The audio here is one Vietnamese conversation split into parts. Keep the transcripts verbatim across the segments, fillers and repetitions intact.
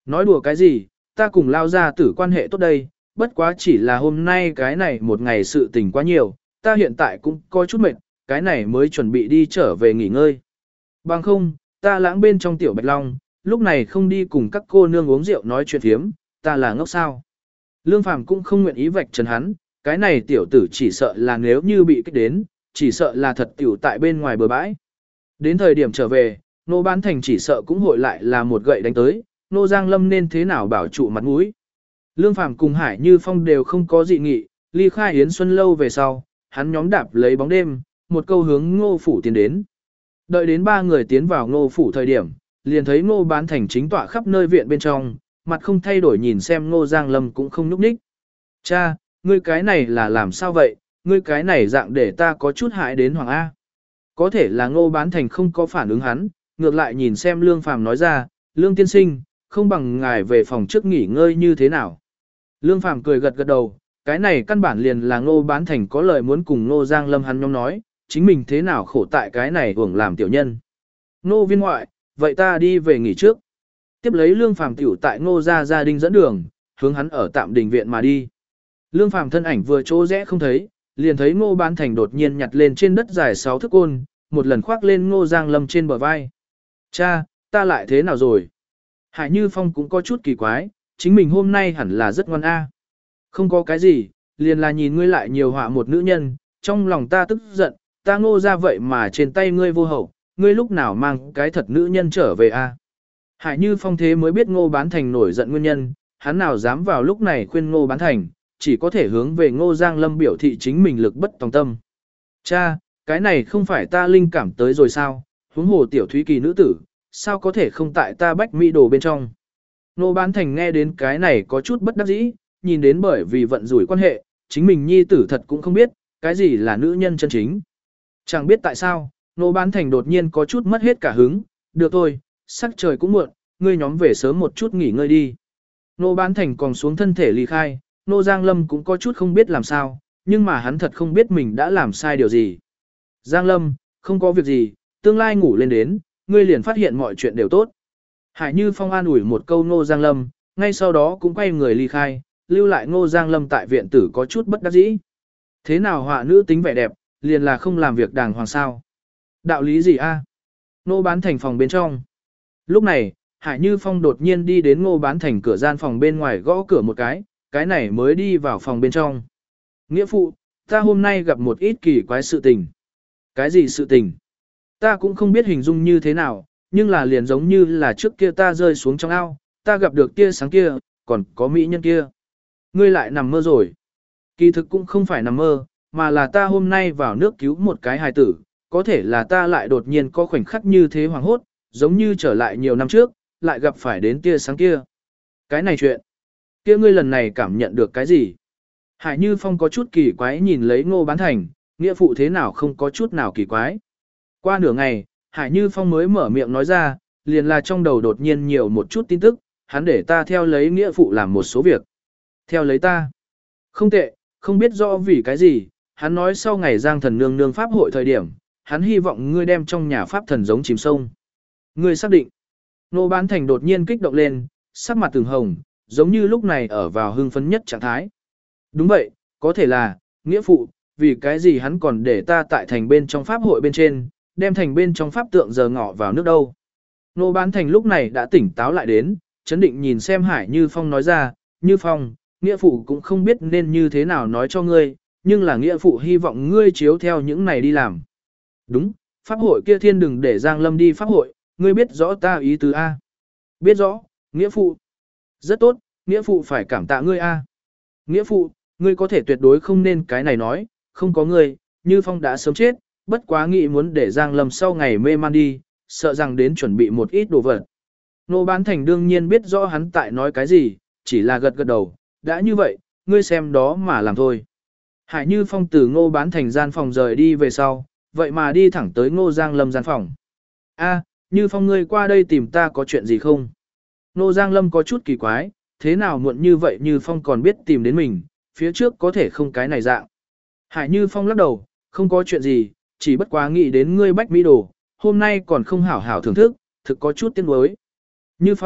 Nói đùa cái gì, ta cùng lao ra tử quan hệ tốt đây, bất quá chỉ là hôm nay cái này một ngày sự tình quá nhiều, ta hiện tại cũng có chút mệt, cái này mới chuẩn bị đi trở về nghỉ ngơi. Bằng không, ta lãng bên trong tiểu bạch long, lúc này không đi cùng các cô nương uống rượu nói chuyện thiếm, ta là ngốc sao. Lương Phàm cũng không nguyện ý vạch trần hắn, cái này tiểu tử chỉ sợ là nếu như bị kích đến, chỉ sợ là thật tiểu tại bên ngoài bờ bãi. Đến thời điểm trở về, Nô Bán Thành chỉ sợ cũng hội lại là một gậy đánh tới, Nô Giang Lâm nên thế nào bảo trụ mặt mũi. Lương Phàm cùng Hải Như Phong đều không có dị nghị, ly khai Yến Xuân lâu về sau, hắn nhóm đạp lấy bóng đêm, một câu hướng Ngô phủ tiến đến. Đợi đến ba người tiến vào Ngô phủ thời điểm, liền thấy Ngô Bán Thành chính tọa khắp nơi viện bên trong, mặt không thay đổi nhìn xem Ngô Giang Lâm cũng không nhúc nhích. Cha, ngươi cái này là làm sao vậy, ngươi cái này dạng để ta có chút hại đến Hoàng A. Có thể là Ngô Bán Thành không có phản ứng hắn, ngược lại nhìn xem Lương Phàm nói ra, Lương tiên sinh, không bằng ngài về phòng trước nghỉ ngơi như thế nào. Lương Phàm cười gật gật đầu, cái này căn bản liền là Ngô Bán Thành có lời muốn cùng Ngô Giang Lâm hắn nhóm nói, chính mình thế nào khổ tại cái này hưởng làm tiểu nhân. Ngô viên ngoại, vậy ta đi về nghỉ trước. Tiếp lấy Lương Phàm tiểu tại Ngô gia gia đình dẫn đường, hướng hắn ở tạm đình viện mà đi. Lương Phàm thân ảnh vừa chỗ rẽ không thấy, liền thấy Ngô Bán Thành đột nhiên nhặt lên trên đất dài sáu thước côn, một lần khoác lên Ngô Giang Lâm trên bờ vai. Cha, ta lại thế nào rồi? Hải Như Phong cũng có chút kỳ quái, chính mình hôm nay hẳn là rất ngoan a. Không có cái gì, liền là nhìn ngươi lại nhiều họa một nữ nhân, trong lòng ta tức giận, ta Ngô ra vậy mà trên tay ngươi vô hậu, ngươi lúc nào mang cái thật nữ nhân trở về a? Hải Như Phong thế mới biết Ngô Bán Thành nổi giận nguyên nhân, hắn nào dám vào lúc này khuyên Ngô Bán Thành, chỉ có thể hướng về Ngô Giang Lâm biểu thị chính mình lực bất tòng tâm. Cha, cái này không phải ta linh cảm tới rồi sao, huống hồ tiểu thúy kỳ nữ tử, sao có thể không tại ta bách mỹ đồ bên trong. Ngô Bán Thành nghe đến cái này có chút bất đắc dĩ, nhìn đến bởi vì vận rủi quan hệ, chính mình nhi tử thật cũng không biết, cái gì là nữ nhân chân chính. Chẳng biết tại sao, Ngô Bán Thành đột nhiên có chút mất hết cả hứng, được thôi, sắc trời cũng muộn, ngươi nhóm về sớm một chút nghỉ ngơi đi. Ngô Bán Thành còn xuống thân thể ly khai, Ngô Giang Lâm cũng có chút không biết làm sao, nhưng mà hắn thật không biết mình đã làm sai điều gì. Giang Lâm, không có việc gì, tương lai ngủ lên đến, ngươi liền phát hiện mọi chuyện đều tốt. Hải Như Phong an ủi một câu Ngô Giang Lâm, ngay sau đó cũng quay người ly khai, lưu lại Ngô Giang Lâm tại viện tử có chút bất đắc dĩ. Thế nào họa nữ tính vẻ đẹp, liền là không làm việc đàng hoàng sao. Đạo lý gì a? Ngô Bán Thành phòng bên trong. Lúc này, Hải Như Phong đột nhiên đi đến Ngô Bán Thành cửa gian phòng bên ngoài gõ cửa một cái, cái này mới đi vào phòng bên trong. Nghĩa phụ, ta hôm nay gặp một ít kỳ quái sự tình. Cái gì sự tình? Ta cũng không biết hình dung như thế nào, nhưng là liền giống như là trước kia ta rơi xuống trong ao, ta gặp được tia sáng kia, còn có mỹ nhân kia. Ngươi lại nằm mơ rồi. Kỳ thực cũng không phải nằm mơ, mà là ta hôm nay vào nước cứu một cái hài tử, có thể là ta lại đột nhiên có khoảnh khắc như thế hoàng hốt, giống như trở lại nhiều năm trước, lại gặp phải đến tia sáng kia. Cái này chuyện, kia ngươi lần này cảm nhận được cái gì? Hải Như Phong có chút kỳ quái nhìn lấy Ngô Bán Thành, nghĩa phụ thế nào không có chút nào kỳ quái. Qua nửa ngày, Hải Như Phong mới mở miệng nói ra, liền là trong đầu đột nhiên nhiều một chút tin tức, hắn để ta theo lấy nghĩa phụ làm một số việc. Theo lấy ta. Không tệ, không biết rõ vì cái gì, hắn nói sau ngày Giang Thần Nương Nương Pháp hội thời điểm, hắn hy vọng ngươi đem trong nhà Pháp thần giống chìm sông. Ngươi xác định. Ngô Bán Thành đột nhiên kích động lên, sắc mặt từng hồng, giống như lúc này ở vào hưng phấn nhất trạng thái. Đúng vậy, có thể là, nghĩa phụ, vì cái gì hắn còn để ta tại thành bên trong Pháp hội bên trên, đem thành bên trong Pháp tượng giờ ngọ vào nước đâu. Ngô Bán Thành lúc này đã tỉnh táo lại đến, chấn định nhìn xem Hải Như Phong nói ra, Như Phong, nghĩa phụ cũng không biết nên như thế nào nói cho ngươi, nhưng là nghĩa phụ hy vọng ngươi chiếu theo những này đi làm. Đúng, Pháp hội kia thiên đừng để Giang Lâm đi Pháp hội, ngươi biết rõ ta ý tứ A. Biết rõ, nghĩa phụ. Rất tốt, nghĩa phụ phải cảm tạ ngươi A. Nghĩa phụ, ngươi có thể tuyệt đối không nên cái này nói, không có ngươi, Như Phong đã sớm chết, bất quá nghĩ muốn để Giang Lâm sau ngày mê man đi, sợ rằng đến chuẩn bị một ít đồ vật. Ngô Bán Thành đương nhiên biết rõ hắn tại nói cái gì, chỉ là gật gật đầu, đã như vậy, ngươi xem đó mà làm thôi. Hải Như Phong từ Ngô Bán Thành gian phòng rời đi về sau, vậy mà đi thẳng tới Ngô Giang Lâm gian phòng. A, Như Phong ngươi qua đây tìm ta có chuyện gì không? Ngô Giang Lâm có chút kỳ quái, thế nào muộn như vậy Như Phong còn biết tìm đến mình, phía trước có thể không cái này dạng. Hải Như Phong lắc đầu, không có chuyện gì, chỉ bất quá nghĩ đến ngươi bách mỹ đồ, hôm nay còn không hảo hảo thưởng thức, thực có chút tiếc nuối. Như Phong,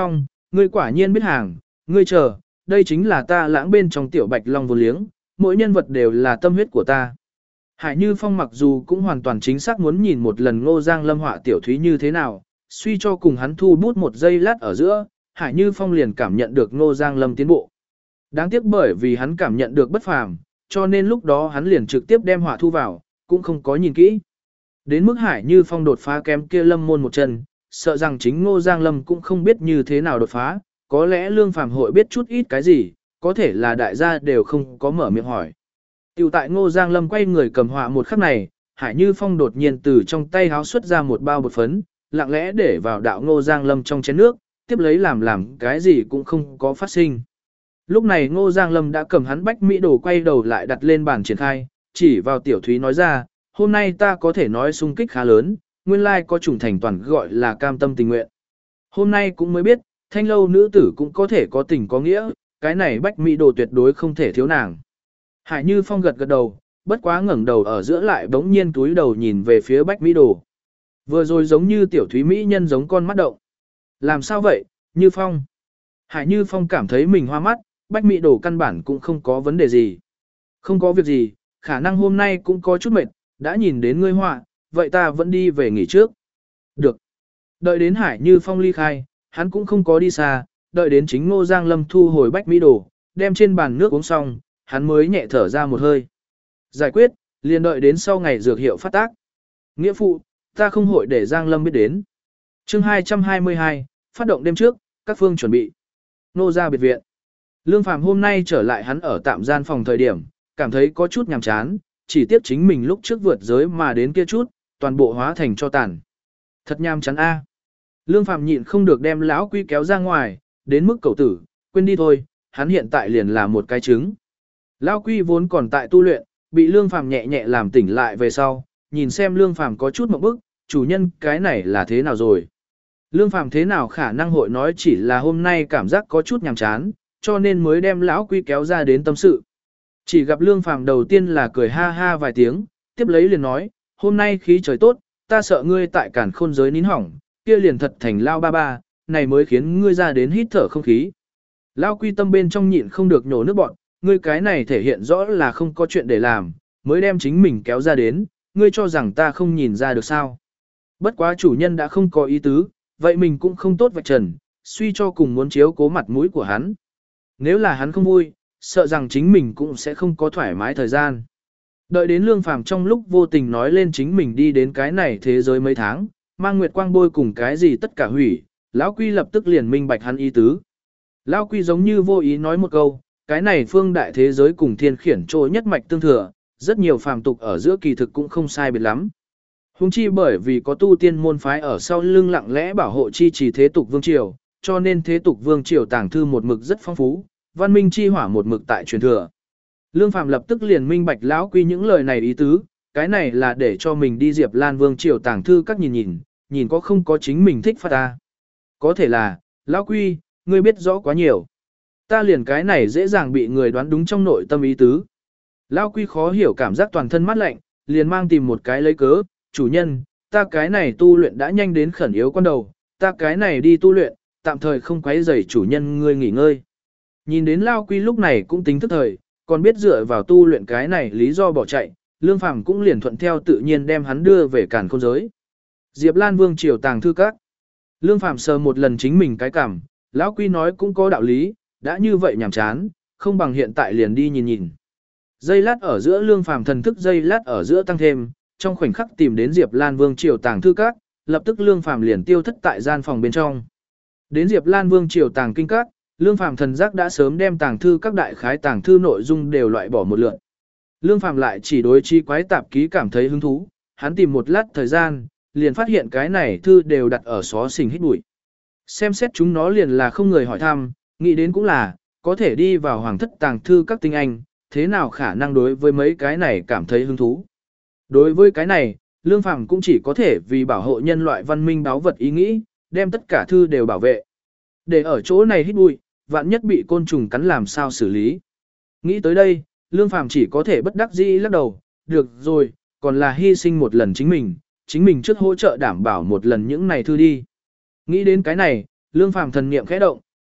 ngươi quả nhiên biết hàng, ngươi chờ, đây chính là ta lãng bên trong tiểu bạch long vô liếng, mỗi nhân vật đều là tâm huyết của ta. Hải Như Phong mặc dù cũng hoàn toàn chính xác muốn nhìn một lần Ngô Giang Lâm họa tiểu thúy như thế nào, suy cho cùng hắn thu bút một giây lát ở giữa, Hải Như Phong liền cảm nhận được Ngô Giang Lâm tiến bộ. Đáng tiếc bởi vì hắn cảm nhận được bất phàm, cho nên lúc đó hắn liền trực tiếp đem họa thu vào, cũng không có nhìn kỹ. Đến mức Hải Như Phong đột phá kém kia Lâm môn một chân, sợ rằng chính Ngô Giang Lâm cũng không biết như thế nào đột phá, có lẽ Lương Phàm hội biết chút ít cái gì, có thể là đại gia đều không có mở miệng hỏi. Tiểu tại Ngô Giang Lâm quay người cầm họa một khắc này, Hải Như Phong đột nhiên từ trong tay háo xuất ra một bao bột phấn, lặng lẽ để vào đạo Ngô Giang Lâm trong chén nước, tiếp lấy làm làm cái gì cũng không có phát sinh. Lúc này Ngô Giang Lâm đã cầm hắn bách mỹ đồ quay đầu lại đặt lên bàn triển khai, chỉ vào tiểu thúy nói ra, hôm nay ta có thể nói xung kích khá lớn, nguyên lai có chủng thành toàn gọi là cam tâm tình nguyện. Hôm nay cũng mới biết, thanh lâu nữ tử cũng có thể có tình có nghĩa, cái này bách mỹ đồ tuyệt đối không thể thiếu nàng. Hải Như Phong gật gật đầu, bất quá ngẩng đầu ở giữa lại bỗng nhiên túi đầu nhìn về phía bách mỹ đồ. Vừa rồi giống như tiểu thúy mỹ nhân giống con mắt động. Làm sao vậy, Như Phong? Hải Như Phong cảm thấy mình hoa mắt, bách mỹ đồ căn bản cũng không có vấn đề gì. Không có việc gì, khả năng hôm nay cũng có chút mệt, đã nhìn đến ngươi họa, vậy ta vẫn đi về nghỉ trước. Được. Đợi đến Hải Như Phong ly khai, hắn cũng không có đi xa, đợi đến chính Ngô Giang Lâm thu hồi bách mỹ đồ, đem trên bàn nước uống xong, hắn mới nhẹ thở ra một hơi. Giải quyết, liền đợi đến sau ngày dược hiệu phát tác. Nghĩa phụ, ta không hội để Giang Lâm biết đến. Chương hai trăm hai mươi hai, phát động đêm trước, các phương chuẩn bị. Nô gia biệt viện. Lương Phàm hôm nay trở lại hắn ở tạm gian phòng thời điểm, cảm thấy có chút nhàm chán, chỉ tiếc chính mình lúc trước vượt giới mà đến kia chút, toàn bộ hóa thành cho tàn. Thật nhàm chán a. Lương Phàm nhịn không được đem lão Quy kéo ra ngoài, đến mức cầu tử, quên đi thôi, hắn hiện tại liền là một cái trứng. Lão Quy vốn còn tại tu luyện, bị Lương Phàm nhẹ nhẹ làm tỉnh lại về sau, nhìn xem Lương Phàm có chút mộng bức, chủ nhân cái này là thế nào rồi? Lương Phàm thế nào khả năng hội nói chỉ là hôm nay cảm giác có chút nhàm chán, cho nên mới đem lão Quy kéo ra đến tâm sự. Chỉ gặp Lương Phàm đầu tiên là cười ha ha vài tiếng, tiếp lấy liền nói, hôm nay khí trời tốt, ta sợ ngươi tại cản khôn giới nín hỏng, kia liền thật thành lao ba ba, này mới khiến ngươi ra đến hít thở không khí. Lão Quy tâm bên trong nhịn không được nhổ nước bọn, ngươi cái này thể hiện rõ là không có chuyện để làm, mới đem chính mình kéo ra đến, ngươi cho rằng ta không nhìn ra được sao. Bất quá chủ nhân đã không có ý tứ, vậy mình cũng không tốt vạch trần, suy cho cùng muốn chiếu cố mặt mũi của hắn. Nếu là hắn không vui, sợ rằng chính mình cũng sẽ không có thoải mái thời gian. Đợi đến Lương Phàm trong lúc vô tình nói lên chính mình đi đến cái này thế giới mấy tháng, mang nguyệt quang bôi cùng cái gì tất cả hủy, Lão Quy lập tức liền minh bạch hắn ý tứ. Lão Quy giống như vô ý nói một câu, cái này phương đại thế giới cùng thiên khiển trôi nhất mạch tương thừa, rất nhiều phàm tục ở giữa kỳ thực cũng không sai biệt lắm. Huống chi bởi vì có tu tiên môn phái ở sau lưng lặng lẽ bảo hộ chi trì thế tục vương triều, cho nên thế tục vương triều tàng thư một mực rất phong phú, văn minh chi hỏa một mực tại truyền thừa. Lương Phàm lập tức liền minh bạch Lão Quy những lời này ý tứ, cái này là để cho mình đi Diệp Lan vương triều tàng thư các nhìn nhìn, nhìn có không có chính mình thích phát ta. Có thể là, Lão Quy, ngươi biết rõ quá nhiều. Ta liền cái này dễ dàng bị người đoán đúng trong nội tâm ý tứ. Lão Quy khó hiểu cảm giác toàn thân mát lạnh, liền mang tìm một cái lấy cớ, chủ nhân, ta cái này tu luyện đã nhanh đến khẩn yếu con đầu, ta cái này đi tu luyện, tạm thời không quấy rầy chủ nhân ngươi nghỉ ngơi. Nhìn đến Lão Quy lúc này cũng tính thức thời, còn biết dựa vào tu luyện cái này lý do bỏ chạy, Lương Phàm cũng liền thuận theo tự nhiên đem hắn đưa về càn khôn giới. Diệp Lan Vương triều tàng thư các. Lương Phàm sờ một lần chính mình cái cảm, Lão Quy nói cũng có đạo lý, đã như vậy nhàm chán, không bằng hiện tại liền đi nhìn nhìn. Giây lát ở giữa Lương Phàm thần thức giây lát ở giữa tăng thêm, trong khoảnh khắc tìm đến Diệp Lan Vương triều tàng thư các, lập tức Lương Phàm liền tiêu thất tại gian phòng bên trong. Đến Diệp Lan Vương triều tàng kinh các, Lương Phàm thần giác đã sớm đem tàng thư các đại khái tàng thư nội dung đều loại bỏ một lượt. Lương Phàm lại chỉ đối chi quái tạp ký cảm thấy hứng thú, hắn tìm một lát thời gian, liền phát hiện cái này thư đều đặt ở xó xỉnh hít bụi. Xem xét chúng nó liền là không người hỏi thăm, nghĩ đến cũng là, có thể đi vào hoàng thất tàng thư các tinh anh, thế nào khả năng đối với mấy cái này cảm thấy hứng thú. Đối với cái này, Lương Phàm cũng chỉ có thể vì bảo hộ nhân loại văn minh đáo vật ý nghĩ, đem tất cả thư đều bảo vệ. Để ở chỗ này hít bụi, vạn nhất bị côn trùng cắn làm sao xử lý. Nghĩ tới đây, Lương Phàm chỉ có thể bất đắc dĩ lắc đầu, được rồi, còn là hy sinh một lần chính mình, chính mình trước hỗ trợ đảm bảo một lần những này thư đi. Nghĩ đến cái này, Lương Phàm thần niệm khẽ động,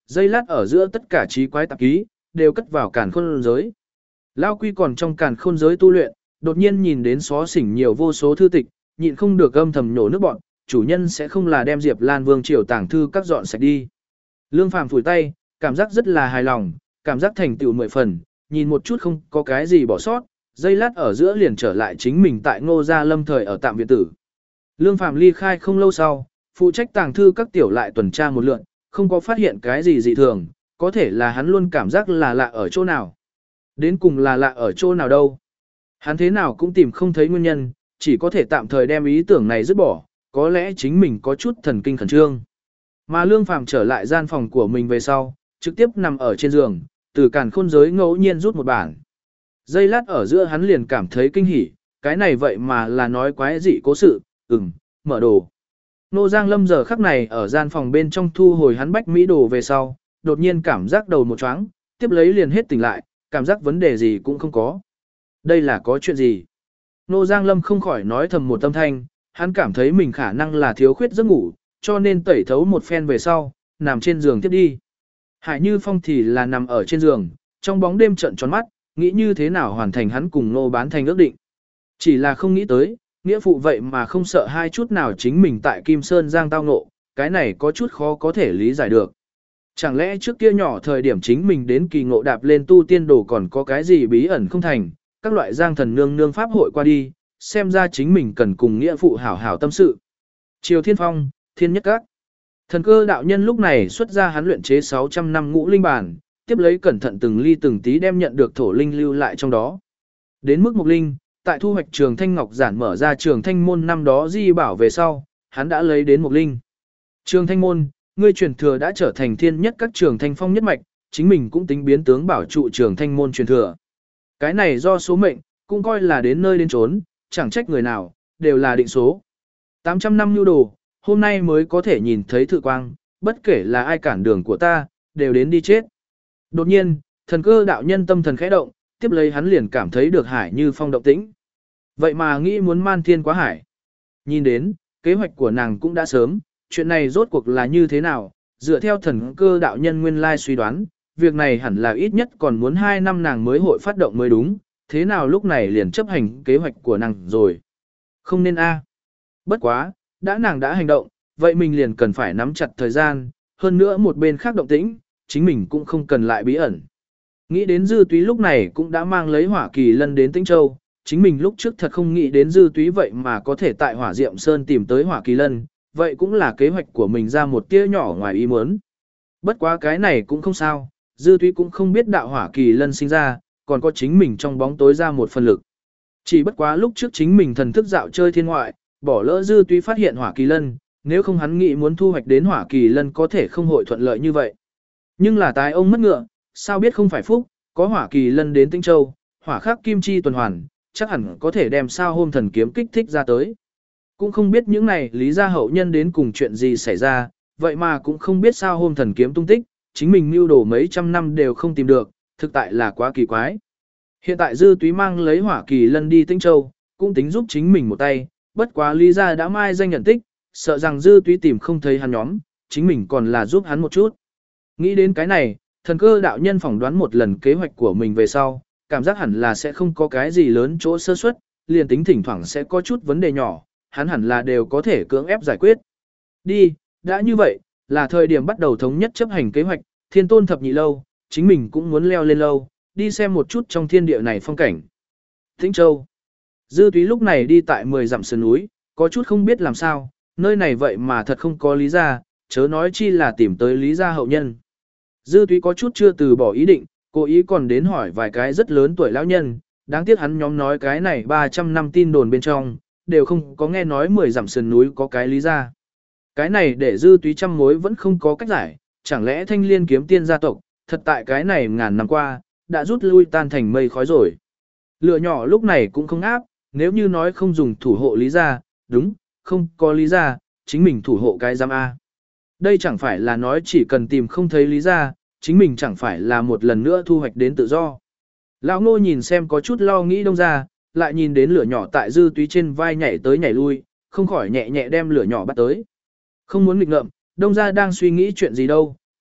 dây lát ở giữa tất cả trí quái tạp ký, đều cất vào càn khôn giới. Lao Quy còn trong càn khôn giới tu luyện, đột nhiên nhìn đến xó xỉnh nhiều vô số thư tịch, nhịn không được âm thầm nhổ nước bọn, chủ nhân sẽ không là đem Diệp Lan Vương triều tàng thư các dọn sạch đi. Lương Phàm phủi tay, cảm giác rất là hài lòng, cảm giác thành tựu mười phần, nhìn một chút không có cái gì bỏ sót, dây lát ở giữa liền trở lại chính mình tại Ngô Gia Lâm thời ở tạm viện tử. Lương Phàm ly khai không lâu sau, phụ trách tàng thư các tiểu lại tuần tra một lượt, không có phát hiện cái gì dị thường, có thể là hắn luôn cảm giác là lạ ở chỗ nào. Đến cùng là lạ ở chỗ nào đâu. Hắn thế nào cũng tìm không thấy nguyên nhân, chỉ có thể tạm thời đem ý tưởng này dứt bỏ, có lẽ chính mình có chút thần kinh khẩn trương. Mà Lương Phàm trở lại gian phòng của mình về sau, trực tiếp nằm ở trên giường, từ càn khôn giới ngẫu nhiên rút một bản. Giây lát ở giữa hắn liền cảm thấy kinh hỉ, cái này vậy mà là nói quái dị cố sự, ừm, mở đồ. Nô Giang Lâm giờ khắc này ở gian phòng bên trong thu hồi hắn bách mỹ đồ về sau, đột nhiên cảm giác đầu một choáng, tiếp lấy liền hết tỉnh lại, cảm giác vấn đề gì cũng không có. Đây là có chuyện gì? Nô Giang Lâm không khỏi nói thầm một âm thanh, hắn cảm thấy mình khả năng là thiếu khuyết giấc ngủ, cho nên tẩy thấu một phen về sau, nằm trên giường tiếp đi. Hải Như Phong thì là nằm ở trên giường, trong bóng đêm trợn tròn mắt, nghĩ như thế nào hoàn thành hắn cùng Nô Bán Thành ước định. Chỉ là không nghĩ tới, nghĩa phụ vậy mà không sợ hai chút nào chính mình tại Kim Sơn Giang tao ngộ, cái này có chút khó có thể lý giải được. Chẳng lẽ trước kia nhỏ thời điểm chính mình đến kỳ ngộ đạp lên tu tiên đồ còn có cái gì bí ẩn không thành, các loại giang thần nương nương pháp hội qua đi, xem ra chính mình cần cùng nghĩa phụ hảo hảo tâm sự. Triều Thiên Phong, Thiên Nhất Các. Thần cơ đạo nhân lúc này xuất ra hắn luyện chế sáu trăm năm ngũ linh bản, tiếp lấy cẩn thận từng ly từng tí đem nhận được thổ linh lưu lại trong đó. Đến mức mục linh, tại thu hoạch Trường Thanh Ngọc Giản mở ra Trường Thanh môn năm đó di bảo về sau, hắn đã lấy đến mục linh. Trường Thanh môn, ngươi truyền thừa đã trở thành thiên nhất các Trường Thanh phong nhất mạch, chính mình cũng tính biến tướng bảo trụ Trường Thanh môn truyền thừa. Cái này do số mệnh, cũng coi là đến nơi đến chốn, chẳng trách người nào, đều là định số. tám trăm năm nhu đồ, hôm nay mới có thể nhìn thấy thự quang, bất kể là ai cản đường của ta, đều đến đi chết. Đột nhiên, thần cơ đạo nhân tâm thần khẽ động, tiếp lấy hắn liền cảm thấy được Hải Như Phong động tĩnh. Vậy mà nghĩ muốn man thiên quá hải. Nhìn đến, kế hoạch của nàng cũng đã sớm, chuyện này rốt cuộc là như thế nào, dựa theo thần cơ đạo nhân nguyên lai suy đoán, việc này hẳn là ít nhất còn muốn hai năm nàng mới hội phát động mới đúng, thế nào lúc này liền chấp hành kế hoạch của nàng rồi. Không nên a. Bất quá, đã nàng đã hành động, vậy mình liền cần phải nắm chặt thời gian, hơn nữa một bên khác động tĩnh, chính mình cũng không cần lại bí ẩn. Nghĩ đến Dư Túy lúc này cũng đã mang lấy Hỏa Kỳ Lân đến Tĩnh Châu, chính mình lúc trước thật không nghĩ đến Dư Túy vậy mà có thể tại Hỏa Diệm Sơn tìm tới Hỏa Kỳ Lân, vậy cũng là kế hoạch của mình ra một tia nhỏ ngoài ý muốn. Bất quá cái này cũng không sao, Dư Túy cũng không biết đạo Hỏa Kỳ Lân sinh ra, còn có chính mình trong bóng tối ra một phần lực. Chỉ bất quá lúc trước chính mình thần thức dạo chơi thiên ngoại, bỏ lỡ Dư Túy phát hiện Hỏa Kỳ Lân, nếu không hắn nghĩ muốn thu hoạch đến Hỏa Kỳ Lân có thể không hội thuận lợi như vậy. Nhưng là tài ông mất ngựa, sao biết không phải phúc, có Hỏa Kỳ Lân đến Tĩnh Châu, hỏa khắc kim chi tuần hoàn, chắc hẳn có thể đem sao hôm thần kiếm kích thích ra tới. Cũng không biết những này lý gia hậu nhân đến cùng chuyện gì xảy ra, vậy mà cũng không biết sao hôm thần kiếm tung tích, chính mình mưu đồ mấy trăm năm đều không tìm được, thực tại là quá kỳ quái. Hiện tại Dư Túy mang lấy Hỏa Kỳ Lân đi Tĩnh Châu, cũng tính giúp chính mình một tay, bất quá lý gia đã mai danh nhận tích, sợ rằng Dư Túy tìm không thấy hắn nhóm, chính mình còn là giúp hắn một chút. Nghĩ đến cái này, thần cơ đạo nhân phỏng đoán một lần kế hoạch của mình về sau, cảm giác hẳn là sẽ không có cái gì lớn chỗ sơ suất, liền tính thỉnh thoảng sẽ có chút vấn đề nhỏ, hắn hẳn là đều có thể cưỡng ép giải quyết. Đi, đã như vậy, là thời điểm bắt đầu thống nhất chấp hành kế hoạch, thiên tôn thập nhị lâu, chính mình cũng muốn leo lên lâu, đi xem một chút trong thiên địa này phong cảnh. Tĩnh Châu. Dư Túy lúc này đi tại mười dặm sườn núi, có chút không biết làm sao, nơi này vậy mà thật không có lý gia, chớ nói chi là tìm tới lý gia hậu nhân. Dư Túy có chút chưa từ bỏ ý định, cố ý còn đến hỏi vài cái rất lớn tuổi lão nhân, đáng tiếc hắn nhóm nói cái này ba trăm năm tin đồn bên trong, đều không có nghe nói mười dặm sườn núi có cái lý gia. Cái này để Dư Túy trăm mối vẫn không có cách giải, chẳng lẽ Thanh Liên kiếm tiên gia tộc, thật tại cái này ngàn năm qua, đã rút lui tan thành mây khói rồi. Lửa nhỏ lúc này cũng không áp, nếu như nói không dùng thủ hộ lý gia, đúng, không có lý gia, chính mình thủ hộ cái giam A. Đây chẳng phải là nói chỉ cần tìm không thấy lý gia, chính mình chẳng phải là một lần nữa thu hoạch đến tự do. Lão Ngô nhìn xem có chút lo nghĩ Đông ra, lại nhìn đến lửa nhỏ tại Dư Túy trên vai nhảy tới nhảy lui, không khỏi nhẹ nhẹ đem lửa nhỏ bắt tới. Không muốn nghịch ngợm, Đông ra đang suy nghĩ chuyện gì đâu,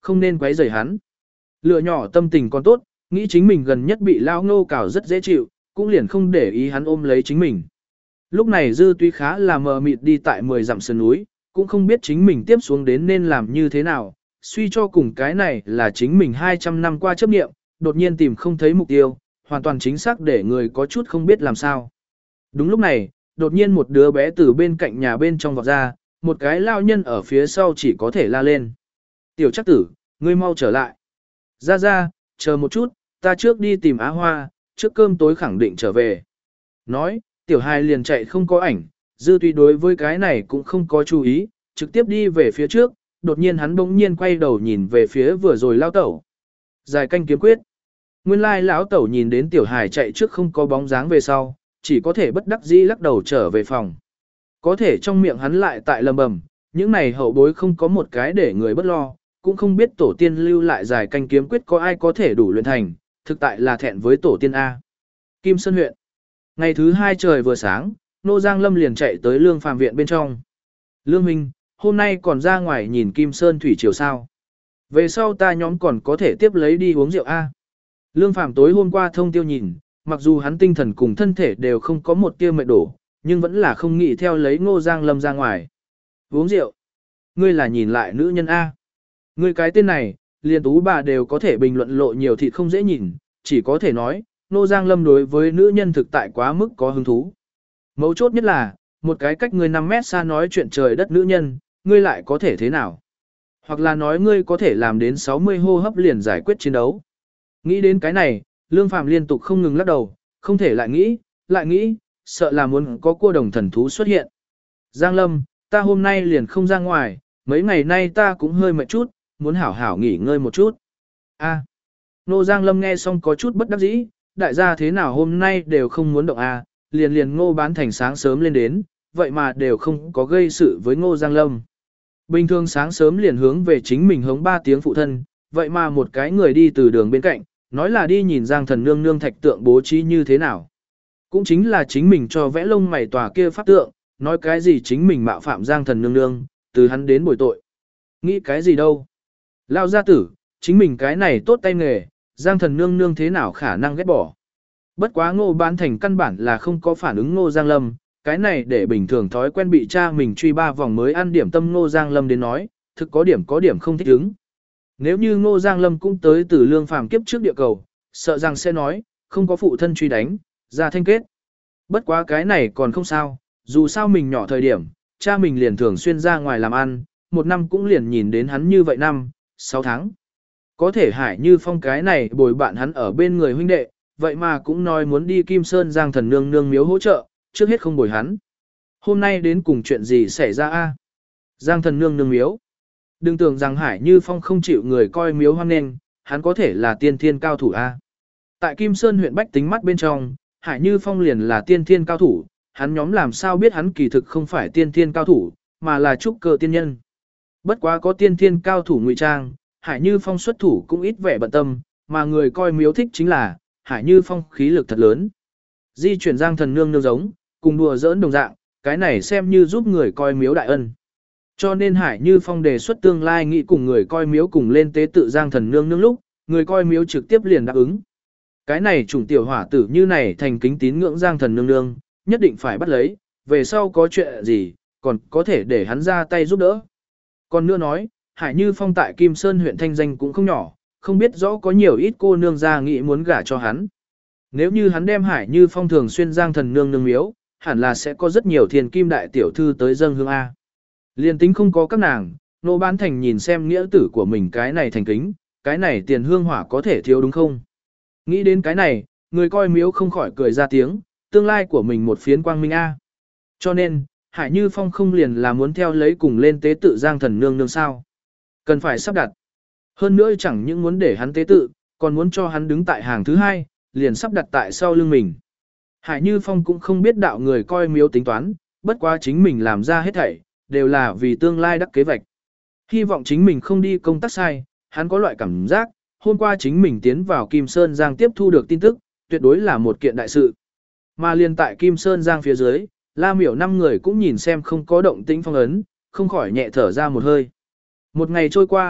không nên quấy rầy hắn. Lựa nhỏ tâm tình còn tốt, nghĩ chính mình gần nhất bị lao ngô cào rất dễ chịu, cũng liền không để ý hắn ôm lấy chính mình. Lúc này Dư Túy khá là mờ mịt đi tại mười dặm sườn núi, cũng không biết chính mình tiếp xuống đến nên làm như thế nào, suy cho cùng cái này là chính mình hai trăm năm qua chấp niệm, đột nhiên tìm không thấy mục tiêu, hoàn toàn chính xác để người có chút không biết làm sao. Đúng lúc này, đột nhiên một đứa bé từ bên cạnh nhà bên trong vọt ra, một cái lao nhân ở phía sau chỉ có thể la lên. Tiểu Trác Tử, ngươi mau trở lại. Ra ra, chờ một chút, ta trước đi tìm Á Hoa, trước cơm tối khẳng định trở về. Nói, tiểu hài liền chạy không có ảnh, Dư Túy đối với cái này cũng không có chú ý, trực tiếp đi về phía trước, đột nhiên hắn bỗng nhiên quay đầu nhìn về phía vừa rồi lao tẩu. Dài canh kiếm quyết. Nguyên lai lão tẩu nhìn đến tiểu hài chạy trước không có bóng dáng về sau, chỉ có thể bất đắc dĩ lắc đầu trở về phòng. Có thể trong miệng hắn lại tại lầm bầm, những này hậu bối không có một cái để người bất lo, cũng không biết tổ tiên lưu lại dài canh kiếm quyết có ai có thể đủ luyện thành, thực tại là thẹn với tổ tiên A. Kim Sơn huyện. Ngày thứ hai trời vừa sáng, Nô Giang Lâm liền chạy tới Lương Phàm viện bên trong. Lương Minh, hôm nay còn ra ngoài nhìn Kim Sơn thủy triều sao. Về sau ta nhóm còn có thể tiếp lấy đi uống rượu A. Lương Phàm tối hôm qua thông tiêu nhìn, mặc dù hắn tinh thần cùng thân thể đều không có một tia mệt đổ, nhưng vẫn là không nghĩ theo lấy Ngô Giang Lâm ra ngoài. Uống rượu. Ngươi là nhìn lại nữ nhân A. Ngươi cái tên này, liền tú bà đều có thể bình luận lộ nhiều thịt không dễ nhìn, chỉ có thể nói, Ngô Giang Lâm đối với nữ nhân thực tại quá mức có hứng thú. Mấu chốt nhất là, một cái cách ngươi năm mét xa nói chuyện trời đất nữ nhân, ngươi lại có thể thế nào? Hoặc là nói ngươi có thể làm đến sáu mươi hô hấp liền giải quyết chiến đấu. Nghĩ đến cái này, Lương Phàm liên tục không ngừng lắc đầu, không thể lại nghĩ, lại nghĩ, sợ là muốn có cua đồng thần thú xuất hiện. Giang Lâm, ta hôm nay liền không ra ngoài, mấy ngày nay ta cũng hơi mệt chút, muốn hảo hảo nghỉ ngơi một chút. A. Nô Giang Lâm nghe xong có chút bất đắc dĩ, đại gia thế nào hôm nay đều không muốn động A, liền liền Ngô Bán Thành sáng sớm lên đến, vậy mà đều không có gây sự với Ngô Giang Lâm. Bình thường sáng sớm liền hướng về chính mình hống ba tiếng phụ thân, vậy mà một cái người đi từ đường bên cạnh, nói là đi nhìn Giang Thần Nương Nương thạch tượng bố trí như thế nào. Cũng chính là chính mình cho vẽ lông mày tòa kia pháp tượng, nói cái gì chính mình mạo phạm Giang Thần Nương Nương, từ hắn đến bồi tội. Nghĩ cái gì đâu. Lao gia tử, chính mình cái này tốt tay nghề, Giang Thần Nương Nương thế nào khả năng ghét bỏ. Bất quá Ngô Bán Thành căn bản là không có phản ứng Ngô Giang Lâm, cái này để bình thường thói quen bị cha mình truy ba vòng mới ăn điểm tâm Ngô Giang Lâm đến nói, thực có điểm có điểm không thích ứng. Nếu như Ngô Giang Lâm cũng tới từ Lương Phàm kiếp trước địa cầu, sợ rằng sẽ nói, không có phụ thân truy đánh, ra thanh kết. Bất quá cái này còn không sao, dù sao mình nhỏ thời điểm, cha mình liền thường xuyên ra ngoài làm ăn, một năm cũng liền nhìn đến hắn như vậy năm, sáu tháng. Có thể Hải Như Phong cái này bồi bạn hắn ở bên người huynh đệ, vậy mà cũng nói muốn đi Kim Sơn Giang Thần Nương Nương miếu hỗ trợ, trước hết không bồi hắn. Hôm nay đến cùng chuyện gì xảy ra a? Giang Thần Nương Nương miếu. Đừng tưởng rằng Hải Như Phong không chịu người coi miếu hoan nghênh, hắn có thể là tiên thiên cao thủ a. Tại Kim Sơn huyện Bách Tính mắt bên trong, Hải Như Phong liền là tiên thiên cao thủ, hắn nhóm làm sao biết hắn kỳ thực không phải tiên thiên cao thủ, mà là trúc cơ tiên nhân. Bất quá có tiên thiên cao thủ ngụy trang, Hải Như Phong xuất thủ cũng ít vẻ bận tâm, mà người coi miếu thích chính là Hải Như Phong khí lực thật lớn. Di chuyển Giang Thần Nương Nương giống, cùng đùa giỡn đồng dạng, cái này xem như giúp người coi miếu đại ân. Cho nên Hải Như Phong đề xuất tương lai nghĩ cùng người coi miếu cùng lên tế tự Giang Thần Nương Nương lúc, người coi miếu trực tiếp liền đáp ứng. Cái này chủng tiểu hỏa tử như này thành kính tín ngưỡng Giang Thần Nương Nương, nhất định phải bắt lấy, về sau có chuyện gì, còn có thể để hắn ra tay giúp đỡ. Còn nữa nói, Hải Như Phong tại Kim Sơn huyện thanh danh cũng không nhỏ, không biết rõ có nhiều ít cô nương ra nghĩ muốn gả cho hắn. Nếu như hắn đem Hải Như Phong thường xuyên Giang Thần Nương Nương miếu, hẳn là sẽ có rất nhiều thiền kim đại tiểu thư tới dâng hương A. Liên tính không có các nàng, Nô Bán Thành nhìn xem nghĩa tử của mình cái này thành kính, cái này tiền hương hỏa có thể thiếu đúng không? Nghĩ đến cái này, người coi miếu không khỏi cười ra tiếng, tương lai của mình một phiến quang minh A. Cho nên, Hải Như Phong không liền là muốn theo lấy cùng lên tế tự Giang Thần Nương Nương sao. Cần phải sắp đặt. Hơn nữa chẳng những muốn để hắn tế tự, còn muốn cho hắn đứng tại hàng thứ hai, liền sắp đặt tại sau lưng mình. Hải Như Phong cũng không biết đạo người coi miếu tính toán, bất quá chính mình làm ra hết thảy, đều là vì tương lai đắc kế vạch. Hy vọng chính mình không đi công tác sai, hắn có loại cảm giác, hôm qua chính mình tiến vào Kim Sơn Giang tiếp thu được tin tức, tuyệt đối là một kiện đại sự. Mà liền tại Kim Sơn Giang phía dưới, La Miểu năm người cũng nhìn xem không có động tĩnh phong ấn, không khỏi nhẹ thở ra một hơi. Một ngày trôi qua,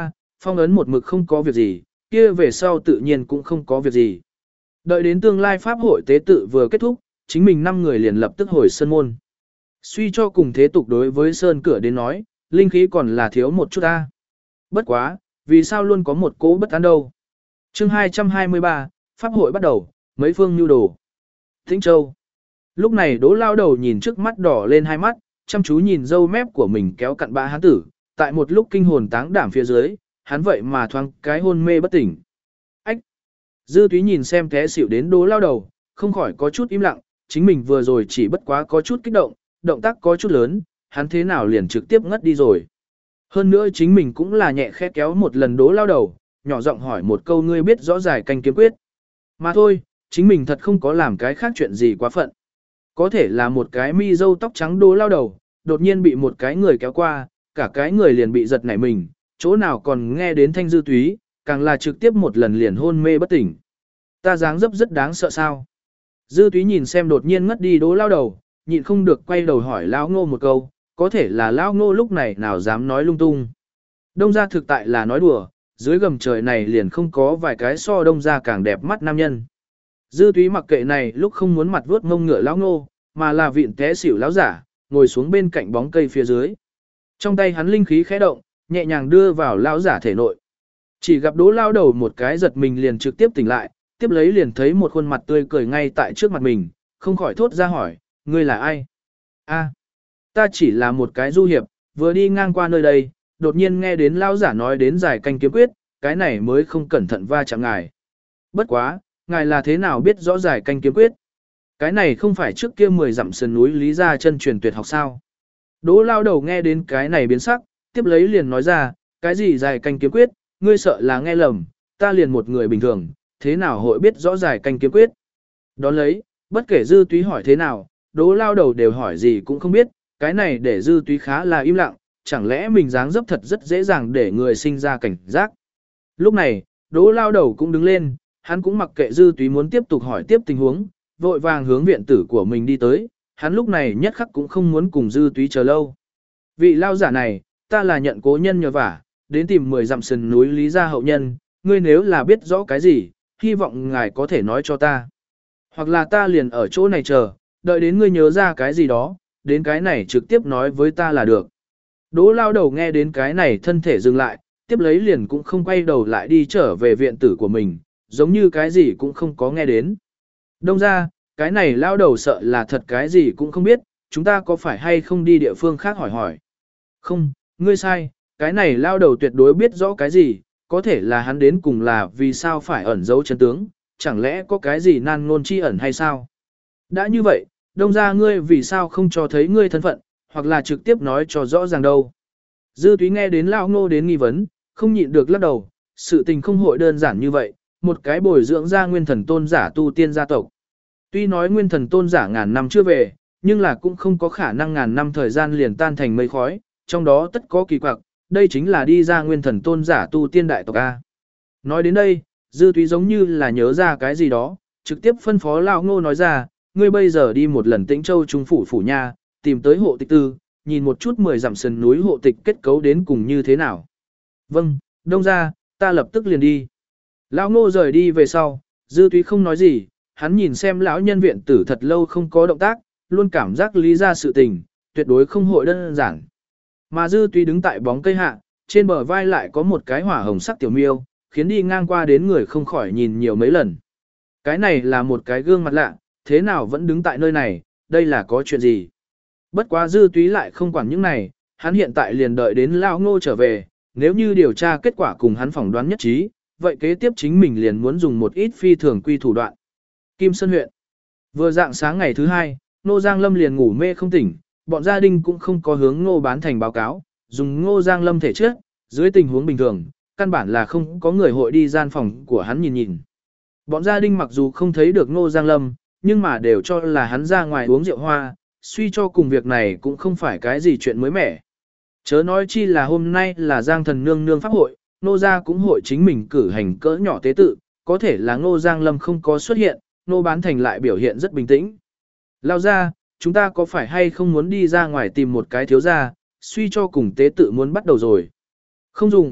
Phong ấn một mực không có việc gì, kia về sau tự nhiên cũng không có việc gì. Đợi đến tương lai pháp hội tế tự vừa kết thúc, chính mình năm người liền lập tức hồi sơn môn. Suy cho cùng thế tục đối với sơn cửa đến nói, linh khí còn là thiếu một chút ta. Bất quá, vì sao luôn có một cỗ bất an đâu. chương hai trăm hai mươi ba, pháp hội bắt đầu, mấy phương nhu đồ. Tĩnh Châu. Lúc này Đỗ lao đầu nhìn trước mắt đỏ lên hai mắt, chăm chú nhìn râu mép của mình kéo cặn bã hán tử, tại một lúc kinh hồn táng đảm phía dưới, hắn vậy mà thoáng cái hôn mê bất tỉnh. Ách! Dư Túy nhìn xem té xỉu đến Đỗ lao đầu, không khỏi có chút im lặng, chính mình vừa rồi chỉ bất quá có chút kích động, động tác có chút lớn, hắn thế nào liền trực tiếp ngất đi rồi. Hơn nữa chính mình cũng là nhẹ khẽ kéo một lần Đỗ lao đầu, nhỏ giọng hỏi một câu ngươi biết rõ giải canh kiếm quyết. Mà thôi, chính mình thật không có làm cái khác chuyện gì quá phận. Có thể là một cái mi râu tóc trắng Đỗ lao đầu, đột nhiên bị một cái người kéo qua, cả cái người liền bị giật nảy mình, chỗ nào còn nghe đến thanh Dư Túy, càng là trực tiếp một lần liền hôn mê bất tỉnh. Ta dáng dấp rất đáng sợ sao. Dư Túy nhìn xem đột nhiên ngất đi Đỗ lao đầu, nhịn không được quay đầu hỏi Lão Ngô một câu, có thể là Lão Ngô lúc này nào dám nói lung tung. Đông gia thực tại là nói đùa, dưới gầm trời này liền không có vài cái so đông gia càng đẹp mắt nam nhân. Dư Túy mặc kệ này lúc không muốn mặt vuốt ngông ngựa Lão Ngô, mà là vịn té xỉu lão giả, ngồi xuống bên cạnh bóng cây phía dưới. Trong tay hắn linh khí khẽ động, nhẹ nhàng đưa vào lão giả thể nội. Chỉ gặp Đỗ lao đầu một cái giật mình liền trực tiếp tỉnh lại, tiếp lấy liền thấy một khuôn mặt tươi cười ngay tại trước mặt mình, không khỏi thốt ra hỏi, ngươi là ai? A, ta chỉ là một cái du hiệp, vừa đi ngang qua nơi đây, đột nhiên nghe đến lão giả nói đến giải canh kiếm quyết, cái này mới không cẩn thận va chạm ngài. Bất quá, ngài là thế nào biết rõ giải canh kiếm quyết? Cái này không phải trước kia mười dặm sườn núi Lý Gia chân truyền tuyệt học sao? Đỗ lao đầu nghe đến cái này biến sắc, tiếp lấy liền nói ra, cái gì giải canh kiếm quyết, ngươi sợ là nghe lầm, ta liền một người bình thường, thế nào hội biết rõ giải canh kiếm quyết? Đón lấy, bất kể Dư Túy hỏi thế nào, Đỗ lao đầu đều hỏi gì cũng không biết, cái này để Dư Túy khá là im lặng, chẳng lẽ mình dáng dấp thật rất dễ dàng để người sinh ra cảnh giác. Lúc này, Đỗ lao đầu cũng đứng lên, hắn cũng mặc kệ Dư Túy muốn tiếp tục hỏi tiếp tình huống, vội vàng hướng viện tử của mình đi tới, hắn lúc này nhất khắc cũng không muốn cùng Dư Túy chờ lâu. Vị lao giả này, ta là nhận cố nhân nhờ vả, đến tìm mười dặm sườn núi Lý Gia hậu nhân, ngươi nếu là biết rõ cái gì, hy vọng ngài có thể nói cho ta. Hoặc là ta liền ở chỗ này chờ, đợi đến ngươi nhớ ra cái gì đó, đến cái này trực tiếp nói với ta là được. Đỗ lao đầu nghe đến cái này thân thể dừng lại, tiếp lấy liền cũng không quay đầu lại đi trở về viện tử của mình, giống như cái gì cũng không có nghe đến. Đông ra, cái này lao đầu sợ là thật cái gì cũng không biết, chúng ta có phải hay không đi địa phương khác hỏi hỏi. Không, ngươi sai, cái này lao đầu tuyệt đối biết rõ cái gì, có thể là hắn đến cùng là vì sao phải ẩn giấu chân tướng, chẳng lẽ có cái gì nan ngôn chi ẩn hay sao? Đã như vậy, đông ra ngươi vì sao không cho thấy ngươi thân phận, hoặc là trực tiếp nói cho rõ ràng đâu. Dư Túy nghe đến lão Ngô đến nghi vấn, không nhịn được lắc đầu, sự tình không hội đơn giản như vậy, một cái bồi dưỡng ra nguyên thần tôn giả tu tiên gia tộc. Tuy nói nguyên thần tôn giả ngàn năm chưa về, nhưng là cũng không có khả năng ngàn năm thời gian liền tan thành mây khói, trong đó tất có kỳ quặc, đây chính là đi ra nguyên thần tôn giả tu tiên đại tộc A. Nói đến đây, Dư Túy giống như là nhớ ra cái gì đó, trực tiếp phân phó lão Ngô nói ra, ngươi bây giờ đi một lần Tĩnh Châu trung phủ phủ nha, tìm tới hộ tịch tư, nhìn một chút mười dặm sườn núi hộ tịch kết cấu đến cùng như thế nào. Vâng, đông ra, ta lập tức liền đi. Lão Ngô rời đi về sau, Dư Túy không nói gì, hắn nhìn xem lão nhân viện tử thật lâu không có động tác, luôn cảm giác lý ra sự tình, tuyệt đối không hội đơn giản. Mà Dư Túy đứng tại bóng cây hạ, trên bờ vai lại có một cái hỏa hồng sắc tiểu miêu, khiến đi ngang qua đến người không khỏi nhìn nhiều mấy lần. Cái này là một cái gương mặt lạ, thế nào vẫn đứng tại nơi này, đây là có chuyện gì? Bất quá Dư Túy lại không quản những này, hắn hiện tại liền đợi đến lão Ngô trở về, nếu như điều tra kết quả cùng hắn phỏng đoán nhất trí, vậy kế tiếp chính mình liền muốn dùng một ít phi thường quy thủ đoạn. Kim Sơn huyện. Vừa dạng sáng ngày thứ hai, Ngô Giang Lâm liền ngủ mê không tỉnh, bọn gia đình cũng không có hướng Ngô Bán Thành báo cáo, dùng Ngô Giang Lâm thể chất, dưới tình huống bình thường, căn bản là không có người hội đi gian phòng của hắn nhìn nhìn. Bọn gia đình mặc dù không thấy được Ngô Giang Lâm, nhưng mà đều cho là hắn ra ngoài uống rượu hoa, suy cho cùng việc này cũng không phải cái gì chuyện mới mẻ. Chớ nói chi là hôm nay là Giang Thần Nương Nương pháp hội, Ngô gia cũng hội chính mình cử hành cỡ nhỏ tế tự, có thể là Ngô Giang Lâm không có xuất hiện, Ngô Bán Thành lại biểu hiện rất bình tĩnh. Lao ra, chúng ta có phải hay không muốn đi ra ngoài tìm một cái thiếu gia, suy cho cùng tế tự muốn bắt đầu rồi. Không dùng,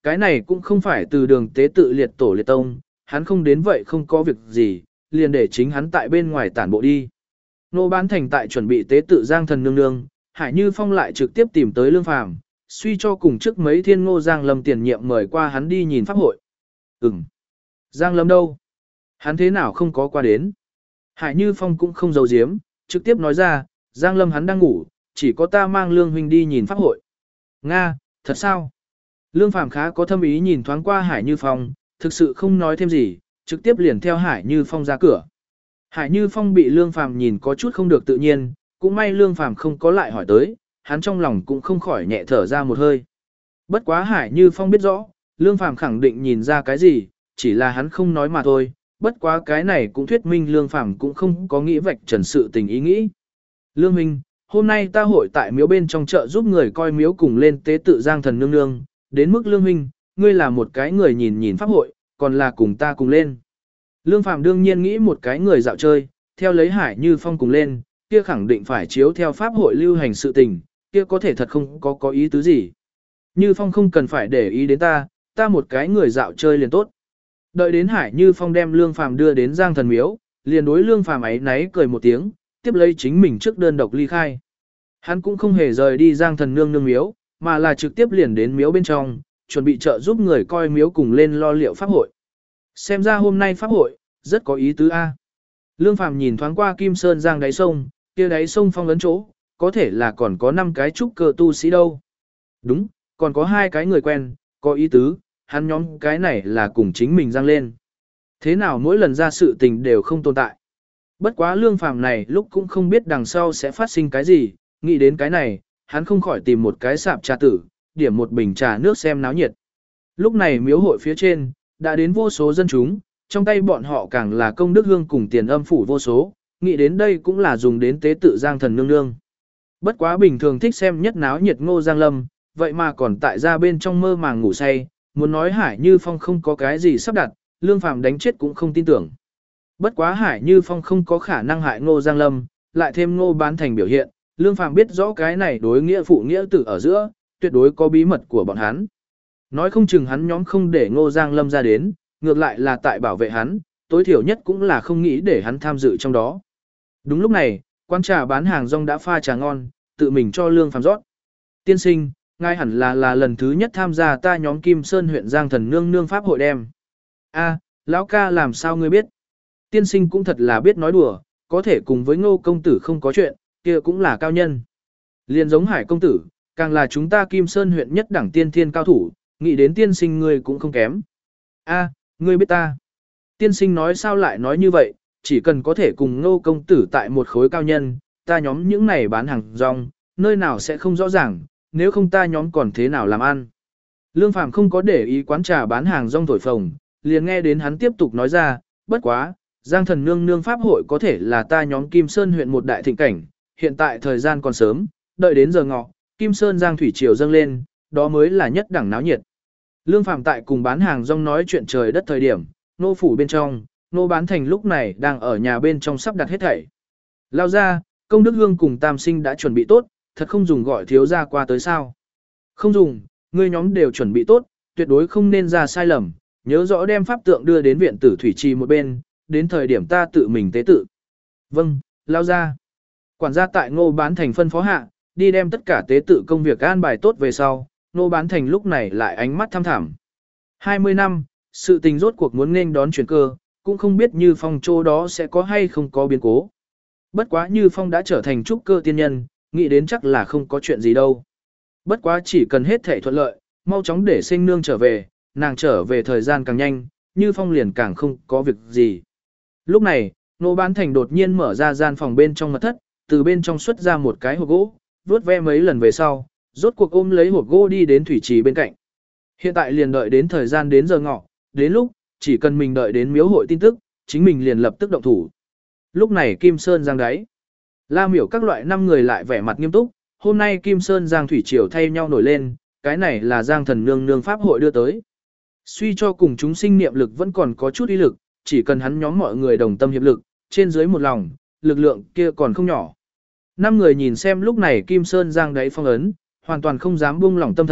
Cái này cũng không phải từ đường tế tự liệt tổ liệt tông, hắn không đến vậy không có việc gì, liền để chính hắn tại bên ngoài tản bộ đi. Nô Bán Thành tại chuẩn bị tế tự Giang Thần nương nương, Hải Như Phong lại trực tiếp tìm tới Lương Phàm, suy cho cùng trước mấy thiên Ngô Giang Lâm tiền nhiệm mời qua hắn đi nhìn pháp hội. Ừm. Giang Lâm đâu? Hắn thế nào không có qua đến? Hải Như Phong cũng không giấu giếm, trực tiếp nói ra, Giang Lâm hắn đang ngủ, chỉ có ta mang Lương huynh đi nhìn pháp hội. Nga, thật sao? Lương Phàm khá có thâm ý nhìn thoáng qua Hải Như Phong, thực sự không nói thêm gì, trực tiếp liền theo Hải Như Phong ra cửa. Hải Như Phong bị Lương Phàm nhìn có chút không được tự nhiên, cũng may Lương Phàm không có lại hỏi tới, hắn trong lòng cũng không khỏi nhẹ thở ra một hơi. Bất quá Hải Như Phong biết rõ, Lương Phàm khẳng định nhìn ra cái gì, chỉ là hắn không nói mà thôi, bất quá cái này cũng thuyết minh Lương Phàm cũng không có nghĩ vạch trần sự tình ý nghĩ. Lương huynh, hôm nay ta hội tại miếu bên trong chợ giúp người coi miếu cùng lên tế tự Giang Thần nương nương, đến mức Lương huynh, ngươi là một cái người nhìn nhìn pháp hội, còn là cùng ta cùng lên. Lương Phàm đương nhiên nghĩ một cái người dạo chơi, theo lấy Hải Như Phong cùng lên, kia khẳng định phải chiếu theo pháp hội lưu hành sự tình, kia có thể thật không có có ý tứ gì. Như Phong không cần phải để ý đến ta, ta một cái người dạo chơi liền tốt. Đợi đến Hải Như Phong đem Lương Phàm đưa đến Giang Thần miếu, liền đối Lương Phàm ấy náy cười một tiếng, tiếp lấy chính mình trước đơn độc ly khai. Hắn cũng không hề rời đi Giang Thần nương nương miếu, mà là trực tiếp liền đến miếu bên trong, chuẩn bị trợ giúp người coi miếu cùng lên lo liệu pháp hội. Xem ra hôm nay pháp hội, rất có ý tứ A. Lương Phàm nhìn thoáng qua Kim Sơn Giang đáy sông, kia đáy sông phong ấn chỗ, có thể là còn có năm cái trúc cơ tu sĩ đâu. Đúng, còn có hai cái người quen, có ý tứ, hắn nhóm cái này là cùng chính mình giang lên. Thế nào mỗi lần ra sự tình đều không tồn tại. Bất quá Lương Phàm này lúc cũng không biết đằng sau sẽ phát sinh cái gì, nghĩ đến cái này, hắn không khỏi tìm một cái sạp trà tử, điểm một bình trà nước xem náo nhiệt. Lúc này miếu hội phía trên, đã đến vô số dân chúng, trong tay bọn họ càng là công đức hương cùng tiền âm phủ vô số, nghĩ đến đây cũng là dùng đến tế tự Giang Thần nương nương. Bất quá bình thường thích xem nhất náo nhiệt Ngô Giang Lâm, vậy mà còn tại ra bên trong mơ màng ngủ say, muốn nói Hải Như Phong không có cái gì sắp đặt, Lương Phàm đánh chết cũng không tin tưởng. Bất quá Hải Như Phong không có khả năng hại Ngô Giang Lâm, lại thêm Ngô Bán Thành biểu hiện, Lương Phàm biết rõ cái này đối nghĩa phụ nghĩa tử ở giữa, tuyệt đối có bí mật của bọn hắn. Nói không chừng hắn nhóm không để Ngô Giang Lâm ra đến, ngược lại là tại bảo vệ hắn, tối thiểu nhất cũng là không nghĩ để hắn tham dự trong đó. Đúng lúc này, quán trà bán hàng rong đã pha trà ngon, tự mình cho Lương Phàm rót. Tiên sinh, ngài hẳn là là lần thứ nhất tham gia ta nhóm Kim Sơn huyện Giang Thần nương nương pháp hội đem. A, lão ca làm sao ngươi biết? Tiên sinh cũng thật là biết nói đùa, có thể cùng với Ngô công tử không có chuyện, kia cũng là cao nhân. Liên giống Hải công tử, càng là chúng ta Kim Sơn huyện nhất đẳng tiên thiên cao thủ, nghĩ đến tiên sinh ngươi cũng không kém. A, ngươi biết ta. Tiên sinh nói sao lại nói như vậy, chỉ cần có thể cùng Ngô công tử tại một khối cao nhân, ta nhóm những này bán hàng rong, nơi nào sẽ không rõ ràng, nếu không ta nhóm còn thế nào làm ăn. Lương Phàm không có để ý quán trà bán hàng rong thổi phồng, liền nghe đến hắn tiếp tục nói ra, bất quá, Giang Thần nương nương pháp hội có thể là ta nhóm Kim Sơn huyện một đại thịnh cảnh, hiện tại thời gian còn sớm, đợi đến giờ ngọ, Kim Sơn Giang thủy triều dâng lên, đó mới là nhất đẳng náo nhiệt. Lương Phàm tại cùng bán hàng rong nói chuyện trời đất thời điểm, nô phủ bên trong, nô Bán Thành lúc này đang ở nhà bên trong sắp đặt hết thảy. Lao ra, công đức hương cùng tam sinh đã chuẩn bị tốt, thật không dùng gọi thiếu gia qua tới sao. Không dùng, ngươi nhóm đều chuẩn bị tốt, tuyệt đối không nên ra sai lầm, nhớ rõ đem pháp tượng đưa đến viện tử thủy trì một bên, đến thời điểm ta tự mình tế tự. Vâng, lao ra. Quản gia tại Ngô Bán Thành phân phó hạ, đi đem tất cả tế tự công việc an bài tốt về sau, Ngô Bán Thành lúc này lại ánh mắt thăm thẳm. hai mươi năm, sự tình rốt cuộc muốn nên đón chuyển cơ, cũng không biết Như Phong chỗ đó sẽ có hay không có biến cố. Bất quá Như Phong đã trở thành trúc cơ tiên nhân, nghĩ đến chắc là không có chuyện gì đâu. Bất quá chỉ cần hết thể thuận lợi, mau chóng để sinh nương trở về, nàng trở về thời gian càng nhanh, Như Phong liền càng không có việc gì. Lúc này, Ngô Bán Thành đột nhiên mở ra gian phòng bên trong mật thất, từ bên trong xuất ra một cái hộp gỗ, vuốt ve mấy lần về sau, rốt cuộc ôm lấy hộp gỗ đi đến thủy trì bên cạnh. Hiện tại liền đợi đến thời gian đến giờ ngọ, đến lúc, chỉ cần mình đợi đến miếu hội tin tức, chính mình liền lập tức động thủ. Lúc này Kim Sơn Giang đáy, La Miểu các loại năm người lại vẻ mặt nghiêm túc, hôm nay Kim Sơn Giang thủy triều thay nhau nổi lên, cái này là Giang Thần nương nương pháp hội đưa tới. Suy cho cùng chúng sinh niệm lực vẫn còn có chút uy lực, chỉ cần hắn nhóm mọi người đồng tâm hiệp lực, trên dưới một lòng, lực lượng kia còn không nhỏ. Năm người nhìn xem lúc này Kim Sơn Giang đáy phong ấn, hoàn toàn không dám buông lỏng tâm thần,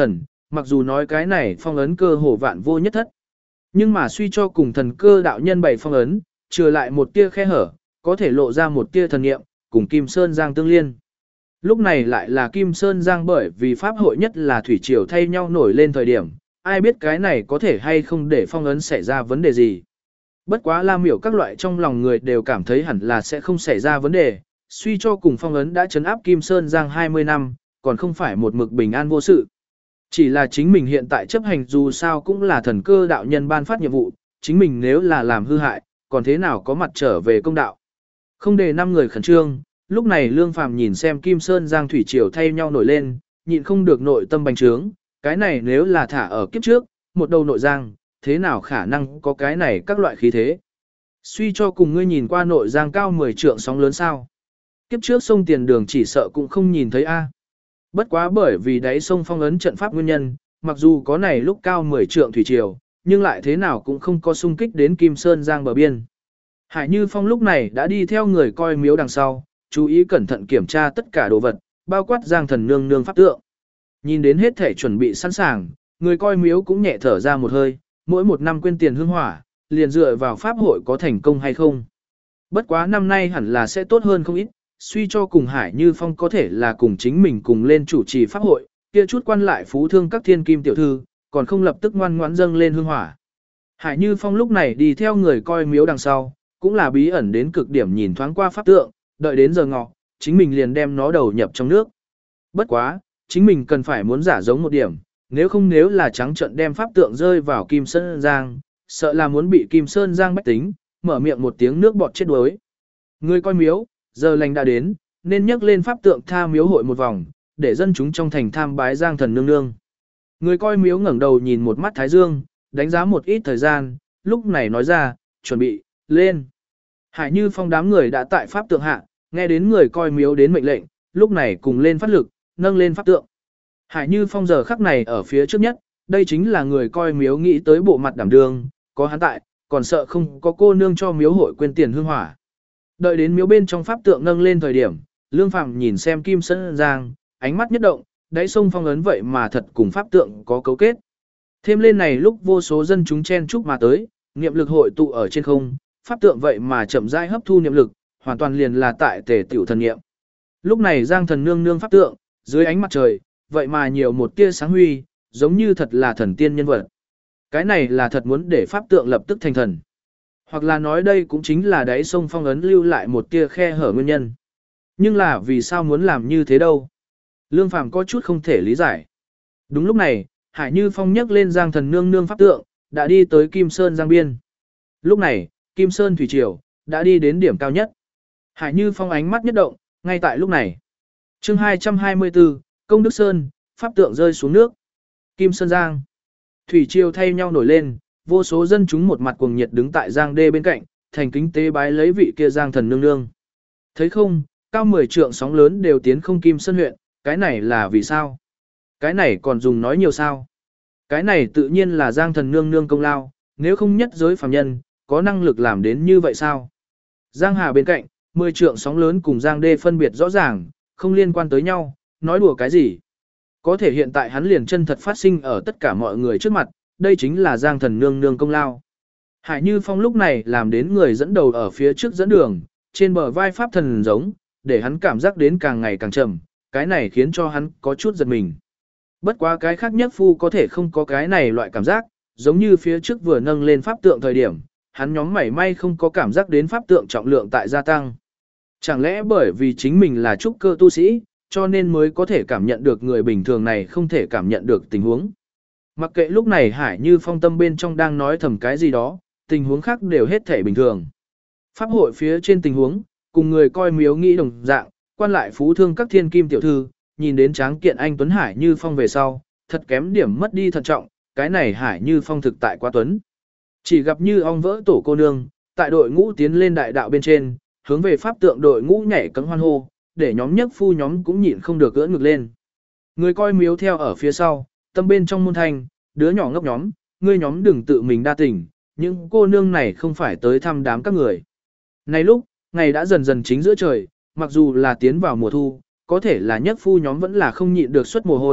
mặc dù nói cái này phong ấn cơ hồ vạn vô nhất thất. Nhưng mà suy cho cùng thần cơ đạo nhân bảy phong ấn, trừ lại một tia khe hở, có thể lộ ra một tia thần niệm, cùng Kim Sơn Giang tương liên. Lúc này lại là Kim Sơn Giang bởi vì pháp hội nhất là thủy triều thay nhau nổi lên thời điểm, ai biết cái này có thể hay không để phong ấn xảy ra vấn đề gì. Bất quá Lam Miểu các loại trong lòng người đều cảm thấy hẳn là sẽ không xảy ra vấn đề, suy cho cùng phong ấn đã trấn áp Kim Sơn Giang hai mươi năm, còn không phải một mực bình an vô sự. Chỉ là chính mình hiện tại chấp hành dù sao cũng là thần cơ đạo nhân ban phát nhiệm vụ, chính mình nếu là làm hư hại, còn thế nào có mặt trở về công đạo. Không để năm người khẩn trương, lúc này Lương Phàm nhìn xem Kim Sơn Giang thủy triều thay nhau nổi lên, nhịn không được nội tâm bành trướng, cái này nếu là thả ở kiếp trước, một đầu nội giang, thế nào khả năng có cái này các loại khí thế. Suy cho cùng ngươi nhìn qua nội giang cao mười trượng sóng lớn sao. Kiếp trước sông Tiền Đường chỉ sợ cũng không nhìn thấy a. Bất quá bởi vì đáy sông phong ấn trận pháp nguyên nhân, mặc dù có này lúc cao mười trượng thủy triều, nhưng lại thế nào cũng không có xung kích đến Kim Sơn Giang bờ biên. Hải Như Phong lúc này đã đi theo người coi miếu đằng sau, chú ý cẩn thận kiểm tra tất cả đồ vật, bao quát Giang Thần Nương Nương pháp tượng. Nhìn đến hết thể chuẩn bị sẵn sàng, người coi miếu cũng nhẹ thở ra một hơi, mỗi một năm quên tiền hương hỏa, liền dựa vào pháp hội có thành công hay không. Bất quá năm nay hẳn là sẽ tốt hơn không ít, suy cho cùng Hải Như Phong có thể là cùng chính mình cùng lên chủ trì pháp hội, kia chút quan lại phú thương các thiên kim tiểu thư, còn không lập tức ngoan ngoãn dâng lên hương hỏa. Hải Như Phong lúc này đi theo người coi miếu đằng sau, cũng là bí ẩn đến cực điểm nhìn thoáng qua pháp tượng, đợi đến giờ ngọ, chính mình liền đem nó đầu nhập trong nước. Bất quá, chính mình cần phải muốn giả giống một điểm, nếu không nếu là trắng trận đem pháp tượng rơi vào Kim Sơn Giang, sợ là muốn bị Kim Sơn Giang bách tính, mở miệng một tiếng nước bọt chết đuối. Người coi miếu, giờ lành đã đến, nên nhắc lên pháp tượng tha miếu hội một vòng, để dân chúng trong thành tham bái Giang Thần Nương Nương. Người coi miếu ngẩng đầu nhìn một mắt Thái Dương, đánh giá một ít thời gian, lúc này nói ra, chuẩn bị, lên. Hải Như Phong đám người đã tại pháp tượng hạ, nghe đến người coi miếu đến mệnh lệnh, lúc này cùng lên phát lực, nâng lên pháp tượng. Hải Như Phong giờ khắc này ở phía trước nhất, đây chính là người coi miếu nghĩ tới bộ mặt đảm đương, có hắn tại, còn sợ không có cô nương cho miếu hội quên tiền hương hỏa. Đợi đến miếu bên trong pháp tượng nâng lên thời điểm, Lương Phàm nhìn xem Kim Sơn Giang, ánh mắt nhất động, đáy sông phong ấn vậy mà thật cùng pháp tượng có cấu kết. Thêm lên này lúc vô số dân chúng chen chúc mà tới, niệm lực hội tụ ở trên không, pháp tượng vậy mà chậm rãi hấp thu niệm lực, hoàn toàn liền là tại tề tiểu thần niệm. Lúc này Giang Thần Nương Nương pháp tượng, dưới ánh mặt trời, vậy mà nhiều một tia sáng huy, giống như thật là thần tiên nhân vật. Cái này là thật muốn để pháp tượng lập tức thành thần. Hoặc là nói đây cũng chính là đáy sông phong ấn lưu lại một tia khe hở nguyên nhân. Nhưng là vì sao muốn làm như thế đâu? Lương Phàm có chút không thể lý giải. Đúng lúc này, Hải Như Phong nhấc lên Giang Thần Nương Nương pháp tượng, đã đi tới Kim Sơn Giang biên. Lúc này, Kim Sơn thủy triều đã đi đến điểm cao nhất. Hải Như Phong ánh mắt nhất động, ngay tại lúc này. Chương hai trăm hai mươi tư, Công Đức Sơn, pháp tượng rơi xuống nước. Kim Sơn Giang. Thủy triều thay nhau nổi lên, vô số dân chúng một mặt cuồng nhiệt đứng tại giang đê bên cạnh, thành kính tế bái lấy vị kia Giang Thần Nương Nương. Thấy không, cao mười trượng sóng lớn đều tiến không Kim Sơn huyện, cái này là vì sao? Cái này còn dùng nói nhiều sao? Cái này tự nhiên là Giang Thần Nương Nương công lao, nếu không nhất giới phàm nhân, có năng lực làm đến như vậy sao? Giang Hà bên cạnh, mười trượng sóng lớn cùng Giang đê phân biệt rõ ràng, không liên quan tới nhau, nói đùa cái gì? Có thể hiện tại hắn liền chân thật phát sinh ở tất cả mọi người trước mặt, đây chính là Giang Thần Nương Nương công lao. Hải Như Phong lúc này làm đến người dẫn đầu ở phía trước dẫn đường, trên bờ vai pháp thần giống, để hắn cảm giác đến càng ngày càng trầm, cái này khiến cho hắn có chút giật mình. Bất quá cái khác nhất phu có thể không có cái này loại cảm giác, giống như phía trước vừa nâng lên pháp tượng thời điểm, hắn nhóm mảy may không có cảm giác đến pháp tượng trọng lượng tại gia tăng. Chẳng lẽ bởi vì chính mình là trúc cơ tu sĩ, cho nên mới có thể cảm nhận được người bình thường này không thể cảm nhận được tình huống. Mặc kệ lúc này Hải Như Phong tâm bên trong đang nói thầm cái gì đó, tình huống khác đều hết thể bình thường. Pháp hội phía trên tình huống, cùng người coi miếu nghĩ đồng dạng, quan lại phú thương các thiên kim tiểu thư, nhìn đến tráng kiện anh Tuấn Hải Như Phong về sau, thật kém điểm mất đi thận trọng, cái này Hải Như Phong thực tại quá tuấn. Chỉ gặp như ong vỡ tổ cô nương, tại đội ngũ tiến lên đại đạo bên trên, hướng về pháp tượng đội ngũ nhảy cẫng hoan hô, để nhóm nhất phu nhóm cũng nhịn không được ưỡn ngực lên. Người coi miếu theo ở phía sau, tâm bên trong môn thanh, đứa nhỏ ngốc nhóm, ngươi nhóm đừng tự mình đa tình, những cô nương này không phải tới thăm đám các người. Này lúc, ngày đã dần dần chính giữa trời, mặc dù là tiến vào mùa thu, có thể là nhất phu nhóm vẫn là không nhịn được xuất mồ hôi,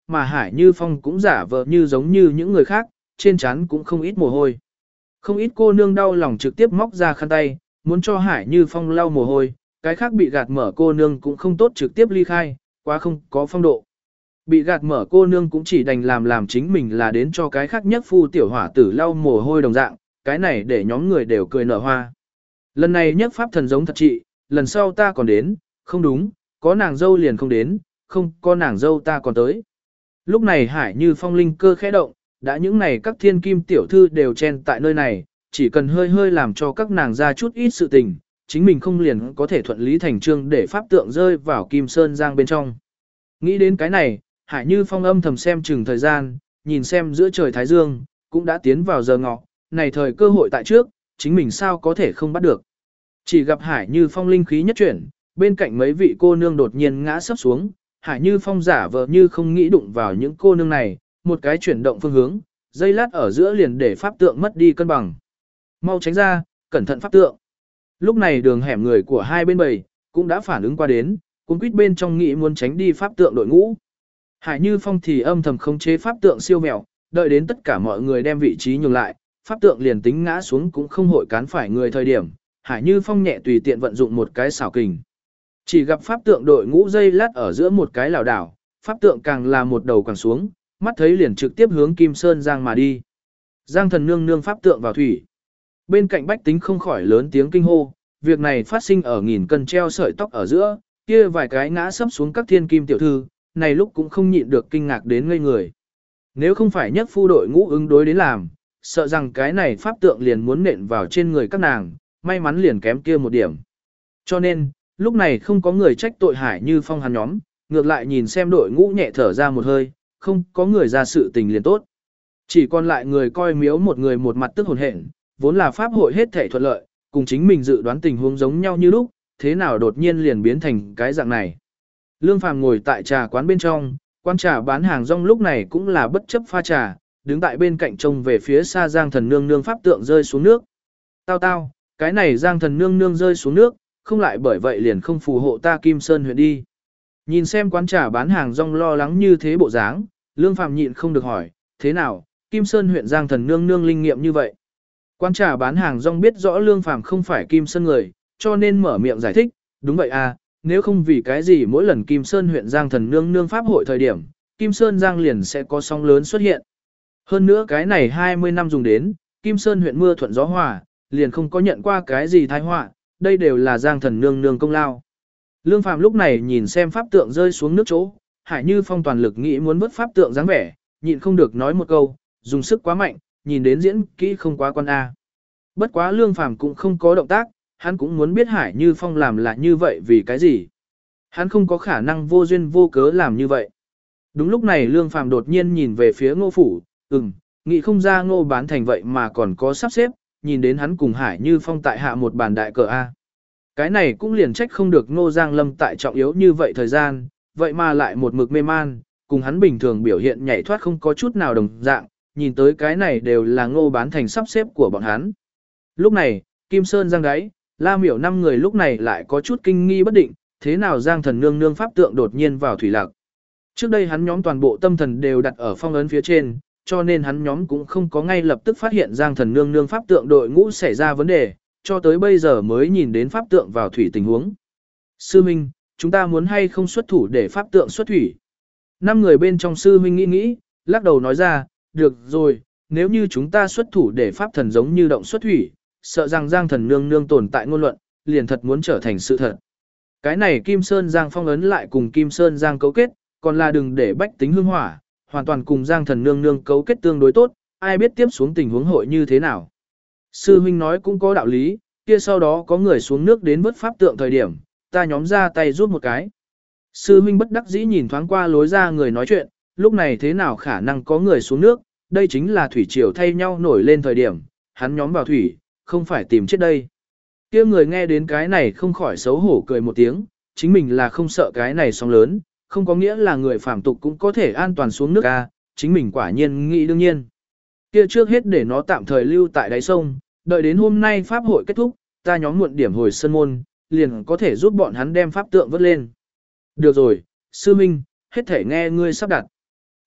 mà Hải Như Phong cũng giả vờ như giống như những người khác, trên trán cũng không ít mồ hôi. Không ít cô nương đau lòng trực tiếp móc ra khăn tay, muốn cho Hải Như Phong lau mồ hôi, cái khác bị gạt mở cô nương cũng không tốt trực tiếp ly khai, quá không có phong độ. Bị gạt mở cô nương cũng chỉ đành làm làm chính mình là đến cho cái khác nhất phu tiểu hỏa tử lau mồ hôi đồng dạng, cái này để nhóm người đều cười nở hoa. Lần này nhất pháp thần giống thật chị, lần sau ta còn đến, không đúng, có nàng dâu liền không đến, không có nàng dâu ta còn tới. Lúc này Hải Như Phong linh cơ khẽ động, đã những này các thiên kim tiểu thư đều chen tại nơi này, chỉ cần hơi hơi làm cho các nàng ra chút ít sự tình, chính mình không liền có thể thuận lý thành trương để pháp tượng rơi vào Kim Sơn Giang bên trong. Nghĩ đến cái này, Hải Như Phong âm thầm xem chừng thời gian, nhìn xem giữa trời Thái Dương, cũng đã tiến vào giờ ngọ, này thời cơ hội tại trước, chính mình sao có thể không bắt được. Chỉ gặp Hải Như Phong linh khí nhất chuyển, bên cạnh mấy vị cô nương đột nhiên ngã sấp xuống, Hải Như Phong giả vờ như không nghĩ đụng vào những cô nương này, một cái chuyển động phương hướng, dây lát ở giữa liền để pháp tượng mất đi cân bằng. Mau tránh ra, cẩn thận pháp tượng. Lúc này đường hẻm người của hai bên bầy, cũng đã phản ứng qua đến, cuốn quýt bên trong nghĩ muốn tránh đi pháp tượng đội ngũ. Hải Như Phong thì âm thầm khống chế pháp tượng siêu mèo, đợi đến tất cả mọi người đem vị trí nhường lại, pháp tượng liền tính ngã xuống cũng không hội cán phải người thời điểm. Hải Như Phong nhẹ tùy tiện vận dụng một cái xảo kình. Chỉ gặp pháp tượng đội ngũ dây lát ở giữa một cái lảo đảo, pháp tượng càng là một đầu càng xuống, mắt thấy liền trực tiếp hướng Kim Sơn Giang mà đi. Giang thần nương nương pháp tượng vào thủy. Bên cạnh bách tính không khỏi lớn tiếng kinh hô, việc này phát sinh ở nghìn cân treo sợi tóc ở giữa, kia vài cái ngã sấp xuống các thiên kim tiểu thư, này lúc cũng không nhịn được kinh ngạc đến ngây người. Nếu không phải nhất phu đội ngũ ứng đối đến làm, sợ rằng cái này pháp tượng liền muốn nện vào trên người các nàng, may mắn liền kém kia một điểm. Cho nên, lúc này không có người trách tội Hải Như Phong hắn nhóm, ngược lại nhìn xem đội ngũ nhẹ thở ra một hơi, không có người ra sự tình liền tốt. Chỉ còn lại người coi miếu một người một mặt tức hồn hển, vốn là pháp hội hết thể thuận lợi, cùng chính mình dự đoán tình huống giống nhau như lúc, thế nào đột nhiên liền biến thành cái dạng này. Lương Phàm ngồi tại trà quán bên trong, quán trà bán hàng rong lúc này cũng là bất chấp pha trà, đứng tại bên cạnh trông về phía xa Giang thần nương nương pháp tượng rơi xuống nước. Tao tao, cái này Giang thần nương nương rơi xuống nước, không lại bởi vậy liền không phù hộ ta Kim Sơn huyện đi. Nhìn xem quán trà bán hàng rong lo lắng như thế bộ dáng, Lương Phàm nhịn không được hỏi, thế nào, Kim Sơn huyện Giang thần nương nương linh nghiệm như vậy. Quán trà bán hàng rong biết rõ Lương Phàm không phải Kim Sơn người, cho nên mở miệng giải thích, đúng vậy à, nếu không vì cái gì mỗi lần Kim Sơn huyện Giang thần nương nương pháp hội thời điểm, Kim Sơn Giang liền sẽ có sóng lớn xuất hiện. Hơn nữa cái này hai mươi năm dùng đến, Kim Sơn huyện mưa thuận gió hòa, liền không có nhận qua cái gì tai họa, đây đều là Giang thần nương nương công lao. Lương Phàm lúc này nhìn xem pháp tượng rơi xuống nước chỗ, Hải Như Phong toàn lực nghĩ muốn vớt pháp tượng dáng vẻ, nhịn không được nói một câu, dùng sức quá mạnh, nhìn đến diễn kỹ không quá quan a. Bất quá Lương Phàm cũng không có động tác, hắn cũng muốn biết Hải Như Phong làm là như vậy vì cái gì. Hắn không có khả năng vô duyên vô cớ làm như vậy. Đúng lúc này Lương Phàm đột nhiên nhìn về phía Ngô phủ, ừm, nghĩ không ra Ngô bán thành vậy mà còn có sắp xếp, nhìn đến hắn cùng Hải Như Phong tại hạ một bàn đại cờ A. Cái này cũng liền trách không được Ngô Giang Lâm tại trọng yếu như vậy thời gian, vậy mà lại một mực mê man, cùng hắn bình thường biểu hiện nhảy thoát không có chút nào đồng dạng, nhìn tới cái này đều là Ngô bán thành sắp xếp của bọn hắn. Lúc này, Kim Sơn Giang đáy, La Miểu năm người lúc này lại có chút kinh nghi bất định, thế nào Giang thần nương nương pháp tượng đột nhiên vào thủy lạc. Trước đây hắn nhóm toàn bộ tâm thần đều đặt ở phong ấn phía trên, cho nên hắn nhóm cũng không có ngay lập tức phát hiện Giang thần nương nương pháp tượng đội ngũ xảy ra vấn đề, cho tới bây giờ mới nhìn đến pháp tượng vào thủy tình huống. Sư Minh, chúng ta muốn hay không xuất thủ để pháp tượng xuất thủy? Năm người bên trong Sư Minh nghĩ nghĩ, lắc đầu nói ra, được rồi, nếu như chúng ta xuất thủ để pháp thần giống như động xuất thủy, sợ rằng Giang thần nương nương tồn tại ngôn luận, liền thật muốn trở thành sự thật. Cái này Kim Sơn Giang phong ấn lại cùng Kim Sơn Giang cấu kết, còn là đừng để bách tính hương hỏa, hoàn toàn cùng Giang thần nương nương cấu kết tương đối tốt, ai biết tiếp xuống tình huống hội như thế nào. Sư huynh nói cũng có đạo lý, kia sau đó có người xuống nước đến vớt pháp tượng thời điểm, ta nhóm ra tay giúp một cái. Sư huynh bất đắc dĩ nhìn thoáng qua lối ra người nói chuyện, lúc này thế nào khả năng có người xuống nước, đây chính là thủy triều thay nhau nổi lên thời điểm, hắn nhóm vào thủy, không phải tìm chết đây. Kia người nghe đến cái này không khỏi xấu hổ cười một tiếng, chính mình là không sợ cái này sóng lớn, không có nghĩa là người phàm tục cũng có thể an toàn xuống nước a, chính mình quả nhiên nghĩ đương nhiên. Kia trước hết để nó tạm thời lưu tại đáy sông, đợi đến hôm nay pháp hội kết thúc, ta nhóm muộn điểm hồi sân môn, liền có thể giúp bọn hắn đem pháp tượng vớt lên. Được rồi, sư minh, hết thể nghe ngươi sắp đặt.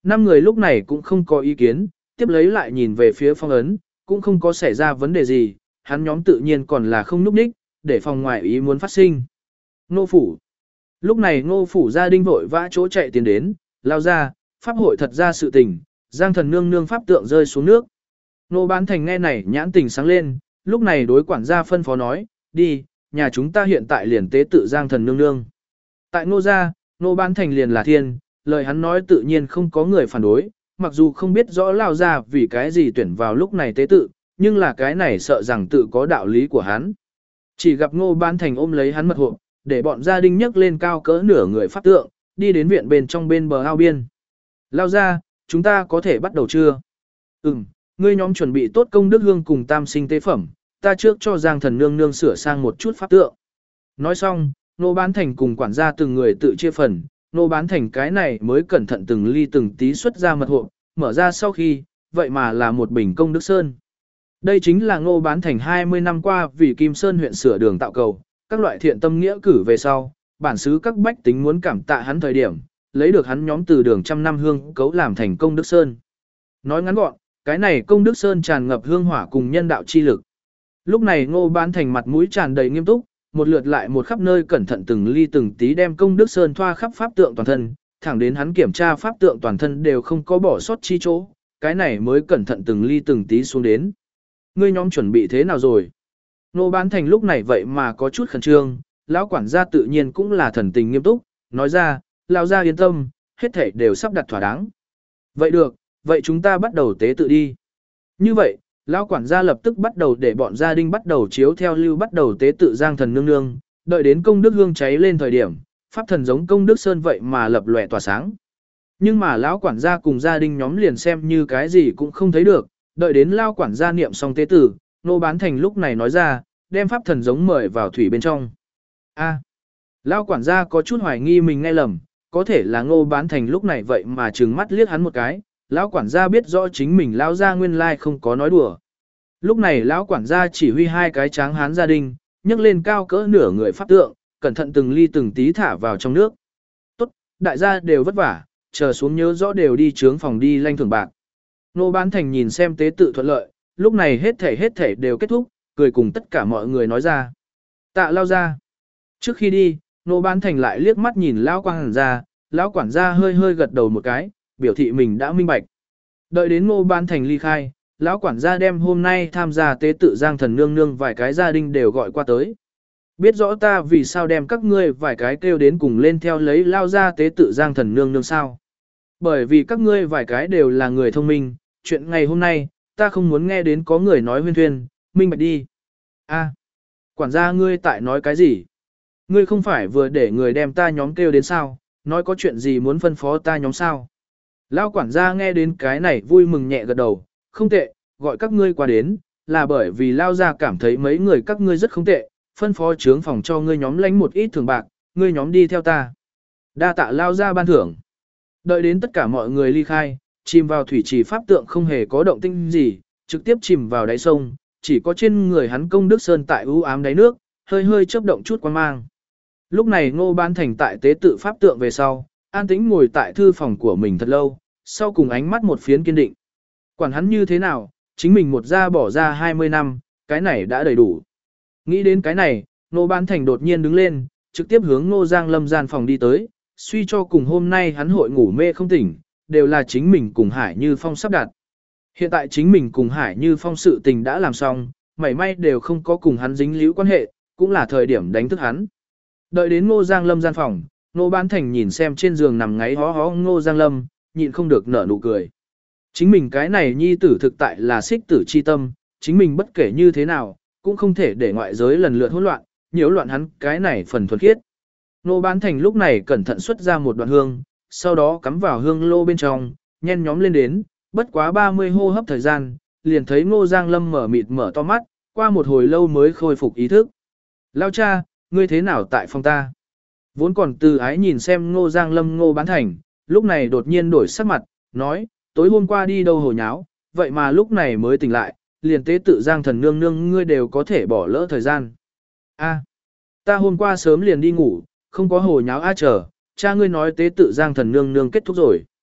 Năm người lúc này cũng không có ý kiến, tiếp lấy lại nhìn về phía phong ấn, cũng không có xảy ra vấn đề gì, hắn nhóm tự nhiên còn là không núp đích, để phòng ngoại ý muốn phát sinh. Ngô phủ. Lúc này ngô phủ gia đình vội vã chỗ chạy tiến đến, lao ra, pháp hội thật ra sự tình, giang thần nương nương pháp tượng rơi xuống nước. Ngô bán thành nghe này nhãn tình sáng lên, lúc này đối quản gia phân phó nói, đi, nhà chúng ta hiện tại liền tế tự giang thần nương nương. Tại ngô gia, ngô bán thành liền là thiên, lời hắn nói tự nhiên không có người phản đối, mặc dù không biết rõ lao ra vì cái gì tuyển vào lúc này tế tự, nhưng là cái này sợ rằng tự có đạo lý của hắn. Chỉ gặp ngô bán thành ôm lấy hắn mật hộp, để bọn gia đình nhấc lên cao cỡ nửa người pháp tượng, đi đến viện bên trong bên bờ ao biên. Lao ra, chúng ta có thể bắt đầu chưa? Ừm, ngươi nhóm chuẩn bị tốt công đức hương cùng tam sinh tế phẩm, ta trước cho giang thần nương nương sửa sang một chút pháp tượng. Nói xong, nô bán thành cùng quản gia từng người tự chia phần, nô bán thành cái này mới cẩn thận từng ly từng tí xuất ra mật hộp, mở ra sau khi, vậy mà là một bình công đức sơn. Đây chính là ngô bán thành hai mươi năm qua vì Kim Sơn huyện sửa đường tạo cầu, các loại thiện tâm nghĩa cử về sau, bản xứ các bách tính muốn cảm tạ hắn thời điểm, lấy được hắn nhóm từ đường trăm năm hương cấu làm thành công đức sơn. Nói ngắn gọn, cái này công đức sơn tràn ngập hương hỏa cùng nhân đạo chi lực. Lúc này ngô bán thành mặt mũi tràn đầy nghiêm túc, một lượt lại một khắp nơi cẩn thận từng ly từng tí đem công đức sơn thoa khắp pháp tượng toàn thân, thẳng đến hắn kiểm tra pháp tượng toàn thân đều không có bỏ sót chi chỗ, cái này mới cẩn thận từng ly từng tí xuống đến. Ngươi nhóm chuẩn bị thế nào rồi? Nô bán thành lúc này vậy mà có chút khẩn trương, lão quản gia tự nhiên cũng là thần tình nghiêm túc, nói ra, lão gia yên tâm, hết thảy đều sắp đặt thỏa đáng. Vậy được, vậy chúng ta bắt đầu tế tự đi. Như vậy, lão quản gia lập tức bắt đầu để bọn gia đình bắt đầu chiếu theo lưu bắt đầu tế tự giang thần nương nương, đợi đến công đức hương cháy lên thời điểm, pháp thần giống công đức sơn vậy mà lập lòe tỏa sáng. Nhưng mà lão quản gia cùng gia đình nhóm liền xem như cái gì cũng không thấy được, đợi đến lão quản gia niệm xong tế tử, nô bán thành lúc này nói ra, đem pháp thần giống mời vào thủy bên trong. A, lão quản gia có chút hoài nghi mình nghe lầm, có thể là ngô bán thành lúc này vậy mà trừng mắt liếc hắn một cái, lão quản gia biết rõ chính mình lão gia nguyên lai không có nói đùa. Lúc này lão quản gia chỉ huy hai cái tráng hán gia đình, nhấc lên cao cỡ nửa người pháp tượng, cẩn thận từng ly từng tí thả vào trong nước. Tốt, đại gia đều vất vả, chờ xuống nhớ rõ đều đi trướng phòng đi lanh thưởng bạc. Nô bán thành nhìn xem tế tự thuận lợi, lúc này hết thể hết thể đều kết thúc, cười cùng tất cả mọi người nói ra. Tạ lao ra. Trước khi đi, nô bán thành lại liếc mắt nhìn lão quản gia, lão quản gia hơi hơi gật đầu một cái, biểu thị mình đã minh bạch. Đợi đến nô bán thành ly khai, lão quản gia đem hôm nay tham gia tế tự giang thần nương nương vài cái gia đình đều gọi qua tới. Biết rõ ta vì sao đem các ngươi vài cái kêu đến cùng lên theo lấy lao ra tế tự giang thần nương nương sao. Bởi vì các ngươi vài cái đều là người thông minh, chuyện ngày hôm nay, ta không muốn nghe đến có người nói huyên thuyên, minh bạch đi. A, quản gia ngươi tại nói cái gì? Ngươi không phải vừa để người đem ta nhóm kêu đến sao, nói có chuyện gì muốn phân phó ta nhóm sao? Lão quản gia nghe đến cái này vui mừng nhẹ gật đầu, không tệ, gọi các ngươi qua đến, là bởi vì lao gia cảm thấy mấy người các ngươi rất không tệ, phân phó trướng phòng cho ngươi nhóm lãnh một ít thưởng bạc, ngươi nhóm đi theo ta. Đa tạ lao gia ban thưởng. Đợi đến tất cả mọi người ly khai, chìm vào thủy trì pháp tượng không hề có động tĩnh gì, trực tiếp chìm vào đáy sông, chỉ có trên người hắn công đức sơn tại u ám đáy nước, hơi hơi chớp động chút quan mang. Lúc này Ngô Bán Thành tại tế tự pháp tượng về sau, an tĩnh ngồi tại thư phòng của mình thật lâu, sau cùng ánh mắt một phiến kiên định. Quản hắn như thế nào, chính mình một gia bỏ ra hai mươi năm, cái này đã đầy đủ. Nghĩ đến cái này, Ngô Bán Thành đột nhiên đứng lên, trực tiếp hướng Ngô Giang Lâm gian phòng đi tới, suy cho cùng hôm nay hắn hội ngủ mê không tỉnh, đều là chính mình cùng Hải Như Phong sắp đặt. Hiện tại chính mình cùng Hải Như Phong sự tình đã làm xong, mảy may đều không có cùng hắn dính líu quan hệ, cũng là thời điểm đánh thức hắn. Đợi đến Ngô Giang Lâm gian phòng, Ngô Bán Thành nhìn xem trên giường nằm ngáy hó hó Ngô Giang Lâm, nhịn không được nở nụ cười. Chính mình cái này nhi tử thực tại là xích tử chi tâm, chính mình bất kể như thế nào, cũng không thể để ngoại giới lần lượt hỗn loạn, nhiễu loạn hắn cái này phần thuần khiết. Ngô Bán Thành lúc này cẩn thận xuất ra một đoạn hương, sau đó cắm vào hương lô bên trong, nhen nhóm lên đến, bất quá ba mươi hô hấp thời gian, liền thấy Ngô Giang Lâm mở mịt mở to mắt, qua một hồi lâu mới khôi phục ý thức. Lao cha, ngươi thế nào tại phòng ta? Vốn còn từ ái nhìn xem Ngô Giang Lâm Ngô Bán Thành, lúc này đột nhiên đổi sắc mặt, nói, tối hôm qua đi đâu hồ nháo, vậy mà lúc này mới tỉnh lại, liền tế tự Giang thần nương nương ngươi đều có thể bỏ lỡ thời gian. A, ta hôm qua sớm liền đi ngủ, không có hồ nháo a chờ, cha ngươi nói tế tự Giang thần nương nương kết thúc rồi.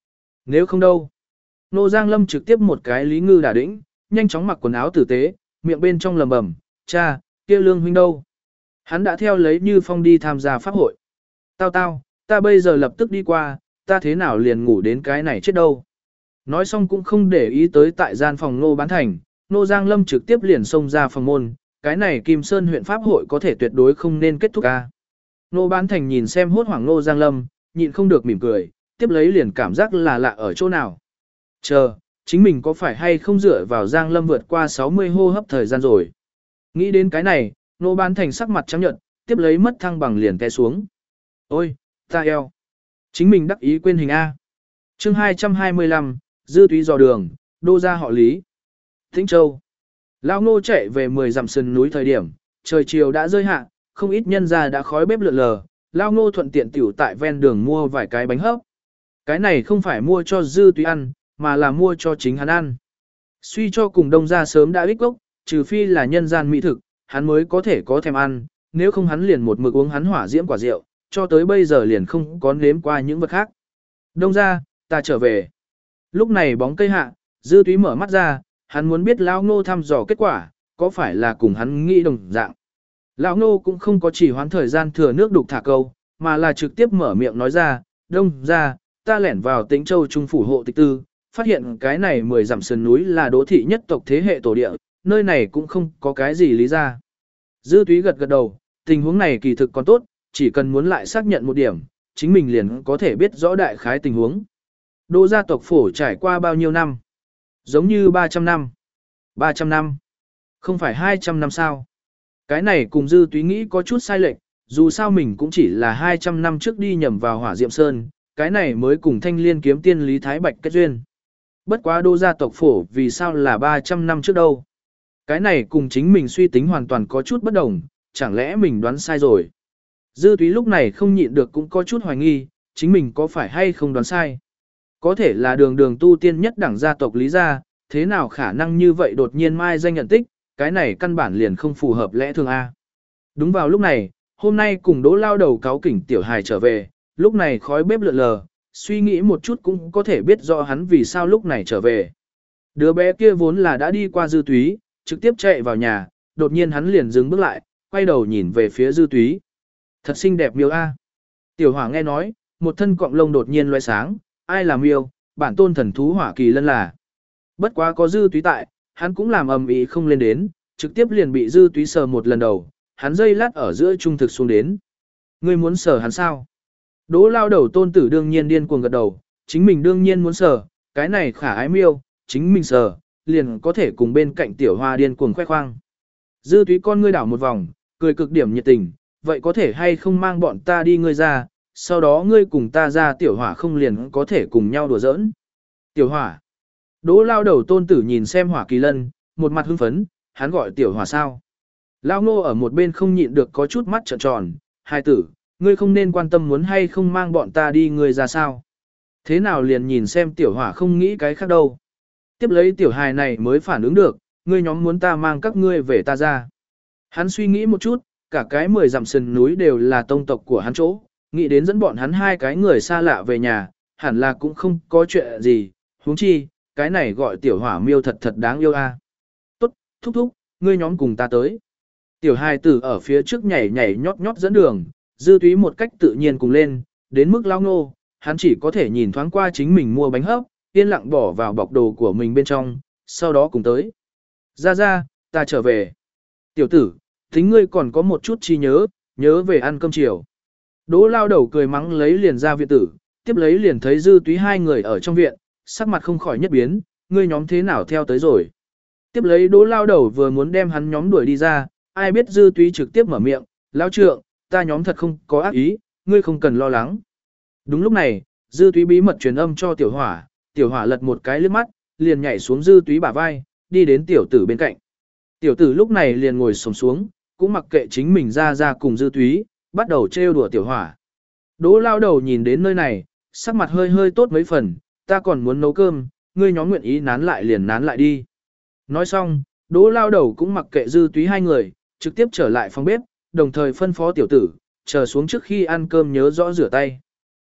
Nếu không đâu. Nô Giang Lâm trực tiếp một cái lý ngư đả đĩnh, nhanh chóng mặc quần áo tử tế, miệng bên trong lầm bầm, cha, kia lương huynh đâu? Hắn đã theo lấy Như Phong đi tham gia pháp hội. Tao tao, ta bây giờ lập tức đi qua, ta thế nào liền ngủ đến cái này chết đâu. Nói xong cũng không để ý tới tại gian phòng Nô Bán Thành, Nô Giang Lâm trực tiếp liền xông ra phòng môn, cái này Kim Sơn huyện pháp hội có thể tuyệt đối không nên kết thúc ca. Nô Bán Thành nhìn xem hốt hoảng Nô Giang Lâm, nhịn không được mỉm cười, tiếp lấy liền cảm giác là lạ ở chỗ nào. Chờ, chính mình có phải hay không dựa vào Giang Lâm vượt qua sáu mươi hô hấp thời gian rồi. Nghĩ đến cái này, Nô Bán Thành sắc mặt trắng nhợt, tiếp lấy mất thăng bằng liền té xuống. Ôi, ta eo. Chính mình đắc ý quên hình A. chương hai trăm hai mươi lăm, dư túy dò đường, đô gia họ Lý. Tĩnh Châu. Lao Ngô chạy về mười dặm sườn núi thời điểm, trời chiều đã rơi hạ, không ít nhân gia đã khói bếp lượn lờ. Lao Ngô thuận tiện tiểu tại ven đường mua vài cái bánh hấp. Cái này không phải mua cho dư túy ăn, mà là mua cho chính hắn ăn. Suy cho cùng đông gia sớm đã ích gốc, trừ phi là nhân gian mỹ thực, hắn mới có thể có thèm ăn, nếu không hắn liền một mực uống hắn hỏa diễm quả rượu, cho tới bây giờ liền không có nếm qua những vật khác. Đông gia, ta trở về. Lúc này bóng cây hạ, dư túy mở mắt ra, hắn muốn biết Lão Ngô thăm dò kết quả, có phải là cùng hắn nghĩ đồng dạng. Lão Ngô cũng không có chỉ hoán thời gian thừa nước đục thả câu, mà là trực tiếp mở miệng nói ra, đông gia, ta lẻn vào Tĩnh Châu trung phủ hộ tịch tư, phát hiện cái này mười dặm sườn núi là đỗ thị nhất tộc thế hệ tổ địa, nơi này cũng không có cái gì lý ra. Dư túy gật gật đầu, tình huống này kỳ thực còn tốt, chỉ cần muốn lại xác nhận một điểm, chính mình liền có thể biết rõ đại khái tình huống. Đỗ gia tộc phổ trải qua bao nhiêu năm? Giống như ba trăm năm. ba trăm năm. Không phải hai trăm năm sao? Cái này cùng dư túy nghĩ có chút sai lệch, dù sao mình cũng chỉ là hai trăm năm trước đi nhầm vào Hỏa Diệm Sơn, cái này mới cùng Thanh Liên kiếm tiên Lý Thái Bạch kết duyên. Bất quá Đỗ gia tộc phổ vì sao là ba trăm năm trước đâu? Cái này cùng chính mình suy tính hoàn toàn có chút bất đồng, chẳng lẽ mình đoán sai rồi? Dư túy lúc này không nhịn được cũng có chút hoài nghi, chính mình có phải hay không đoán sai? Có thể là đường đường tu tiên nhất đẳng gia tộc Lý gia, thế nào khả năng như vậy đột nhiên mai danh nhận tích, cái này căn bản liền không phù hợp lẽ thường A. Đúng vào lúc này, hôm nay cùng Đỗ lao đầu cáo kỉnh tiểu hài trở về, lúc này khói bếp lượn lờ, suy nghĩ một chút cũng có thể biết rõ hắn vì sao lúc này trở về. Đứa bé kia vốn là đã đi qua dư túy, trực tiếp chạy vào nhà, đột nhiên hắn liền dừng bước lại, quay đầu nhìn về phía dư túy. Thật xinh đẹp miêu A. Tiểu hỏa nghe nói, một thân cọng lông đột nhiên loe sáng, ai là miêu, bản tôn thần thú hỏa kỳ lân là. Bất quá có dư túy tại, hắn cũng làm ầm ĩ không lên đến, trực tiếp liền bị dư túy sờ một lần đầu, hắn dây lát ở giữa trung thực xuống đến. Ngươi muốn sờ hắn sao? Đỗ lao đầu tôn tử đương nhiên điên cuồng gật đầu, chính mình đương nhiên muốn sờ, cái này khả ái miêu, chính mình sờ, liền có thể cùng bên cạnh tiểu hoa điên cuồng khoe khoang. Dư túy con ngươi đảo một vòng, cười cực điểm nhiệt tình, vậy có thể hay không mang bọn ta đi ngươi ra, sau đó ngươi cùng ta ra tiểu hỏa không liền có thể cùng nhau đùa giỡn. Tiểu hỏa. Đỗ lao đầu tôn tử nhìn xem hỏa kỳ lân, một mặt hưng phấn, hắn gọi tiểu hỏa sao. Lao Ngô ở một bên không nhịn được có chút mắt trợn tròn, hai tử, ngươi không nên quan tâm muốn hay không mang bọn ta đi ngươi ra sao. Thế nào liền nhìn xem tiểu hỏa không nghĩ cái khác đâu. Tiếp lấy tiểu hài này mới phản ứng được, ngươi nhóm muốn ta mang các ngươi về ta ra. Hắn suy nghĩ một chút, cả cái mười dặm sườn núi đều là tông tộc của hắn chỗ, nghĩ đến dẫn bọn hắn hai cái người xa lạ về nhà, hẳn là cũng không có chuyện gì, huống chi, cái này gọi tiểu hỏa miêu thật thật đáng yêu a. Tốt, thúc thúc, ngươi nhóm cùng ta tới. Tiểu hài tử ở phía trước nhảy nhảy nhót nhót dẫn đường, dư túy một cách tự nhiên cùng lên, đến mức Lao Ngô, hắn chỉ có thể nhìn thoáng qua chính mình mua bánh hấp, yên lặng bỏ vào bọc đồ của mình bên trong, sau đó cùng tới. Ra ra, ta trở về. Tiểu tử, tính ngươi còn có một chút chi nhớ, nhớ về ăn cơm chiều. Đỗ lao đầu cười mắng lấy liền ra viện tử, tiếp lấy liền thấy dư túy hai người ở trong viện, sắc mặt không khỏi nhất biến, ngươi nhóm thế nào theo tới rồi. Tiếp lấy đỗ lao đầu vừa muốn đem hắn nhóm đuổi đi ra, ai biết dư túy trực tiếp mở miệng, lao trượng, ta nhóm thật không có ác ý, ngươi không cần lo lắng. Đúng lúc này, dư túy bí mật truyền âm cho tiểu hỏa, tiểu hỏa lật một cái liếc mắt, liền nhảy xuống dư túy bả vai, đi đến tiểu tử bên cạnh. Tiểu tử lúc này liền ngồi xổm xuống, cũng mặc kệ chính mình ra ra cùng dư túy, bắt đầu trêu đùa tiểu hỏa. Đỗ lao đầu nhìn đến nơi này, sắc mặt hơi hơi tốt mấy phần, ta còn muốn nấu cơm, ngươi nhóm nguyện ý nán lại liền nán lại đi. Nói xong, đỗ lao đầu cũng mặc kệ dư túy hai người, trực tiếp trở lại phòng bếp, đồng thời phân phó tiểu tử, chờ xuống trước khi ăn cơm nhớ rõ rửa tay.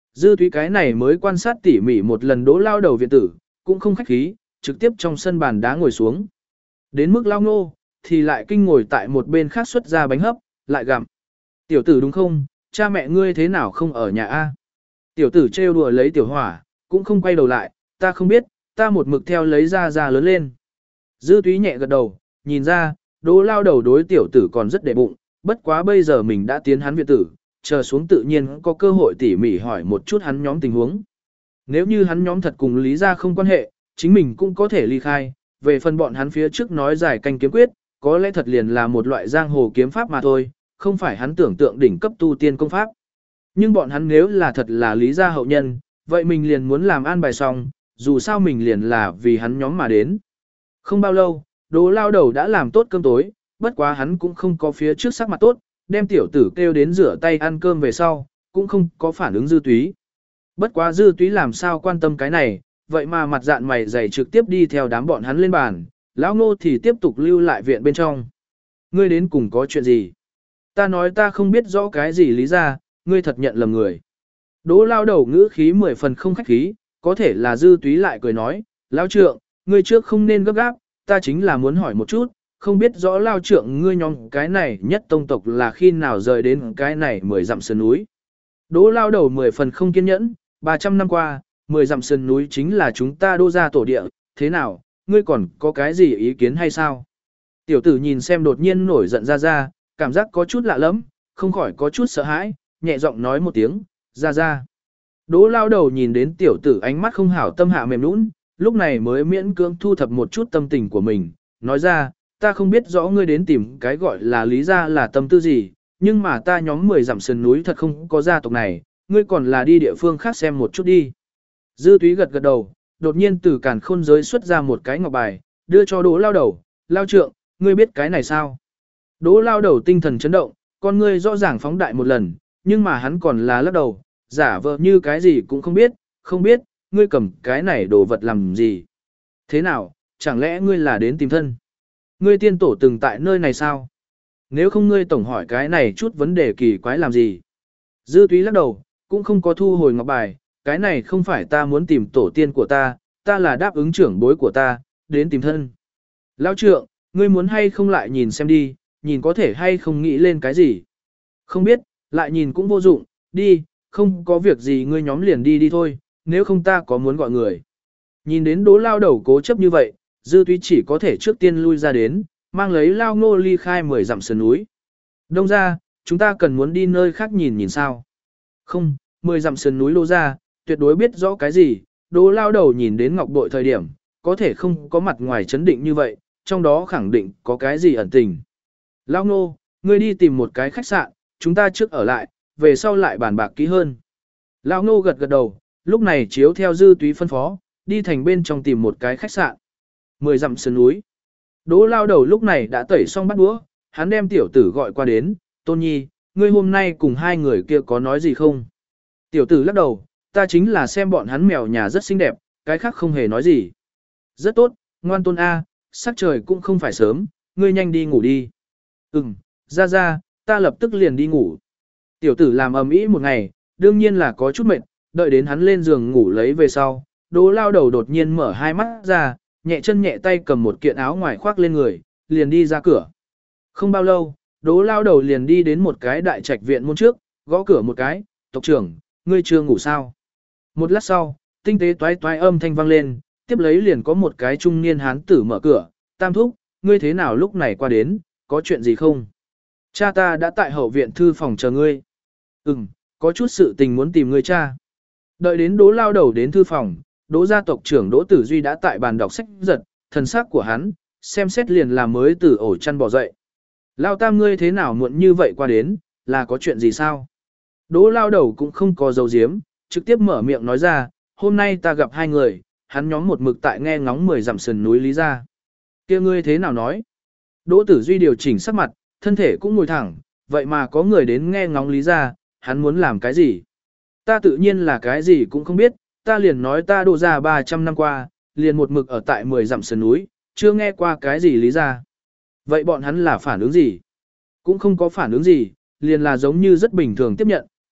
Dư túy cái này mới quan sát tỉ mỉ một lần Đỗ lao đầu viện tử, cũng không khách khí, trực tiếp trong sân bàn đá ngồi xuống. Đến mức lao ngô, thì lại kinh ngồi tại một bên khác xuất ra bánh hấp, lại gặm. Tiểu tử đúng không, cha mẹ ngươi thế nào không ở nhà a? Tiểu tử trêu đùa lấy tiểu hỏa, cũng không quay đầu lại, ta không biết, ta một mực theo lấy ra ra lớn lên. Dư túy nhẹ gật đầu, nhìn ra, Đỗ lao đầu đối tiểu tử còn rất để bụng, bất quá bây giờ mình đã tiến hắn viện tử, chờ xuống tự nhiên có cơ hội tỉ mỉ hỏi một chút hắn nhóm tình huống. Nếu như hắn nhóm thật cùng Lý gia không quan hệ, chính mình cũng có thể ly khai, về phần bọn hắn phía trước nói giải canh kiếm quyết, có lẽ thật liền là một loại giang hồ kiếm pháp mà thôi, không phải hắn tưởng tượng đỉnh cấp tu tiên công pháp. Nhưng bọn hắn nếu là thật là Lý gia hậu nhân, vậy mình liền muốn làm an bài xong, dù sao mình liền là vì hắn nhóm mà đến. Không bao lâu, Đỗ lao đầu đã làm tốt cơm tối, bất quá hắn cũng không có phía trước sắc mặt tốt, đem tiểu tử kêu đến rửa tay ăn cơm về sau, cũng không có phản ứng dư túy. Bất quá dư túy làm sao quan tâm cái này, vậy mà mặt dạn mày dày trực tiếp đi theo đám bọn hắn lên bàn, lão Ngô thì tiếp tục lưu lại viện bên trong. Ngươi đến cùng có chuyện gì? Ta nói ta không biết rõ cái gì lý ra, ngươi thật nhận lầm người. Đỗ lao đầu ngữ khí mười phần không khách khí, có thể là dư túy lại cười nói, lão trượng, ngươi trước không nên gấp gáp, ta chính là muốn hỏi một chút, không biết rõ lao trượng ngươi nhóm cái này nhất tông tộc là khi nào rời đến cái này mười dặm sơn núi. Đỗ lao đầu mười phần không kiên nhẫn, ba trăm năm qua, mười dặm sơn núi chính là chúng ta Đỗ gia tổ địa, thế nào, ngươi còn có cái gì ý kiến hay sao? Tiểu tử nhìn xem đột nhiên nổi giận ra ra, cảm giác có chút lạ lắm, không khỏi có chút sợ hãi, nhẹ giọng nói một tiếng, ra ra. Đỗ lao đầu nhìn đến tiểu tử ánh mắt không hảo tâm hạ mềm nũng, lúc này mới miễn cưỡng thu thập một chút tâm tình của mình, nói ra, ta không biết rõ ngươi đến tìm cái gọi là lý ra là tâm tư gì, nhưng mà ta nhóm mười dặm sườn núi thật không có gia tộc này, ngươi còn là đi địa phương khác xem một chút đi. Dư túy gật gật đầu, đột nhiên từ càn khôn giới xuất ra một cái ngọc bài, đưa cho Đỗ lao đầu, lao trượng, ngươi biết cái này sao? Đỗ lao đầu tinh thần chấn động, con ngươi rõ ràng phóng đại một lần, nhưng mà hắn còn là lắc đầu, giả vờ như cái gì cũng không biết, không biết, ngươi cầm cái này đồ vật làm gì? Thế nào, chẳng lẽ ngươi là đến tìm thân? Ngươi tiên tổ từng tại nơi này sao? Nếu không ngươi tổng hỏi cái này chút vấn đề kỳ quái làm gì? Dư túy lắc đầu, cũng không có thu hồi ngọc bài, cái này không phải ta muốn tìm tổ tiên của ta, ta là đáp ứng trưởng bối của ta, đến tìm thân. Lão trượng, ngươi muốn hay không lại nhìn xem đi, nhìn có thể hay không nghĩ lên cái gì? Không biết, lại nhìn cũng vô dụng, đi, không có việc gì ngươi nhóm liền đi đi thôi, nếu không ta có muốn gọi người. Nhìn đến Đỗ lao đầu cố chấp như vậy, dư túy chỉ có thể trước tiên lui ra đến, mang lấy lao ngô ly khai mười dặm sườn núi. Đông ra, chúng ta cần muốn đi nơi khác nhìn nhìn sao. Không, mười dặm sườn núi Đỗ ra, tuyệt đối biết rõ cái gì, Đỗ lao đầu nhìn đến ngọc bội thời điểm, có thể không có mặt ngoài chấn định như vậy, trong đó khẳng định có cái gì ẩn tình. Lao ngô, ngươi đi tìm một cái khách sạn, chúng ta trước ở lại, về sau lại bàn bạc kỹ hơn. Lao ngô gật gật đầu, lúc này chiếu theo dư túy phân phó, đi thành bên trong tìm một cái khách sạn. Mười dặm sườn núi. Đỗ lao đầu lúc này đã tẩy xong bát đũa, hắn đem tiểu tử gọi qua đến, Tôn Nhi, ngươi hôm nay cùng hai người kia có nói gì không? Tiểu tử lắc đầu, ta chính là xem bọn hắn mèo nhà rất xinh đẹp, cái khác không hề nói gì. Rất tốt, ngoan Tôn A, sắc trời cũng không phải sớm, ngươi nhanh đi ngủ đi. Ừm, ra ra, ta lập tức liền đi ngủ. Tiểu tử làm ầm ĩ một ngày, đương nhiên là có chút mệt, đợi đến hắn lên giường ngủ lấy về sau, Đỗ lao đầu đột nhiên mở hai mắt ra, nhẹ chân nhẹ tay cầm một kiện áo ngoài khoác lên người, liền đi ra cửa. Không bao lâu, Đỗ lao đầu liền đi đến một cái đại trạch viện môn trước, gõ cửa một cái, tộc trưởng, ngươi chưa ngủ sao? Một lát sau, tinh tế toái toái âm thanh vang lên, tiếp lấy liền có một cái trung niên hán tử mở cửa, tam thúc, ngươi thế nào lúc này qua đến, có chuyện gì không? Cha ta đã tại hậu viện thư phòng chờ ngươi. Ừm, có chút sự tình muốn tìm ngươi cha. Đợi đến Đỗ lao đầu đến thư phòng, Đỗ gia tộc trưởng Đỗ Tử Duy đã tại bàn đọc sách giật, thần sắc của hắn, xem xét liền là mới từ ổ chăn bò dậy. Lao tam ngươi thế nào muộn như vậy qua đến, là có chuyện gì sao? Đỗ lao đầu cũng không có dấu diếm, trực tiếp mở miệng nói ra, hôm nay ta gặp hai người, hắn nhóm một mực tại nghe ngóng mười dặm sườn núi Lý gia. Kia ngươi thế nào nói? Đỗ Tử Duy điều chỉnh sắc mặt, thân thể cũng ngồi thẳng, vậy mà có người đến nghe ngóng Lý gia, hắn muốn làm cái gì? Ta tự nhiên là cái gì cũng không biết, ta liền nói ta Đỗ gia ba trăm năm qua, liền một mực ở tại mười dặm sườn núi, chưa nghe qua cái gì Lý gia. Vậy bọn hắn là phản ứng gì? Cũng không có phản ứng gì, liền là giống như rất bình thường tiếp nhận,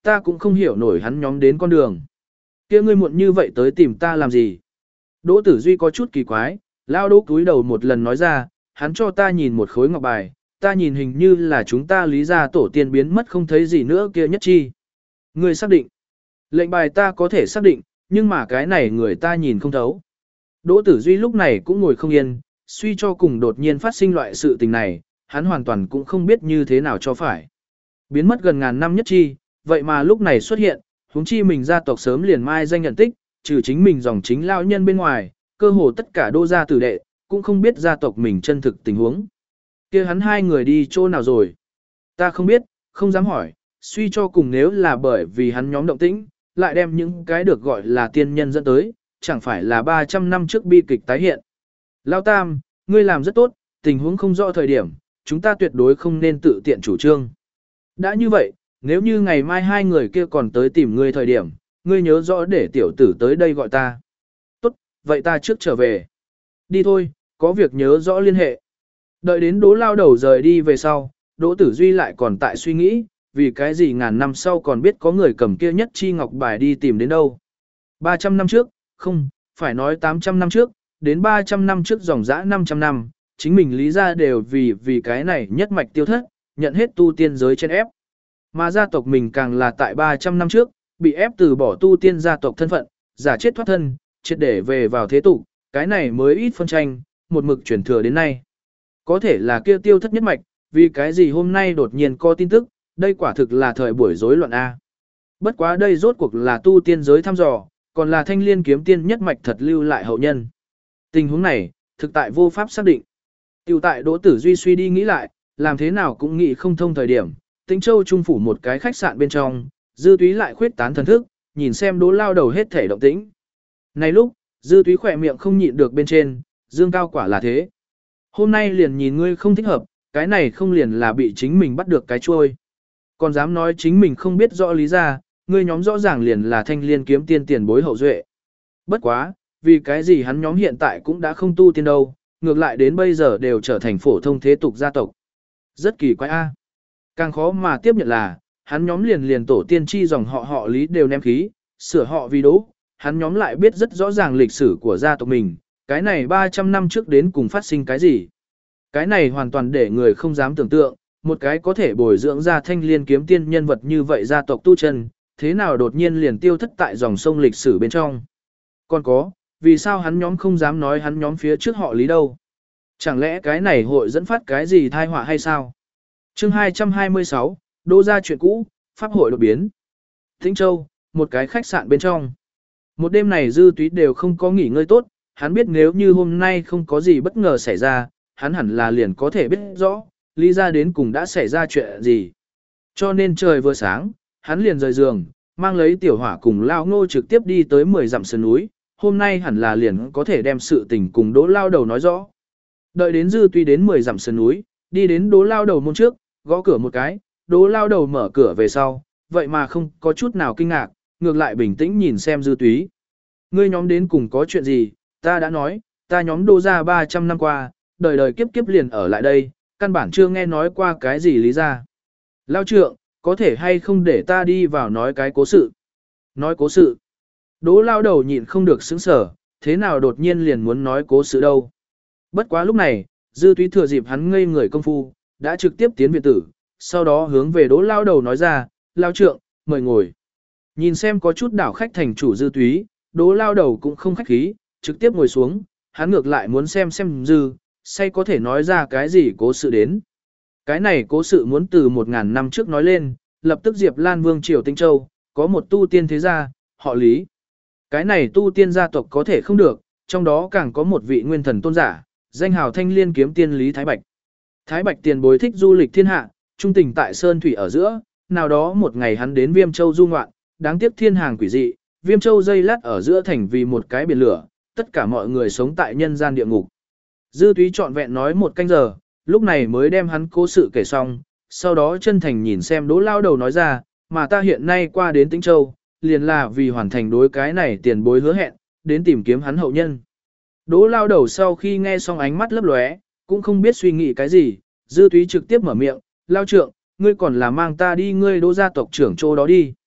ta cũng không hiểu nổi hắn nhóm đến con đường. Kia ngươi muộn như vậy tới tìm ta làm gì? Đỗ Tử Duy có chút kỳ quái, lao đỗ cúi đầu một lần nói ra, hắn cho ta nhìn một khối ngọc bài, ta nhìn hình như là chúng ta lý ra tổ tiên biến mất không thấy gì nữa kia nhất chi. Ngươi xác định. Lệnh bài ta có thể xác định, nhưng mà cái này người ta nhìn không thấu. Đỗ Tử Duy lúc này cũng ngồi không yên, suy cho cùng đột nhiên phát sinh loại sự tình này, hắn hoàn toàn cũng không biết như thế nào cho phải. Biến mất gần ngàn năm nhất chi, vậy mà lúc này xuất hiện, huống chi mình gia tộc sớm liền mai danh nhận tích, trừ chính mình dòng chính lão nhân bên ngoài, cơ hồ tất cả đô gia tử đệ, cũng không biết gia tộc mình chân thực tình huống. Kia hắn hai người đi chỗ nào rồi? Ta không biết, không dám hỏi, suy cho cùng nếu là bởi vì hắn nhóm động tĩnh, lại đem những cái được gọi là tiên nhân dẫn tới, chẳng phải là ba trăm năm trước bi kịch tái hiện. Lão Tam, ngươi làm rất tốt, tình huống không rõ thời điểm, chúng ta tuyệt đối không nên tự tiện chủ trương. Đã như vậy, nếu như ngày mai hai người kia còn tới tìm ngươi thời điểm, ngươi nhớ rõ để tiểu tử tới đây gọi ta. Tốt, vậy ta trước trở về. Đi thôi, có việc nhớ rõ liên hệ. Đợi đến Đỗ lao đầu rời đi về sau, Đỗ Tử Duy lại còn tại suy nghĩ, vì cái gì ngàn năm sau còn biết có người cầm kia nhất chi ngọc bài đi tìm đến đâu. ba trăm năm trước, không, phải nói tám trăm năm trước, đến ba trăm năm trước dòng dã năm trăm năm, chính mình lý ra đều vì vì cái này nhất mạch tiêu thất, nhận hết tu tiên giới trên ép. Mà gia tộc mình càng là tại ba trăm năm trước, bị ép từ bỏ tu tiên gia tộc thân phận, giả chết thoát thân, triệt để về vào thế tục, cái này mới ít phân tranh, một mực chuyển thừa đến nay. Có thể là kia tiêu thất nhất mạch, vì cái gì hôm nay đột nhiên có tin tức, đây quả thực là thời buổi rối loạn A. Bất quá đây rốt cuộc là tu tiên giới thăm dò, còn là thanh liên kiếm tiên nhất mạch thật lưu lại hậu nhân. Tình huống này, thực tại vô pháp xác định. Tiểu tại Đỗ Tử Duy suy đi nghĩ lại, làm thế nào cũng nghĩ không thông thời điểm, Tĩnh Châu trung phủ một cái khách sạn bên trong, Dư Túy lại khuyết tán thần thức, nhìn xem Đỗ lao đầu hết thể động tĩnh. Này lúc, Dư Túy khỏe miệng không nhịn được bên trên, dương cao quả là thế. Hôm nay liền nhìn ngươi không thích hợp, cái này không liền là bị chính mình bắt được cái chuôi. Còn dám nói chính mình không biết rõ lý ra, ngươi nhóm rõ ràng liền là thanh liên kiếm tiên tiền bối hậu duệ. Bất quá, vì cái gì hắn nhóm hiện tại cũng đã không tu tiên đâu, ngược lại đến bây giờ đều trở thành phổ thông thế tục gia tộc. Rất kỳ quái a. Càng khó mà tiếp nhận là, hắn nhóm liền liền tổ tiên chi dòng họ họ lý đều ném khí, sửa họ vì Đỗ, hắn nhóm lại biết rất rõ ràng lịch sử của gia tộc mình, cái này ba trăm năm trước đến cùng phát sinh cái gì. Cái này hoàn toàn để người không dám tưởng tượng, một cái có thể bồi dưỡng ra thanh liên kiếm tiên nhân vật như vậy gia tộc tu chân, thế nào đột nhiên liền tiêu thất tại dòng sông lịch sử bên trong. Còn có, vì sao hắn nhóm không dám nói hắn nhóm phía trước họ lý đâu? Chẳng lẽ cái này hội dẫn phát cái gì tai họa hay sao? Chương hai trăm hai mươi sáu, Đỗ gia chuyện cũ, pháp hội đột biến. Tĩnh Châu, một cái khách sạn bên trong. Một đêm này Dư Túy đều không có nghỉ ngơi tốt, hắn biết nếu như hôm nay không có gì bất ngờ xảy ra, hắn hẳn là liền có thể biết rõ, lý ra đến cùng đã xảy ra chuyện gì. Cho nên trời vừa sáng, hắn liền rời giường, mang lấy tiểu hỏa cùng Lao Ngô trực tiếp đi tới mười dặm sườn núi, hôm nay hẳn là liền có thể đem sự tình cùng Đỗ lao đầu nói rõ. Đợi đến Dư Túy đến mười dặm sườn núi, đi đến Đỗ lao đầu môn trước, gõ cửa một cái, Đỗ lao đầu mở cửa về sau, vậy mà không có chút nào kinh ngạc, ngược lại bình tĩnh nhìn xem Dư Túy. Ngươi nhóm đến cùng có chuyện gì, ta đã nói, ta nhóm Đỗ gia ba trăm năm qua, đời đời kiếp kiếp liền ở lại đây, căn bản chưa nghe nói qua cái gì lý ra. Lao trượng, có thể hay không để ta đi vào nói cái cố sự. Nói cố sự. Đỗ lao đầu nhịn không được sững sở, thế nào đột nhiên liền muốn nói cố sự đâu. Bất quá lúc này, Dư Túy thừa dịp hắn ngây người công phu, đã trực tiếp tiến viện tử, sau đó hướng về Đỗ lao đầu nói ra, Lao trượng, mời ngồi. Nhìn xem có chút đảo khách thành chủ Dư Túy, Đỗ lao đầu cũng không khách khí, trực tiếp ngồi xuống, hắn ngược lại muốn xem xem Dư, say có thể nói ra cái gì cố sự đến. Cái này cố sự muốn từ một ngàn năm trước nói lên, lập tức Diệp Lan Vương triều Tĩnh Châu, có một tu tiên thế gia, họ Lý. Cái này tu tiên gia tộc có thể không được, trong đó càng có một vị nguyên thần tôn giả, danh hào thanh liên kiếm tiên Lý Thái Bạch. Thái Bạch tiền bối thích du lịch thiên hạ, trung tình tại sơn thủy ở giữa, nào đó một ngày hắn đến Viêm Châu du ngoạn, đáng tiếc thiên hàng quỷ dị, Viêm Châu dây lát ở giữa thành vì một cái biển lửa, tất cả mọi người sống tại nhân gian địa ngục. Dư Túy trọn vẹn nói một canh giờ, lúc này mới đem hắn cố sự kể xong, sau đó chân thành nhìn xem Đỗ lao đầu nói ra, mà ta hiện nay qua đến Tĩnh Châu, liền là vì hoàn thành đối cái này tiền bối hứa hẹn, đến tìm kiếm hắn hậu nhân. Đỗ lao đầu sau khi nghe xong ánh mắt lấp lóe, cũng không biết suy nghĩ cái gì, Dư Túy trực tiếp mở miệng, Lao trượng, ngươi còn là mang ta đi ngươi Đỗ gia tộc trưởng chỗ đó đi.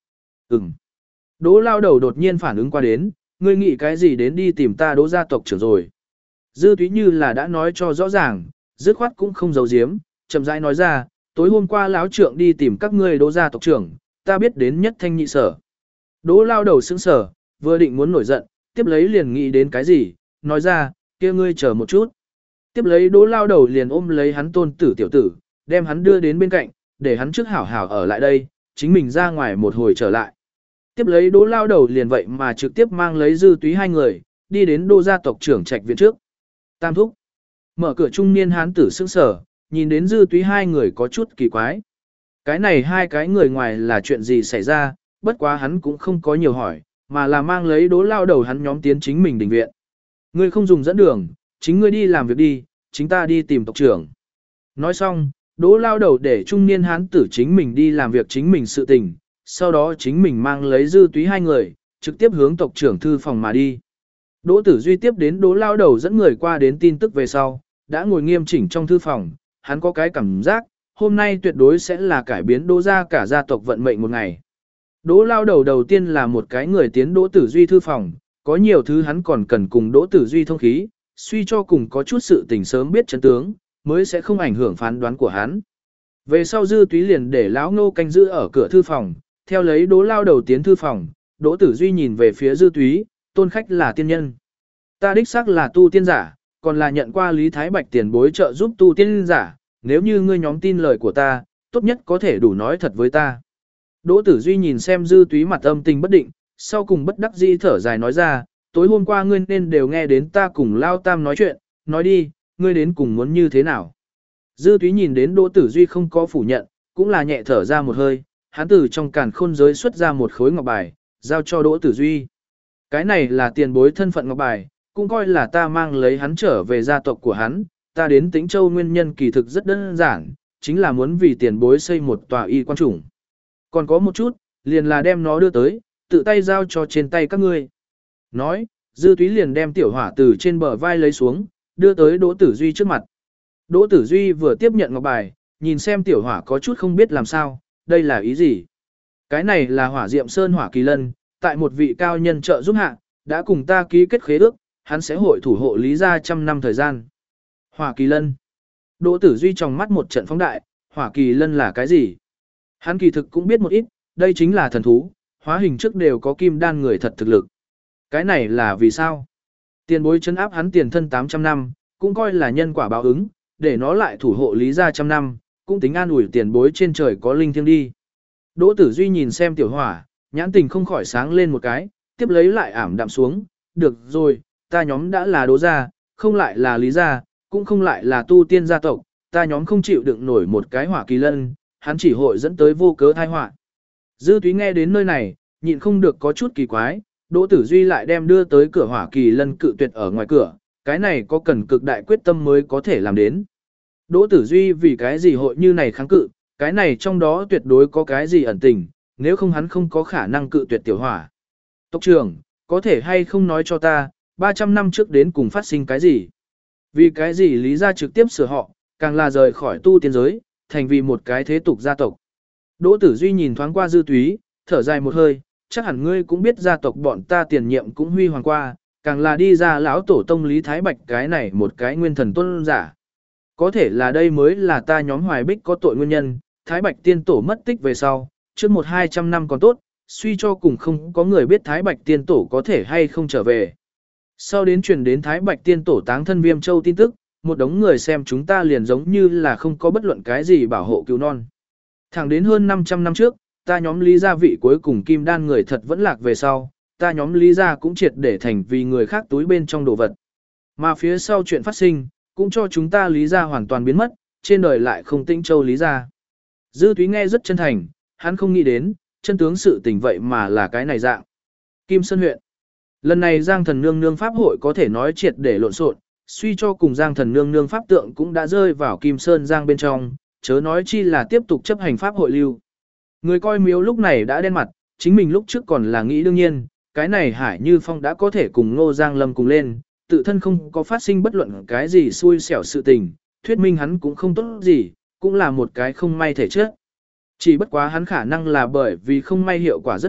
Ừm. Đỗ lao đầu đột nhiên phản ứng qua đến, ngươi nghĩ cái gì đến đi tìm ta đỗ gia tộc trưởng rồi. Dư túy như là đã nói cho rõ ràng, dứt khoát cũng không giấu giếm, chậm rãi nói ra, tối hôm qua lão trượng đi tìm các ngươi đỗ gia tộc trưởng, ta biết đến nhất thanh nhị sở. Đỗ lao đầu sững sở, vừa định muốn nổi giận, tiếp lấy liền nghĩ đến cái gì, nói ra, kia ngươi chờ một chút. Tiếp lấy đỗ lao đầu liền ôm lấy hắn tôn tử tiểu tử, đem hắn đưa đến bên cạnh, để hắn trước hảo hảo ở lại đây, chính mình ra ngoài một hồi trở lại. Tiếp lấy đỗ lao đầu liền vậy mà trực tiếp mang lấy dư túy hai người, đi đến đô gia tộc trưởng trạch viện trước. Tam thúc. Mở cửa trung niên hán tử sững sở, nhìn đến dư túy hai người có chút kỳ quái. Cái này hai cái người ngoài là chuyện gì xảy ra, bất quá hắn cũng không có nhiều hỏi, mà là mang lấy đố lao đầu hắn nhóm tiến chính mình đình viện. Ngươi không dùng dẫn đường, chính ngươi đi làm việc đi, chính ta đi tìm tộc trưởng. Nói xong, đố lao đầu để trung niên hán tử chính mình đi làm việc chính mình sự tình, sau đó chính mình mang lấy dư túy hai người, trực tiếp hướng tộc trưởng thư phòng mà đi. Đỗ Tử Duy tiếp đến đố lao đầu dẫn người qua đến tin tức về sau, đã ngồi nghiêm chỉnh trong thư phòng, hắn có cái cảm giác, hôm nay tuyệt đối sẽ là cải biến đỗ gia cả gia tộc vận mệnh một ngày. Đỗ lao đầu đầu tiên là một cái người tiến Đỗ Tử Duy thư phòng, có nhiều thứ hắn còn cần cùng Đỗ Tử Duy thông khí, suy cho cùng có chút sự tình sớm biết chân tướng, mới sẽ không ảnh hưởng phán đoán của hắn. Về sau Dư Túy liền để lão Ngô canh giữ ở cửa thư phòng, theo lấy Đỗ lao đầu tiến thư phòng, Đỗ Tử Duy nhìn về phía Dư Túy, tôn khách là tiên nhân. Ta đích xác là tu tiên giả, còn là nhận qua Lý Thái Bạch tiền bối trợ giúp tu tiên giả, nếu như ngươi nhóm tin lời của ta, tốt nhất có thể đủ nói thật với ta. Đỗ Tử Duy nhìn xem Dư Túy mặt âm tình bất định, sau cùng bất đắc dĩ thở dài nói ra, tối hôm qua ngươi nên đều nghe đến ta cùng Lao Tam nói chuyện, nói đi, ngươi đến cùng muốn như thế nào. Dư Túy nhìn đến Đỗ Tử Duy không có phủ nhận, cũng là nhẹ thở ra một hơi, hắn từ trong càn khôn giới xuất ra một khối ngọc bài, giao cho Đỗ Tử Duy. Cái này là tiền bối thân phận ngọc bài, cũng coi là ta mang lấy hắn trở về gia tộc của hắn, ta đến Tĩnh Châu nguyên nhân kỳ thực rất đơn giản, chính là muốn vì tiền bối xây một tòa y quan chủng. Còn có một chút, liền là đem nó đưa tới, tự tay giao cho trên tay các ngươi. Nói, Dư Túy liền đem tiểu hỏa từ trên bờ vai lấy xuống, đưa tới Đỗ Tử Duy trước mặt. Đỗ Tử Duy vừa tiếp nhận ngọc bài, nhìn xem tiểu hỏa có chút không biết làm sao, đây là ý gì. Cái này là hỏa diệm sơn hỏa kỳ lân, tại một vị cao nhân trợ giúp hạ, đã cùng ta ký kết khế ước, hắn sẽ hội thủ hộ Lý gia trăm năm thời gian. Hỏa kỳ lân. Đỗ Tử Duy trong mắt một trận phóng đại, hỏa kỳ lân là cái gì? Hắn kỳ thực cũng biết một ít, đây chính là thần thú, hóa hình trước đều có kim đan người thật thực lực. Cái này là vì sao? Tiền bối trấn áp hắn tiền thân tám trăm năm, cũng coi là nhân quả báo ứng, để nó lại thủ hộ Lý gia trăm năm, cũng tính an ủi tiền bối trên trời có linh thiêng đi. Đỗ Tử Duy nhìn xem tiểu hỏa, nhãn tình không khỏi sáng lên một cái, tiếp lấy lại ảm đạm xuống, được rồi, ta nhóm đã là Đỗ gia, không lại là Lý gia, cũng không lại là tu tiên gia tộc, ta nhóm không chịu đựng nổi một cái hỏa kỳ lân, hắn chỉ hội dẫn tới vô cớ tai họa. Dư Túy nghe đến nơi này, nhịn không được có chút kỳ quái, Đỗ Tử Duy lại đem đưa tới cửa hỏa kỳ lân cự tuyệt ở ngoài cửa, cái này có cần cực đại quyết tâm mới có thể làm đến. Đỗ Tử Duy vì cái gì hội như này kháng cự, cái này trong đó tuyệt đối có cái gì ẩn tình, nếu không hắn không có khả năng cự tuyệt tiểu hỏa. Tộc trưởng, có thể hay không nói cho ta, ba trăm năm trước đến cùng phát sinh cái gì? Vì cái gì Lý gia trực tiếp sửa họ, càng là rời khỏi tu tiên giới, thành vì một cái thế tục gia tộc. Đỗ Tử Duy nhìn thoáng qua Dư Túy, thở dài một hơi, chắc hẳn ngươi cũng biết gia tộc bọn ta tiền nhiệm cũng huy hoàng qua, càng là đi ra lão tổ tông Lý Thái Bạch cái này một cái nguyên thần tôn giả. Có thể là đây mới là ta nhóm Hoài Bích có tội nguyên nhân, Thái Bạch tiên tổ mất tích về sau, trước một hai trăm năm còn tốt, suy cho cùng không có người biết Thái Bạch tiên tổ có thể hay không trở về. Sau đến truyền đến Thái Bạch tiên tổ táng thân Viêm Châu tin tức, một đống người xem chúng ta liền giống như là không có bất luận cái gì bảo hộ cứu non. Thẳng đến hơn năm trăm năm trước, ta nhóm Lý gia vị cuối cùng kim đan người thật vẫn lạc về sau, ta nhóm Lý gia cũng triệt để thành vì người khác túi bên trong đồ vật. Mà phía sau chuyện phát sinh, cũng cho chúng ta Lý gia hoàn toàn biến mất, trên đời lại không Tĩnh Châu Lý gia. Dư Túy nghe rất chân thành, hắn không nghĩ đến, chân tướng sự tình vậy mà là cái này dạng. Kim Sơn huyện. Lần này Giang Thần Nương Nương Pháp hội có thể nói triệt để lộn xộn, suy cho cùng Giang Thần Nương Nương Pháp tượng cũng đã rơi vào Kim Sơn Giang bên trong, chớ nói chi là tiếp tục chấp hành Pháp hội lưu. Người coi miếu lúc này đã đen mặt, chính mình lúc trước còn là nghĩ đương nhiên, cái này Hải Như Phong đã có thể cùng Ngô Giang Lâm cùng lên, tự thân không có phát sinh bất luận cái gì xui xẻo sự tình, thuyết minh hắn cũng không tốt gì, cũng là một cái không may thể chất. Chỉ bất quá hắn khả năng là bởi vì không may hiệu quả rất thấp,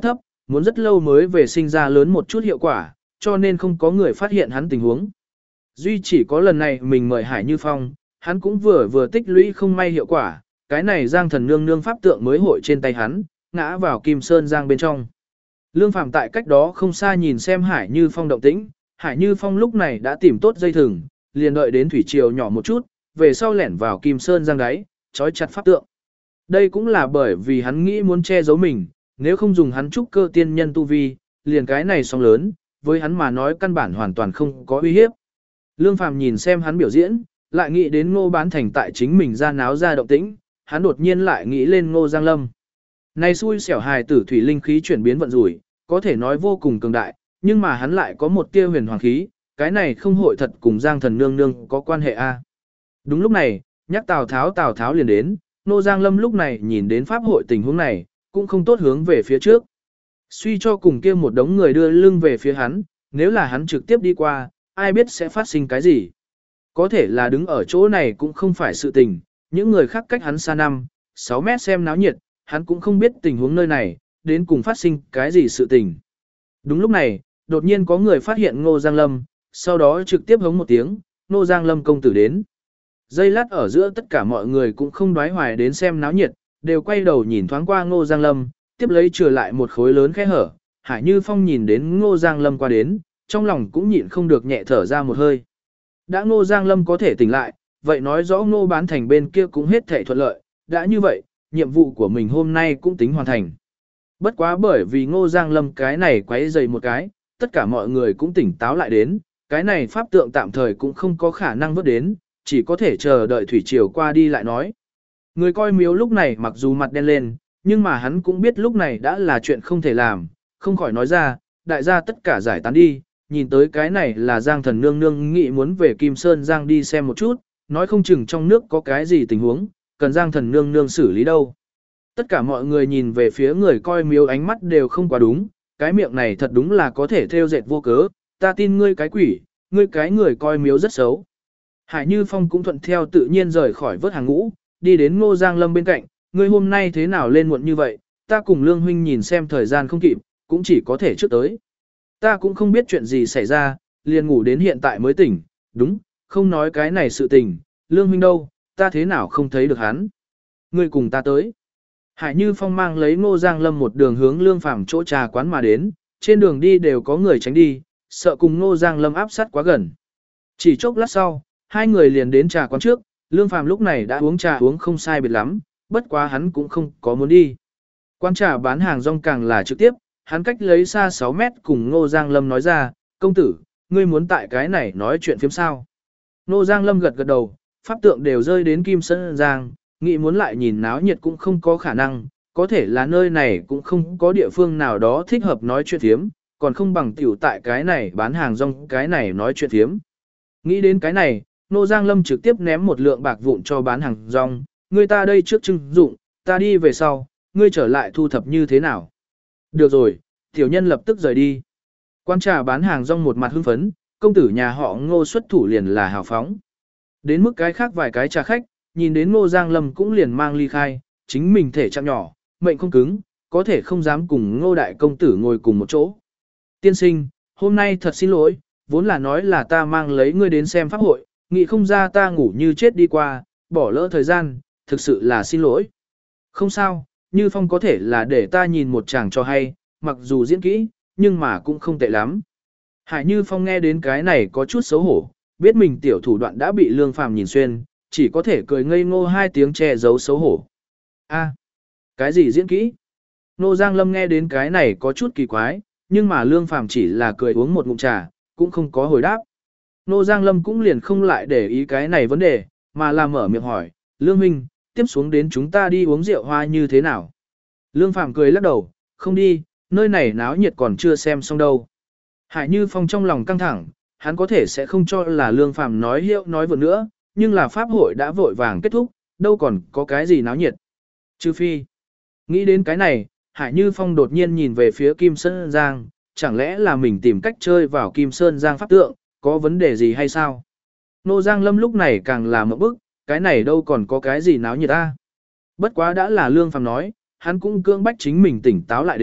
muốn rất lâu mới về sinh ra lớn một chút hiệu quả, cho nên không có người phát hiện hắn tình huống. Duy chỉ có lần này mình mời Hải Như Phong, hắn cũng vừa vừa tích lũy không may hiệu quả, cái này Giang Thần Nương Nương pháp tượng mới hội trên tay hắn, ngã vào Kim Sơn Giang bên trong. Lương Phàm tại cách đó không xa nhìn xem Hải Như Phong động tĩnh, Hải Như Phong lúc này đã tìm tốt dây thừng, liền đợi đến thủy triều nhỏ một chút, về sau lẻn vào Kim Sơn Giang đáy, trói chặt pháp tượng. Đây cũng là bởi vì hắn nghĩ muốn che giấu mình, nếu không dùng hắn trúc cơ tiên nhân tu vi, liền cái này sóng lớn, với hắn mà nói căn bản hoàn toàn không có uy hiếp. Lương Phàm nhìn xem hắn biểu diễn, lại nghĩ đến Ngô Bán Thành tại chính mình ra náo ra động tĩnh, hắn đột nhiên lại nghĩ lên Ngô Giang Lâm. Này xui xẻo hài tử thủy linh khí chuyển biến vận rủi, có thể nói vô cùng cường đại, nhưng mà hắn lại có một tia huyền hoàng khí, cái này không hội thật cùng Giang Thần Nương Nương có quan hệ a. Đúng lúc này, nhắc Tào Tháo Tào Tháo liền đến, Ngô Giang Lâm lúc này nhìn đến pháp hội tình huống này, cũng không tốt hướng về phía trước. Suy cho cùng kia một đống người đưa lưng về phía hắn, nếu là hắn trực tiếp đi qua, ai biết sẽ phát sinh cái gì. Có thể là đứng ở chỗ này cũng không phải sự tình, những người khác cách hắn xa năm, sáu mét xem náo nhiệt, hắn cũng không biết tình huống nơi này, đến cùng phát sinh cái gì sự tình. Đúng lúc này, đột nhiên có người phát hiện Ngô Giang Lâm, sau đó trực tiếp hống một tiếng, Ngô Giang Lâm công tử đến. Giây lát ở giữa tất cả mọi người cũng không đoái hoài đến xem náo nhiệt, đều quay đầu nhìn thoáng qua Ngô Giang Lâm, tiếp lấy trừ lại một khối lớn khe hở. Hải Như Phong nhìn đến Ngô Giang Lâm qua đến, trong lòng cũng nhịn không được nhẹ thở ra một hơi. Đã Ngô Giang Lâm có thể tỉnh lại, vậy nói rõ Ngô Bán Thành bên kia cũng hết thể thuận lợi, đã như vậy, nhiệm vụ của mình hôm nay cũng tính hoàn thành. Bất quá bởi vì Ngô Giang Lâm cái này quấy dày một cái, tất cả mọi người cũng tỉnh táo lại đến, cái này pháp tượng tạm thời cũng không có khả năng vớt đến, chỉ có thể chờ đợi thủy triều qua đi lại nói. Người coi miếu lúc này mặc dù mặt đen lên, nhưng mà hắn cũng biết lúc này đã là chuyện không thể làm, không khỏi nói ra, đại gia tất cả giải tán đi, nhìn tới cái này là Giang Thần Nương Nương nghĩ muốn về Kim Sơn Giang đi xem một chút, nói không chừng trong nước có cái gì tình huống, cần Giang Thần Nương Nương xử lý đâu. Tất cả mọi người nhìn về phía người coi miếu ánh mắt đều không quá đúng, cái miệng này thật đúng là có thể theo dệt vô cớ, ta tin ngươi cái quỷ, ngươi cái người coi miếu rất xấu. Hải Như Phong cũng thuận theo tự nhiên rời khỏi vớt hàng ngũ, đi đến Ngô Giang Lâm bên cạnh, ngươi hôm nay thế nào lên muộn như vậy, ta cùng Lương Huynh nhìn xem thời gian không kịp, cũng chỉ có thể trước tới. Ta cũng không biết chuyện gì xảy ra, liền ngủ đến hiện tại mới tỉnh, đúng, không nói cái này sự tình, Lương Huynh đâu, ta thế nào không thấy được hắn. Ngươi cùng ta tới. Hải Như Phong mang lấy Ngô Giang Lâm một đường hướng Lương Phàm chỗ trà quán mà đến, trên đường đi đều có người tránh đi, sợ cùng Ngô Giang Lâm áp sát quá gần. Chỉ chốc lát sau, hai người liền đến trà quán trước, Lương Phàm lúc này đã uống trà uống không sai biệt lắm, bất quá hắn cũng không có muốn đi. Quán trà bán hàng rong càng là trực tiếp, hắn cách lấy xa sáu mét cùng Ngô Giang Lâm nói ra, công tử, ngươi muốn tại cái này nói chuyện phiếm sao. Ngô Giang Lâm gật gật đầu, pháp tượng đều rơi đến Kim Sơn Giang, nghĩ muốn lại nhìn náo nhiệt cũng không có khả năng, có thể là nơi này cũng không có địa phương nào đó thích hợp nói chuyện phiếm, còn không bằng tiểu tại cái này bán hàng rong cái này nói chuyện phiếm. Nghĩ đến cái này, Ngô Giang Lâm trực tiếp ném một lượng bạc vụn cho bán hàng rong, ngươi ta đây trước trưng dụng, ta đi về sau, ngươi trở lại thu thập như thế nào. Được rồi, tiểu nhân lập tức rời đi. Quan trà bán hàng rong một mặt hưng phấn, công tử nhà họ Ngô xuất thủ liền là hào phóng. Đến mức cái khác vài cái trà khách, nhìn đến Ngô Giang Lâm cũng liền mang ly khai, chính mình thể trạng nhỏ, mệnh không cứng, có thể không dám cùng Ngô đại công tử ngồi cùng một chỗ. Tiên sinh, hôm nay thật xin lỗi, vốn là nói là ta mang lấy ngươi đến xem pháp hội, nghĩ không ra ta ngủ như chết đi qua, bỏ lỡ thời gian, thực sự là xin lỗi. Không sao, Như Phong có thể là để ta nhìn một chàng cho hay, mặc dù diễn kỹ, nhưng mà cũng không tệ lắm. Hải Như Phong nghe đến cái này có chút xấu hổ, biết mình tiểu thủ đoạn đã bị Lương Phàm nhìn xuyên, chỉ có thể cười ngây ngô hai tiếng che giấu xấu hổ. A, cái gì diễn kỹ? Ngô Giang Lâm nghe đến cái này có chút kỳ quái, nhưng mà Lương Phàm chỉ là cười uống một ngụm trà, cũng không có hồi đáp. Ngô Giang Lâm cũng liền không lại để ý cái này vấn đề, mà là mở miệng hỏi, Lương Huynh, tiếp xuống đến chúng ta đi uống rượu hoa như thế nào? Lương Phàm cười lắc đầu, không đi, nơi này náo nhiệt còn chưa xem xong đâu. Hải Như Phong trong lòng căng thẳng, hắn có thể sẽ không cho là Lương Phàm nói hiệu nói vượt nữa, nhưng là pháp hội đã vội vàng kết thúc, đâu còn có cái gì náo nhiệt. Trừ phi, nghĩ đến cái này, Hải Như Phong đột nhiên nhìn về phía Kim Sơn Giang, chẳng lẽ là mình tìm cách chơi vào Kim Sơn Giang pháp tượng, có vấn đề gì hay sao? Nô Giang Lâm lúc này càng là một bức, cái này đâu còn có cái gì náo nhiệt ta. Bất quá đã là Lương Phàm nói, hắn cũng cưỡng bách chính mình tỉnh táo lại đến,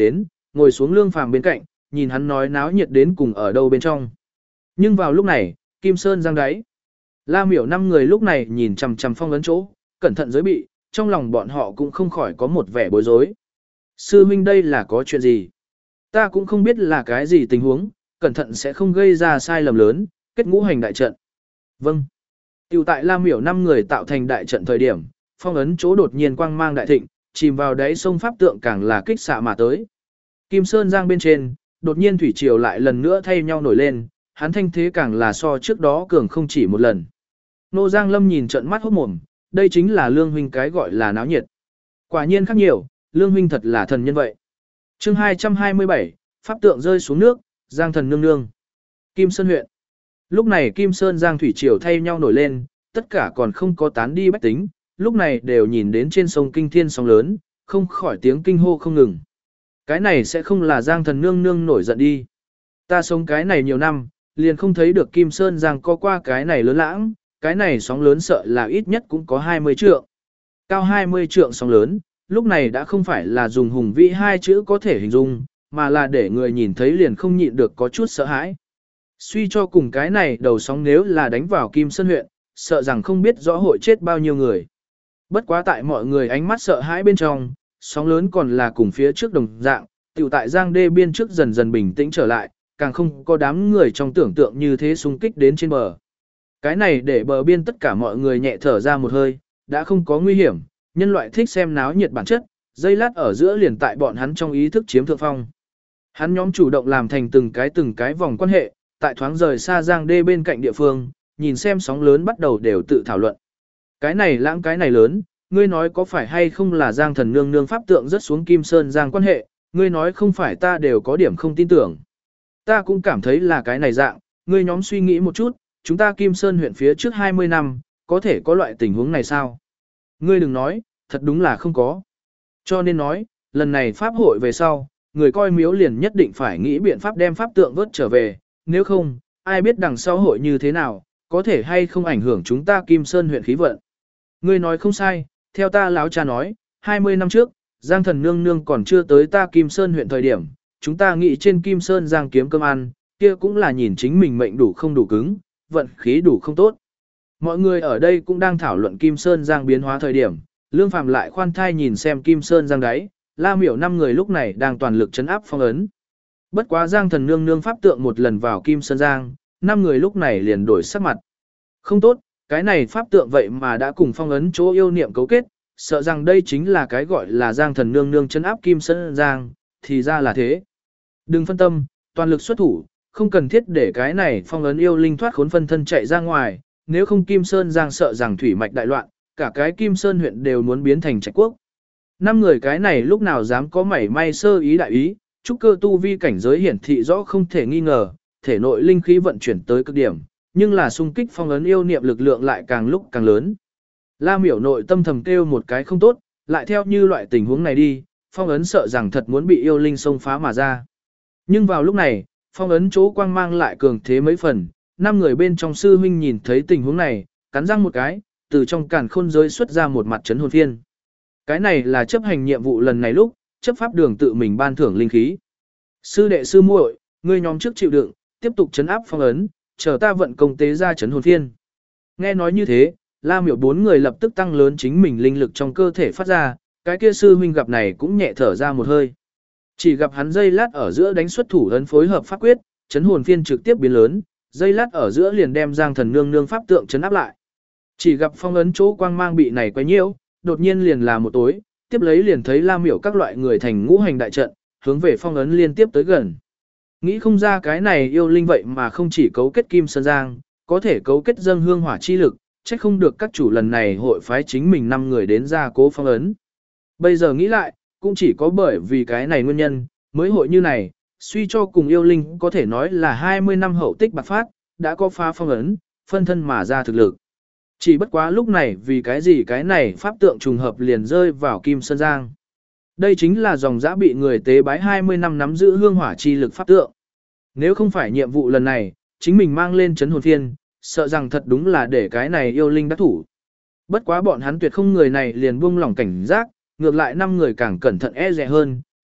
ngồi xuống Lương Phàm bên cạnh, nhìn hắn nói náo nhiệt đến cùng ở đâu bên trong. Nhưng vào lúc này, Kim Sơn giang đáy. La Miểu năm người lúc này nhìn chằm chằm phong ấn chỗ, cẩn thận giới bị, trong lòng bọn họ cũng không khỏi có một vẻ bối rối. Sư huynh đây là có chuyện gì? Ta cũng không biết là cái gì tình huống, cẩn thận sẽ không gây ra sai lầm lớn, kết ngũ hành đại trận. Vâng. Tiểu tại La Miểu năm người tạo thành đại trận thời điểm, phong ấn chỗ đột nhiên quang mang đại thịnh, chìm vào đáy sông pháp tượng càng là kích xạ mà tới. Kim Sơn giang bên trên, đột nhiên thủy triều lại lần nữa thay nhau nổi lên, hắn thanh thế càng là so trước đó cường không chỉ một lần. Nô Giang Lâm nhìn trận mắt hốt mồm, đây chính là Lương huynh cái gọi là náo nhiệt. Quả nhiên khác nhiều, Lương huynh thật là thần nhân vậy. Chương hai trăm hai mươi bảy, pháp tượng rơi xuống nước, Giang thần nương nương. Kim Sơn huyện. Lúc này Kim Sơn Giang thủy triều thay nhau nổi lên, tất cả còn không có tán đi bách tính, lúc này đều nhìn đến trên sông kinh thiên sóng lớn, không khỏi tiếng kinh hô không ngừng. Cái này sẽ không là Giang thần nương nương nổi giận đi. Ta sống cái này nhiều năm, liền không thấy được Kim Sơn Giang có qua cái này lớn lãng, cái này sóng lớn sợ là ít nhất cũng có hai mươi trượng. Cao hai mươi trượng sóng lớn, lúc này đã không phải là dùng hùng vĩ hai chữ có thể hình dung, mà là để người nhìn thấy liền không nhịn được có chút sợ hãi. Suy cho cùng cái này đầu sóng nếu là đánh vào Kim Sơn huyện, sợ rằng không biết rõ hội chết bao nhiêu người. Bất quá tại mọi người ánh mắt sợ hãi bên trong, sóng lớn còn là cùng phía trước đồng dạng, tiểu tại Giang đê biên trước dần dần bình tĩnh trở lại, càng không có đám người trong tưởng tượng như thế xung kích đến trên bờ. Cái này để bờ biên tất cả mọi người nhẹ thở ra một hơi, đã không có nguy hiểm, nhân loại thích xem náo nhiệt bản chất, dây lát ở giữa liền tại bọn hắn trong ý thức chiếm thượng phong. Hắn nhóm chủ động làm thành từng cái từng cái vòng quan hệ, tại thoáng rời xa Giang đê bên cạnh địa phương, nhìn xem sóng lớn bắt đầu đều tự thảo luận. Cái này lãng cái này lớn, ngươi nói có phải hay không là Giang thần nương nương pháp tượng rất xuống Kim Sơn Giang quan hệ, ngươi nói không phải ta đều có điểm không tin tưởng. Ta cũng cảm thấy là cái này dạng, ngươi nhóm suy nghĩ một chút, chúng ta Kim Sơn huyện phía trước hai mươi năm, có thể có loại tình huống này sao? Ngươi đừng nói, thật đúng là không có. Cho nên nói, lần này pháp hội về sau, người coi miếu liền nhất định phải nghĩ biện pháp đem pháp tượng vớt trở về, nếu không, ai biết đằng sau hội như thế nào, có thể hay không ảnh hưởng chúng ta Kim Sơn huyện khí vận. Ngươi nói không sai, theo ta láo cha nói, hai mươi năm trước, Giang thần nương nương còn chưa tới ta Kim Sơn huyện thời điểm, chúng ta nghĩ trên Kim Sơn Giang kiếm cơm ăn, kia cũng là nhìn chính mình mệnh đủ không đủ cứng, vận khí đủ không tốt. Mọi người ở đây cũng đang thảo luận Kim Sơn Giang biến hóa thời điểm, Lương Phàm lại khoan thai nhìn xem Kim Sơn Giang đáy, La Miểu năm người lúc này đang toàn lực chấn áp phong ấn. Bất quá Giang thần nương nương pháp tượng một lần vào Kim Sơn Giang, năm người lúc này liền đổi sắc mặt. Không tốt, cái này pháp tượng vậy mà đã cùng phong ấn chỗ yêu niệm cấu kết, sợ rằng đây chính là cái gọi là Giang thần nương nương chấn áp Kim Sơn Giang, thì ra là thế. Đừng phân tâm, toàn lực xuất thủ, không cần thiết để cái này phong ấn yêu linh thoát khốn phân thân chạy ra ngoài, nếu không Kim Sơn Giang sợ rằng thủy mạch đại loạn, cả cái Kim Sơn huyện đều muốn biến thành trạch quốc. Năm người cái này lúc nào dám có mảy may sơ ý đại ý, trúc cơ tu vi cảnh giới hiển thị rõ không thể nghi ngờ, thể nội linh khí vận chuyển tới cực điểm, nhưng là xung kích phong ấn yêu niệm lực lượng lại càng lúc càng lớn. La Miểu nội tâm thầm kêu một cái không tốt, lại theo như loại tình huống này đi, phong ấn sợ rằng thật muốn bị yêu linh xông phá mà ra. Nhưng vào lúc này, phong ấn chỗ quang mang lại cường thế mấy phần, năm người bên trong sư huynh nhìn thấy tình huống này, cắn răng một cái, từ trong càn khôn giới xuất ra một mặt chấn hồn phiên. Cái này là chấp hành nhiệm vụ lần này lúc, chấp pháp đường tự mình ban thưởng linh khí. Sư đệ sư muội, ngươi nhóm trước chịu đựng, tiếp tục chấn áp phong ấn, chờ ta vận công tế ra chấn hồn phiên. Nghe nói như thế, La Miểu bốn người lập tức tăng lớn chính mình linh lực trong cơ thể phát ra, cái kia sư huynh gặp này cũng nhẹ thở ra một hơi. Chỉ gặp hắn dây lát ở giữa đánh xuất thủ ấn phối hợp pháp quyết, chấn hồn phiên trực tiếp biến lớn, dây lát ở giữa liền đem Giang thần nương nương pháp tượng chấn áp lại. Chỉ gặp phong ấn chỗ quang mang bị này quấy nhiễu, đột nhiên liền là một tối, tiếp lấy liền thấy La Miểu các loại người thành ngũ hành đại trận, hướng về phong ấn liên tiếp tới gần. Nghĩ không ra cái này yêu linh vậy mà không chỉ cấu kết Kim Sơn Giang, có thể cấu kết dâng hương hỏa chi lực, chắc không được các chủ lần này hội phái chính mình năm người đến ra cố phong ấn. Bây giờ nghĩ lại, cũng chỉ có bởi vì cái này nguyên nhân, mới hội như này, suy cho cùng yêu linh có thể nói là hai mươi năm hậu tích bạc phát, đã có phá phong ấn, phân thân mà ra thực lực. Chỉ bất quá lúc này vì cái gì cái này pháp tượng trùng hợp liền rơi vào Kim Sơn Giang. Đây chính là dòng dã bị người tế bái hai mươi năm nắm giữ hương hỏa chi lực pháp tượng. Nếu không phải nhiệm vụ lần này, chính mình mang lên chấn hồn phiên, sợ rằng thật đúng là để cái này yêu linh đắc thủ. Bất quá bọn hắn tuyệt không người này liền buông lỏng cảnh giác, ngược lại năm người càng cẩn thận e dè hơn,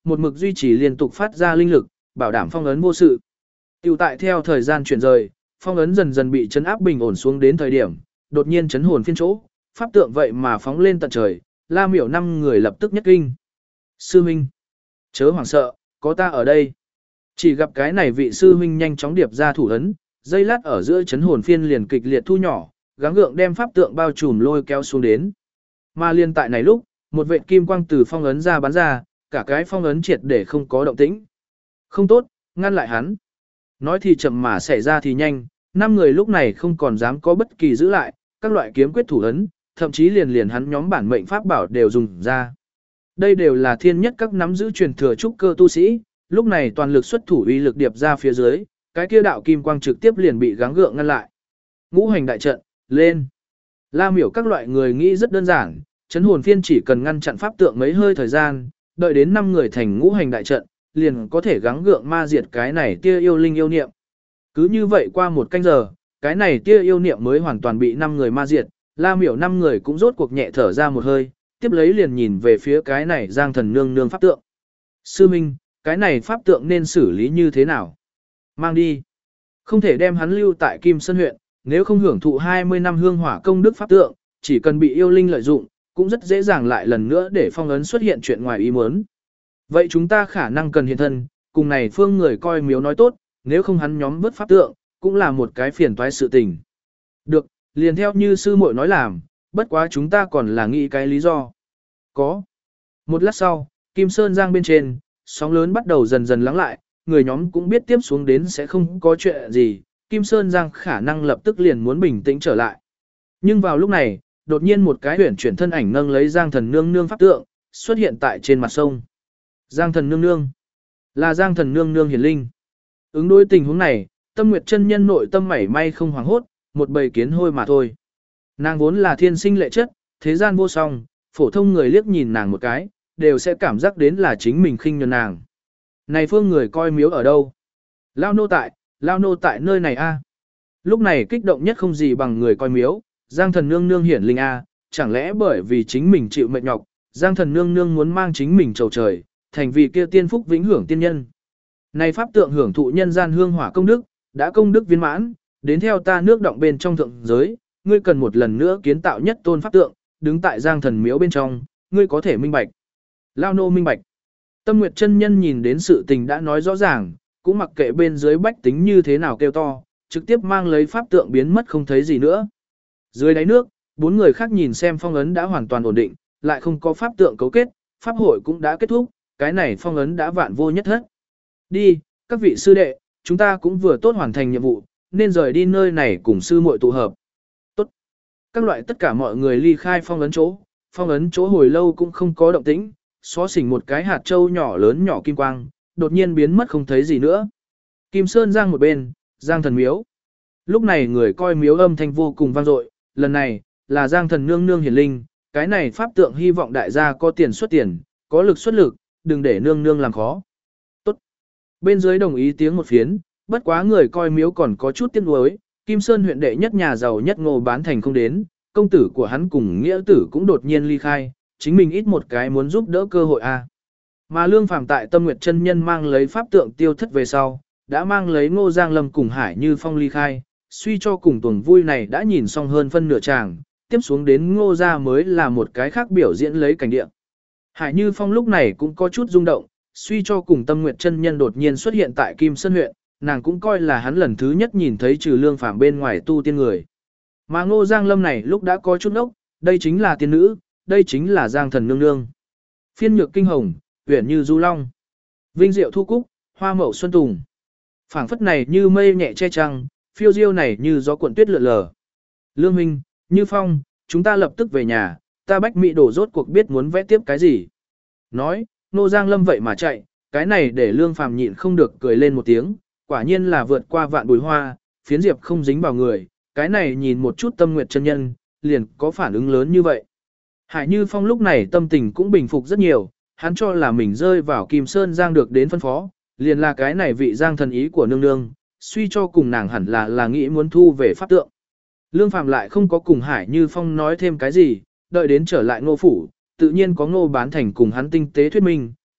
một mực duy trì liên tục phát ra linh lực, bảo đảm phong ấn vô sự. Tiểu tại theo thời gian chuyển rời, phong ấn dần dần bị chấn áp bình ổn xuống đến thời điểm, đột nhiên chấn hồn phiên chỗ, pháp tượng vậy mà phóng lên tận trời, La Miểu năm người lập tức nhất kinh. Sư huynh, chớ hoảng sợ, có ta ở đây. Chỉ gặp cái này vị sư huynh nhanh chóng điệp ra thủ ấn, dây lát ở giữa chấn hồn phiên liền kịch liệt thu nhỏ, gắng gượng đem pháp tượng bao trùm lôi kéo xuống đến. Mà liên tại này lúc, một vệt kim quang từ phong ấn ra bắn ra, cả cái phong ấn triệt để không có động tĩnh. Không tốt, ngăn lại hắn. Nói thì chậm mà xảy ra thì nhanh, năm người lúc này không còn dám có bất kỳ giữ lại, các loại kiếm quyết thủ ấn, thậm chí liền liền hắn nhóm bản mệnh pháp bảo đều dùng ra. Đây đều là thiên nhất các nắm giữ truyền thừa trúc cơ tu sĩ, lúc này toàn lực xuất thủ uy lực điệp ra phía dưới, cái kia đạo kim quang trực tiếp liền bị gắng gượng ngăn lại. Ngũ hành đại trận, lên. La Miểu các loại người nghĩ rất đơn giản, chấn hồn phiên chỉ cần ngăn chặn pháp tượng mấy hơi thời gian, đợi đến năm người thành ngũ hành đại trận, liền có thể gắng gượng ma diệt cái này tia yêu linh yêu niệm. Cứ như vậy qua một canh giờ, cái này tia yêu niệm mới hoàn toàn bị năm người ma diệt, La Miểu năm người cũng rốt cuộc nhẹ thở ra một hơi, tiếp lấy liền nhìn về phía cái này Giang Thần Nương Nương pháp tượng. Sư Minh, cái này pháp tượng nên xử lý như thế nào? Mang đi. Không thể đem hắn lưu tại Kim Sơn huyện, nếu không hưởng thụ hai mươi năm hương hỏa công đức pháp tượng, chỉ cần bị yêu linh lợi dụng, cũng rất dễ dàng lại lần nữa để phong ấn xuất hiện chuyện ngoài ý muốn. Vậy chúng ta khả năng cần hiện thân, cùng này phương người coi miếu nói tốt, nếu không hắn nhóm vứt pháp tượng, cũng là một cái phiền toái sự tình. Được, liền theo như sư muội nói làm, bất quá chúng ta còn là nghĩ cái lý do. Có. Một lát sau, Kim Sơn Giang bên trên, sóng lớn bắt đầu dần dần lắng lại, người nhóm cũng biết tiếp xuống đến sẽ không có chuyện gì, Kim Sơn Giang khả năng lập tức liền muốn bình tĩnh trở lại. Nhưng vào lúc này, đột nhiên một cái huyền chuyển thân ảnh nâng lấy Giang Thần Nương Nương pháp tượng, xuất hiện tại trên mặt sông. Giang Thần Nương Nương, là Giang Thần Nương Nương hiển linh. Ứng đối tình huống này, Tâm Nguyệt chân nhân nội tâm mảy may không hoảng hốt, một bầy kiến hôi mà thôi. Nàng vốn là thiên sinh lệ chất, thế gian vô song, phổ thông người liếc nhìn nàng một cái, đều sẽ cảm giác đến là chính mình khinh nhường nàng. Này phương người coi miếu ở đâu? Lao nô tại, lao nô tại nơi này a. Lúc này kích động nhất không gì bằng người coi miếu, Giang Thần Nương Nương hiển linh a, chẳng lẽ bởi vì chính mình chịu mệt nhọc, Giang Thần Nương Nương muốn mang chính mình trầu trời, thành vì kia tiên phúc vĩnh hưởng tiên nhân. Này pháp tượng hưởng thụ nhân gian hương hỏa công đức, đã công đức viên mãn, đến theo ta nước động bên trong thượng giới, ngươi cần một lần nữa kiến tạo nhất tôn pháp tượng, đứng tại Giang Thần miếu bên trong, ngươi có thể minh bạch. Lao nô minh bạch. Tâm Nguyệt chân nhân nhìn đến sự tình đã nói rõ ràng, cũng mặc kệ bên dưới bách tính như thế nào kêu to, trực tiếp mang lấy pháp tượng biến mất không thấy gì nữa. Dưới đáy nước, bốn người khác nhìn xem phong ấn đã hoàn toàn ổn định, lại không có pháp tượng cấu kết, pháp hội cũng đã kết thúc, cái này phong ấn đã vạn vô nhất hết. Đi, các vị sư đệ, chúng ta cũng vừa tốt hoàn thành nhiệm vụ, nên rời đi nơi này cùng sư muội tụ hợp. Tốt. Các loại tất cả mọi người ly khai phong ấn chỗ, phong ấn chỗ hồi lâu cũng không có động tĩnh, xóa xỉnh một cái hạt châu nhỏ lớn nhỏ kim quang, đột nhiên biến mất không thấy gì nữa. Kim Sơn Giang một bên, Giang Thần miếu. Lúc này người coi miếu âm thanh vô cùng vang dội, lần này là Giang Thần Nương Nương hiển linh, cái này pháp tượng hy vọng đại gia có tiền xuất tiền, có lực xuất lực, đừng để nương nương làm khó. Tốt. Bên dưới đồng ý tiếng một phiến, bất quá người coi miếu còn có chút tiếc nuối, Kim Sơn huyện đệ nhất nhà giàu nhất Ngô Bán Thành không đến, công tử của hắn cùng nghĩa tử cũng đột nhiên ly khai, chính mình ít một cái muốn giúp đỡ cơ hội a. Mà Lương Phàm tại Tâm Nguyệt chân nhân mang lấy pháp tượng tiêu thất về sau, đã mang lấy Ngô Giang Lâm cùng Hải Như Phong ly khai, suy cho cùng tuần vui này đã nhìn xong hơn phân nửa tràng, tiếp xuống đến Ngô gia mới là một cái khác biểu diễn lấy cảnh địa. Hải Như Phong lúc này cũng có chút rung động, suy cho cùng Tâm Nguyệt chân nhân đột nhiên xuất hiện tại Kim Sơn huyện, nàng cũng coi là hắn lần thứ nhất nhìn thấy trừ Lương Phàm bên ngoài tu tiên người. Mà Ngô Giang Lâm này lúc đã có chút ốc, đây chính là tiên nữ, đây chính là Giang Thần Nương Nương. Phiên nhược kinh hồng, uyển như du long, vinh diệu thu cúc, hoa mậu xuân tùng. Phảng phất này như mây nhẹ che trăng, phiêu diêu này như gió cuộn tuyết lượn lờ. Lương Minh, Như Phong, chúng ta lập tức về nhà, ta bách mỹ đổ rốt cuộc biết muốn vẽ tiếp cái gì. Nói, Ngô Giang Lâm vậy mà chạy, cái này để Lương Phàm nhịn không được cười lên một tiếng, quả nhiên là vượt qua vạn bùi hoa, phiến diệp không dính vào người, cái này nhìn một chút Tâm Nguyệt chân nhân, liền có phản ứng lớn như vậy. Hải Như Phong lúc này tâm tình cũng bình phục rất nhiều, hắn cho là mình rơi vào Kim Sơn Giang được đến phân phó, liền là cái này vị Giang thần ý của nương nương, suy cho cùng nàng hẳn là là nghĩ muốn thu về pháp tượng. Lương Phàm lại không có cùng Hải Như Phong nói thêm cái gì, đợi đến trở lại Ngô phủ, tự nhiên có Ngô Bán Thành cùng hắn tinh tế thuyết minh,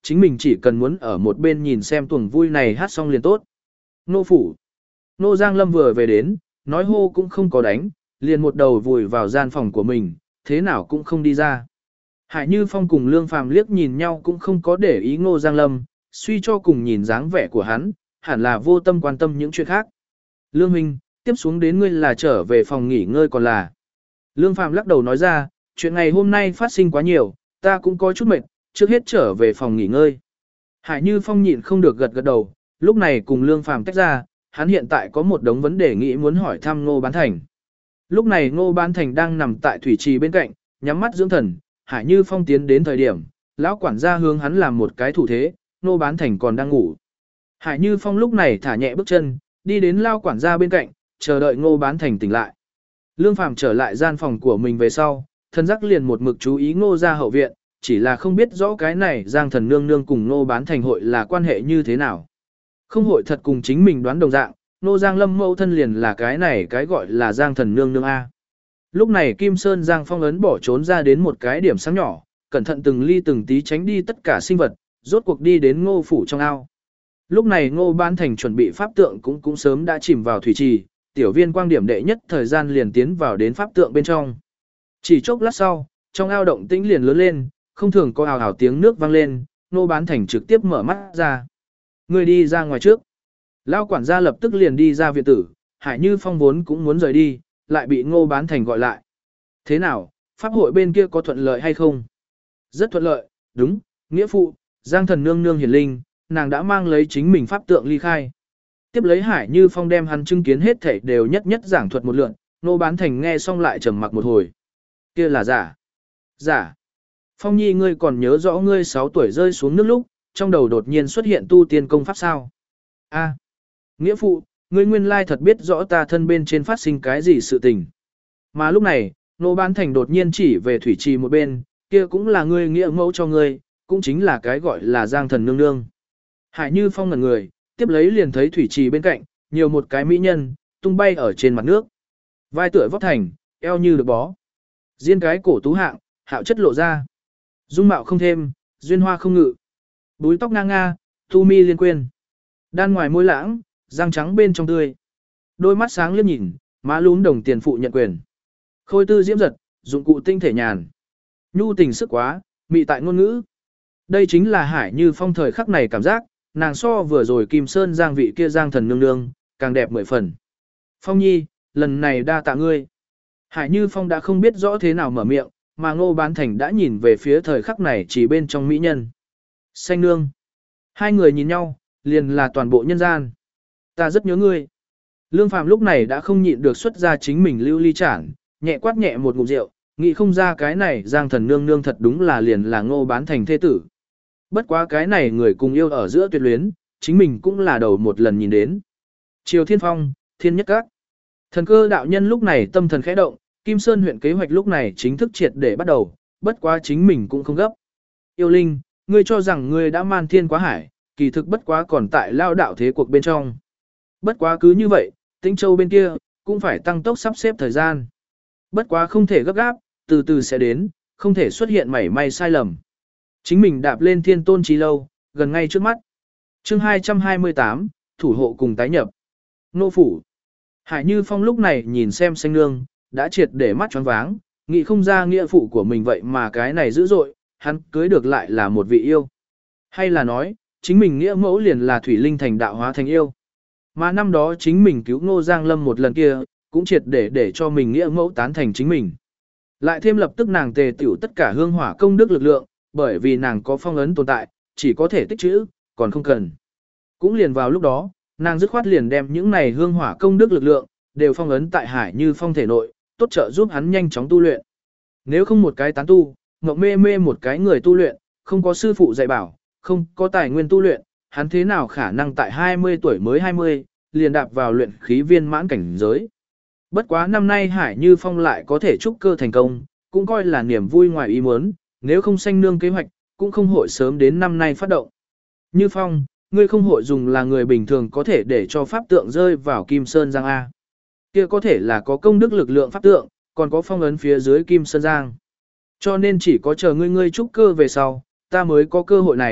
chính mình chỉ cần muốn ở một bên nhìn xem tuồng vui này hát xong liền tốt. Nô phủ. Nô Giang Lâm vừa về đến, nói hô cũng không có đánh, liền một đầu vùi vào gian phòng của mình, thế nào cũng không đi ra. Hải Như Phong cùng Lương Phàm liếc nhìn nhau cũng không có để ý Ngô Giang Lâm, suy cho cùng nhìn dáng vẻ của hắn, hẳn là vô tâm quan tâm những chuyện khác. Lương Minh, tiếp xuống đến ngươi là trở về phòng nghỉ ngơi còn là. Lương Phàm lắc đầu nói ra, chuyện ngày hôm nay phát sinh quá nhiều, ta cũng có chút mệt, trước hết trở về phòng nghỉ ngơi. Hải Như Phong nhịn không được gật gật đầu, lúc này cùng Lương Phàm tách ra, hắn hiện tại có một đống vấn đề nghĩ muốn hỏi thăm Ngô Bán Thành. Lúc này Ngô Bán Thành đang nằm tại thủy trì bên cạnh, nhắm mắt dưỡng thần, Hải Như Phong tiến đến thời điểm, lão quản gia hướng hắn làm một cái thủ thế, Ngô Bán Thành còn đang ngủ. Hải Như Phong lúc này thả nhẹ bước chân, đi đến lao quản gia bên cạnh, chờ đợi Ngô Bán Thành tỉnh lại. Lương Phàm trở lại gian phòng của mình về sau, thân giác liền một mực chú ý Ngô gia hậu viện, chỉ là không biết rõ cái này Giang Thần Nương Nương cùng Ngô Bán Thành hội là quan hệ như thế nào. Không hội thật cùng chính mình đoán đồng dạng, Ngô Giang Lâm mẫu thân liền là cái này cái gọi là Giang Thần Nương Nương A. Lúc này Kim Sơn Giang Phong ấn bỏ trốn ra đến một cái điểm sáng nhỏ, cẩn thận từng ly từng tí tránh đi tất cả sinh vật, rốt cuộc đi đến Ngô phủ trong ao. Lúc này Ngô Bán Thành chuẩn bị pháp tượng cũng cũng sớm đã chìm vào thủy trì, tiểu viên quang điểm đệ nhất thời gian liền tiến vào đến pháp tượng bên trong. Chỉ chốc lát sau, trong ao động tĩnh liền lớn lên, không thường có ào ào tiếng nước vang lên, Ngô Bán Thành trực tiếp mở mắt ra. Người đi ra ngoài trước. Lão quản gia lập tức liền đi ra viện tử, Hải Như Phong vốn cũng muốn rời đi, lại bị Ngô Bán Thành gọi lại. Thế nào, pháp hội bên kia có thuận lợi hay không? Rất thuận lợi, đúng, nghĩa phụ, Giang Thần Nương Nương hiển linh, nàng đã mang lấy chính mình pháp tượng ly khai. Tiếp lấy Hải Như Phong đem hắn chứng kiến hết thảy đều nhất nhất giảng thuật một lượt, Ngô Bán Thành nghe xong lại trầm mặc một hồi. Kia là giả. Giả. Phong Nhi ngươi còn nhớ rõ ngươi sáu tuổi rơi xuống nước lúc, trong đầu đột nhiên xuất hiện tu tiên công pháp sao? A. Nghĩa phụ, ngươi nguyên lai thật biết rõ ta thân bên trên phát sinh cái gì sự tình. Mà lúc này, Ngô Bán Thành đột nhiên chỉ về thủy trì một bên, kia cũng là ngươi nghĩa mẫu cho ngươi, cũng chính là cái gọi là Giang Thần Nương Nương. Hải Như Phong ngẩn người, tiếp lấy liền thấy thủy trì bên cạnh, nhiều một cái mỹ nhân, tung bay ở trên mặt nước. Vai tựa vóc thành, eo như được bó. Riêng cái cổ tú hạng, hạo chất lộ ra. Dung mạo không thêm, duyên hoa không ngự. Búi tóc ngang nga, tu mi liên quyên. Đan ngoài môi lãng, răng trắng bên trong tươi. Đôi mắt sáng liếc nhìn, má lúm đồng tiền phụ nhận quyền. Khôi tư diễm giật, dụng cụ tinh thể nhàn. Nhu tình sức quá, mị tại ngôn ngữ. Đây chính là Hải Như Phong thời khắc này cảm giác, nàng so vừa rồi Kim Sơn Giang vị kia Giang Thần Nương Nương, càng đẹp mười phần. Phong Nhi, lần này đa tạ ngươi. Hải Như Phong đã không biết rõ thế nào mở miệng, mà Ngô Bán Thành đã nhìn về phía thời khắc này chỉ bên trong mỹ nhân. Xanh nương. Hai người nhìn nhau, liền là toàn bộ nhân gian. Ta rất nhớ ngươi. Lương Phàm lúc này đã không nhịn được xuất ra chính mình lưu ly chản, nhẹ quát nhẹ một ngụm rượu, nghĩ không ra cái này Giang Thần Nương Nương thật đúng là liền là Ngô Bán Thành thế tử. Bất quá cái này người cùng yêu ở giữa tuyệt luyến, chính mình cũng là đầu một lần nhìn đến. Triều Thiên Phong, Thiên Nhất Các. Thần cơ đạo nhân lúc này tâm thần khẽ động, Kim Sơn huyện kế hoạch lúc này chính thức triệt để bắt đầu, bất quá chính mình cũng không gấp. Yêu Linh, ngươi cho rằng ngươi đã man thiên quá hải, kỳ thực bất quá còn tại lao đạo thế cuộc bên trong. Bất quá cứ như vậy, Tĩnh Châu bên kia, cũng phải tăng tốc sắp xếp thời gian. Bất quá không thể gấp gáp, từ từ sẽ đến, không thể xuất hiện mảy may sai lầm. Chính mình đạp lên thiên tôn trí lâu, gần ngay trước mắt. chương hai trăm hai mươi tám, thủ hộ cùng tái nhập. Nô phủ. Hải Như Phong lúc này nhìn xem xanh nương, đã triệt để mắt choáng váng, nghĩ không ra nghĩa phụ của mình vậy mà cái này dữ dội, hắn cưới được lại là một vị yêu. Hay là nói, chính mình nghĩa mẫu liền là thủy linh thành đạo hóa thành yêu. Mà năm đó chính mình cứu Ngô Giang Lâm một lần kia, cũng triệt để để cho mình nghĩa mẫu tán thành chính mình. Lại thêm lập tức nàng tề tiểu tất cả hương hỏa công đức lực lượng, bởi vì nàng có phong ấn tồn tại, chỉ có thể tích trữ, còn không cần. Cũng liền vào lúc đó, nàng dứt khoát liền đem những này hương hỏa công đức lực lượng, đều phong ấn tại Hải Như Phong thể nội, tốt trợ giúp hắn nhanh chóng tu luyện. Nếu không một cái tán tu, ngọc mê mê một cái người tu luyện, không có sư phụ dạy bảo, không có tài nguyên tu luyện, hắn thế nào khả năng tại hai mươi tuổi mới hai mươi, liền đạp vào luyện khí viên mãn cảnh giới. Bất quá năm nay Hải Như Phong lại có thể trúc cơ thành công, cũng coi là niềm vui ngoài ý muốn, nếu không xanh nương kế hoạch, cũng không hội sớm đến năm nay phát động. Như Phong, ngươi không hội dùng là người bình thường có thể để cho pháp tượng rơi vào Kim Sơn Giang A. Kia có thể là có công đức lực lượng pháp tượng, còn có phong ấn phía dưới Kim Sơn Giang. Cho nên chỉ có chờ ngươi ngươi trúc cơ về sau, ta mới có cơ hội này,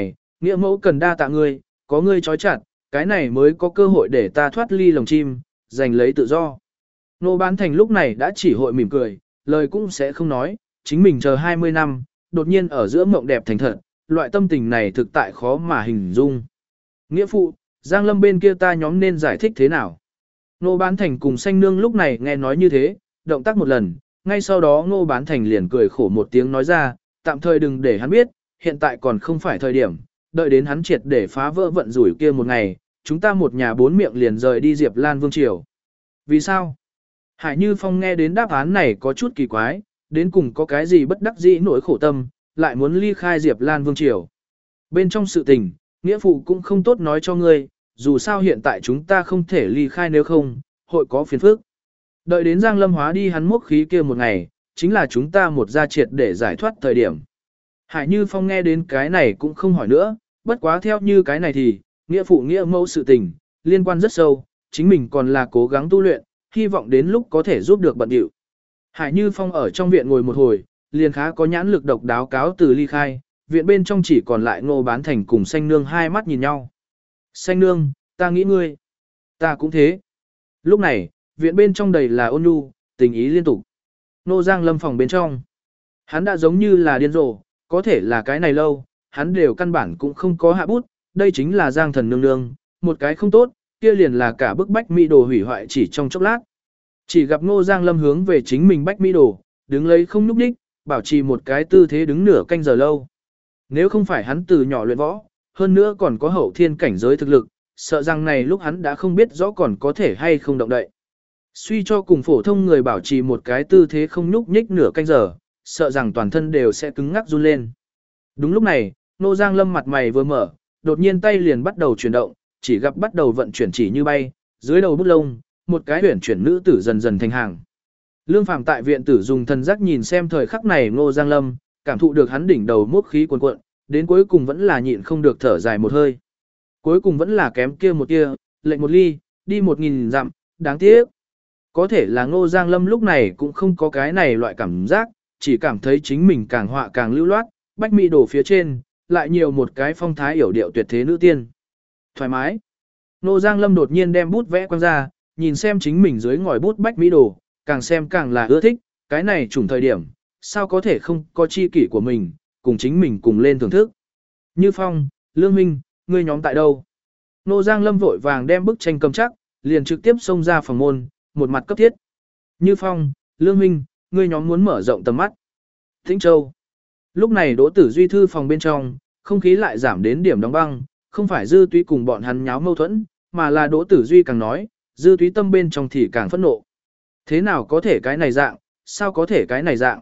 Nghĩa mẫu cần đa tạ ngươi, có ngươi trói chặt, cái này mới có cơ hội để ta thoát ly lồng chim, giành lấy tự do. Nô Bán Thành lúc này đã chỉ hội mỉm cười, lời cũng sẽ không nói, chính mình chờ hai mươi năm, đột nhiên ở giữa mộng đẹp thành thật, loại tâm tình này thực tại khó mà hình dung. Nghĩa phụ, Giang Lâm bên kia ta nhóm nên giải thích thế nào? Nô Bán Thành cùng Xanh Nương lúc này nghe nói như thế, động tác một lần, ngay sau đó Nô Bán Thành liền cười khổ một tiếng nói ra, tạm thời đừng để hắn biết, hiện tại còn không phải thời điểm, đợi đến hắn triệt để phá vỡ vận rủi kia một ngày, chúng ta một nhà bốn miệng liền rời đi Diệp Lan Vương Triều. Vì sao? Hải Như Phong nghe đến đáp án này có chút kỳ quái, đến cùng có cái gì bất đắc dĩ nỗi khổ tâm, lại muốn ly khai Diệp Lan Vương Triều. Bên trong sự tình, nghĩa phụ cũng không tốt nói cho ngươi, dù sao hiện tại chúng ta không thể ly khai nếu không, hội có phiền phức. Đợi đến Giang Lâm hóa đi hắn mốc khí kia một ngày, chính là chúng ta một gia triệt để giải thoát thời điểm. Hải Như Phong nghe đến cái này cũng không hỏi nữa, bất quá theo như cái này thì, nghĩa phụ nghĩa mẫu sự tình, liên quan rất sâu, chính mình còn là cố gắng tu luyện, hy vọng đến lúc có thể giúp được bận điệu. Hải Như Phong ở trong viện ngồi một hồi, liền khá có nhãn lực độc đáo cáo từ ly khai, viện bên trong chỉ còn lại Ngô Bán Thành cùng Xanh Nương hai mắt nhìn nhau. Xanh Nương, ta nghĩ ngươi. Ta cũng thế. Lúc này, viện bên trong đầy là ôn nhu, tình ý liên tục. Nô Giang Lâm phòng bên trong. Hắn đã giống như là điên rồ, có thể là cái này lâu, hắn đều căn bản cũng không có hạ bút, đây chính là Giang Thần Nương Nương, một cái không tốt, kia liền là cả bức bách mỹ đồ hủy hoại chỉ trong chốc lát. Chỉ gặp Ngô Giang Lâm hướng về chính mình bách mỹ đồ, đứng lấy không nhúc nhích, bảo trì một cái tư thế đứng nửa canh giờ lâu. Nếu không phải hắn từ nhỏ luyện võ, hơn nữa còn có hậu thiên cảnh giới thực lực, sợ rằng này lúc hắn đã không biết rõ còn có thể hay không động đậy. Suy cho cùng phổ thông người bảo trì một cái tư thế không nhúc nhích nửa canh giờ, sợ rằng toàn thân đều sẽ cứng ngắc run lên. Đúng lúc này, Ngô Giang Lâm mặt mày vừa mở, đột nhiên tay liền bắt đầu chuyển động, chỉ gặp bắt đầu vận chuyển chỉ như bay, dưới đầu bút lông, một cái huyển chuyển nữ tử dần dần thành hàng. Lương Phàm tại viện tử dùng thần giác nhìn xem thời khắc này Ngô Giang Lâm, cảm thụ được hắn đỉnh đầu mốc khí cuồn cuộn, đến cuối cùng vẫn là nhịn không được thở dài một hơi. Cuối cùng vẫn là kém kia một tia, lệnh một ly, đi một nghìn dặm, đáng tiếc. Có thể là Ngô Giang Lâm lúc này cũng không có cái này loại cảm giác, chỉ cảm thấy chính mình càng họa càng lưu loát, bách mỹ đổ phía trên, lại nhiều một cái phong thái hiểu điệu tuyệt thế nữ tiên. Thoải mái. Ngô Giang Lâm đột nhiên đem bút vẽ quăng ra, nhìn xem chính mình dưới ngòi bút bách mỹ đồ, càng xem càng là ưa thích, cái này trùng thời điểm, sao có thể không có chi kỷ của mình, cùng chính mình cùng lên thưởng thức. Như Phong, Lương Minh, ngươi nhóm tại đâu? Ngô Giang Lâm vội vàng đem bức tranh cầm chắc, liền trực tiếp xông ra phòng môn, một mặt cấp thiết. Như Phong, Lương Minh, ngươi nhóm muốn mở rộng tầm mắt. Tĩnh Châu. Lúc này Đỗ Tử Duy thư phòng bên trong, không khí lại giảm đến điểm đóng băng, không phải Dư Túy cùng bọn hắn nháo mâu thuẫn, mà là Đỗ Tử Duy càng nói, Dư Túy tâm bên trong thì càng phẫn nộ. Thế nào có thể cái này dạng, sao có thể cái này dạng?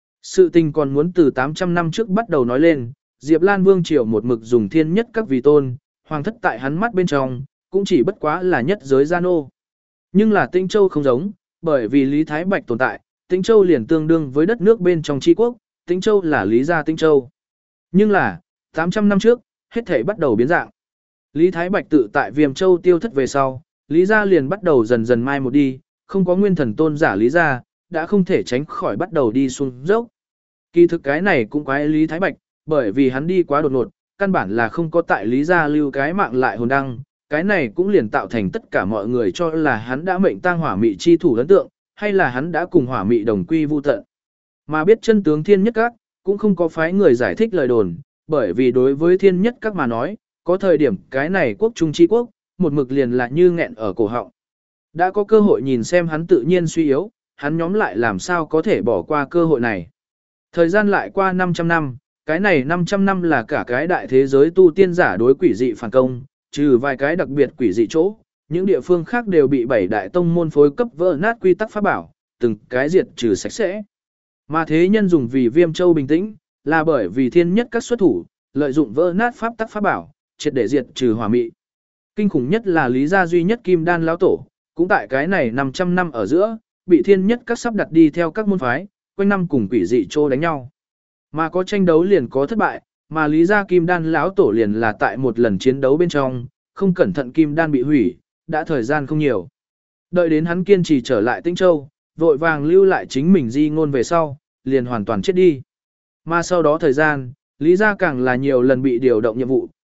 Sự tình còn muốn từ tám trăm năm trước bắt đầu nói lên, Diệp Lan Vương triều một mực dùng thiên nhất các vì tôn, hoàng thất tại hắn mắt bên trong, cũng chỉ bất quá là nhất giới gia nô. Nhưng là Tĩnh Châu không giống, bởi vì Lý Thái Bạch tồn tại, Tĩnh Châu liền tương đương với đất nước bên trong tri quốc, Tĩnh Châu là Lý gia Tĩnh Châu. Nhưng là, tám trăm năm trước, hết thảy bắt đầu biến dạng. Lý Thái Bạch tự tại Viêm Châu tiêu thất về sau, Lý gia liền bắt đầu dần dần mai một đi, không có nguyên thần tôn giả Lý gia, đã không thể tránh khỏi bắt đầu đi xuống dốc. Kỳ thực cái này cũng quái Lý Thái Bạch, bởi vì hắn đi quá đột ngột, căn bản là không có tại Lý gia lưu cái mạng lại hồn đăng, cái này cũng liền tạo thành tất cả mọi người cho là hắn đã mệnh tang hỏa mị chi thủ ấn tượng, hay là hắn đã cùng hỏa mị đồng quy vu tận. Mà biết chân tướng thiên nhất các, cũng không có phái người giải thích lời đồn, bởi vì đối với thiên nhất các mà nói, có thời điểm cái này quốc trung chi quốc, một mực liền là như nghẹn ở cổ họng. Đã có cơ hội nhìn xem hắn tự nhiên suy yếu, hắn nhóm lại làm sao có thể bỏ qua cơ hội này. Thời gian lại qua năm trăm năm, cái này năm trăm năm là cả cái đại thế giới tu tiên giả đối quỷ dị phản công, trừ vài cái đặc biệt quỷ dị chỗ, những địa phương khác đều bị bảy đại tông môn phối cấp vỡ nát quy tắc pháp bảo, từng cái diệt trừ sạch sẽ. Mà thế nhân dùng vì Viêm Châu bình tĩnh, là bởi vì thiên nhất các xuất thủ, lợi dụng vỡ nát pháp tắc pháp bảo, triệt để diệt trừ hỏa mị. Kinh khủng nhất là Lý gia duy nhất Kim Đan lão tổ, cũng tại cái này năm trăm năm ở giữa, bị thiên nhất các sắp đặt đi theo các môn phái, quanh năm cùng quỷ dị trô đánh nhau. Mà có tranh đấu liền có thất bại, mà Lý gia Kim Đan lão tổ liền là tại một lần chiến đấu bên trong, không cẩn thận Kim Đan bị hủy, đã thời gian không nhiều. Đợi đến hắn kiên trì trở lại Tĩnh Châu, vội vàng lưu lại chính mình di ngôn về sau, liền hoàn toàn chết đi. Mà sau đó thời gian, Lý gia càng là nhiều lần bị điều động nhiệm vụ,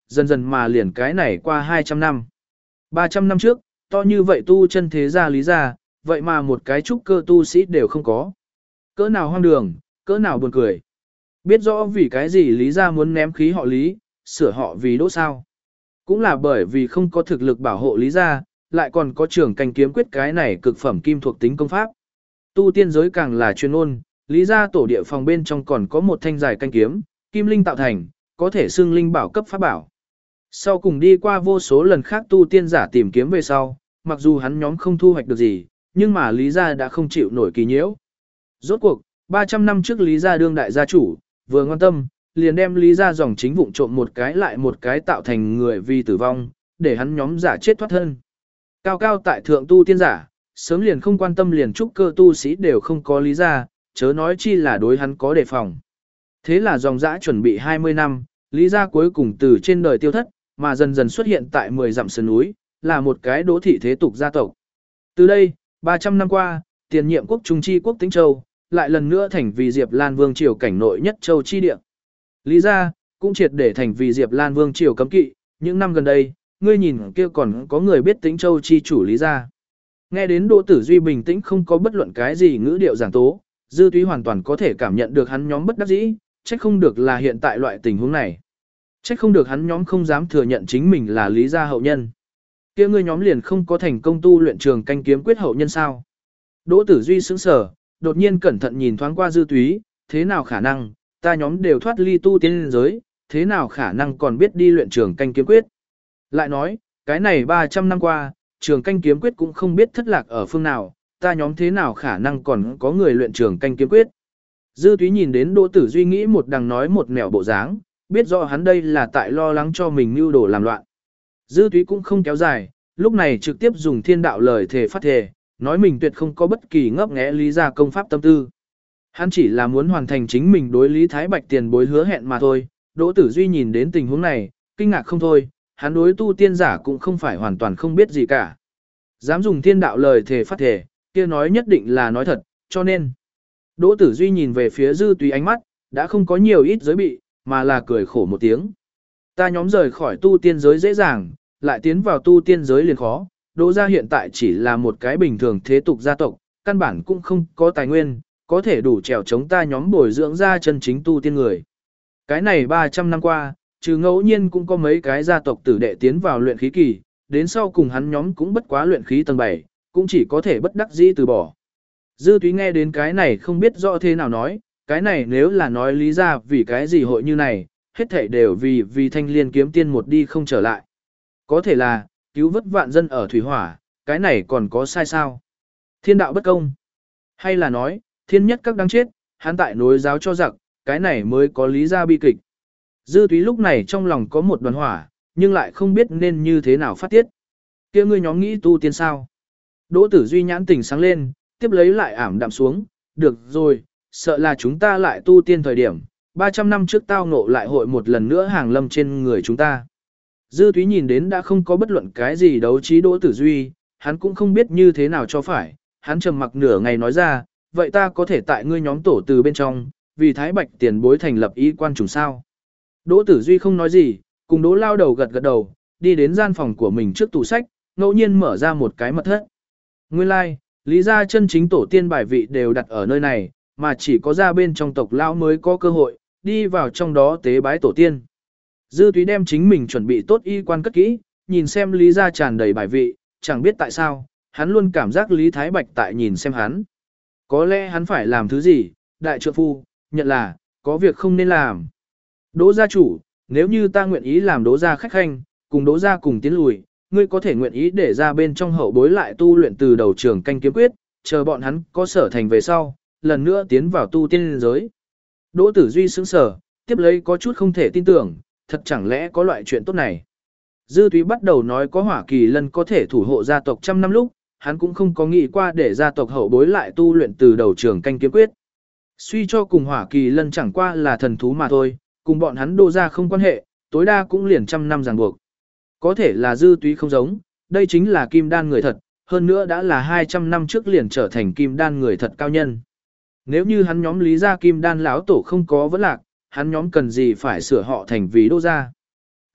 dần dần mà liền cái này qua hai trăm năm. ba trăm năm trước, to như vậy tu chân thế gia Lý gia, vậy mà một cái trúc cơ tu sĩ đều không có. Cỡ nào hoang đường, cỡ nào buồn cười. Biết rõ vì cái gì Lý gia muốn ném khí họ Lý, sửa họ vì Đỗ sao. Cũng là bởi vì không có thực lực bảo hộ Lý gia, lại còn có trường canh kiếm quyết cái này cực phẩm kim thuộc tính công pháp. Tu tiên giới càng là chuyên ôn, Lý gia tổ địa phòng bên trong còn có một thanh dài canh kiếm, kim linh tạo thành, có thể xưng linh bảo cấp pháp bảo. Sau cùng đi qua vô số lần khác tu tiên giả tìm kiếm về sau, mặc dù hắn nhóm không thu hoạch được gì, nhưng mà Lý gia đã không chịu nổi kỳ nhiễu. Rốt cuộc, ba trăm năm trước Lý gia đương đại gia chủ, vừa ngoan tâm, liền đem Lý gia dòng chính vụng trộm một cái lại một cái tạo thành người vì tử vong, để hắn nhóm giả chết thoát thân. Cao cao tại thượng tu tiên giả, sớm liền không quan tâm liền trúc cơ tu sĩ đều không có Lý gia, chớ nói chi là đối hắn có đề phòng. Thế là dòng dã chuẩn bị hai mươi năm, Lý gia cuối cùng từ trên đời tiêu thất, mà dần dần xuất hiện tại mười dặm sườn núi, là một cái đỗ thị thế tục gia tộc. Từ đây, ba trăm năm qua, tiền nhiệm quốc trung chi quốc Tĩnh Châu, lại lần nữa thành vì Diệp Lan Vương triều cảnh nội nhất châu chi địa. Lý gia cũng triệt để thành vì Diệp Lan Vương triều cấm kỵ, những năm gần đây, ngươi nhìn kia còn có người biết Tĩnh Châu chi chủ Lý gia. Nghe đến Đỗ Tử Duy bình tĩnh không có bất luận cái gì ngữ điệu giảng tố, Dư Túy hoàn toàn có thể cảm nhận được hắn nhóm bất đắc dĩ, trách không được là hiện tại loại tình huống này. Trách không được hắn nhóm không dám thừa nhận chính mình là Lý gia hậu nhân. Kia ngươi nhóm liền không có thành công tu luyện trường canh kiếm quyết hậu nhân sao? Đỗ Tử Duy sững sờ, đột nhiên cẩn thận nhìn thoáng qua Dư Túy, thế nào khả năng, ta nhóm đều thoát ly tu tiên giới, thế nào khả năng còn biết đi luyện trường canh kiếm quyết? Lại nói, cái này ba trăm năm qua, trường canh kiếm quyết cũng không biết thất lạc ở phương nào, ta nhóm thế nào khả năng còn có người luyện trường canh kiếm quyết? Dư Túy nhìn đến Đỗ Tử Duy nghĩ một đằng nói một nẻo bộ dáng, biết rõ hắn đây là tại lo lắng cho mình mưu đồ làm loạn. Dư Túy cũng không kéo dài, lúc này trực tiếp dùng thiên đạo lời thề phát thề, nói mình tuyệt không có bất kỳ ngấp nghé Lý gia công pháp tâm tư. Hắn chỉ là muốn hoàn thành chính mình đối Lý Thái Bạch tiền bối hứa hẹn mà thôi. Đỗ Tử Duy nhìn đến tình huống này, kinh ngạc không thôi, hắn đối tu tiên giả cũng không phải hoàn toàn không biết gì cả. Dám dùng thiên đạo lời thề phát thề, kia nói nhất định là nói thật, cho nên. Đỗ Tử Duy nhìn về phía Dư Túy ánh mắt, đã không có nhiều ít giới bị, mà là cười khổ một tiếng. Ta nhóm rời khỏi tu tiên giới dễ dàng, lại tiến vào tu tiên giới liền khó. Đỗ gia hiện tại chỉ là một cái bình thường thế tục gia tộc, căn bản cũng không có tài nguyên, có thể đủ trèo chống ta nhóm bồi dưỡng ra chân chính tu tiên người. Cái này ba trăm năm qua, trừ ngẫu nhiên cũng có mấy cái gia tộc tử đệ tiến vào luyện khí kỳ, đến sau cùng hắn nhóm cũng bất quá luyện khí tầng bảy, cũng chỉ có thể bất đắc dĩ từ bỏ. Dư Túy nghe đến cái này không biết rõ thế nào nói, cái này nếu là nói lý ra vì cái gì hội như này, hết thảy đều vì vì thanh liên kiếm tiên một đi không trở lại. Có thể là, cứu vớt vạn dân ở thủy hỏa, cái này còn có sai sao? Thiên đạo bất công. Hay là nói, thiên nhất các đáng chết, hắn tại nối giáo cho giặc, cái này mới có lý ra bi kịch. Dư Túy lúc này trong lòng có một đoàn hỏa, nhưng lại không biết nên như thế nào phát tiết. Kia ngươi nhóm nghĩ tu tiên sao? Đỗ Tử Duy nhãn tỉnh sáng lên, tiếp lấy lại ảm đạm xuống, được rồi, sợ là chúng ta lại tu tiên thời điểm, ba trăm năm trước tao ngộ lại hội một lần nữa hàng lâm trên người chúng ta. Dư Túy nhìn đến đã không có bất luận cái gì đấu trí Đỗ Tử Duy, hắn cũng không biết như thế nào cho phải, hắn trầm mặc nửa ngày nói ra, vậy ta có thể tại ngươi nhóm tổ từ bên trong, vì Thái Bạch tiền bối thành lập y quan trùng sao. Đỗ Tử Duy không nói gì, cùng Đỗ lao đầu gật gật đầu, đi đến gian phòng của mình trước tủ sách, ngẫu nhiên mở ra một cái mật thất. Nguyên lai, like, lý gia chân chính tổ tiên bài vị đều đặt ở nơi này, mà chỉ có ra bên trong tộc lão mới có cơ hội, đi vào trong đó tế bái tổ tiên. Dư Túy đem chính mình chuẩn bị tốt y quan cất kỹ, nhìn xem lý gia tràn đầy bài vị, chẳng biết tại sao, hắn luôn cảm giác Lý Thái Bạch tại nhìn xem hắn. Có lẽ hắn phải làm thứ gì, đại trượng phu, nhận là, có việc không nên làm. Đỗ gia chủ, nếu như ta nguyện ý làm Đỗ gia khách khanh, cùng Đỗ gia cùng tiến lùi, ngươi có thể nguyện ý để ra bên trong hậu bối lại tu luyện từ đầu trường canh kiếm quyết, chờ bọn hắn có sở thành về sau, lần nữa tiến vào tu tiên giới. Đỗ Tử Duy sững sờ, tiếp lấy có chút không thể tin tưởng, thật chẳng lẽ có loại chuyện tốt này. Dư Túy bắt đầu nói có Hỏa Kỳ Lân có thể thủ hộ gia tộc trăm năm lúc, hắn cũng không có nghĩ qua để gia tộc hậu bối lại tu luyện từ đầu trường canh kiếm quyết. Suy cho cùng Hỏa Kỳ Lân chẳng qua là thần thú mà thôi, cùng bọn hắn Đỗ gia không quan hệ, tối đa cũng liền trăm năm ràng buộc. Có thể là Dư Túy không giống, đây chính là kim đan người thật, hơn nữa đã là hai trăm năm trước liền trở thành kim đan người thật cao nhân. Nếu như hắn nhóm lý gia kim đan lão tổ không có vấn lạc, hắn nhóm cần gì phải sửa họ thành vì Đỗ gia.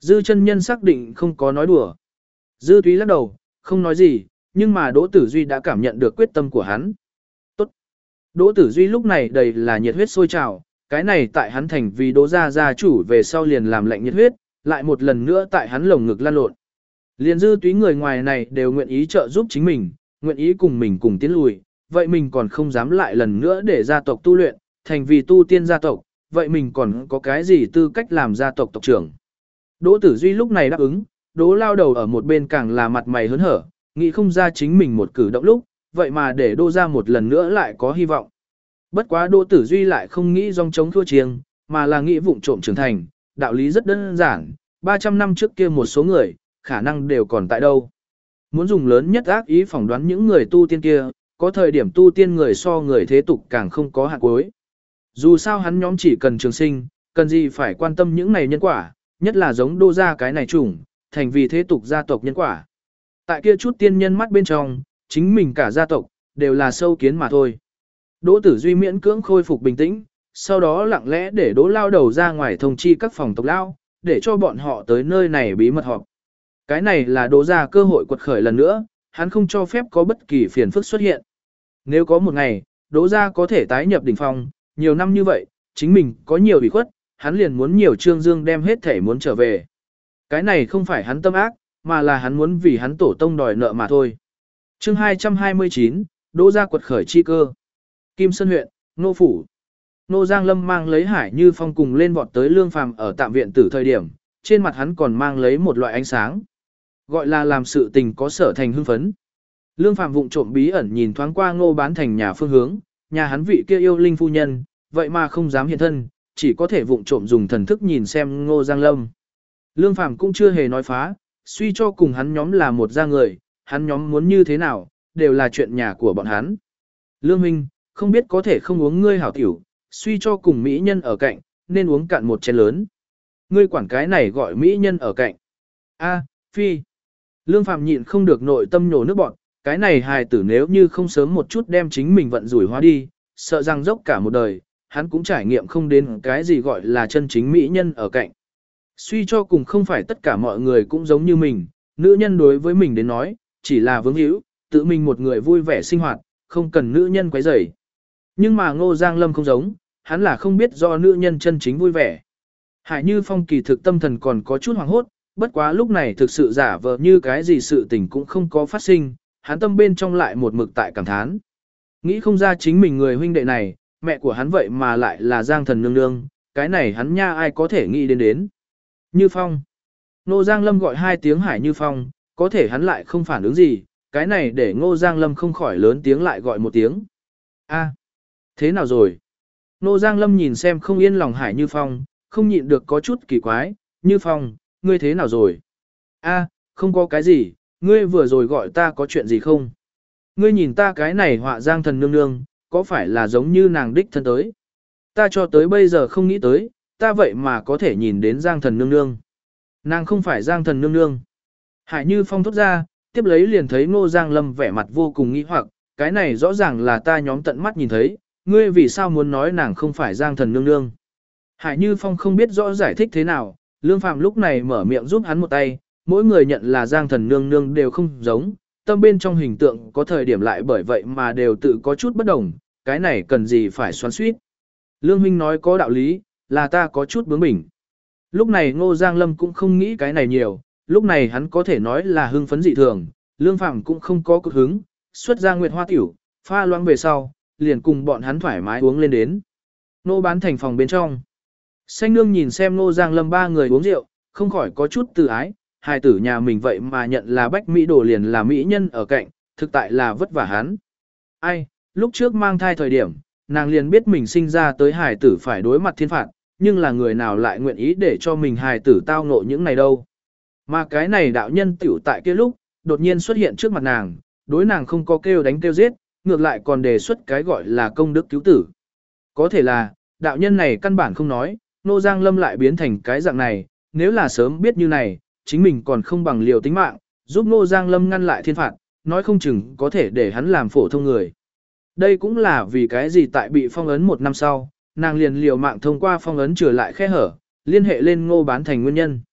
Dư chân nhân xác định không có nói đùa. Dư túy lắc đầu, không nói gì, nhưng mà Đỗ Tử Duy đã cảm nhận được quyết tâm của hắn. Tốt. Đỗ Tử Duy lúc này đầy là nhiệt huyết sôi trào, cái này tại hắn thành vì Đỗ gia gia chủ về sau liền làm lạnh nhiệt huyết, lại một lần nữa tại hắn lồng ngực lan lộn. Liền Dư túy người ngoài này đều nguyện ý trợ giúp chính mình, nguyện ý cùng mình cùng tiến lùi, vậy mình còn không dám lại lần nữa để gia tộc tu luyện, thành vì tu tiên gia tộc, vậy mình còn có cái gì tư cách làm gia tộc tộc trưởng. Đỗ Tử Duy lúc này đáp ứng, Đỗ lao đầu ở một bên càng là mặt mày hớn hở, nghĩ không ra chính mình một cử động lúc, vậy mà để Đỗ ra một lần nữa lại có hy vọng. Bất quá Đỗ Tử Duy lại không nghĩ dòng chống thua chiêng, mà là nghĩ vụng trộm trưởng thành, đạo lý rất đơn giản, ba trăm năm trước kia một số người, khả năng đều còn tại đâu. Muốn dùng lớn nhất ác ý phỏng đoán những người tu tiên kia, có thời điểm tu tiên người so người thế tục càng không có hạn cuối. Dù sao hắn nhóm chỉ cần trường sinh, cần gì phải quan tâm những này nhân quả, nhất là giống Đỗ gia cái này chủng, thành vì thế tục gia tộc nhân quả. Tại kia chút tiên nhân mắt bên trong, chính mình cả gia tộc, đều là sâu kiến mà thôi. Đỗ Tử Duy miễn cưỡng khôi phục bình tĩnh, sau đó lặng lẽ để Đỗ lao đầu ra ngoài thông chi các phòng tộc lao, để cho bọn họ tới nơi này bí mật họp. Cái này là Đỗ gia cơ hội quật khởi lần nữa, hắn không cho phép có bất kỳ phiền phức xuất hiện. Nếu có một ngày, Đỗ gia có thể tái nhập đỉnh phong, nhiều năm như vậy, chính mình có nhiều ủy khuất, hắn liền muốn nhiều Trương Dương đem hết thể muốn trở về. Cái này không phải hắn tâm ác, mà là hắn muốn vì hắn tổ tông đòi nợ mà thôi. Chương hai trăm hai mươi chín, Đỗ gia quật khởi chi cơ. Kim Sơn huyện, Nô phủ. Nô Giang Lâm mang lấy Hải Như Phong cùng lên vọt tới Lương Phàm ở tạm viện tử thời điểm, trên mặt hắn còn mang lấy một loại ánh sáng. Gọi là làm sự tình có sở thành hưng phấn. Lương Phàm vụng trộm bí ẩn nhìn thoáng qua Ngô Bán Thành nhà phương hướng, nhà hắn vị kia yêu linh phu nhân, vậy mà không dám hiện thân, chỉ có thể vụng trộm dùng thần thức nhìn xem Ngô Giang Lâm. Lương Phàm cũng chưa hề nói phá, suy cho cùng hắn nhóm là một gia người, hắn nhóm muốn như thế nào, đều là chuyện nhà của bọn hắn. Lương Minh, không biết có thể không uống ngươi hảo tiểu, suy cho cùng mỹ nhân ở cạnh, nên uống cạn một chén lớn. Ngươi quản cái này gọi mỹ nhân ở cạnh. A, phi. Lương Phàm nhịn không được nội tâm nhổ nước bọt, cái này hài tử nếu như không sớm một chút đem chính mình vận rủi hóa đi, sợ rằng dốc cả một đời, hắn cũng trải nghiệm không đến cái gì gọi là chân chính mỹ nhân ở cạnh. Suy cho cùng không phải tất cả mọi người cũng giống như mình, nữ nhân đối với mình đến nói, chỉ là vướng hữu, tự mình một người vui vẻ sinh hoạt, không cần nữ nhân quấy rầy. Nhưng mà Ngô Giang Lâm không giống, hắn là không biết do nữ nhân chân chính vui vẻ. Hải Như Phong kỳ thực tâm thần còn có chút hoảng hốt, bất quá lúc này thực sự giả vờ như cái gì sự tình cũng không có phát sinh, hắn tâm bên trong lại một mực tại cảm thán. Nghĩ không ra chính mình người huynh đệ này, mẹ của hắn vậy mà lại là Giang Thần nương nương, cái này hắn nha ai có thể nghĩ đến đến. Như Phong. Ngô Giang Lâm gọi hai tiếng Hải Như Phong, có thể hắn lại không phản ứng gì, cái này để Ngô Giang Lâm không khỏi lớn tiếng lại gọi một tiếng. A, thế nào rồi? Ngô Giang Lâm nhìn xem không yên lòng Hải Như Phong, không nhịn được có chút kỳ quái, Như Phong, ngươi thế nào rồi? A, không có cái gì, ngươi vừa rồi gọi ta có chuyện gì không? Ngươi nhìn ta cái này họa Giang Thần nương nương, có phải là giống như nàng đích thân tới? Ta cho tới bây giờ không nghĩ tới, ta vậy mà có thể nhìn đến Giang Thần nương nương. Nàng không phải Giang Thần nương nương. Hải Như Phong thốt ra, tiếp lấy liền thấy Ngô Giang Lâm vẻ mặt vô cùng nghi hoặc, cái này rõ ràng là ta nhóm tận mắt nhìn thấy, ngươi vì sao muốn nói nàng không phải Giang Thần nương nương? Hải Như Phong không biết rõ giải thích thế nào, Lương Phàm lúc này mở miệng giúp hắn một tay, mỗi người nhận là Giang Thần nương nương đều không giống, tâm bên trong hình tượng có thời điểm lại bởi vậy mà đều tự có chút bất đồng, cái này cần gì phải xoắn xuýt. Lương Minh nói có đạo lý, là ta có chút bướng bỉnh. Lúc này Ngô Giang Lâm cũng không nghĩ cái này nhiều, lúc này hắn có thể nói là hưng phấn dị thường, Lương Phàm cũng không có cực hứng, xuất ra nguyệt hoa tiểu, pha loãng về sau, liền cùng bọn hắn thoải mái uống lên đến. Nô Bán Thành phòng bên trong. Xanh nương nhìn xem Ngô Giang Lâm ba người uống rượu, không khỏi có chút từ ái, hài tử nhà mình vậy mà nhận là bách mỹ đồ liền là mỹ nhân ở cạnh, thực tại là vất vả hắn. Ai, lúc trước mang thai thời điểm, nàng liền biết mình sinh ra tới hài tử phải đối mặt thiên phạt, nhưng là người nào lại nguyện ý để cho mình hài tử tao ngộ những này đâu. Mà cái này đạo nhân tiểu tại kia lúc, đột nhiên xuất hiện trước mặt nàng, đối nàng không có kêu đánh kêu giết, ngược lại còn đề xuất cái gọi là công đức cứu tử. Có thể là, đạo nhân này căn bản không nói, Nô Giang Lâm lại biến thành cái dạng này, nếu là sớm biết như này, chính mình còn không bằng liều tính mạng, giúp Nô Giang Lâm ngăn lại thiên phạt, nói không chừng có thể để hắn làm phổ thông người. Đây cũng là vì cái gì tại bị phong ấn một năm sau, nàng liền liều mạng thông qua phong ấn trở lại khe hở, liên hệ lên Ngô Bán Thành nguyên nhân.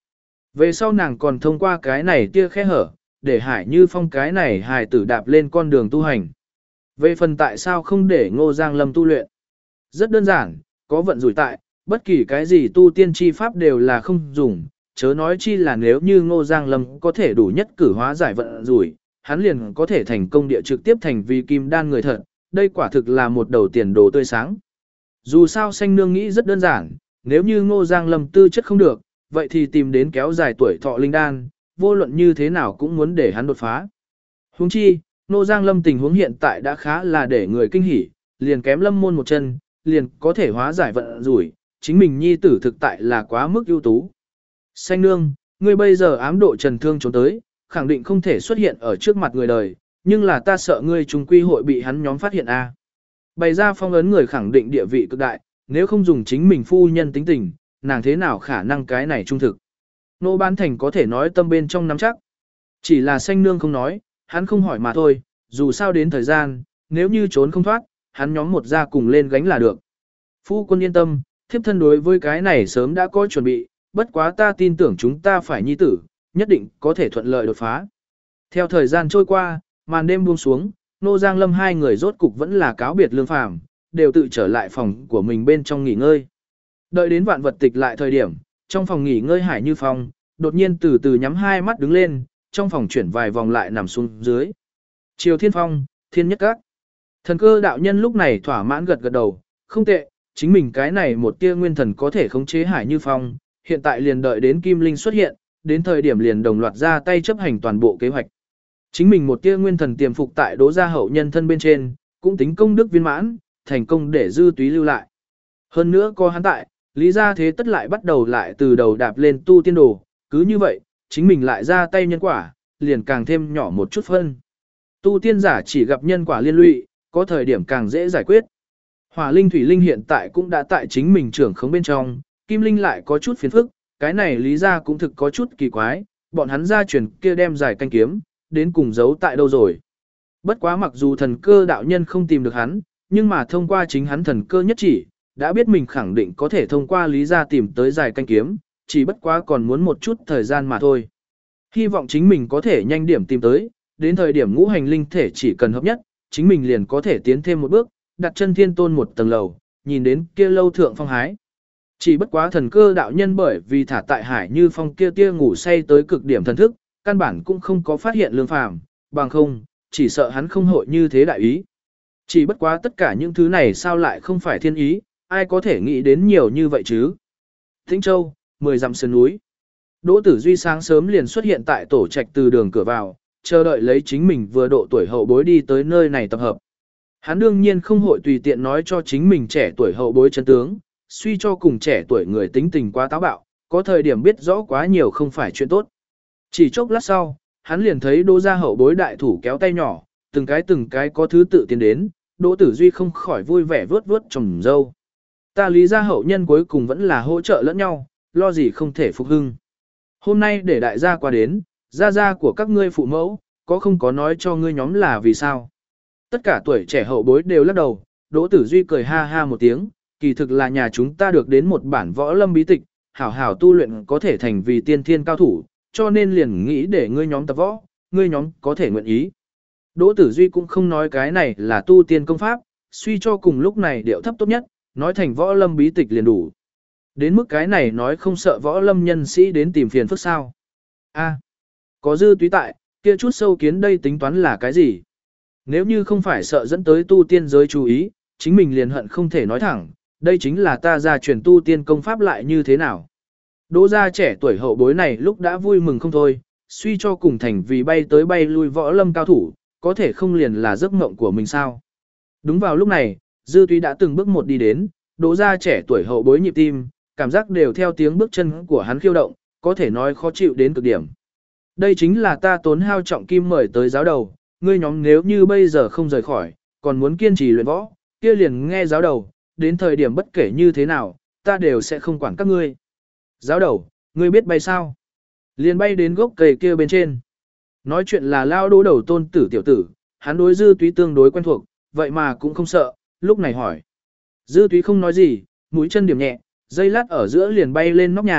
Về sau nàng còn thông qua cái này tia khe hở, để Hải Như Phong cái này hài tử đạp lên con đường tu hành. Về phần tại sao không để Ngô Giang Lâm tu luyện? Rất đơn giản, có vận rủi tại, bất kỳ cái gì tu tiên chi pháp đều là không dùng, chớ nói chi là nếu như Ngô Giang Lâm có thể đủ nhất cử hóa giải vận rủi, hắn liền có thể thành công địa trực tiếp thành vì kim đan người thật, đây quả thực là một đầu tiền đồ tươi sáng. Dù sao Xanh Nương nghĩ rất đơn giản, nếu như Ngô Giang Lâm tư chất không được, vậy thì tìm đến kéo dài tuổi thọ linh đan, vô luận như thế nào cũng muốn để hắn đột phá. Huống chi, Ngô Giang Lâm tình huống hiện tại đã khá là để người kinh hỉ, liền kém Lâm môn một chân, liền có thể hóa giải vận rủi, chính mình nhi tử thực tại là quá mức ưu tú. Xanh Nương, ngươi bây giờ ám độ trần thương trốn tới, khẳng định không thể xuất hiện ở trước mặt người đời, nhưng là ta sợ ngươi trùng quy hội bị hắn nhóm phát hiện a. Bày ra phong ấn người khẳng định địa vị cực đại, nếu không dùng chính mình phu nhân tính tình, nàng thế nào khả năng cái này trung thực. Nô Bán Thành có thể nói tâm bên trong nắm chắc. Chỉ là Xanh Nương không nói, hắn không hỏi mà thôi, dù sao đến thời gian, nếu như trốn không thoát, hắn nhóm một ra cùng lên gánh là được. Phu quân yên tâm, thiếp thân đối với cái này sớm đã có chuẩn bị, bất quá ta tin tưởng chúng ta phải nhi tử, nhất định có thể thuận lợi đột phá. Theo thời gian trôi qua, màn đêm buông xuống, Nô Giang Lâm hai người rốt cục vẫn là cáo biệt Lương Phàm, đều tự trở lại phòng của mình bên trong nghỉ ngơi. Đợi đến vạn vật tịch lại thời điểm, trong phòng nghỉ ngơi Hải Như Phong, đột nhiên từ từ nhắm hai mắt đứng lên, trong phòng chuyển vài vòng lại nằm xuống dưới. Triều Thiên Phong, Thiên Nhất Các. Thần Cơ đạo nhân lúc này thỏa mãn gật gật đầu, không tệ, chính mình cái này một tia nguyên thần có thể khống chế Hải Như Phong, hiện tại liền đợi đến Kim Linh xuất hiện, đến thời điểm liền đồng loạt ra tay chấp hành toàn bộ kế hoạch. Chính mình một tia nguyên thần tiềm phục tại Đỗ gia hậu nhân thân bên trên, cũng tính công đức viên mãn, thành công để dư túy lưu lại. Hơn nữa có hắn tại, Lý gia thế tất lại bắt đầu lại từ đầu đạp lên tu tiên đồ, cứ như vậy, chính mình lại ra tay nhân quả, liền càng thêm nhỏ một chút phân. Tu tiên giả chỉ gặp nhân quả liên lụy, có thời điểm càng dễ giải quyết. Hỏa linh thủy linh hiện tại cũng đã tại chính mình trưởng khống bên trong, kim linh lại có chút phiền phức, cái này Lý gia cũng thực có chút kỳ quái, bọn hắn gia truyền kia đem giải canh kiếm, đến cùng giấu tại đâu rồi. Bất quá mặc dù thần cơ đạo nhân không tìm được hắn, nhưng mà thông qua chính hắn thần cơ nhất chỉ, đã biết mình khẳng định có thể thông qua Lý gia tìm tới giải canh kiếm, chỉ bất quá còn muốn một chút thời gian mà thôi. Hy vọng chính mình có thể nhanh điểm tìm tới, đến thời điểm ngũ hành linh thể chỉ cần hợp nhất, chính mình liền có thể tiến thêm một bước, đặt chân thiên tôn một tầng lầu, nhìn đến kia lâu thượng phong hái. Chỉ bất quá thần cơ đạo nhân bởi vì thả tại Hải Như Phong kia tia ngủ say tới cực điểm thần thức, căn bản cũng không có phát hiện Lương Phàm, bằng không, chỉ sợ hắn không hội như thế đại ý. Chỉ bất quá tất cả những thứ này sao lại không phải thiên ý, ai có thể nghĩ đến nhiều như vậy chứ. Tĩnh Châu, mười dặm sườn núi. Đỗ Tử Duy sáng sớm liền xuất hiện tại tổ trạch từ đường cửa vào, chờ đợi lấy chính mình vừa độ tuổi hậu bối đi tới nơi này tập hợp. Hắn đương nhiên không hội tùy tiện nói cho chính mình trẻ tuổi hậu bối chân tướng, suy cho cùng trẻ tuổi người tính tình quá táo bạo, có thời điểm biết rõ quá nhiều không phải chuyện tốt. Chỉ chốc lát sau, hắn liền thấy Đỗ gia hậu bối đại thủ kéo tay nhỏ, từng cái từng cái có thứ tự tiến đến, Đỗ Tử Duy không khỏi vui vẻ vớt vớt trồng dâu. Ta Lý gia hậu nhân cuối cùng vẫn là hỗ trợ lẫn nhau, lo gì không thể phục hưng. Hôm nay để đại gia qua đến, gia gia của các ngươi phụ mẫu, có không có nói cho ngươi nhóm là vì sao. Tất cả tuổi trẻ hậu bối đều lắc đầu, Đỗ Tử Duy cười ha ha một tiếng, kỳ thực là nhà chúng ta được đến một bản võ lâm bí tịch, hảo hảo tu luyện có thể thành vì tiên thiên cao thủ, cho nên liền nghĩ để ngươi nhóm tập võ, ngươi nhóm có thể nguyện ý. Đỗ Tử Duy cũng không nói cái này là tu tiên công pháp, suy cho cùng lúc này điệu thấp tốt nhất, nói thành võ lâm bí tịch liền đủ. Đến mức cái này nói không sợ võ lâm nhân sĩ đến tìm phiền phức sao. A, có dư túy tại, kia chút sâu kiến đây tính toán là cái gì? Nếu như không phải sợ dẫn tới tu tiên giới chú ý, chính mình liền hận không thể nói thẳng, đây chính là ta gia truyền tu tiên công pháp lại như thế nào. Đỗ gia trẻ tuổi hậu bối này lúc đã vui mừng không thôi, suy cho cùng thành vì bay tới bay lui võ lâm cao thủ, có thể không liền là giấc mộng của mình sao. Đúng vào lúc này, Dư Túy đã từng bước một đi đến, Đỗ gia trẻ tuổi hậu bối nhịp tim, cảm giác đều theo tiếng bước chân của hắn khiêu động, có thể nói khó chịu đến cực điểm. Đây chính là ta tốn hao trọng kim mời tới giáo đầu, ngươi nhóm nếu như bây giờ không rời khỏi, còn muốn kiên trì luyện võ, kia liền nghe giáo đầu, đến thời điểm bất kể như thế nào, ta đều sẽ không quản các ngươi. Giáo đầu, ngươi biết bay sao? Liền bay đến gốc cây kia bên trên. Nói chuyện là lao Đỗ đầu tôn tử tiểu tử, hắn đối Dư Túy tương đối quen thuộc, vậy mà cũng không sợ, lúc này hỏi. Dư Túy không nói gì, mũi chân điểm nhẹ, dây lát ở giữa liền bay lên nóc nhà,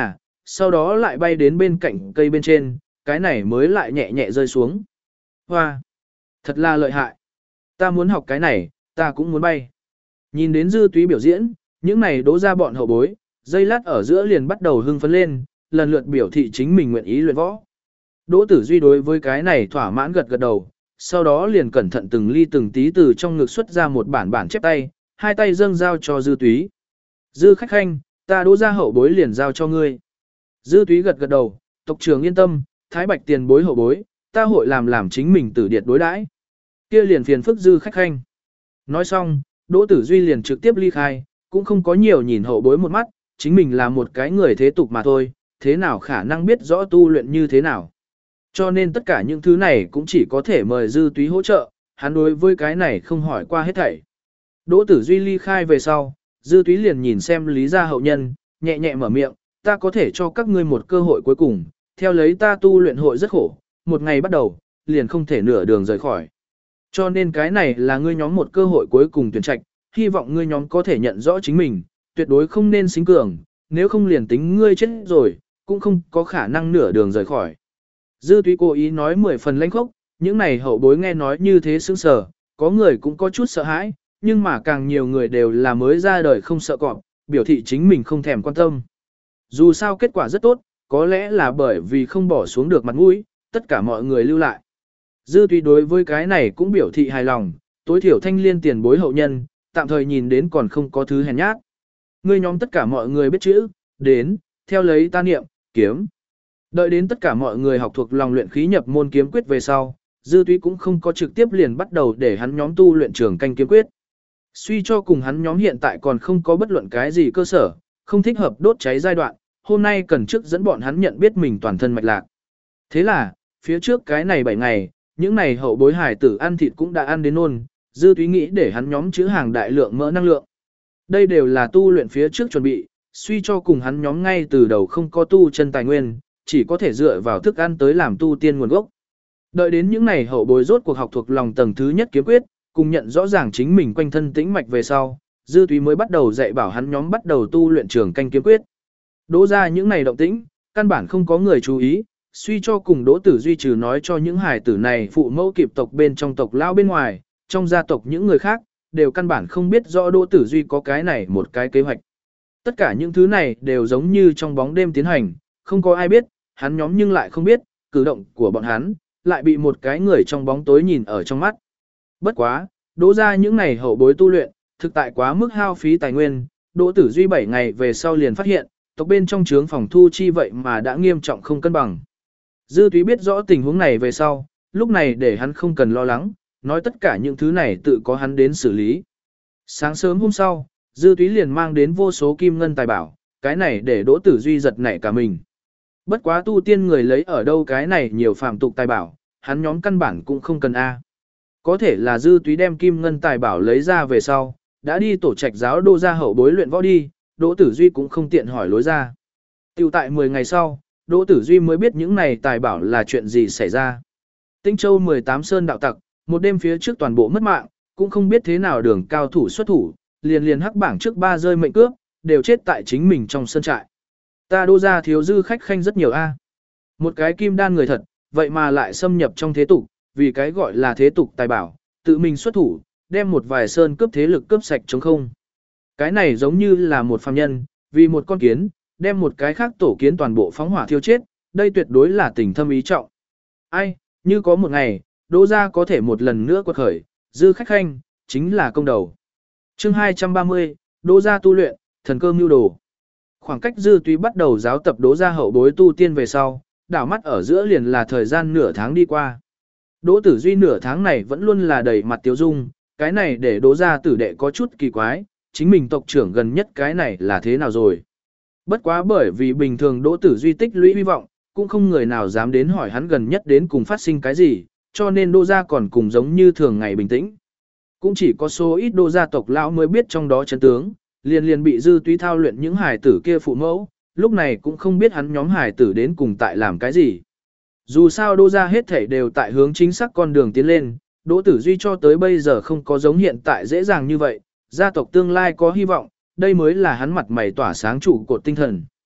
sau đó lại bay đến bên cạnh cây bên trên, cái này mới lại nhẹ nhẹ rơi xuống. Hoa! Thật là lợi hại! Ta muốn học cái này, ta cũng muốn bay. Nhìn đến Dư Túy biểu diễn, những này đố ra bọn hậu bối, dây lát ở giữa liền bắt đầu hưng phấn lên, lần lượt biểu thị chính mình nguyện ý luyện võ. Đỗ Tử Duy đối với cái này thỏa mãn gật gật đầu, sau đó liền cẩn thận từng ly từng tí từ trong ngực xuất ra một bản bản chép tay, hai tay dâng giao cho Dư Túy. Dư khách khanh, ta đỗ ra hậu bối liền giao cho ngươi. Dư Túy gật gật đầu, tộc trưởng yên tâm, Thái Bạch tiền bối hậu bối, ta hội làm làm chính mình tử điệt đối đãi. Kia liền phiền phức Dư khách khanh. Nói xong, Đỗ Tử Duy liền trực tiếp ly khai, cũng không có nhiều nhìn hậu bối một mắt, chính mình là một cái người thế tục mà thôi, thế nào khả năng biết rõ tu luyện như thế nào. Cho nên tất cả những thứ này cũng chỉ có thể mời Dư Túy hỗ trợ, hắn đối với cái này không hỏi qua hết thảy. Đỗ Tử Duy ly khai về sau, Dư Túy liền nhìn xem Lý gia hậu nhân, nhẹ nhẹ mở miệng, ta có thể cho các ngươi một cơ hội cuối cùng, theo lấy ta tu luyện hội rất khổ, một ngày bắt đầu, liền không thể nửa đường rời khỏi. Cho nên cái này là ngươi nhóm một cơ hội cuối cùng tuyển trạch, hy vọng ngươi nhóm có thể nhận rõ chính mình, tuyệt đối không nên xính cường, nếu không liền tính ngươi chết rồi, cũng không có khả năng nửa đường rời khỏi. Dư Túy cố ý nói mười phần lãnh khốc, những này hậu bối nghe nói như thế sững sờ, có người cũng có chút sợ hãi, nhưng mà càng nhiều người đều là mới ra đời không sợ cọp, biểu thị chính mình không thèm quan tâm. Dù sao kết quả rất tốt, có lẽ là bởi vì không bỏ xuống được mặt mũi, tất cả mọi người lưu lại. Dư Túy đối với cái này cũng biểu thị hài lòng, tối thiểu thanh liên tiền bối hậu nhân, tạm thời nhìn đến còn không có thứ hèn nhát. Ngươi nhóm tất cả mọi người biết chữ, đến, theo lấy ta niệm, kiếm. Đợi đến tất cả mọi người học thuộc lòng luyện khí nhập môn kiếm quyết về sau, Dư Túy cũng không có trực tiếp liền bắt đầu để hắn nhóm tu luyện trường canh kiếm quyết. Suy cho cùng hắn nhóm hiện tại còn không có bất luận cái gì cơ sở, không thích hợp đốt cháy giai đoạn, hôm nay cần trước dẫn bọn hắn nhận biết mình toàn thân mạch lạc. Thế là, phía trước cái này bảy ngày, những này hậu bối hải tử ăn thịt cũng đã ăn đến nôn, Dư Túy nghĩ để hắn nhóm chữ hàng đại lượng mỡ năng lượng. Đây đều là tu luyện phía trước chuẩn bị, suy cho cùng hắn nhóm ngay từ đầu không có tu chân tài nguyên, chỉ có thể dựa vào thức ăn tới làm tu tiên nguồn gốc. Đợi đến những này hậu bối rốt cuộc học thuộc lòng tầng thứ nhất kiếm quyết, cùng nhận rõ ràng chính mình quanh thân tĩnh mạch về sau, Dư Túy mới bắt đầu dạy bảo hắn nhóm bắt đầu tu luyện trường canh kiếm quyết. Đỗ ra những này động tĩnh, căn bản không có người chú ý, suy cho cùng Đỗ Tử Duy trừ nói cho những hài tử này phụ mẫu kịp tộc bên trong tộc lao bên ngoài, trong gia tộc những người khác, đều căn bản không biết rõ Đỗ Tử Duy có cái này một cái kế hoạch. Tất cả những thứ này đều giống như trong bóng đêm tiến hành, không có ai biết, hắn nhóm nhưng lại không biết, cử động của bọn hắn, lại bị một cái người trong bóng tối nhìn ở trong mắt. Bất quá, Đỗ ra những này hậu bối tu luyện, thực tại quá mức hao phí tài nguyên, Đỗ Tử Duy bảy ngày về sau liền phát hiện, tộc bên trong trướng phòng thu chi vậy mà đã nghiêm trọng không cân bằng. Dư Túy biết rõ tình huống này về sau, lúc này để hắn không cần lo lắng, nói tất cả những thứ này tự có hắn đến xử lý. Sáng sớm hôm sau, Dư Túy liền mang đến vô số kim ngân tài bảo, cái này để Đỗ Tử Duy giật nảy cả mình. Bất quá tu tiên người lấy ở đâu cái này nhiều phàm tục tài bảo, hắn nhóm căn bản cũng không cần A. Có thể là Dư Túy đem kim ngân tài bảo lấy ra về sau, đã đi tổ trạch giáo Đỗ ra hậu bối luyện võ đi, Đỗ Tử Duy cũng không tiện hỏi lối ra. Tiểu tại mười ngày sau, Đỗ Tử Duy mới biết những này tài bảo là chuyện gì xảy ra. Tinh Châu mười tám sơn đạo tặc, một đêm phía trước toàn bộ mất mạng, cũng không biết thế nào đường cao thủ xuất thủ, liền liền hắc bảng trước ba rơi mệnh cướp, đều chết tại chính mình trong sân trại. Ta Đỗ ra thiếu Dư khách khanh rất nhiều a. Một cái kim đan người thật, vậy mà lại xâm nhập trong thế tục, vì cái gọi là thế tục tài bảo, tự mình xuất thủ, đem một vài sơn cướp thế lực cướp sạch trống không. Cái này giống như là một phàm nhân, vì một con kiến, đem một cái khác tổ kiến toàn bộ phóng hỏa thiêu chết, đây tuyệt đối là tình thâm ý trọng. Ai, như có một ngày, Đỗ gia có thể một lần nữa quật khởi, Dư khách khanh, chính là công đầu. Chương hai trăm ba mươi, Đỗ gia tu luyện, thần cơ mưu đồ. Khoảng cách Dư Túy bắt đầu giáo tập Đỗ gia hậu bối tu tiên về sau, đảo mắt ở giữa liền là thời gian nửa tháng đi qua. Đỗ Tử Duy nửa tháng này vẫn luôn là đầy mặt tiêu dung, cái này để Đỗ gia tử đệ có chút kỳ quái, chính mình tộc trưởng gần nhất cái này là thế nào rồi. Bất quá bởi vì bình thường Đỗ Tử Duy tích lũy hy vọng, cũng không người nào dám đến hỏi hắn gần nhất đến cùng phát sinh cái gì, cho nên Đỗ gia còn cùng giống như thường ngày bình tĩnh. Cũng chỉ có số ít Đỗ gia tộc lão mới biết trong đó chân tướng, liền liền bị Dư Túy thao luyện những hài tử kia phụ mẫu, lúc này cũng không biết hắn nhóm hài tử đến cùng tại làm cái gì. Dù sao Đỗ gia hết thảy đều tại hướng chính xác con đường tiến lên, Đỗ Tử Duy cho tới bây giờ không có giống hiện tại dễ dàng như vậy, gia tộc tương lai có hy vọng, đây mới là hắn mặt mày tỏa sáng trụ cột tinh thần.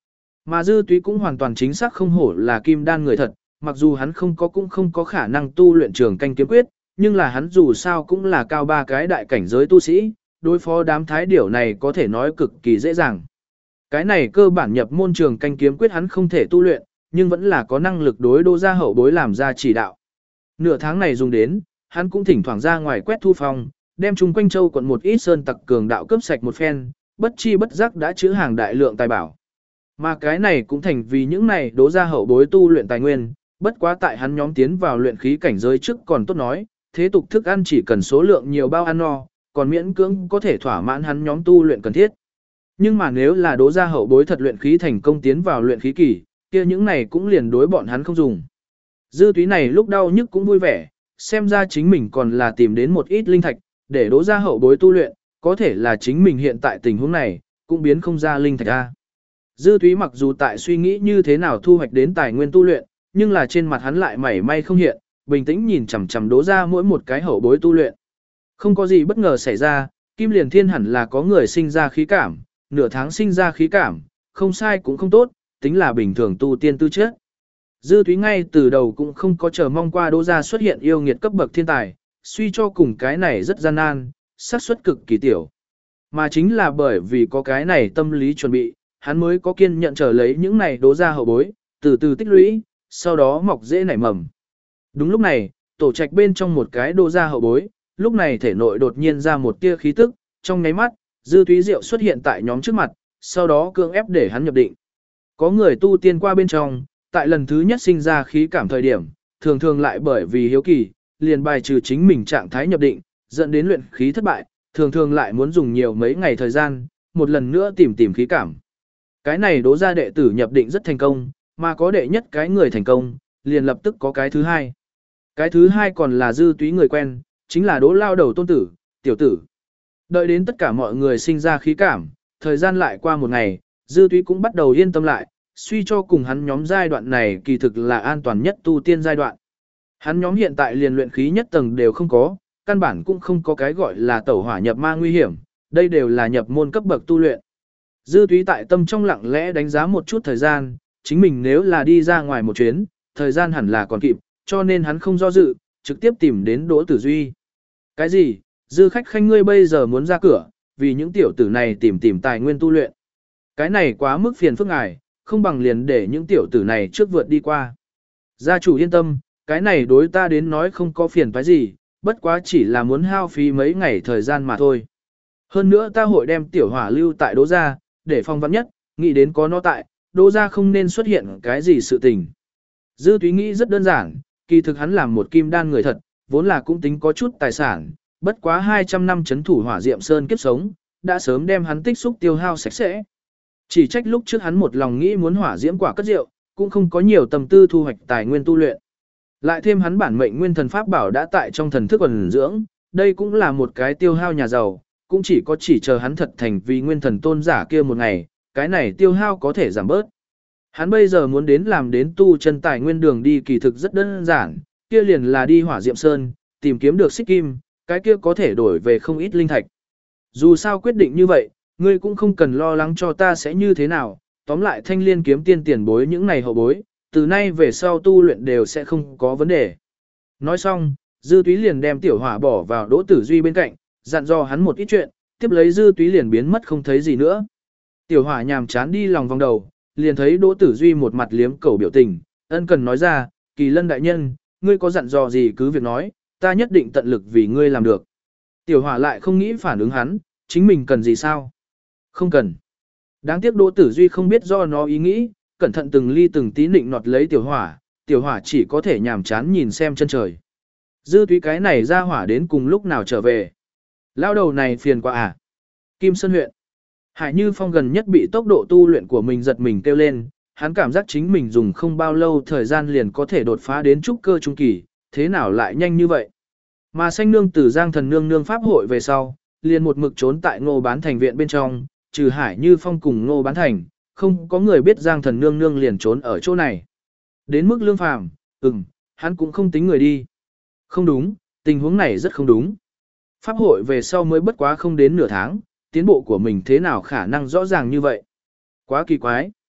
Mà Dư Túy cũng hoàn toàn chính xác không hổ là kim đan người thật, mặc dù hắn không có cũng không có khả năng tu luyện trường canh kiếm quyết, nhưng là hắn dù sao cũng là cao ba cái đại cảnh giới tu sĩ, đối phó đám thái điểu này có thể nói cực kỳ dễ dàng. Cái này cơ bản nhập môn trường canh kiếm quyết hắn không thể tu luyện, nhưng vẫn là có năng lực đối đô gia hậu bối làm ra chỉ đạo. Nửa tháng này dùng đến, hắn cũng thỉnh thoảng ra ngoài quét thu phòng, đem chung quanh châu quận một ít sơn tặc cường đạo cướp sạch một phen, bất chi bất giác đã chứa hàng đại lượng tài bảo. Mà cái này cũng thành vì những này đố gia hậu bối tu luyện tài nguyên, bất quá tại hắn nhóm tiến vào luyện khí cảnh giới trước còn tốt nói, thế tục thức ăn chỉ cần số lượng nhiều bao ăn no, còn miễn cưỡng có thể thỏa mãn hắn nhóm tu luyện cần thiết. Nhưng mà nếu là đố gia hậu bối thật luyện khí thành công tiến vào luyện khí kỳ, kia những này cũng liền đối bọn hắn không dùng. Dư Túy này lúc đau nhức cũng vui vẻ, xem ra chính mình còn là tìm đến một ít linh thạch, để đố gia hậu bối tu luyện, có thể là chính mình hiện tại tình huống này, cũng biến không ra linh thạch ra. Dư Túy mặc dù tại suy nghĩ như thế nào thu hoạch đến tài nguyên tu luyện, nhưng là trên mặt hắn lại mảy may không hiện, bình tĩnh nhìn chằm chằm đố gia mỗi một cái hậu bối tu luyện. Không có gì bất ngờ xảy ra, Kim Liền Thiên hẳn là có người sinh ra khí cảm, nửa tháng sinh ra khí cảm, không sai cũng không tốt, tính là bình thường tu tiên tư chất. Dư Túy ngay từ đầu cũng không có chờ mong qua đố gia xuất hiện yêu nghiệt cấp bậc thiên tài, suy cho cùng cái này rất gian nan, xác suất cực kỳ tiểu. Mà chính là bởi vì có cái này tâm lý chuẩn bị, hắn mới có kiên nhận trở lấy những này đố gia hậu bối, từ từ tích lũy, sau đó mọc dễ nảy mầm. Đúng lúc này, tổ trạch bên trong một cái đố gia hậu bối, lúc này thể nội đột nhiên ra một tia khí tức, trong nháy mắt, Dư Túy Diệu xuất hiện tại nhóm trước mặt, sau đó cưỡng ép để hắn nhập định. Có người tu tiên qua bên trong, tại lần thứ nhất sinh ra khí cảm thời điểm, thường thường lại bởi vì hiếu kỳ, liền bài trừ chính mình trạng thái nhập định, dẫn đến luyện khí thất bại, thường thường lại muốn dùng nhiều mấy ngày thời gian, một lần nữa tìm tìm khí cảm. Cái này đố gia đệ tử nhập định rất thành công, mà có đệ nhất cái người thành công, liền lập tức có cái thứ hai. Cái thứ hai còn là Dư Túy người quen, chính là đố lao đầu tôn tử, tiểu tử. Đợi đến tất cả mọi người sinh ra khí cảm, thời gian lại qua một ngày, Dư Túy cũng bắt đầu yên tâm lại, suy cho cùng hắn nhóm giai đoạn này kỳ thực là an toàn nhất tu tiên giai đoạn. Hắn nhóm hiện tại liền luyện khí nhất tầng đều không có, căn bản cũng không có cái gọi là tẩu hỏa nhập ma nguy hiểm, đây đều là nhập môn cấp bậc tu luyện. Dư Túy tại tâm trong lặng lẽ đánh giá một chút thời gian, chính mình nếu là đi ra ngoài một chuyến, thời gian hẳn là còn kịp, cho nên hắn không do dự, trực tiếp tìm đến Đỗ Tử Duy. Cái gì? Dư khách khanh ngươi bây giờ muốn ra cửa, vì những tiểu tử này tìm tìm tài nguyên tu luyện. Cái này quá mức phiền phức ngài, không bằng liền để những tiểu tử này trước vượt đi qua. Gia chủ yên tâm, cái này đối ta đến nói không có phiền phải gì, bất quá chỉ là muốn hao phí mấy ngày thời gian mà thôi. Hơn nữa ta hội đem tiểu hỏa lưu tại Đỗ gia, để phong vắn nhất, nghĩ đến có nó tại, Đỗ gia không nên xuất hiện cái gì sự tình. Dư Túy nghĩ rất đơn giản, kỳ thực hắn làm một kim đan người thật, vốn là cũng tính có chút tài sản, bất quá hai trăm năm chấn thủ hỏa diệm sơn kiếp sống, đã sớm đem hắn tích xúc tiêu hao sạch sẽ. Chỉ trách lúc trước hắn một lòng nghĩ muốn hỏa diễm quả cất rượu, cũng không có nhiều tâm tư thu hoạch tài nguyên tu luyện. Lại thêm hắn bản mệnh nguyên thần pháp bảo đã tại trong thần thức ẩn dưỡng, đây cũng là một cái tiêu hao nhà giàu, cũng chỉ có chỉ chờ hắn thật thành vì nguyên thần tôn giả kia một ngày, cái này tiêu hao có thể giảm bớt. Hắn bây giờ muốn đến làm đến tu chân tài nguyên đường đi kỳ thực rất đơn giản, kia liền là đi hỏa diệm sơn, tìm kiếm được xích kim, cái kia có thể đổi về không ít linh thạch. Dù sao quyết định như vậy, ngươi cũng không cần lo lắng cho ta sẽ như thế nào, tóm lại thanh liên kiếm tiên tiền bối những này hậu bối, từ nay về sau tu luyện đều sẽ không có vấn đề. Nói xong, Dư Túy liền đem tiểu hỏa bỏ vào Đỗ Tử Duy bên cạnh, dặn dò hắn một ít chuyện, tiếp lấy Dư Túy liền biến mất không thấy gì nữa. Tiểu hỏa nhàm chán đi lòng vòng đầu, liền thấy Đỗ Tử Duy một mặt liếm cầu biểu tình, ân cần nói ra, Kỳ Lân đại nhân, ngươi có dặn dò gì cứ việc nói, ta nhất định tận lực vì ngươi làm được. Tiểu hỏa lại không nghĩ phản ứng hắn, chính mình cần gì sao? Không cần. Đáng tiếc Đỗ Tử Duy không biết do nó ý nghĩ, cẩn thận từng ly từng tí nịnh nọt lấy tiểu hỏa, tiểu hỏa chỉ có thể nhàm chán nhìn xem chân trời. Dư Túy cái này ra hỏa đến cùng lúc nào trở về. Lao đầu này phiền quá à. Kim Sơn huyện. Hải Như Phong gần nhất bị tốc độ tu luyện của mình giật mình kêu lên, hắn cảm giác chính mình dùng không bao lâu thời gian liền có thể đột phá đến trúc cơ trung kỳ, thế nào lại nhanh như vậy. Mà Xanh Nương từ Giang Thần Nương Nương pháp hội về sau, liền một mực trốn tại Ngô Bán Thành viện bên trong, trừ Hải Như Phong cùng Ngô Bán Thành, không có người biết Giang Thần Nương Nương liền trốn ở chỗ này. Đến mức Lương Phàm, ừm, hắn cũng không tính người đi. Không đúng, tình huống này rất không đúng. Pháp hội về sau mới bất quá không đến nửa tháng, tiến bộ của mình thế nào khả năng rõ ràng như vậy. Quá kỳ quái.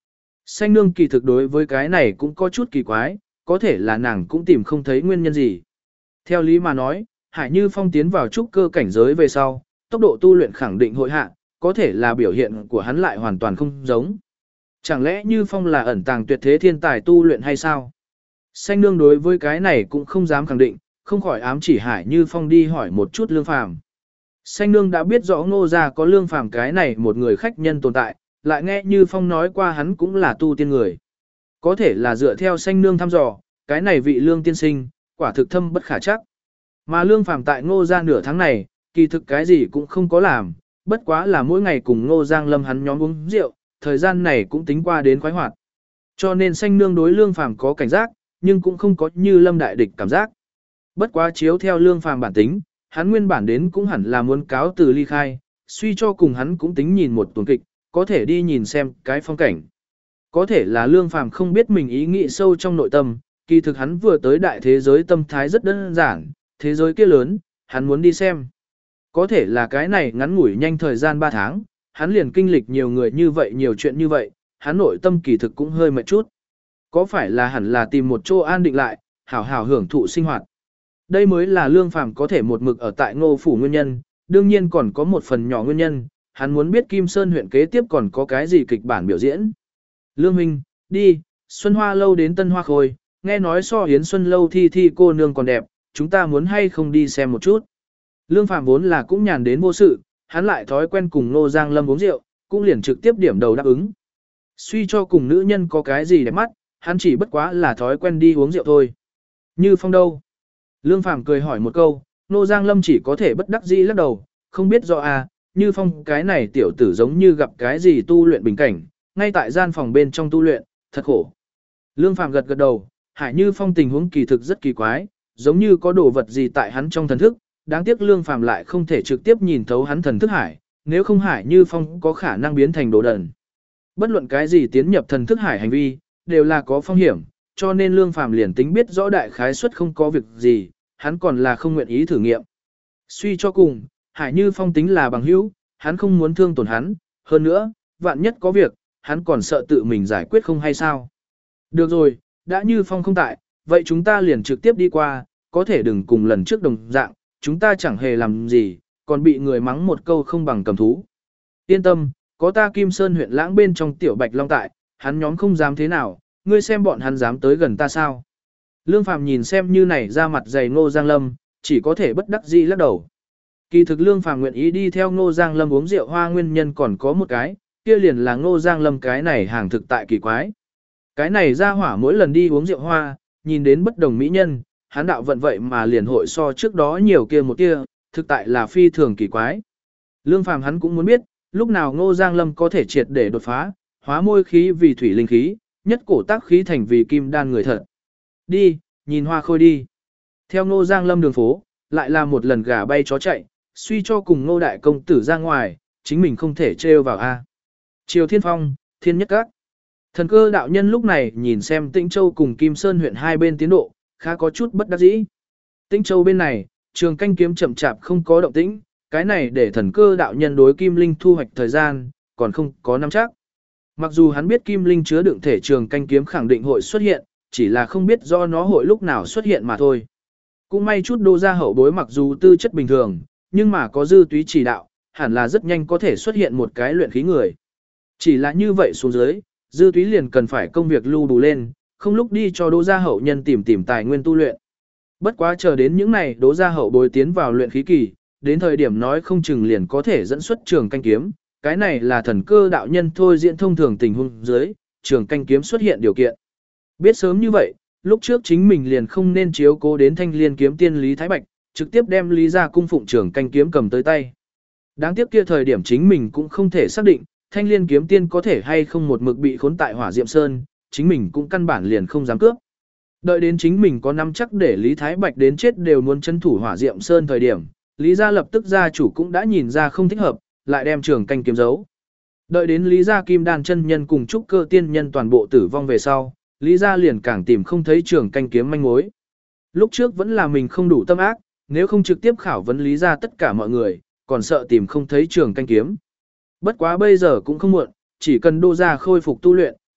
Xanh nương kỳ thực đối với cái này cũng có chút kỳ quái, có thể là nàng cũng tìm không thấy nguyên nhân gì. Theo lý mà nói, Hải Như Phong tiến vào trúc cơ cảnh giới về sau, tốc độ tu luyện khẳng định hội hạ, có thể là biểu hiện của hắn lại hoàn toàn không giống. Chẳng lẽ Như Phong là ẩn tàng tuyệt thế thiên tài tu luyện hay sao? Xanh nương đối với cái này cũng không dám khẳng định, không khỏi ám chỉ Hải Như Phong đi hỏi một chút Lương Phàm. Xanh nương đã biết rõ Ngô gia có Lương Phàm cái này một người khách nhân tồn tại, lại nghe Như Phong nói qua hắn cũng là tu tiên người. Có thể là dựa theo xanh nương thăm dò, cái này vị Lương tiên sinh, quả thực thâm bất khả chắc. Mà Lương Phàm tại Ngô gia nửa tháng này, kỳ thực cái gì cũng không có làm, bất quá là mỗi ngày cùng Ngô Giang Lâm hắn nhóm uống rượu, thời gian này cũng tính qua đến khoái hoạt. Cho nên xanh nương đối Lương Phàm có cảnh giác, nhưng cũng không có như Lâm đại địch cảm giác. Bất quá chiếu theo Lương Phàm bản tính, hắn nguyên bản đến cũng hẳn là muốn cáo từ ly khai, suy cho cùng hắn cũng tính nhìn một tuần kịch, có thể đi nhìn xem cái phong cảnh. Có thể là Lương Phàm không biết mình ý nghĩ sâu trong nội tâm, kỳ thực hắn vừa tới đại thế giới tâm thái rất đơn giản, thế giới kia lớn, hắn muốn đi xem. Có thể là cái này ngắn ngủi nhanh thời gian ba tháng, hắn liền kinh lịch nhiều người như vậy nhiều chuyện như vậy, hắn nội tâm kỳ thực cũng hơi mệt chút. Có phải là hẳn là tìm một chỗ an định lại, hảo hảo hưởng thụ sinh hoạt. Đây mới là Lương Phàm có thể một mực ở tại Ngô phủ nguyên nhân, đương nhiên còn có một phần nhỏ nguyên nhân, hắn muốn biết Kim Sơn huyện kế tiếp còn có cái gì kịch bản biểu diễn. Lương huynh, đi, Xuân Hoa lâu đến Tân Hoa Khôi, nghe nói so Yến Xuân lâu thi thi cô nương còn đẹp, chúng ta muốn hay không đi xem một chút. Lương Phàm vốn là cũng nhàn đến vô sự, hắn lại thói quen cùng Ngô Giang Lâm uống rượu, cũng liền trực tiếp điểm đầu đáp ứng. Suy cho cùng nữ nhân có cái gì đẹp mắt, hắn chỉ bất quá là thói quen đi uống rượu thôi. Như Phong đâu? Lương Phàm cười hỏi một câu, Ngô Giang Lâm chỉ có thể bất đắc dĩ lắc đầu, không biết rõ à, Như Phong cái này tiểu tử giống như gặp cái gì tu luyện bình cảnh, ngay tại gian phòng bên trong tu luyện, thật khổ. Lương Phàm gật gật đầu, Hải Như Phong tình huống kỳ thực rất kỳ quái, giống như có đồ vật gì tại hắn trong thần thức, đáng tiếc Lương Phàm lại không thể trực tiếp nhìn thấu hắn thần thức hải, nếu không Hải Như Phong có khả năng biến thành đồ đần. Bất luận cái gì tiến nhập thần thức hải hành vi, đều là có phong hiểm, cho nên Lương Phàm liền tính biết rõ đại khái suất không có việc gì, hắn còn là không nguyện ý thử nghiệm. Suy cho cùng, Hải Như Phong tính là bằng hữu, hắn không muốn thương tổn hắn, hơn nữa, vạn nhất có việc, hắn còn sợ tự mình giải quyết không hay sao. Được rồi, đã Như Phong không tại, vậy chúng ta liền trực tiếp đi qua, có thể đừng cùng lần trước đồng dạng, chúng ta chẳng hề làm gì, còn bị người mắng một câu không bằng cầm thú. Yên tâm, có ta Kim Sơn huyện lãng bên trong tiểu Bạch Long tại, hắn nhóm không dám thế nào, ngươi xem bọn hắn dám tới gần ta sao. Lương Phàm nhìn xem như này ra mặt dày Ngô Giang Lâm, chỉ có thể bất đắc dĩ lắc đầu. Kỳ thực Lương Phàm nguyện ý đi theo Ngô Giang Lâm uống rượu hoa nguyên nhân còn có một cái, kia liền là Ngô Giang Lâm cái này hàng thực tại kỳ quái. Cái này ra hỏa mỗi lần đi uống rượu hoa, nhìn đến bất đồng mỹ nhân, hắn đạo vận vậy mà liền hội so trước đó nhiều kia một kia, thực tại là phi thường kỳ quái. Lương Phàm hắn cũng muốn biết, lúc nào Ngô Giang Lâm có thể triệt để đột phá, hóa môi khí vì thủy linh khí, nhất cổ tác khí thành vì kim đan người thật. Đi, nhìn hoa khôi đi. Theo Ngô Giang Lâm đường phố, lại là một lần gà bay chó chạy, suy cho cùng Ngô đại công tử ra ngoài, chính mình không thể trêu vào a. Triều Thiên Phong, Thiên Nhất Các. Thần Cơ đạo nhân lúc này nhìn xem Tĩnh Châu cùng Kim Sơn huyện hai bên tiến độ, khá có chút bất đắc dĩ. Tĩnh Châu bên này, Trường Canh kiếm chậm chạp không có động tĩnh, cái này để Thần Cơ đạo nhân đối Kim Linh thu hoạch thời gian, còn không có nắm chắc. Mặc dù hắn biết Kim Linh chứa đựng thể Trường Canh kiếm khẳng định hội xuất hiện, chỉ là không biết do nó hội lúc nào xuất hiện mà thôi. Cũng may chút Đô gia hậu bối mặc dù tư chất bình thường, nhưng mà có dư túy chỉ đạo, hẳn là rất nhanh có thể xuất hiện một cái luyện khí người. Chỉ là như vậy xuống dưới, dư túy liền cần phải công việc lưu đủ lên, không lúc đi cho Đỗ gia hậu nhân tìm tìm tài nguyên tu luyện. Bất quá chờ đến những này Đỗ gia hậu bối tiến vào luyện khí kỳ, đến thời điểm nói không chừng liền có thể dẫn xuất Trường Canh kiếm, cái này là Thần Cơ đạo nhân thôi diễn thông thường tình huống dưới, Trường Canh kiếm xuất hiện điều kiện. Biết sớm như vậy, lúc trước chính mình liền không nên chiếu cố đến Thanh Liên kiếm tiên Lý Thái Bạch, trực tiếp đem Lý gia cung phụng Trường Canh kiếm cầm tới tay. Đáng tiếc kia thời điểm chính mình cũng không thể xác định, Thanh Liên kiếm tiên có thể hay không một mực bị khốn tại Hỏa Diệm Sơn, chính mình cũng căn bản liền không dám cướp. Đợi đến chính mình có nắm chắc để Lý Thái Bạch đến chết đều muốn trấn thủ Hỏa Diệm Sơn thời điểm, Lý gia lập tức gia chủ cũng đã nhìn ra không thích hợp, lại đem Trường Canh kiếm giấu. Đợi đến Lý gia Kim Đan chân nhân cùng trúc cơ tiên nhân toàn bộ tử vong về sau, Lý gia liền càng tìm không thấy Trường Canh kiếm manh mối. Lúc trước vẫn là mình không đủ tâm ác, nếu không trực tiếp khảo vấn Lý gia tất cả mọi người, còn sợ tìm không thấy Trường Canh kiếm. Bất quá bây giờ cũng không muộn, chỉ cần Đô gia khôi phục tu luyện,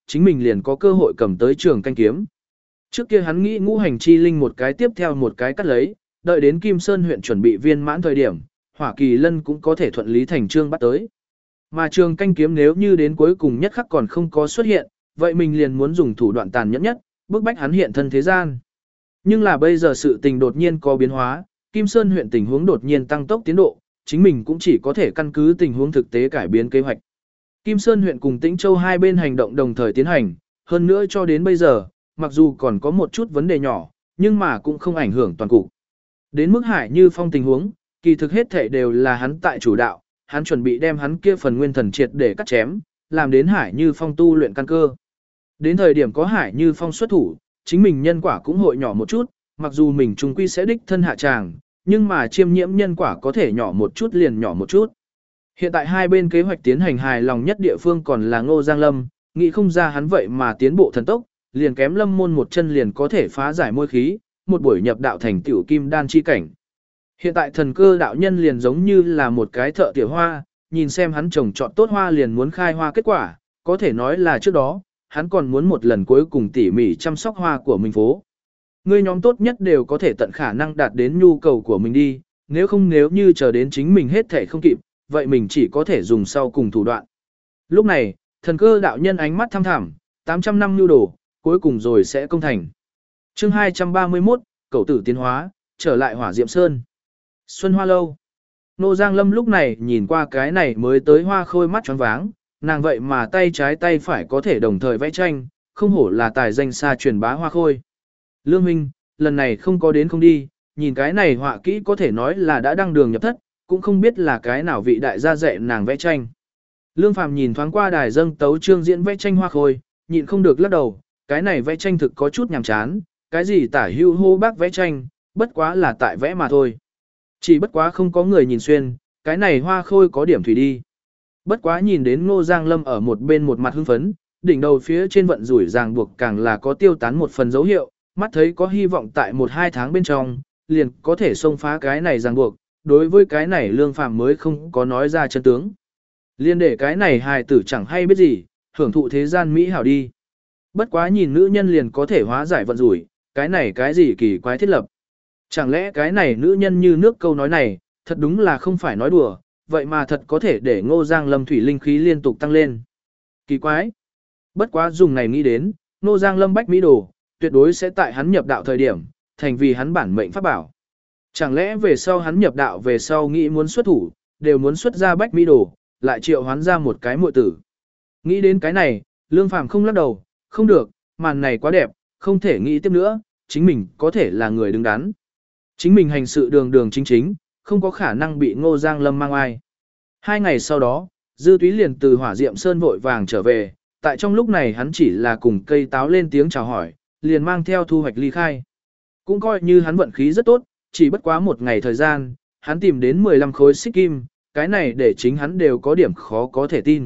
chính mình liền có cơ hội cầm tới trường canh kiếm. Trước kia hắn nghĩ ngũ hành chi linh một cái tiếp theo một cái cắt lấy, đợi đến Kim Sơn huyện chuẩn bị viên mãn thời điểm, Hỏa Kỳ Lân cũng có thể thuận lý thành trương bắt tới. Mà trường canh kiếm nếu như đến cuối cùng nhất khắc còn không có xuất hiện, vậy mình liền muốn dùng thủ đoạn tàn nhẫn nhất, bức bách hắn hiện thân thế gian. Nhưng là bây giờ sự tình đột nhiên có biến hóa, Kim Sơn huyện tình huống đột nhiên tăng tốc tiến độ, chính mình cũng chỉ có thể căn cứ tình huống thực tế cải biến kế hoạch. Kim Sơn huyện cùng Tĩnh Châu hai bên hành động đồng thời tiến hành, hơn nữa cho đến bây giờ, mặc dù còn có một chút vấn đề nhỏ, nhưng mà cũng không ảnh hưởng toàn cục. Đến mức Hải Như Phong tình huống, kỳ thực hết thể đều là hắn tại chủ đạo, hắn chuẩn bị đem hắn kia phần nguyên thần triệt để cắt chém, làm đến Hải Như Phong tu luyện căn cơ. Đến thời điểm có Hải Như Phong xuất thủ, chính mình nhân quả cũng hội nhỏ một chút, mặc dù mình trung quy sẽ đích thân hạ tràng, nhưng mà chiêm nhiễm nhân quả có thể nhỏ một chút liền nhỏ một chút. Hiện tại hai bên kế hoạch tiến hành hài lòng nhất địa phương còn là Ngô Giang Lâm, nghĩ không ra hắn vậy mà tiến bộ thần tốc, liền kém Lâm môn một chân liền có thể phá giải môi khí, một buổi nhập đạo thành tiểu kim đan chi cảnh. Hiện tại thần cơ đạo nhân liền giống như là một cái thợ tiểu hoa, nhìn xem hắn trồng trọt tốt hoa liền muốn khai hoa kết quả, có thể nói là trước đó, hắn còn muốn một lần cuối cùng tỉ mỉ chăm sóc hoa của mình phố. Ngươi nhóm tốt nhất đều có thể tận khả năng đạt đến nhu cầu của mình đi, nếu không nếu như chờ đến chính mình hết thể không kịp, vậy mình chỉ có thể dùng sau cùng thủ đoạn. Lúc này, thần cơ đạo nhân ánh mắt thăm thẳm, tám trăm năm nhu đồ, cuối cùng rồi sẽ công thành. Chương hai trăm ba mươi mốt, Cẩu tử tiến hóa, trở lại Hỏa Diệm Sơn. Xuân Hoa Lâu. Nô Giang Lâm lúc này nhìn qua cái này mới tới hoa khôi mắt choáng váng, nàng vậy mà tay trái tay phải có thể đồng thời vẽ tranh, không hổ là tài danh xa truyền bá hoa khôi. Lương Minh, lần này không có đến không đi, nhìn cái này họa kỹ có thể nói là đã đăng đường nhập thất, cũng không biết là cái nào vị đại gia dạy nàng vẽ tranh. Lương Phàm nhìn thoáng qua đài dâng tấu trương diễn vẽ tranh hoa khôi, nhịn không được lắc đầu, cái này vẽ tranh thực có chút nhàm chán, cái gì tả hưu hô bác vẽ tranh, bất quá là tại vẽ mà thôi. Chỉ bất quá không có người nhìn xuyên, cái này hoa khôi có điểm thủy đi. Bất quá nhìn đến Ngô Giang Lâm ở một bên một mặt hưng phấn, đỉnh đầu phía trên vận rủi ràng buộc càng là có tiêu tán một phần dấu hiệu, mắt thấy có hy vọng tại một hai tháng bên trong, liền có thể xông phá cái này ràng buộc, đối với cái này Lương Phàm mới không có nói ra chân tướng. Liên để cái này hài tử chẳng hay biết gì, hưởng thụ thế gian mỹ hảo đi. Bất quá nhìn nữ nhân liền có thể hóa giải vận rủi, cái này cái gì kỳ quái thiết lập. Chẳng lẽ cái này nữ nhân như nước câu nói này, thật đúng là không phải nói đùa, vậy mà thật có thể để Ngô Giang Lâm thủy linh khí liên tục tăng lên. Kỳ quái. Bất quá dùng này nghĩ đến, Ngô Giang Lâm bách mỹ đồ, tuyệt đối sẽ tại hắn nhập đạo thời điểm, thành vì hắn bản mệnh pháp bảo. Chẳng lẽ về sau hắn nhập đạo về sau nghĩ muốn xuất thủ, đều muốn xuất ra bách mỹ đồ, lại triệu hoán ra một cái muội tử. Nghĩ đến cái này, Lương Phàm không lắc đầu, không được, màn này quá đẹp, không thể nghĩ tiếp nữa, chính mình có thể là người đứng đắn. Chính mình hành sự đường đường chính chính, không có khả năng bị Ngô Giang Lâm mang ai. Hai ngày sau đó, Dư Túy liền từ Hỏa Diệm Sơn vội vàng trở về, tại trong lúc này hắn chỉ là cùng cây táo lên tiếng chào hỏi, liền mang theo thu hoạch ly khai. Cũng coi như hắn vận khí rất tốt, chỉ bất quá một ngày thời gian, hắn tìm đến mười lăm khối xích kim, cái này để chính hắn đều có điểm khó có thể tin.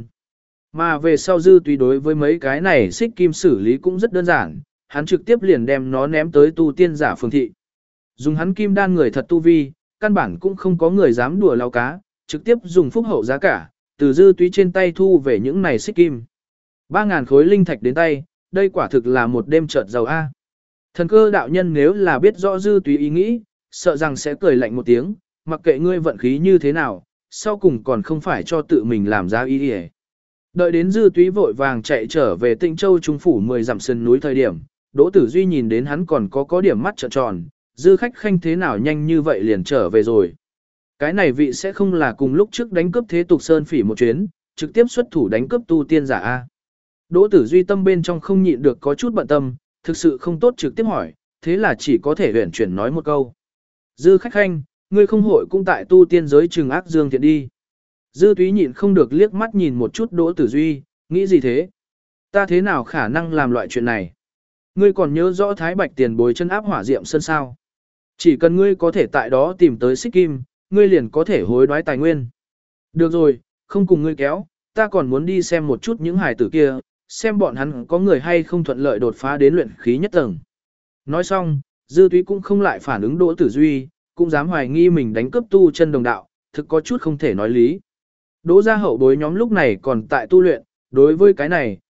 Mà về sau Dư Túy đối với mấy cái này xích kim xử lý cũng rất đơn giản, hắn trực tiếp liền đem nó ném tới tu tiên giả phường thị. Dùng hắn kim đan người thật tu vi, căn bản cũng không có người dám đùa lao cá, trực tiếp dùng phúc hậu giá cả, từ Dư Túy trên tay thu về những này xích kim. ba ngàn khối linh thạch đến tay, đây quả thực là một đêm chợt giàu A. Thần cơ đạo nhân nếu là biết rõ Dư Túy ý nghĩ, sợ rằng sẽ cười lạnh một tiếng, mặc kệ ngươi vận khí như thế nào, sau cùng còn không phải cho tự mình làm giá ý đi. Đợi đến Dư Túy vội vàng chạy trở về Tịnh Châu Trung phủ mười dặm sườn núi thời điểm, Đỗ Tử Duy nhìn đến hắn còn có có điểm mắt trợn tròn, Dư khách khanh thế nào nhanh như vậy liền trở về rồi. Cái này vị sẽ không là cùng lúc trước đánh cướp thế tục sơn phỉ một chuyến, trực tiếp xuất thủ đánh cướp tu tiên giả A. Đỗ Tử Duy tâm bên trong không nhịn được có chút bận tâm, thực sự không tốt trực tiếp hỏi, thế là chỉ có thể huyển chuyển nói một câu. Dư khách khanh, ngươi không hội cũng tại tu tiên giới trừng ác dương thiện đi. Dư Túy nhịn không được liếc mắt nhìn một chút Đỗ Tử Duy, nghĩ gì thế? Ta thế nào khả năng làm loại chuyện này? Ngươi còn nhớ rõ Thái Bạch tiền bối chân áp Hỏa Diệm Sơn sao? Chỉ cần ngươi có thể tại đó tìm tới xích kim, ngươi liền có thể hối đoái tài nguyên. Được rồi, không cùng ngươi kéo, ta còn muốn đi xem một chút những hài tử kia, xem bọn hắn có người hay không thuận lợi đột phá đến luyện khí nhất tầng. Nói xong, Dư Túy cũng không lại phản ứng Đỗ Tử Duy, cũng dám hoài nghi mình đánh cướp tu chân đồng đạo, thực có chút không thể nói lý. Đỗ gia hậu bối nhóm lúc này còn tại tu luyện, đối với cái này,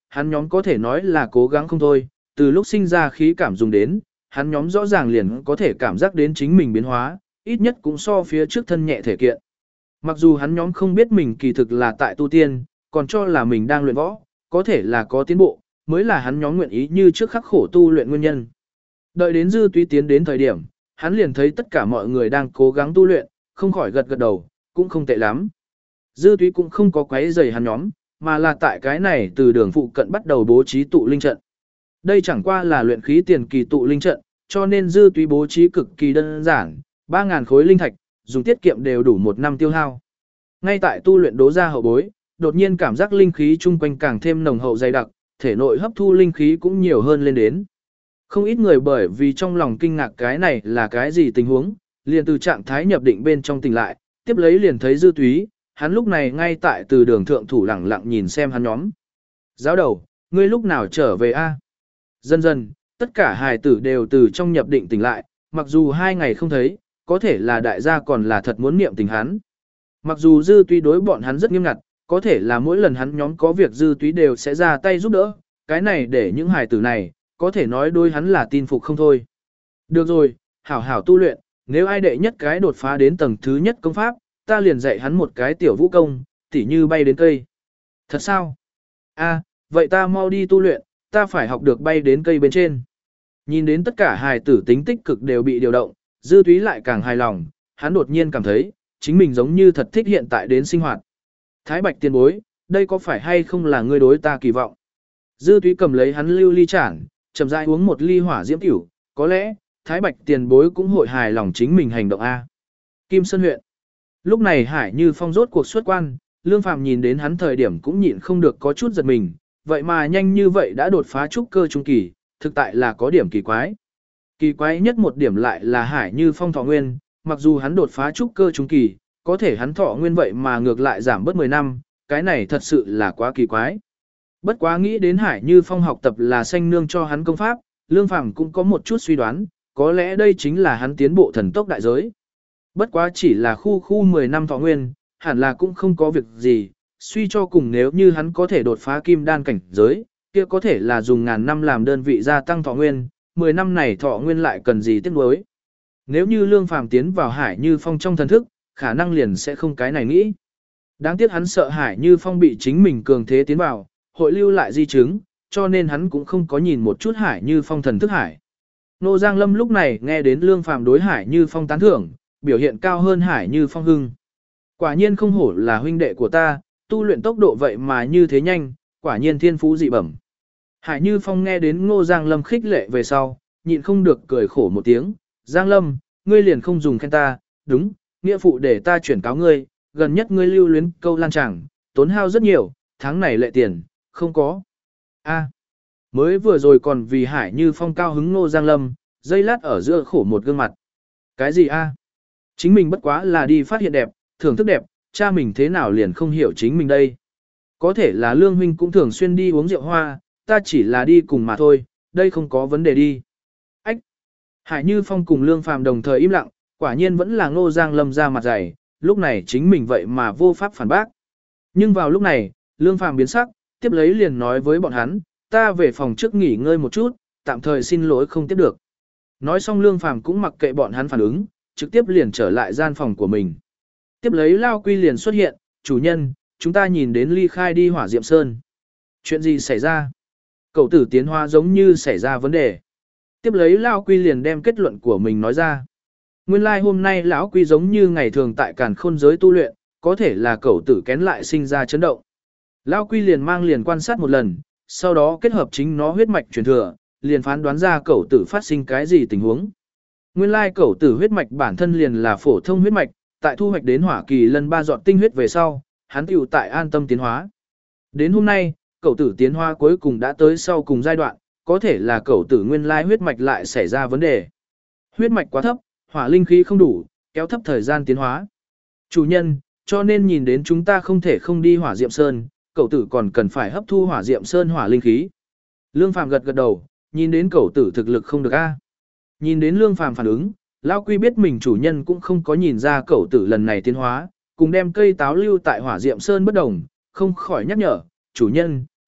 hắn nhóm có thể nói là cố gắng không thôi, từ lúc sinh ra khí cảm dùng đến, hắn nhóm rõ ràng liền có thể cảm giác đến chính mình biến hóa, ít nhất cũng so phía trước thân nhẹ thể kiện. Mặc dù hắn nhóm không biết mình kỳ thực là tại tu tiên, còn cho là mình đang luyện võ, có thể là có tiến bộ, mới là hắn nhóm nguyện ý như trước khắc khổ tu luyện nguyên nhân. Đợi đến Dư Túy tiến đến thời điểm, hắn liền thấy tất cả mọi người đang cố gắng tu luyện, không khỏi gật gật đầu, cũng không tệ lắm. Dư Túy cũng không có quấy rầy hắn nhóm, mà là tại cái này từ đường phụ cận bắt đầu bố trí tụ linh trận. Đây chẳng qua là luyện khí tiền kỳ tụ linh trận, cho nên Dư Túy bố trí cực kỳ đơn giản, ba ngàn khối linh thạch, dùng tiết kiệm đều đủ một năm tiêu hao. Ngay tại tu luyện đố ra hậu bối, đột nhiên cảm giác linh khí chung quanh càng thêm nồng hậu dày đặc, thể nội hấp thu linh khí cũng nhiều hơn lên đến. Không ít người bởi vì trong lòng kinh ngạc cái này là cái gì tình huống, liền từ trạng thái nhập định bên trong tỉnh lại, tiếp lấy liền thấy Dư Túy, hắn lúc này ngay tại từ đường thượng thủ lẳng lặng nhìn xem hắn nhóm. Giáo đầu, ngươi lúc nào trở về a? Dần dần, tất cả hài tử đều từ trong nhập định tỉnh lại, mặc dù hai ngày không thấy, có thể là đại gia còn là thật muốn niệm tình hắn. Mặc dù Dư Túy đối bọn hắn rất nghiêm ngặt, có thể là mỗi lần hắn nhóm có việc Dư Túy đều sẽ ra tay giúp đỡ, cái này để những hài tử này, có thể nói đôi hắn là tin phục không thôi. Được rồi, hảo hảo tu luyện, nếu ai đệ nhất cái đột phá đến tầng thứ nhất công pháp, ta liền dạy hắn một cái tiểu vũ công, tỉ như bay đến cây. Thật sao? A, vậy ta mau đi tu luyện, ta phải học được bay đến cây bên trên. Nhìn đến tất cả hài tử tính tích cực đều bị điều động, Dư Túy lại càng hài lòng, hắn đột nhiên cảm thấy, chính mình giống như thật thích hiện tại đến sinh hoạt. Thái Bạch tiền bối, đây có phải hay không là ngươi đối ta kỳ vọng? Dư Túy cầm lấy hắn lưu ly chản, chậm rãi uống một ly hỏa diễm tiểu, có lẽ, Thái Bạch tiền bối cũng hội hài lòng chính mình hành động A. Kim Sơn huyện. Lúc này Hải Như Phong rốt cuộc xuất quan, Lương Phàm nhìn đến hắn thời điểm cũng nhịn không được có chút giật mình, vậy mà nhanh như vậy đã đột phá trúc cơ trung kỳ, thực tại là có điểm kỳ quái. Kỳ quái nhất một điểm lại là Hải Như Phong thọ nguyên, mặc dù hắn đột phá trúc cơ trung kỳ, có thể hắn thọ nguyên vậy mà ngược lại giảm bớt mười năm, cái này thật sự là quá kỳ quái. Bất quá nghĩ đến Hải Như Phong học tập là xanh nương cho hắn công pháp, Lương Phàm cũng có một chút suy đoán, có lẽ đây chính là hắn tiến bộ thần tốc đại giới. Bất quá chỉ là khu khu mười năm thọ nguyên, hẳn là cũng không có việc gì, suy cho cùng nếu như hắn có thể đột phá kim đan cảnh giới, kia có thể là dùng ngàn năm làm đơn vị gia tăng thọ nguyên, mười năm này thọ nguyên lại cần gì tiếc nuối. Nếu như Lương Phàm tiến vào Hải Như Phong trong thần thức, khả năng liền sẽ không cái này nghĩ. Đáng tiếc hắn sợ Hải Như Phong bị chính mình cường thế tiến vào, hội lưu lại di chứng, cho nên hắn cũng không có nhìn một chút Hải Như Phong thần thức hải. Nô Giang Lâm lúc này nghe đến Lương Phàm đối Hải Như Phong tán thưởng, biểu hiện cao hơn Hải Như Phong hưng. Quả nhiên không hổ là huynh đệ của ta, tu luyện tốc độ vậy mà như thế nhanh, quả nhiên thiên phú dị bẩm. Hải Như Phong nghe đến Ngô Giang Lâm khích lệ về sau, nhịn không được cười khổ một tiếng, Giang Lâm, ngươi liền không dùng khen ta, đúng, nghĩa phụ để ta chuyển cáo ngươi, gần nhất ngươi lưu luyến câu lan tràng, tốn hao rất nhiều, tháng này lệ tiền, không có. A, mới vừa rồi còn vì Hải Như Phong cao hứng Ngô Giang Lâm, dây lát ở giữa khổ một gương mặt. Cái gì a? Chính mình bất quá là đi phát hiện đẹp, thưởng thức đẹp, cha mình thế nào liền không hiểu chính mình đây. Có thể là Lương huynh cũng thường xuyên đi uống rượu hoa, ta chỉ là đi cùng mà thôi, đây không có vấn đề đi. Ách! Hải Như Phong cùng Lương Phàm đồng thời im lặng, quả nhiên vẫn là Ngô Giang Lâm ra mặt dày, lúc này chính mình vậy mà vô pháp phản bác. Nhưng vào lúc này, Lương Phàm biến sắc, tiếp lấy liền nói với bọn hắn, ta về phòng trước nghỉ ngơi một chút, tạm thời xin lỗi không tiếp được. Nói xong Lương Phàm cũng mặc kệ bọn hắn phản ứng, trực tiếp liền trở lại gian phòng của mình. Tiếp lấy Lao Quy liền xuất hiện, chủ nhân, chúng ta nhìn đến ly khai đi Hỏa Diệm Sơn. Chuyện gì xảy ra? Cậu tử tiến hóa giống như xảy ra vấn đề. Tiếp lấy Lao Quy liền đem kết luận của mình nói ra. Nguyên lai like hôm nay lão Quy giống như ngày thường tại Càn Khôn giới tu luyện, có thể là cậu tử kén lại sinh ra chấn động. Lao Quy liền mang liền quan sát một lần, sau đó kết hợp chính nó huyết mạch truyền thừa, liền phán đoán ra cậu tử phát sinh cái gì tình huống. Nguyên lai cẩu tử huyết mạch bản thân liền là phổ thông huyết mạch, tại thu hoạch đến hỏa kỳ lân ba dọn tinh huyết về sau, hắn tiểu tại an tâm tiến hóa. Đến hôm nay, cẩu tử tiến hóa cuối cùng đã tới sau cùng giai đoạn, có thể là cẩu tử nguyên lai huyết mạch lại xảy ra vấn đề. Huyết mạch quá thấp, hỏa linh khí không đủ, kéo thấp thời gian tiến hóa. Chủ nhân, cho nên nhìn đến chúng ta không thể không đi Hỏa Diệm Sơn, cẩu tử còn cần phải hấp thu Hỏa Diệm Sơn hỏa linh khí. Lương Phàm gật gật đầu, nhìn đến cẩu tử thực lực không được a. Nhìn đến Lương Phàm phản ứng, Lão Quy biết mình chủ nhân cũng không có nhìn ra cẩu tử lần này tiến hóa, cùng đem cây táo lưu tại Hỏa Diệm Sơn bất đồng, không khỏi nhắc nhở, chủ nhân,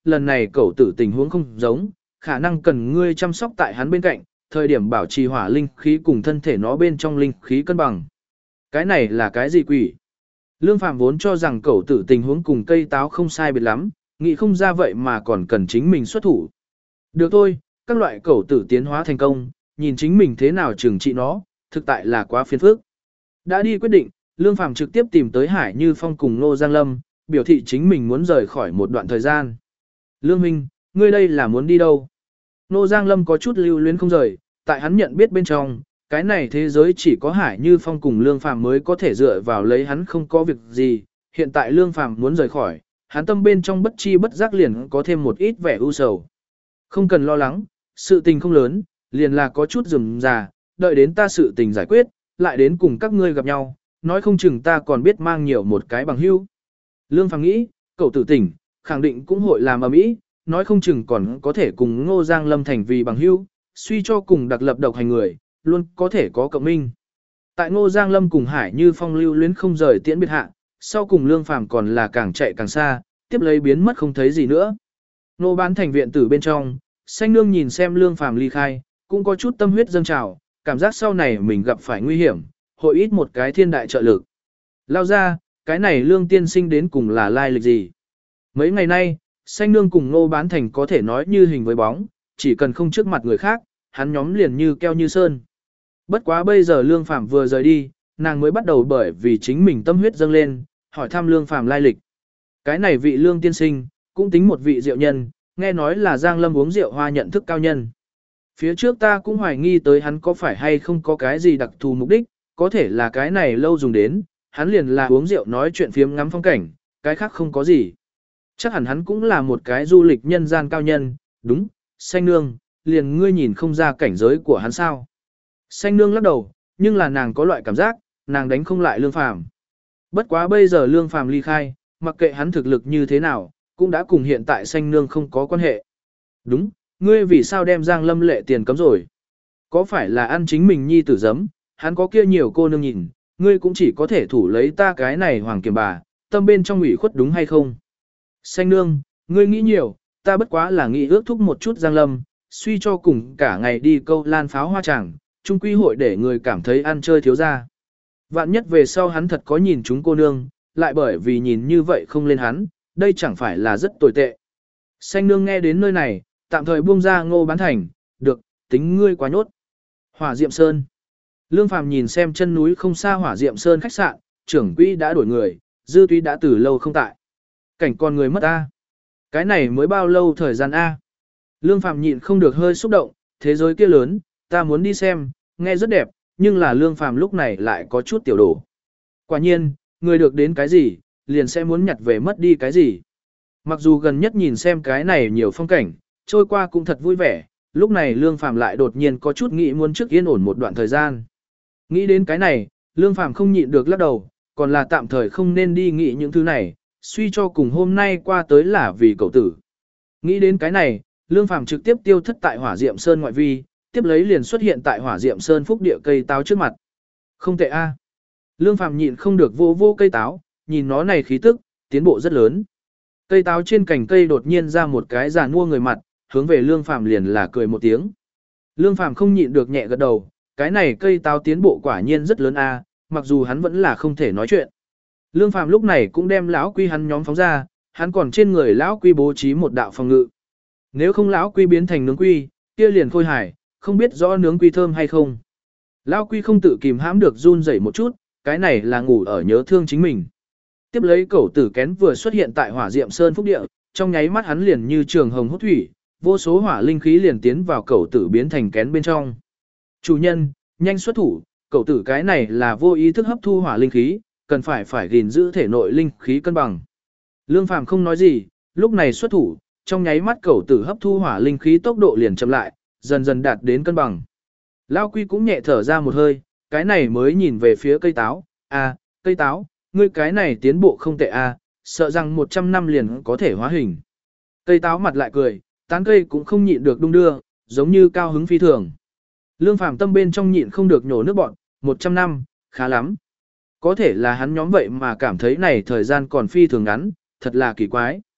lần này cậu tử tình huống không giống, khả năng cần ngươi chăm sóc tại hắn bên cạnh, thời điểm bảo trì hỏa linh khí cùng thân thể nó bên trong linh khí cân bằng. Cái này là cái gì quỷ? Lương Phàm vốn cho rằng cậu tử tình huống cùng cây táo không sai biệt lắm, nghĩ không ra vậy mà còn cần chính mình xuất thủ. Được thôi, các loại cậu tử tiến hóa thành công, nhìn chính mình thế nào trừng trị nó, thực tại là quá phiền phức. Đã đi quyết định, Lương Phàm trực tiếp tìm tới Hải Như Phong cùng Ngô Giang Lâm, biểu thị chính mình muốn rời khỏi một đoạn thời gian. Lương Minh, ngươi đây là muốn đi đâu? Ngô Giang Lâm có chút lưu luyến không rời, tại hắn nhận biết bên trong, cái này thế giới chỉ có Hải Như Phong cùng Lương Phàm mới có thể dựa vào lấy hắn không có việc gì, hiện tại Lương Phàm muốn rời khỏi, hắn tâm bên trong bất chi bất giác liền có thêm một ít vẻ u sầu. Không cần lo lắng, sự tình không lớn, liền là có chút rườm rà, đợi đến ta sự tình giải quyết, lại đến cùng các ngươi gặp nhau, nói không chừng ta còn biết mang nhiều một cái bằng hữu. Lương Phàm nghĩ, cậu tử tỉnh, khẳng định cũng hội làm ầm ĩ, nói không chừng còn có thể cùng Ngô Giang Lâm thành vì bằng hữu, suy cho cùng đặc lập độc hành người, luôn có thể có cộng minh. Tại Ngô Giang Lâm cùng Hải Như Phong lưu luyến không rời tiễn biệt hạ, sau cùng Lương Phàm còn là càng chạy càng xa, tiếp lấy biến mất không thấy gì nữa. Nô Bán Thành viện tử bên trong, Xanh Nương nhìn xem Lương Phàm ly khai, cũng có chút tâm huyết dâng trào, cảm giác sau này mình gặp phải nguy hiểm, hội ít một cái thiên đại trợ lực. Lao ra, cái này Lương tiên sinh đến cùng là lai lịch gì? Mấy ngày nay, Xanh Nương cùng Nô Bán Thành có thể nói như hình với bóng, chỉ cần không trước mặt người khác, hắn nhóm liền như keo như sơn. Bất quá bây giờ Lương Phàm vừa rời đi, nàng mới bắt đầu bởi vì chính mình tâm huyết dâng lên, hỏi thăm Lương Phàm lai lịch. Cái này vị Lương tiên sinh, cũng tính một vị diệu nhân, nghe nói là Giang Lâm uống rượu hoa nhận thức cao nhân. Phía trước ta cũng hoài nghi tới hắn có phải hay không có cái gì đặc thù mục đích, có thể là cái này lâu dùng đến, hắn liền là uống rượu nói chuyện phiếm ngắm phong cảnh, cái khác không có gì. Chắc hẳn hắn cũng là một cái du lịch nhân gian cao nhân, đúng, Xanh Nương, liền ngươi nhìn không ra cảnh giới của hắn sao. Xanh Nương lắc đầu, nhưng là nàng có loại cảm giác, nàng đánh không lại Lương Phàm. Bất quá bây giờ Lương Phàm ly khai, mặc kệ hắn thực lực như thế nào, cũng đã cùng hiện tại Xanh Nương không có quan hệ. Đúng, ngươi vì sao đem Giang Lâm lệ tiền cấm rồi? Có phải là ăn chính mình nhi tử giấm, hắn có kia nhiều cô nương nhìn, ngươi cũng chỉ có thể thủ lấy ta cái này hoàng kiểm bà, tâm bên trong ủy khuất đúng hay không? Xanh Nương, ngươi nghĩ nhiều, ta bất quá là nghĩ ước thúc một chút Giang Lâm, suy cho cùng cả ngày đi câu lan pháo hoa tràng, chung quy hội để người cảm thấy ăn chơi thiếu ra. Vạn nhất về sau hắn thật có nhìn chúng cô nương, lại bởi vì nhìn như vậy không lên hắn, đây chẳng phải là rất tồi tệ. Xanh Nương nghe đến nơi này, tạm thời buông ra Ngô Bán Thành, được, tính ngươi quá nhốt. Hỏa Diệm Sơn. Lương Phàm nhìn xem chân núi không xa Hỏa Diệm Sơn khách sạn, trưởng quỹ đã đổi người, dư túy đã từ lâu không tại. Cảnh con người mất a. Cái này mới bao lâu thời gian a? Lương Phàm nhịn không được hơi xúc động, thế giới kia lớn, ta muốn đi xem, nghe rất đẹp, nhưng là Lương Phàm lúc này lại có chút tiểu đổ. Quả nhiên, người được đến cái gì, liền sẽ muốn nhặt về mất đi cái gì. Mặc dù gần nhất nhìn xem cái này nhiều phong cảnh, trôi qua cũng thật vui vẻ, lúc này Lương Phàm lại đột nhiên có chút nghĩ muốn trước yên ổn một đoạn thời gian. Nghĩ đến cái này, Lương Phàm không nhịn được lắc đầu, còn là tạm thời không nên đi nghĩ những thứ này, suy cho cùng hôm nay qua tới là vì cậu tử. Nghĩ đến cái này, Lương Phàm trực tiếp tiêu thất tại Hỏa Diệm Sơn ngoại vi, tiếp lấy liền xuất hiện tại Hỏa Diệm Sơn phúc địa cây táo trước mặt. Không tệ a. Lương Phàm nhịn không được vô vô cây táo, nhìn nó này khí tức, tiến bộ rất lớn. Cây táo trên cành cây đột nhiên ra một cái già nua người mặt, hướng về Lương Phàm liền là cười một tiếng. Lương Phàm không nhịn được nhẹ gật đầu, cái này cây táo tiến bộ quả nhiên rất lớn a, mặc dù hắn vẫn là không thể nói chuyện. Lương Phàm lúc này cũng đem lão quy hắn nhóm phóng ra, hắn còn trên người lão quy bố trí một đạo phòng ngự. Nếu không lão quy biến thành nướng quy, kia liền khôi hài, không biết rõ nướng quy thơm hay không. Lão quy không tự kìm hãm được run rẩy một chút, cái này là ngủ ở nhớ thương chính mình. Tiếp lấy cẩu tử kén vừa xuất hiện tại Hỏa Diệm Sơn phúc địa, trong nháy mắt hắn liền như trường hồng hút thủy, vô số hỏa linh khí liền tiến vào cẩu tử biến thành kén bên trong. Chủ nhân, nhanh xuất thủ, cẩu tử cái này là vô ý thức hấp thu hỏa linh khí, cần phải phải gìn giữ thể nội linh khí cân bằng. Lương Phàm không nói gì, lúc này xuất thủ, trong nháy mắt cẩu tử hấp thu hỏa linh khí tốc độ liền chậm lại, dần dần đạt đến cân bằng. Lão quy cũng nhẹ thở ra một hơi, cái này mới nhìn về phía cây táo, à, cây táo, ngươi cái này tiến bộ không tệ à, sợ rằng một trăm năm liền có thể hóa hình. Cây táo mặt lại cười, tán cây cũng không nhịn được đung đưa, giống như cao hứng phi thường. Lương Phàm tâm bên trong nhịn không được nhổ nước bọn, một trăm năm, khá lắm. Có thể là hắn nhóm vậy mà cảm thấy này thời gian còn phi thường ngắn, thật là kỳ quái.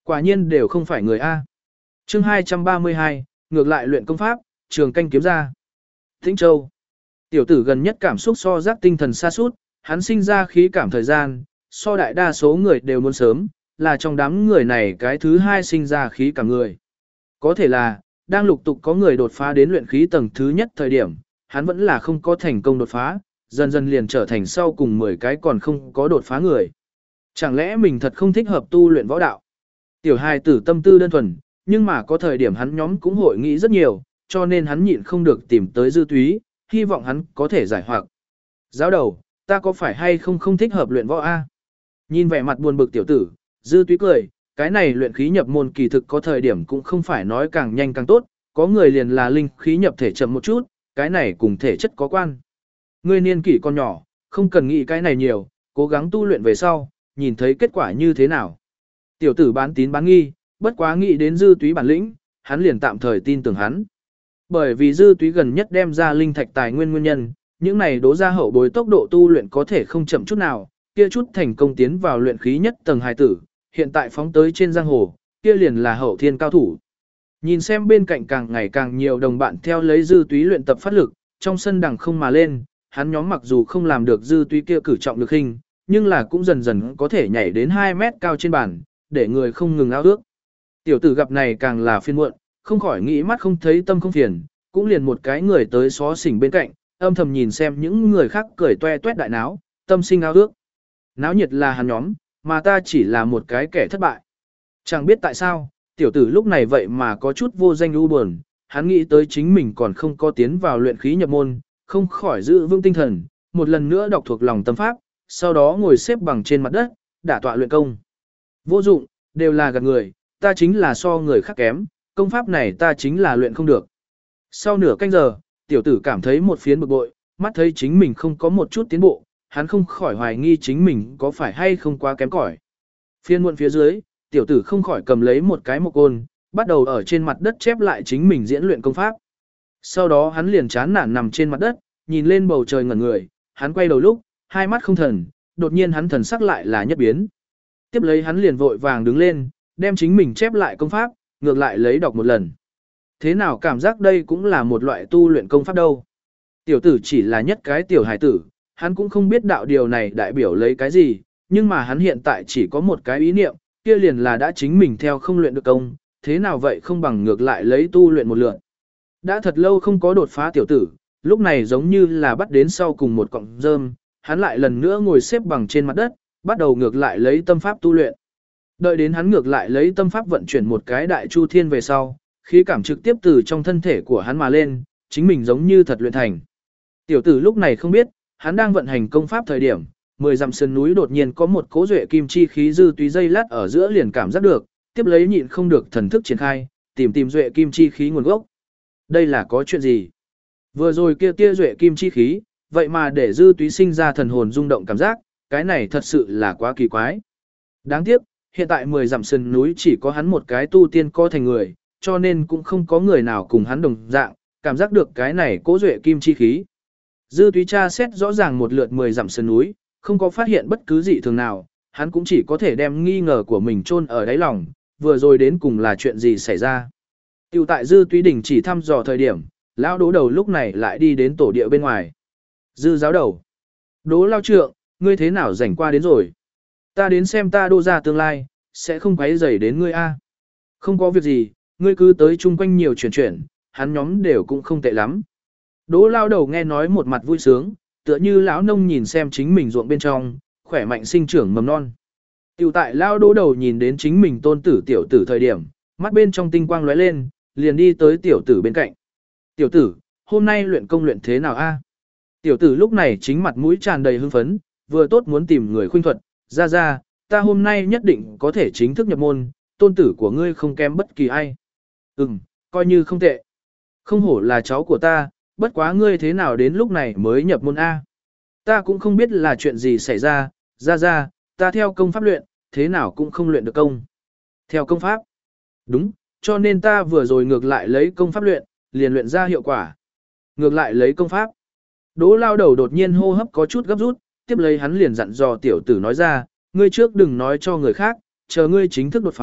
Quả nhiên đều không phải người A. chương hai trăm ba mươi hai, ngược lại luyện công pháp, trường canh kiếm ra. Tĩnh Châu. Tiểu tử gần nhất cảm xúc so giác tinh thần xa sút hắn sinh ra khí cảm thời gian, so đại đa số người đều muốn sớm, là trong đám người này cái thứ hai sinh ra khí cảm người. Có thể là, đang lục tục có người đột phá đến luyện khí tầng thứ nhất thời điểm, hắn vẫn là không có thành công đột phá, dần dần liền trở thành sau cùng mười cái còn không có đột phá người. Chẳng lẽ mình thật không thích hợp tu luyện võ đạo? Tiểu hài tử tâm tư đơn thuần, nhưng mà có thời điểm hắn nhóm cũng hội nghĩ rất nhiều, cho nên hắn nhịn không được tìm tới Dư Túy, hy vọng hắn có thể giải hoặc. Giáo đầu, ta có phải hay không không thích hợp luyện võ A? Nhìn vẻ mặt buồn bực tiểu tử, Dư Túy cười, cái này luyện khí nhập môn kỳ thực có thời điểm cũng không phải nói càng nhanh càng tốt, có người liền là linh khí nhập thể chậm một chút, cái này cùng thể chất có quan. Ngươi niên kỷ con nhỏ, không cần nghĩ cái này nhiều, cố gắng tu luyện về sau, nhìn thấy kết quả như thế nào. Tiểu tử bán tín bán nghi, bất quá nghĩ đến Dư Túy bản lĩnh, hắn liền tạm thời tin tưởng hắn. Bởi vì Dư Túy gần nhất đem ra linh thạch tài nguyên nguyên nhân, những này đố ra hậu bối tốc độ tu luyện có thể không chậm chút nào, kia chút thành công tiến vào luyện khí nhất tầng hài tử, hiện tại phóng tới trên giang hồ, kia liền là hậu thiên cao thủ. Nhìn xem bên cạnh càng ngày càng nhiều đồng bạn theo lấy Dư Túy luyện tập phát lực, trong sân đằng không mà lên, hắn nhóm mặc dù không làm được Dư Túy kia cử trọng lực hình, nhưng là cũng dần dần có thể nhảy đến hai mét cao trên bàn, để người không ngừng ao ước. Tiểu tử gặp này càng là phiền muộn, không khỏi nghĩ mắt không thấy tâm không phiền, cũng liền một cái người tới xó xỉnh bên cạnh, âm thầm nhìn xem những người khác cười toe toét đại náo, tâm sinh ao ước. Náo nhiệt là hắn nhóm, mà ta chỉ là một cái kẻ thất bại. Chẳng biết tại sao, tiểu tử lúc này vậy mà có chút vô danh u buồn, hắn nghĩ tới chính mình còn không có tiến vào luyện khí nhập môn, không khỏi giữ vững tinh thần, một lần nữa đọc thuộc lòng tâm pháp, sau đó ngồi xếp bằng trên mặt đất, đả tọa luyện công. Vô dụng, đều là gạt người, ta chính là so người khác kém, công pháp này ta chính là luyện không được. Sau nửa canh giờ, tiểu tử cảm thấy một phiến bực bội, mắt thấy chính mình không có một chút tiến bộ, hắn không khỏi hoài nghi chính mình có phải hay không quá kém cỏi. Phiên muộn phía dưới, tiểu tử không khỏi cầm lấy một cái mộc côn, bắt đầu ở trên mặt đất chép lại chính mình diễn luyện công pháp. Sau đó hắn liền chán nản nằm trên mặt đất, nhìn lên bầu trời ngẩn người, hắn quay đầu lúc, hai mắt không thần, đột nhiên hắn thần sắc lại là nhất biến. Tiếp lấy hắn liền vội vàng đứng lên, đem chính mình chép lại công pháp, ngược lại lấy đọc một lần. Thế nào cảm giác đây cũng là một loại tu luyện công pháp đâu. Tiểu tử chỉ là nhất cái tiểu hải tử, hắn cũng không biết đạo điều này đại biểu lấy cái gì, nhưng mà hắn hiện tại chỉ có một cái ý niệm, kia liền là đã chính mình theo không luyện được công, thế nào vậy không bằng ngược lại lấy tu luyện một lượt. Đã thật lâu không có đột phá tiểu tử, lúc này giống như là bắt đến sau cùng một cọng rơm, hắn lại lần nữa ngồi xếp bằng trên mặt đất, bắt đầu ngược lại lấy tâm pháp tu luyện. Đợi đến hắn ngược lại lấy tâm pháp vận chuyển một cái đại chu thiên về sau, khí cảm trực tiếp từ trong thân thể của hắn mà lên, chính mình giống như thật luyện thành. Tiểu tử lúc này không biết, hắn đang vận hành công pháp thời điểm, mười dặm sơn núi đột nhiên có một cỗ duệ kim chi khí Dư Túy dây lát ở giữa liền cảm giác được, tiếp lấy nhịn không được thần thức triển khai, tìm tìm duệ kim chi khí nguồn gốc. Đây là có chuyện gì? Vừa rồi kia tia duệ kim chi khí, vậy mà để Dư Túy sinh ra thần hồn rung động cảm giác, cái này thật sự là quá kỳ quái. Đáng tiếc, hiện tại mười dặm sơn núi chỉ có hắn một cái tu tiên co thành người, cho nên cũng không có người nào cùng hắn đồng dạng, cảm giác được cái này cố duệ kim chi khí. Dư Túy tra xét rõ ràng một lượt mười dặm sơn núi, không có phát hiện bất cứ dị thường nào, hắn cũng chỉ có thể đem nghi ngờ của mình chôn ở đáy lòng, vừa rồi đến cùng là chuyện gì xảy ra. Tiểu tại Dư Túy đỉnh chỉ thăm dò thời điểm, lão Đỗ đầu lúc này lại đi đến tổ địa bên ngoài. Dư giáo đầu. Đỗ lao trượng, ngươi thế nào rảnh qua đến rồi? Ta đến xem ta Đỗ ra tương lai, sẽ không quấy rầy đến ngươi a. Không có việc gì, ngươi cứ tới chung quanh nhiều chuyển chuyển, hắn nhóm đều cũng không tệ lắm. Đỗ lao đầu nghe nói một mặt vui sướng, tựa như lão nông nhìn xem chính mình ruộng bên trong, khỏe mạnh sinh trưởng mầm non. Tiểu tại lao Đỗ đầu nhìn đến chính mình tôn tử tiểu tử thời điểm, mắt bên trong tinh quang lóe lên, liền đi tới tiểu tử bên cạnh. Tiểu tử, hôm nay luyện công luyện thế nào a? Tiểu tử lúc này chính mặt mũi tràn đầy hưng phấn, vừa tốt muốn tìm người khuynh thuật, ra ra, ta hôm nay nhất định có thể chính thức nhập môn, tôn tử của ngươi không kém bất kỳ ai. Ừm, coi như không tệ. Không hổ là cháu của ta, bất quá ngươi thế nào đến lúc này mới nhập môn A. Ta cũng không biết là chuyện gì xảy ra, ra ra, ta theo công pháp luyện, thế nào cũng không luyện được công. Theo công pháp? Đúng, cho nên ta vừa rồi ngược lại lấy công pháp luyện, liền luyện ra hiệu quả. Ngược lại lấy công pháp. Đỗ lao đầu đột nhiên hô hấp có chút gấp rút, tiếp lấy hắn liền dặn dò tiểu tử nói ra, ngươi trước đừng nói cho người khác, chờ ngươi chính thức đột phá,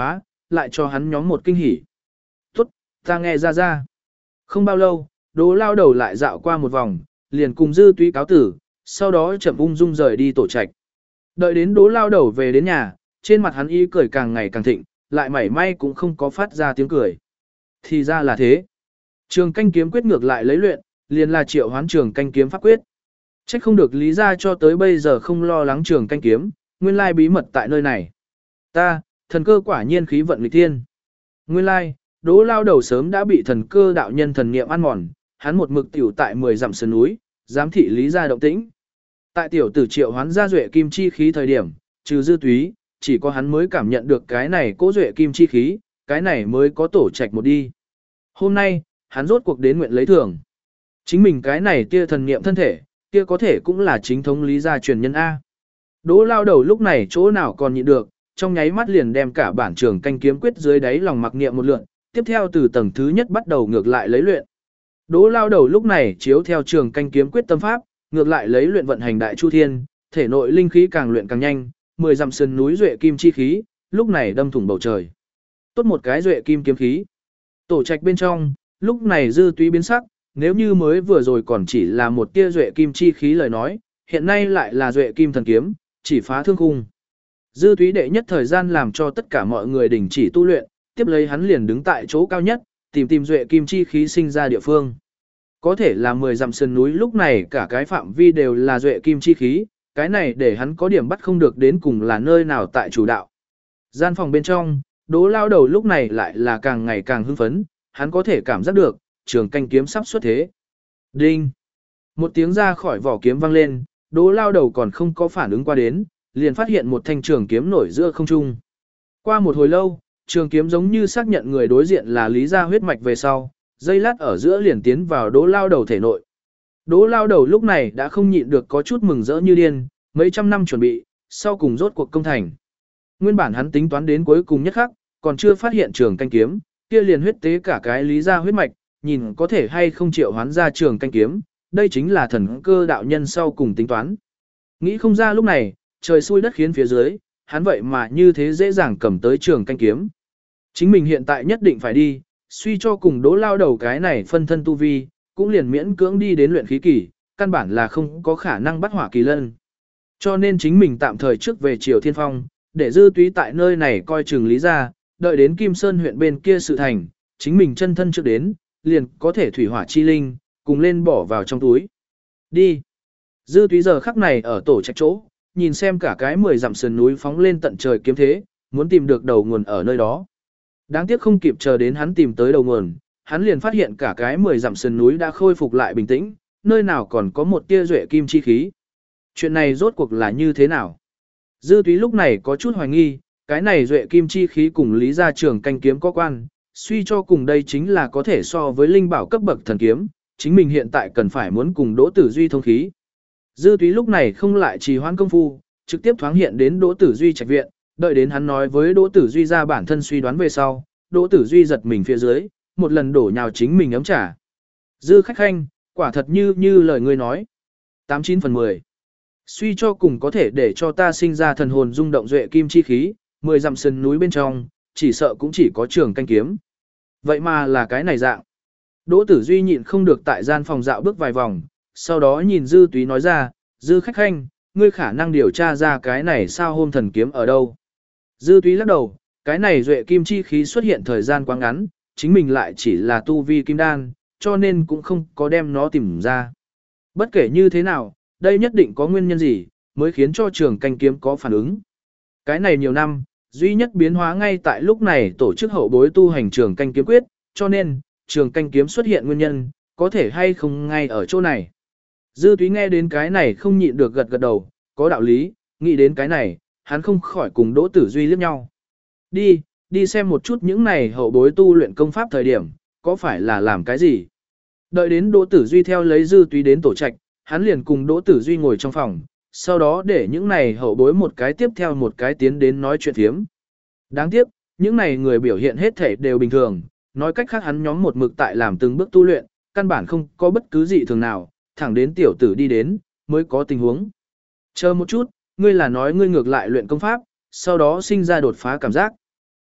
lại cho hắn nhóm một kinh hỉ. Tốt, ta nghe ra ra. Không bao lâu, Đỗ lao đầu lại dạo qua một vòng, liền cùng Dư Túy cáo tử, sau đó chậm ung dung rời đi tổ trạch. Đợi đến Đỗ lao đầu về đến nhà, trên mặt hắn y cười càng ngày càng thịnh, lại mảy may cũng không có phát ra tiếng cười. Thì ra là thế. Trường canh kiếm quyết ngược lại lấy luyện, liền là triệu hoán trường canh kiếm pháp quyết. Trách không được lý ra cho tới bây giờ không lo lắng trường canh kiếm, nguyên lai bí mật tại nơi này. Ta, thần cơ quả nhiên khí vận nghịch thiên. Nguyên lai, Đỗ lao đầu sớm đã bị thần cơ đạo nhân thần niệm ăn mòn, hắn một mực tiểu tại mười dặm sườn núi, giám thị lý ra động tĩnh. Tại tiểu tử triệu hoán ra duệ kim chi khí thời điểm, trừ Dư Túy, chỉ có hắn mới cảm nhận được cái này cố duệ kim chi khí, cái này mới có tổ trạch một đi. Hôm nay, hắn rốt cuộc đến nguyện lấy thưởng. Chính mình cái này tia thần niệm thân thể, kia có thể cũng là chính thống lý gia truyền nhân A. Đỗ lao đầu lúc này chỗ nào còn nhịn được, trong nháy mắt liền đem cả bản trường canh kiếm quyết dưới đáy lòng mặc niệm một lượt, tiếp theo từ tầng thứ nhất bắt đầu ngược lại lấy luyện. Đỗ lao đầu lúc này chiếu theo trường canh kiếm quyết tâm pháp, ngược lại lấy luyện vận hành đại chu thiên, thể nội linh khí càng luyện càng nhanh, mười dặm sườn núi duệ kim chi khí, lúc này đâm thủng bầu trời. Tốt một cái duệ kim kiếm khí. Tổ trạch bên trong, lúc này Dư Túy biến sắc, nếu như mới vừa rồi còn chỉ là một tia duệ kim chi khí lời nói, hiện nay lại là duệ kim thần kiếm, chỉ phá thương khung. Dư Túy đệ nhất thời gian làm cho tất cả mọi người đình chỉ tu luyện, tiếp lấy hắn liền đứng tại chỗ cao nhất, tìm tìm duệ kim chi khí sinh ra địa phương. Có thể là mười dặm sườn núi lúc này cả cái phạm vi đều là duệ kim chi khí, cái này để hắn có điểm bắt không được đến cùng là nơi nào tại chủ đạo. Gian phòng bên trong, Đỗ lao đầu lúc này lại là càng ngày càng hưng phấn, hắn có thể cảm giác được, trường canh kiếm sắp xuất thế. Đinh! Một tiếng ra khỏi vỏ kiếm vang lên, Đỗ lao đầu còn không có phản ứng qua đến, liền phát hiện một thanh trường kiếm nổi giữa không trung. Qua một hồi lâu, trường kiếm giống như xác nhận người đối diện là lý gia huyết mạch về sau, dây lát ở giữa liền tiến vào Đỗ lao đầu thể nội. Đỗ lao đầu lúc này đã không nhịn được có chút mừng rỡ như điên, mấy trăm năm chuẩn bị, sau cùng rốt cuộc công thành. Nguyên bản hắn tính toán đến cuối cùng nhất khắc, còn chưa phát hiện trường canh kiếm, kia liền huyết tế cả cái lý gia huyết mạch, nhìn có thể hay không triệu hoán ra trường canh kiếm, đây chính là thần cơ đạo nhân sau cùng tính toán. Nghĩ không ra lúc này, trời xui đất khiến phía dưới, hắn vậy mà như thế dễ dàng cầm tới trường canh kiếm. Chính mình hiện tại nhất định phải đi, suy cho cùng Đỗ lao đầu cái này phân thân tu vi, cũng liền miễn cưỡng đi đến luyện khí kỳ, căn bản là không có khả năng bắt hỏa kỳ lân. Cho nên chính mình tạm thời trước về Triều Thiên Phong, để Dư Túy tại nơi này coi chừng lý ra, đợi đến Kim Sơn huyện bên kia sự thành, chính mình chân thân trước đến, liền có thể thủy hỏa chi linh, cùng lên bỏ vào trong túi. Đi. Dư Túy giờ khắc này ở tổ trạch chỗ, nhìn xem cả cái mười dặm sườn núi phóng lên tận trời kiếm thế, muốn tìm được đầu nguồn ở nơi đó. Đáng tiếc không kịp chờ đến hắn tìm tới đầu nguồn, hắn liền phát hiện cả cái mười dặm sườn núi đã khôi phục lại bình tĩnh, nơi nào còn có một tia duệ kim chi khí. Chuyện này rốt cuộc là như thế nào? Dư Túy lúc này có chút hoài nghi, cái này duệ kim chi khí cùng lý gia trường canh kiếm có quan, suy cho cùng đây chính là có thể so với linh bảo cấp bậc thần kiếm, chính mình hiện tại cần phải muốn cùng Đỗ Tử Duy thông khí. Dư Túy lúc này không lại trì hoãn công phu, trực tiếp thoáng hiện đến Đỗ Tử Duy trạch viện, đợi đến hắn nói với Đỗ Tử Duy ra bản thân suy đoán về sau, Đỗ Tử Duy giật mình phía dưới, một lần đổ nhào chính mình ấm trà. Dư khách khanh, quả thật như như lời ngươi nói. tám chín phần mười. Suy cho cùng có thể để cho ta sinh ra thần hồn rung động duệ kim chi khí, mười dặm sườn núi bên trong, chỉ sợ cũng chỉ có trường canh kiếm. Vậy mà là cái này dạng. Đỗ Tử Duy nhịn không được tại gian phòng dạo bước vài vòng, sau đó nhìn Dư Túy nói ra, Dư khách khanh, ngươi khả năng điều tra ra cái này sao hôm thần kiếm ở đâu. Dư Túy lắc đầu, cái này duệ kim chi khí xuất hiện thời gian quá ngắn, chính mình lại chỉ là tu vi kim đan, cho nên cũng không có đem nó tìm ra. Bất kể như thế nào, đây nhất định có nguyên nhân gì, mới khiến cho trường canh kiếm có phản ứng. Cái này nhiều năm, duy nhất biến hóa ngay tại lúc này tổ chức hậu bối tu hành trường canh kiếm quyết, cho nên, trường canh kiếm xuất hiện nguyên nhân, có thể hay không ngay ở chỗ này. Dư Túy nghe đến cái này không nhịn được gật gật đầu, có đạo lý, nghĩ đến cái này, hắn không khỏi cùng Đỗ Tử Duy liếc nhau. Đi, đi xem một chút những này hậu bối tu luyện công pháp thời điểm, có phải là làm cái gì. Đợi đến Đỗ Tử Duy theo lấy Dư Túy đến tổ trạch, hắn liền cùng Đỗ Tử Duy ngồi trong phòng, sau đó để những này hậu bối một cái tiếp theo một cái tiến đến nói chuyện phiếm. Đáng tiếc, những này người biểu hiện hết thể đều bình thường, nói cách khác hắn nhóm một mực tại làm từng bước tu luyện, căn bản không có bất cứ gì thường nào, thẳng đến tiểu tử đi đến, mới có tình huống. Chờ một chút, ngươi là nói ngươi ngược lại luyện công pháp, sau đó sinh ra đột phá cảm giác.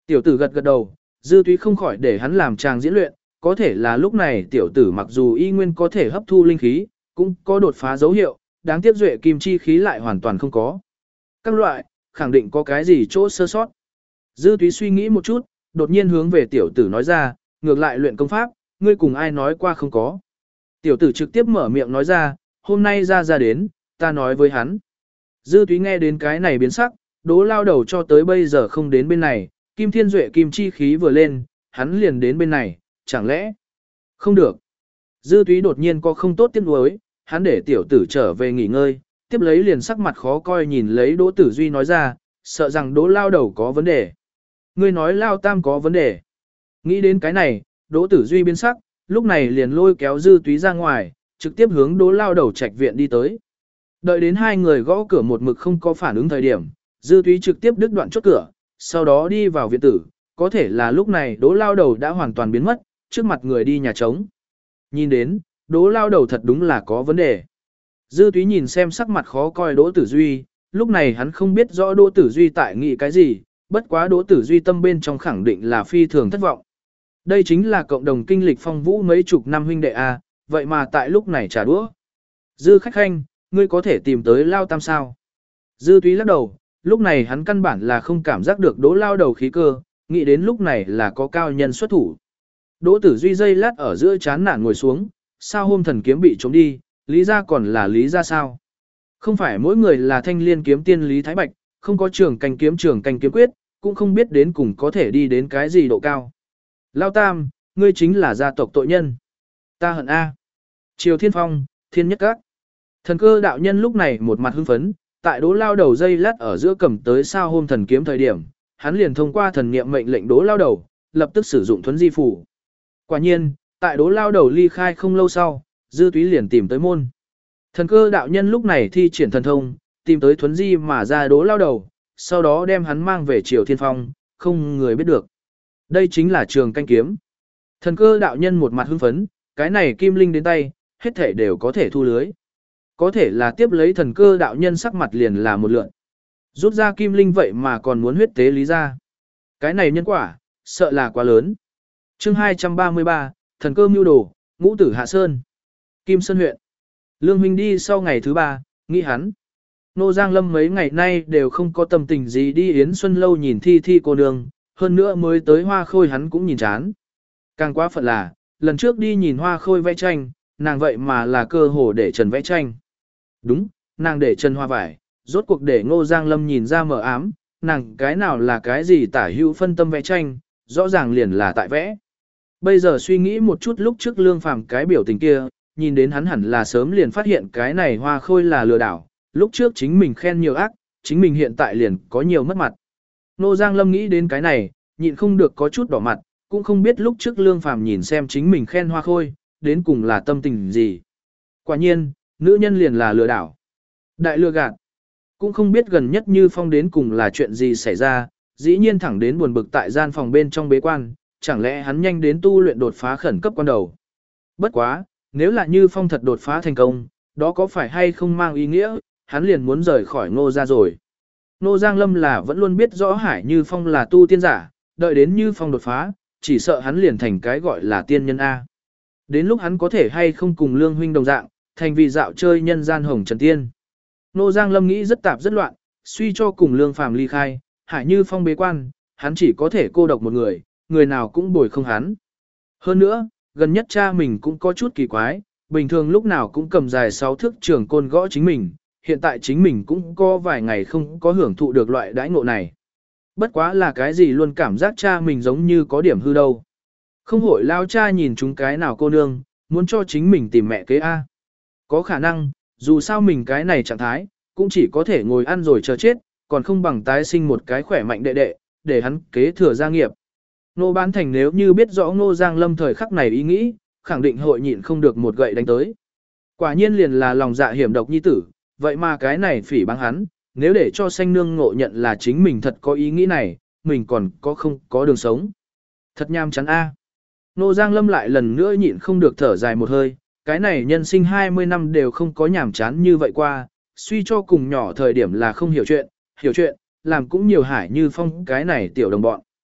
Tiểu tử gật gật đầu, Dư Túy không khỏi để hắn làm chàng diễn luyện, có thể là lúc này tiểu tử mặc dù y nguyên có thể hấp thu linh khí, cũng có đột phá dấu hiệu, đáng tiếc duệ kim chi khí lại hoàn toàn không có. Các loại, khẳng định có cái gì chỗ sơ sót. Dư Túy suy nghĩ một chút, đột nhiên hướng về tiểu tử nói ra, ngược lại luyện công pháp, ngươi cùng ai nói qua không có. Tiểu tử trực tiếp mở miệng nói ra, hôm nay ra ra đến, ta nói với hắn. Dư Túy nghe đến cái này biến sắc, đố lao đầu cho tới bây giờ không đến bên này, kim thiên duệ kim chi khí vừa lên, hắn liền đến bên này, chẳng lẽ không được. Dư Túy đột nhiên có không tốt tiếc nuối, hắn để tiểu tử trở về nghỉ ngơi, tiếp lấy liền sắc mặt khó coi nhìn lấy Đỗ Tử Duy nói ra, sợ rằng Đỗ lao đầu có vấn đề. Ngươi nói lao tam có vấn đề. Nghĩ đến cái này, Đỗ Tử Duy biến sắc, lúc này liền lôi kéo Dư Túy ra ngoài, trực tiếp hướng Đỗ lao đầu trạch viện đi tới. Đợi đến hai người gõ cửa một mực không có phản ứng thời điểm, Dư Túy trực tiếp đứt đoạn chốt cửa, sau đó đi vào viện tử, có thể là lúc này Đỗ lao đầu đã hoàn toàn biến mất, trước mặt người đi nhà trống. Nhìn đến, Đỗ lao đầu thật đúng là có vấn đề. Dư Túy nhìn xem sắc mặt khó coi Đỗ Tử Duy, lúc này hắn không biết rõ Đỗ Tử Duy tại nghĩ cái gì, bất quá Đỗ Tử Duy tâm bên trong khẳng định là phi thường thất vọng. Đây chính là cộng đồng kinh lịch phong vũ mấy chục năm huynh đệ A, vậy mà tại lúc này trả đũa. Dư khách khanh, ngươi có thể tìm tới lao tam sao? Dư Túy lắc đầu, lúc này hắn căn bản là không cảm giác được Đỗ lao đầu khí cơ, nghĩ đến lúc này là có cao nhân xuất thủ. Đỗ Tử Duy dây lát ở giữa chán nản ngồi xuống, sao hôm thần kiếm bị trống đi, lý ra còn là lý ra sao? Không phải mỗi người là thanh liên kiếm tiên Lý Thái Bạch, không có trường canh kiếm trường canh kiếm quyết, cũng không biết đến cùng có thể đi đến cái gì độ cao. Lao tam, ngươi chính là gia tộc tội nhân. Ta hận A. Triều Thiên Phong, Thiên Nhất Các. Thần cơ đạo nhân lúc này một mặt hưng phấn, tại Đỗ lao đầu dây lát ở giữa cầm tới sao hôm thần kiếm thời điểm, hắn liền thông qua thần niệm mệnh lệnh Đỗ lao đầu, lập tức sử dụng thuấn di phủ. Quả nhiên, tại Đỗ lao đầu ly khai không lâu sau, Dư Túy liền tìm tới môn. Thần cơ đạo nhân lúc này thi triển thần thông, tìm tới thuấn di mà ra Đỗ lao đầu, sau đó đem hắn mang về Triều Thiên Phong, không người biết được. Đây chính là trường canh kiếm. Thần cơ đạo nhân một mặt hưng phấn, cái này kim linh đến tay, hết thể đều có thể thu lưới. Có thể là tiếp lấy thần cơ đạo nhân sắc mặt liền là một lượn. Rút ra kim linh vậy mà còn muốn huyết tế lý ra. Cái này nhân quả, sợ là quá lớn. Chương hai trăm ba mươi ba, thần cơ mưu đồ, ngũ tử hạ sơn. Kim Sơn huyện. Lương huynh đi sau ngày thứ ba, nghĩ hắn. Nô Giang Lâm mấy ngày nay đều không có tâm tình gì đi Yến Xuân Lâu nhìn thi thi cô nương, hơn nữa mới tới hoa khôi hắn cũng nhìn chán. Càng quá phận là, lần trước đi nhìn hoa khôi vẽ tranh, nàng vậy mà là cơ hồ để Trần vẽ tranh. Đúng, nàng để Trần hoa vải, rốt cuộc để Ngô Giang Lâm nhìn ra mờ ám, nàng cái nào là cái gì tả hữu phân tâm vẽ tranh, rõ ràng liền là tại vẽ. Bây giờ suy nghĩ một chút lúc trước Lương Phàm cái biểu tình kia, nhìn đến hắn hẳn là sớm liền phát hiện cái này hoa khôi là lừa đảo, lúc trước chính mình khen nhiều ác, chính mình hiện tại liền có nhiều mất mặt. Nô Giang Lâm nghĩ đến cái này, nhịn không được có chút đỏ mặt, cũng không biết lúc trước Lương Phàm nhìn xem chính mình khen hoa khôi, đến cùng là tâm tình gì. Quả nhiên, nữ nhân liền là lừa đảo. Đại lừa gạt. Cũng không biết gần nhất Như Phong đến cùng là chuyện gì xảy ra, dĩ nhiên thẳng đến buồn bực tại gian phòng bên trong bế quan, chẳng lẽ hắn nhanh đến tu luyện đột phá khẩn cấp quan đầu. Bất quá, nếu là Như Phong thật đột phá thành công, đó có phải hay không mang ý nghĩa, hắn liền muốn rời khỏi Ngô gia rồi. Ngô Giang Lâm là vẫn luôn biết rõ Hải Như Phong là tu tiên giả, đợi đến Như Phong đột phá, chỉ sợ hắn liền thành cái gọi là tiên nhân A. Đến lúc hắn có thể hay không cùng Lương huynh đồng dạng, thành vì dạo chơi nhân gian hồng trần tiên. Ngô Giang Lâm nghĩ rất tạp rất loạn, suy cho cùng Lương Phàm ly khai, Hải Như Phong bế quan, hắn chỉ có thể cô độc một người, người nào cũng bồi không hắn. Hơn nữa, gần nhất cha mình cũng có chút kỳ quái, bình thường lúc nào cũng cầm dài sáu thước trường côn gõ chính mình, hiện tại chính mình cũng có vài ngày không có hưởng thụ được loại đãi ngộ này. Bất quá là cái gì luôn cảm giác cha mình giống như có điểm hư đâu. Không hội lao cha nhìn chúng cái nào cô nương, muốn cho chính mình tìm mẹ kế A. Có khả năng, dù sao mình cái này trạng thái, cũng chỉ có thể ngồi ăn rồi chờ chết, còn không bằng tái sinh một cái khỏe mạnh đệ đệ, để hắn kế thừa gia nghiệp. Nô Bán Thành nếu như biết rõ Ngô Giang Lâm thời khắc này ý nghĩ, khẳng định hội nhịn không được một gậy đánh tới. Quả nhiên liền là lòng dạ hiểm độc nhi tử, vậy mà cái này phỉ báng hắn, nếu để cho sanh nương ngộ nhận là chính mình thật có ý nghĩ này, mình còn có không có đường sống. Thật nham chán a. Nô Giang Lâm lại lần nữa nhịn không được thở dài một hơi, cái này nhân sinh hai mươi năm đều không có nhảm chán như vậy qua, suy cho cùng nhỏ thời điểm là không hiểu chuyện, hiểu chuyện, làm cũng nhiều Hải Như Phong cái này tiểu đồng bọn.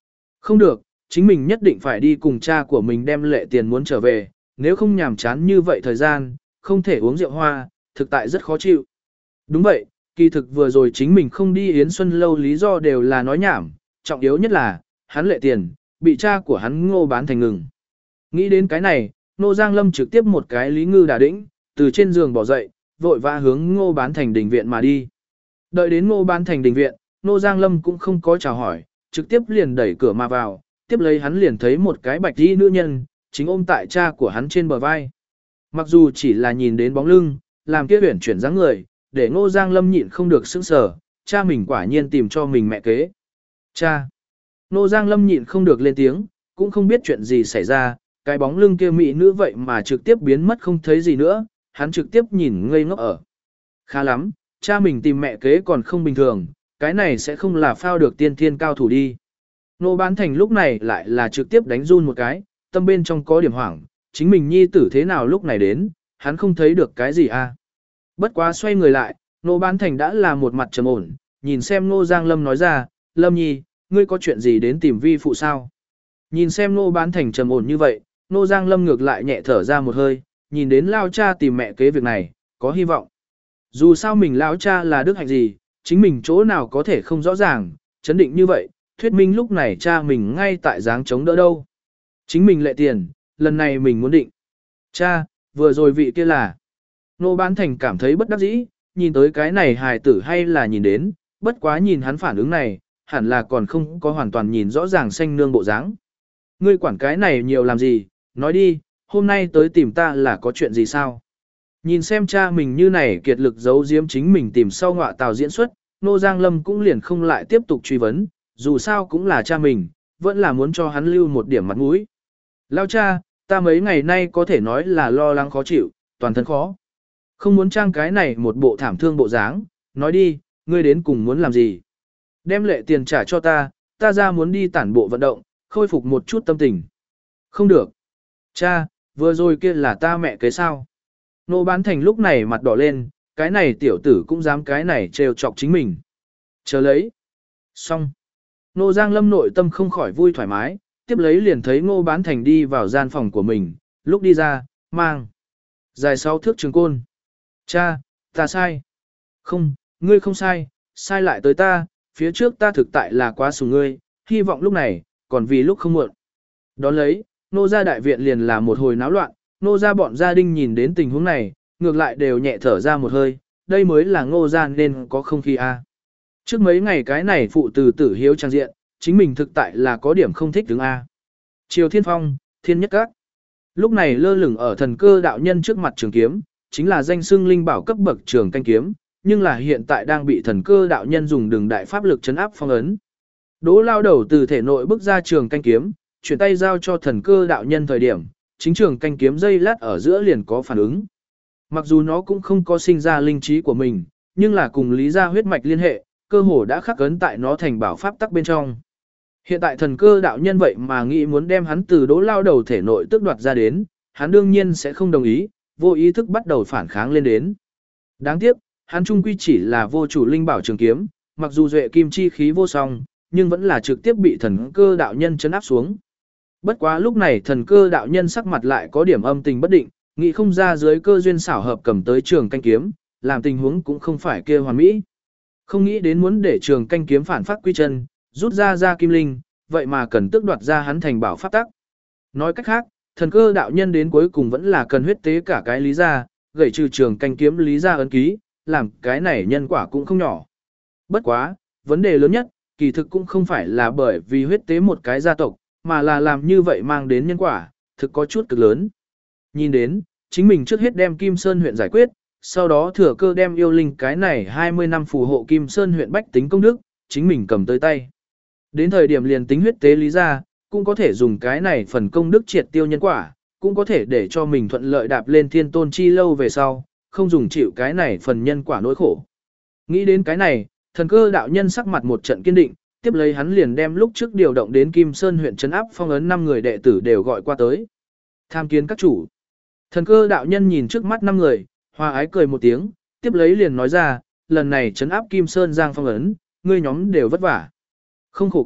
Không được, chính mình nhất định phải đi cùng cha của mình đem lệ tiền muốn trở về, nếu không nhàm chán như vậy thời gian, không thể uống rượu hoa, thực tại rất khó chịu. Đúng vậy, kỳ thực vừa rồi chính mình không đi Yến Xuân Lâu lý do đều là nói nhảm, trọng yếu nhất là, hắn lệ tiền, bị cha của hắn Ngô Bán Thành ngừng. Nghĩ đến cái này, Nô Giang Lâm trực tiếp một cái lý ngư đà đĩnh, từ trên giường bỏ dậy, vội vã hướng Ngô Bán Thành đình viện mà đi. Đợi đến Ngô Bán Thành đình viện, Nô Giang Lâm cũng không có chào hỏi, trực tiếp liền đẩy cửa mà vào, tiếp lấy hắn liền thấy một cái bạch y nữ nhân, chính ôm tại cha của hắn trên bờ vai. Mặc dù chỉ là nhìn đến bóng lưng, làm kia huyển chuyển dáng người, để Ngô Giang Lâm nhịn không được sững sờ, cha mình quả nhiên tìm cho mình mẹ kế. Cha! Ngô Giang Lâm nhịn không được lên tiếng, cũng không biết chuyện gì xảy ra, cái bóng lưng kia mỹ nữ vậy mà trực tiếp biến mất không thấy gì nữa, hắn trực tiếp nhìn ngây ngốc ở. Khá lắm, cha mình tìm mẹ kế còn không bình thường, cái này sẽ không là phao được tiên thiên cao thủ đi. Nô Bán Thành lúc này lại là trực tiếp đánh run một cái, tâm bên trong có điểm hoảng, chính mình nhi tử thế nào lúc này đến, hắn không thấy được cái gì à. Bất quá xoay người lại, Nô Bán Thành đã là một mặt trầm ổn, nhìn xem Nô Giang Lâm nói ra, Lâm nhi, ngươi có chuyện gì đến tìm vi phụ sao? Nhìn xem Nô Bán Thành trầm ổn như vậy, Nô Giang Lâm ngược lại nhẹ thở ra một hơi, nhìn đến lao cha tìm mẹ kế việc này, có hy vọng. Dù sao mình lão cha là đức hạnh gì, chính mình chỗ nào có thể không rõ ràng, chấn định như vậy, thuyết minh lúc này cha mình ngay tại dáng chống đỡ đâu. Chính mình lệ tiền, lần này mình muốn định. Cha, vừa rồi vị kia là. Nô Bán Thành cảm thấy bất đắc dĩ, nhìn tới cái này hài tử hay là nhìn đến, bất quá nhìn hắn phản ứng này, hẳn là còn không có hoàn toàn nhìn rõ ràng xanh nương bộ dáng. Ngươi quản cái này nhiều làm gì, nói đi, hôm nay tới tìm ta là có chuyện gì sao? Nhìn xem cha mình như này kiệt lực giấu giếm chính mình tìm sau ngọa tàu diễn xuất, Nô Giang Lâm cũng liền không lại tiếp tục truy vấn, dù sao cũng là cha mình, vẫn là muốn cho hắn lưu một điểm mặt mũi. Lao cha, ta mấy ngày nay có thể nói là lo lắng khó chịu, toàn thân khó. Không muốn trang cái này một bộ thảm thương bộ dáng, nói đi, ngươi đến cùng muốn làm gì? Đem lệ tiền trả cho ta, ta ra muốn đi tản bộ vận động, khôi phục một chút tâm tình. Không được. Cha, vừa rồi kia là ta mẹ kế sao? Nô Bán Thành lúc này mặt đỏ lên, cái này tiểu tử cũng dám cái này trêu chọc chính mình. Chờ lấy. Xong. Nô Giang Lâm nội tâm không khỏi vui thoải mái, tiếp lấy liền thấy Ngô Bán Thành đi vào gian phòng của mình, lúc đi ra, mang. Dài sáu thước trường côn. Cha, ta sai. Không, ngươi không sai, sai lại tới ta, phía trước ta thực tại là quá sủng ngươi, hy vọng lúc này, còn vì lúc không muộn. Đón lấy, nô gia đại viện liền là một hồi náo loạn, nô gia bọn gia đình nhìn đến tình huống này, ngược lại đều nhẹ thở ra một hơi, đây mới là ngô gia nên có không khí a. Trước mấy ngày cái này phụ từ tử hiếu trang diện, chính mình thực tại là có điểm không thích đứng a. Triều Thiên Phong, Thiên Nhất Các. Lúc này lơ lửng ở thần cơ đạo nhân trước mặt trường kiếm, chính là danh xưng linh bảo cấp bậc trường canh kiếm, nhưng là hiện tại đang bị thần cơ đạo nhân dùng đường đại pháp lực chấn áp phong ấn. Đỗ lao đầu từ thể nội bước ra trường canh kiếm, chuyển tay giao cho thần cơ đạo nhân thời điểm, chính trường canh kiếm dây lát ở giữa liền có phản ứng. Mặc dù nó cũng không có sinh ra linh trí của mình, nhưng là cùng lý gia huyết mạch liên hệ, cơ hồ đã khắc ấn tại nó thành bảo pháp tắc bên trong. Hiện tại thần cơ đạo nhân vậy mà nghĩ muốn đem hắn từ đỗ lao đầu thể nội tước đoạt ra đến, hắn đương nhiên sẽ không đồng ý, vô ý thức bắt đầu phản kháng lên đến. Đáng tiếc, hắn trung quy chỉ là vô chủ linh bảo trường kiếm, mặc dù duệ kim chi khí vô song, nhưng vẫn là trực tiếp bị thần cơ đạo nhân chấn áp xuống. Bất quá lúc này thần cơ đạo nhân sắc mặt lại có điểm âm tình bất định, nghĩ không ra dưới cơ duyên xảo hợp cầm tới trường canh kiếm, làm tình huống cũng không phải kia hoàn mỹ. Không nghĩ đến muốn để trường canh kiếm phản phát quy chân, rút ra ra kim linh, vậy mà cần tước đoạt ra hắn thành bảo pháp tắc. Nói cách khác, thần cơ đạo nhân đến cuối cùng vẫn là cần huyết tế cả cái lý gia, gậy trừ trường canh kiếm lý gia ấn ký, làm cái này nhân quả cũng không nhỏ. Bất quá, vấn đề lớn nhất, kỳ thực cũng không phải là bởi vì huyết tế một cái gia tộc, mà là làm như vậy mang đến nhân quả, thực có chút cực lớn. Nhìn đến, chính mình trước hết đem Kim Sơn huyện giải quyết, sau đó thừa cơ đem yêu linh cái này hai mươi năm phù hộ Kim Sơn huyện bách tính công đức, chính mình cầm tới tay. Đến thời điểm liền tính huyết tế lý ra, cũng có thể dùng cái này phần công đức triệt tiêu nhân quả, cũng có thể để cho mình thuận lợi đạp lên thiên tôn chi lâu về sau, không dùng chịu cái này phần nhân quả nỗi khổ. Nghĩ đến cái này, thần cơ đạo nhân sắc mặt một trận kiên định, tiếp lấy hắn liền đem lúc trước điều động đến Kim Sơn huyện trấn áp phong ấn năm người đệ tử đều gọi qua tới. Tham kiến các chủ. Thần cơ đạo nhân nhìn trước mắt năm người, hòa ái cười một tiếng, tiếp lấy liền nói ra, lần này trấn áp Kim Sơn giang phong ấn, ngươi nhóm đều vất vả. Không khổ cực,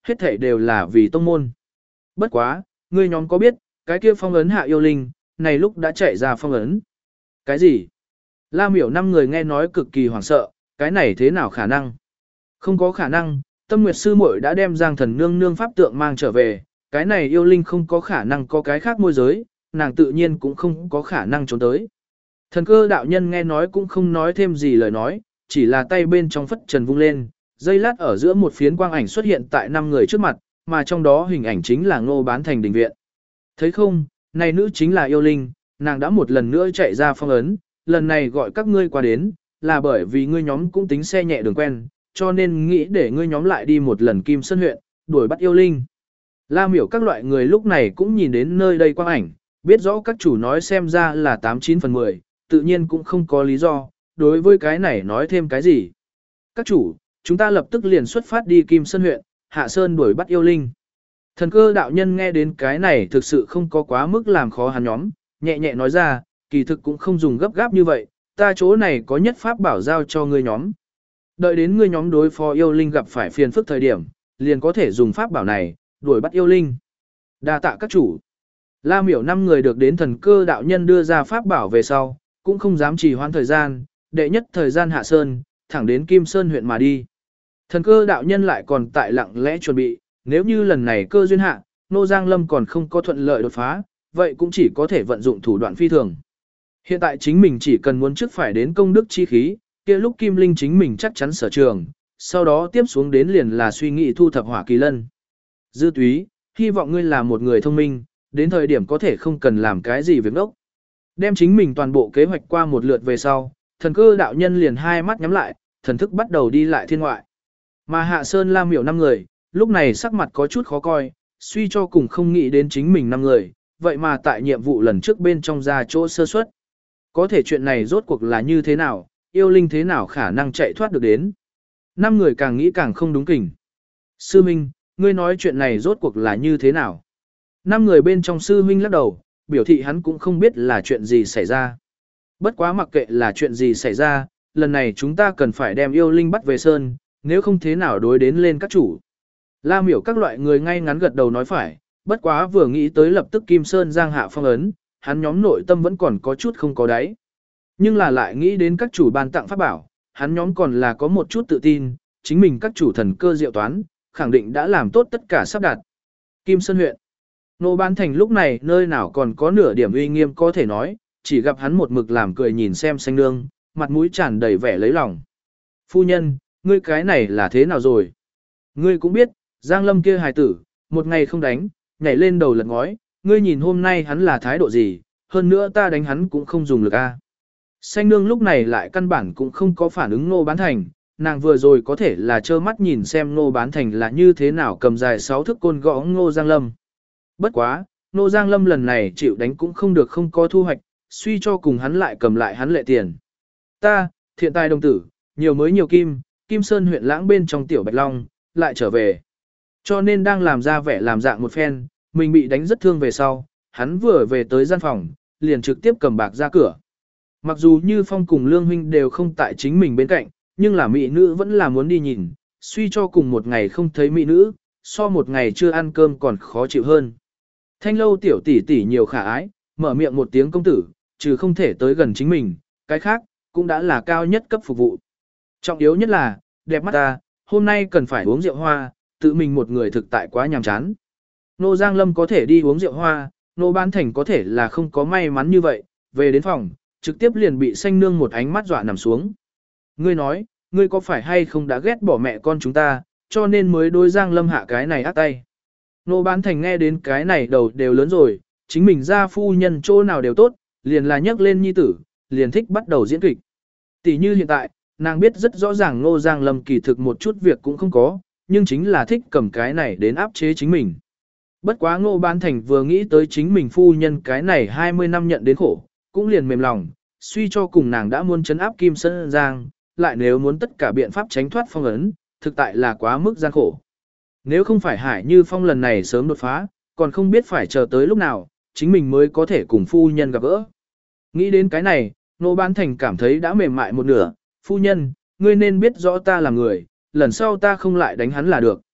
hết thảy đều là vì tông môn. Bất quá, ngươi nhóm có biết, cái kia phong ấn hạ yêu linh, này lúc đã chạy ra phong ấn. Cái gì? La miểu năm người nghe nói cực kỳ hoảng sợ, cái này thế nào khả năng? Không có khả năng, Tâm Nguyệt sư muội đã đem Giang Thần nương nương pháp tượng mang trở về, cái này yêu linh không có khả năng có cái khác môi giới, nàng tự nhiên cũng không có khả năng trốn tới. Thần cơ đạo nhân nghe nói cũng không nói thêm gì lời nói, chỉ là tay bên trong phất trần vung lên, dây lát ở giữa một phiến quang ảnh xuất hiện tại năm người trước mặt, mà trong đó hình ảnh chính là Ngô Bán Thành đình viện. Thấy không, này nữ chính là yêu linh, nàng đã một lần nữa chạy ra phong ấn, lần này gọi các ngươi qua đến, là bởi vì ngươi nhóm cũng tính xe nhẹ đường quen, cho nên nghĩ để ngươi nhóm lại đi một lần Kim Sơn huyện, đuổi bắt yêu linh. La miểu các loại người lúc này cũng nhìn đến nơi đây quang ảnh, biết rõ các chủ nói xem ra là tám chín phần mười, tự nhiên cũng không có lý do, đối với cái này nói thêm cái gì. Các chủ, chúng ta lập tức liền xuất phát đi Kim Sơn huyện, hạ sơn đuổi bắt yêu linh. Thần cơ đạo nhân nghe đến cái này thực sự không có quá mức làm khó hắn nhóm, nhẹ nhẹ nói ra, kỳ thực cũng không dùng gấp gáp như vậy, ta chỗ này có nhất pháp bảo giao cho ngươi nhóm. Đợi đến ngươi nhóm đối phó yêu linh gặp phải phiền phức thời điểm, liền có thể dùng pháp bảo này, đuổi bắt yêu linh. Đa tạ các chủ. La miểu năm người được đến thần cơ đạo nhân đưa ra pháp bảo về sau, cũng không dám trì hoãn thời gian, đệ nhất thời gian hạ sơn, thẳng đến Kim Sơn huyện mà đi. Thần cơ đạo nhân lại còn tại lặng lẽ chuẩn bị, nếu như lần này cơ duyên hạ, Nô Giang Lâm còn không có thuận lợi đột phá, vậy cũng chỉ có thể vận dụng thủ đoạn phi thường. Hiện tại chính mình chỉ cần muốn trước phải đến công đức chi khí, kia lúc Kim Linh chính mình chắc chắn sở trường, sau đó tiếp xuống đến liền là suy nghĩ thu thập hỏa kỳ lân. Dư túy, hy vọng ngươi là một người thông minh, đến thời điểm có thể không cần làm cái gì việc ngốc. Đem chính mình toàn bộ kế hoạch qua một lượt về sau, thần cơ đạo nhân liền hai mắt nhắm lại, thần thức bắt đầu đi lại thiên ngoại. Mà Hạ Sơn La miểu năm người, lúc này sắc mặt có chút khó coi, suy cho cùng không nghĩ đến chính mình năm người, vậy mà tại nhiệm vụ lần trước bên trong ra chỗ sơ suất. Có thể chuyện này rốt cuộc là như thế nào, yêu linh thế nào khả năng chạy thoát được đến. Năm người càng nghĩ càng không đúng kỉnh. Sư Minh, ngươi nói chuyện này rốt cuộc là như thế nào? Năm người bên trong sư Minh lắc đầu, biểu thị hắn cũng không biết là chuyện gì xảy ra. Bất quá mặc kệ là chuyện gì xảy ra, lần này chúng ta cần phải đem yêu linh bắt về sơn, nếu không thế nào đối đến lên các chủ. La miểu các loại người ngay ngắn gật đầu nói phải, bất quá vừa nghĩ tới lập tức Kim Sơn giang hạ phong ấn, hắn nhóm nội tâm vẫn còn có chút không có đáy. Nhưng là lại nghĩ đến các chủ ban tặng pháp bảo, hắn nhóm còn là có một chút tự tin, chính mình các chủ thần cơ diệu toán, khẳng định đã làm tốt tất cả sắp đặt. Kim Sơn huyện. Nô Bán Thành lúc này nơi nào còn có nửa điểm uy nghiêm có thể nói, chỉ gặp hắn một mực làm cười nhìn xem xanh nương, mặt mũi tràn đầy vẻ lấy lòng. Phu nhân, ngươi cái này là thế nào rồi? Ngươi cũng biết, Giang Lâm kia hài tử, một ngày không đánh, nhảy lên đầu lật ngói, ngươi nhìn hôm nay hắn là thái độ gì, hơn nữa ta đánh hắn cũng không dùng lực a. Xanh nương lúc này lại căn bản cũng không có phản ứng Nô Bán Thành, nàng vừa rồi có thể là trơ mắt nhìn xem Nô Bán Thành là như thế nào cầm dài sáu thước côn gõ Ngô Giang Lâm. Bất quá, Nô Giang Lâm lần này chịu đánh cũng không được không có thu hoạch, suy cho cùng hắn lại cầm lại hắn lệ tiền. Ta, thiện tài đồng tử, nhiều mới nhiều kim, Kim Sơn huyện lãng bên trong tiểu Bạch Long, lại trở về. Cho nên đang làm ra vẻ làm dạng một phen, mình bị đánh rất thương về sau, hắn vừa về tới gian phòng, liền trực tiếp cầm bạc ra cửa. Mặc dù Như Phong cùng Lương Huynh đều không tại chính mình bên cạnh, nhưng là mỹ nữ vẫn là muốn đi nhìn, suy cho cùng một ngày không thấy mỹ nữ, so một ngày chưa ăn cơm còn khó chịu hơn. Thanh lâu tiểu tỷ tỷ nhiều khả ái, mở miệng một tiếng công tử, trừ không thể tới gần chính mình, cái khác, cũng đã là cao nhất cấp phục vụ. Trọng yếu nhất là, đẹp mắt ta, hôm nay cần phải uống rượu hoa, tự mình một người thực tại quá nhàm chán. Nô Giang Lâm có thể đi uống rượu hoa, Nô Bán Thành có thể là không có may mắn như vậy, về đến phòng, trực tiếp liền bị xanh nương một ánh mắt dọa nằm xuống. Ngươi nói, ngươi có phải hay không đã ghét bỏ mẹ con chúng ta, cho nên mới đối Giang Lâm hạ cái này ác tay. Nô Bán Thành nghe đến cái này đầu đều lớn rồi, chính mình ra phu nhân chỗ nào đều tốt, liền là nhắc lên nhi tử, liền thích bắt đầu diễn kịch. Tỷ như hiện tại, nàng biết rất rõ ràng Nô Giang Lâm kỳ thực một chút việc cũng không có, nhưng chính là thích cầm cái này đến áp chế chính mình. Bất quá Nô Bán Thành vừa nghĩ tới chính mình phu nhân cái này hai mươi năm nhận đến khổ, cũng liền mềm lòng, suy cho cùng nàng đã muốn chấn áp Kim Sơn Giang, lại nếu muốn tất cả biện pháp tránh thoát phong ấn, thực tại là quá mức gian khổ. Nếu không phải Hải Như Phong lần này sớm đột phá, còn không biết phải chờ tới lúc nào, chính mình mới có thể cùng phu nhân gặp gỡ. Nghĩ đến cái này, Nô Bán Thành cảm thấy đã mềm mại một nửa, phu nhân, ngươi nên biết rõ ta là người, lần sau ta không lại đánh hắn là được.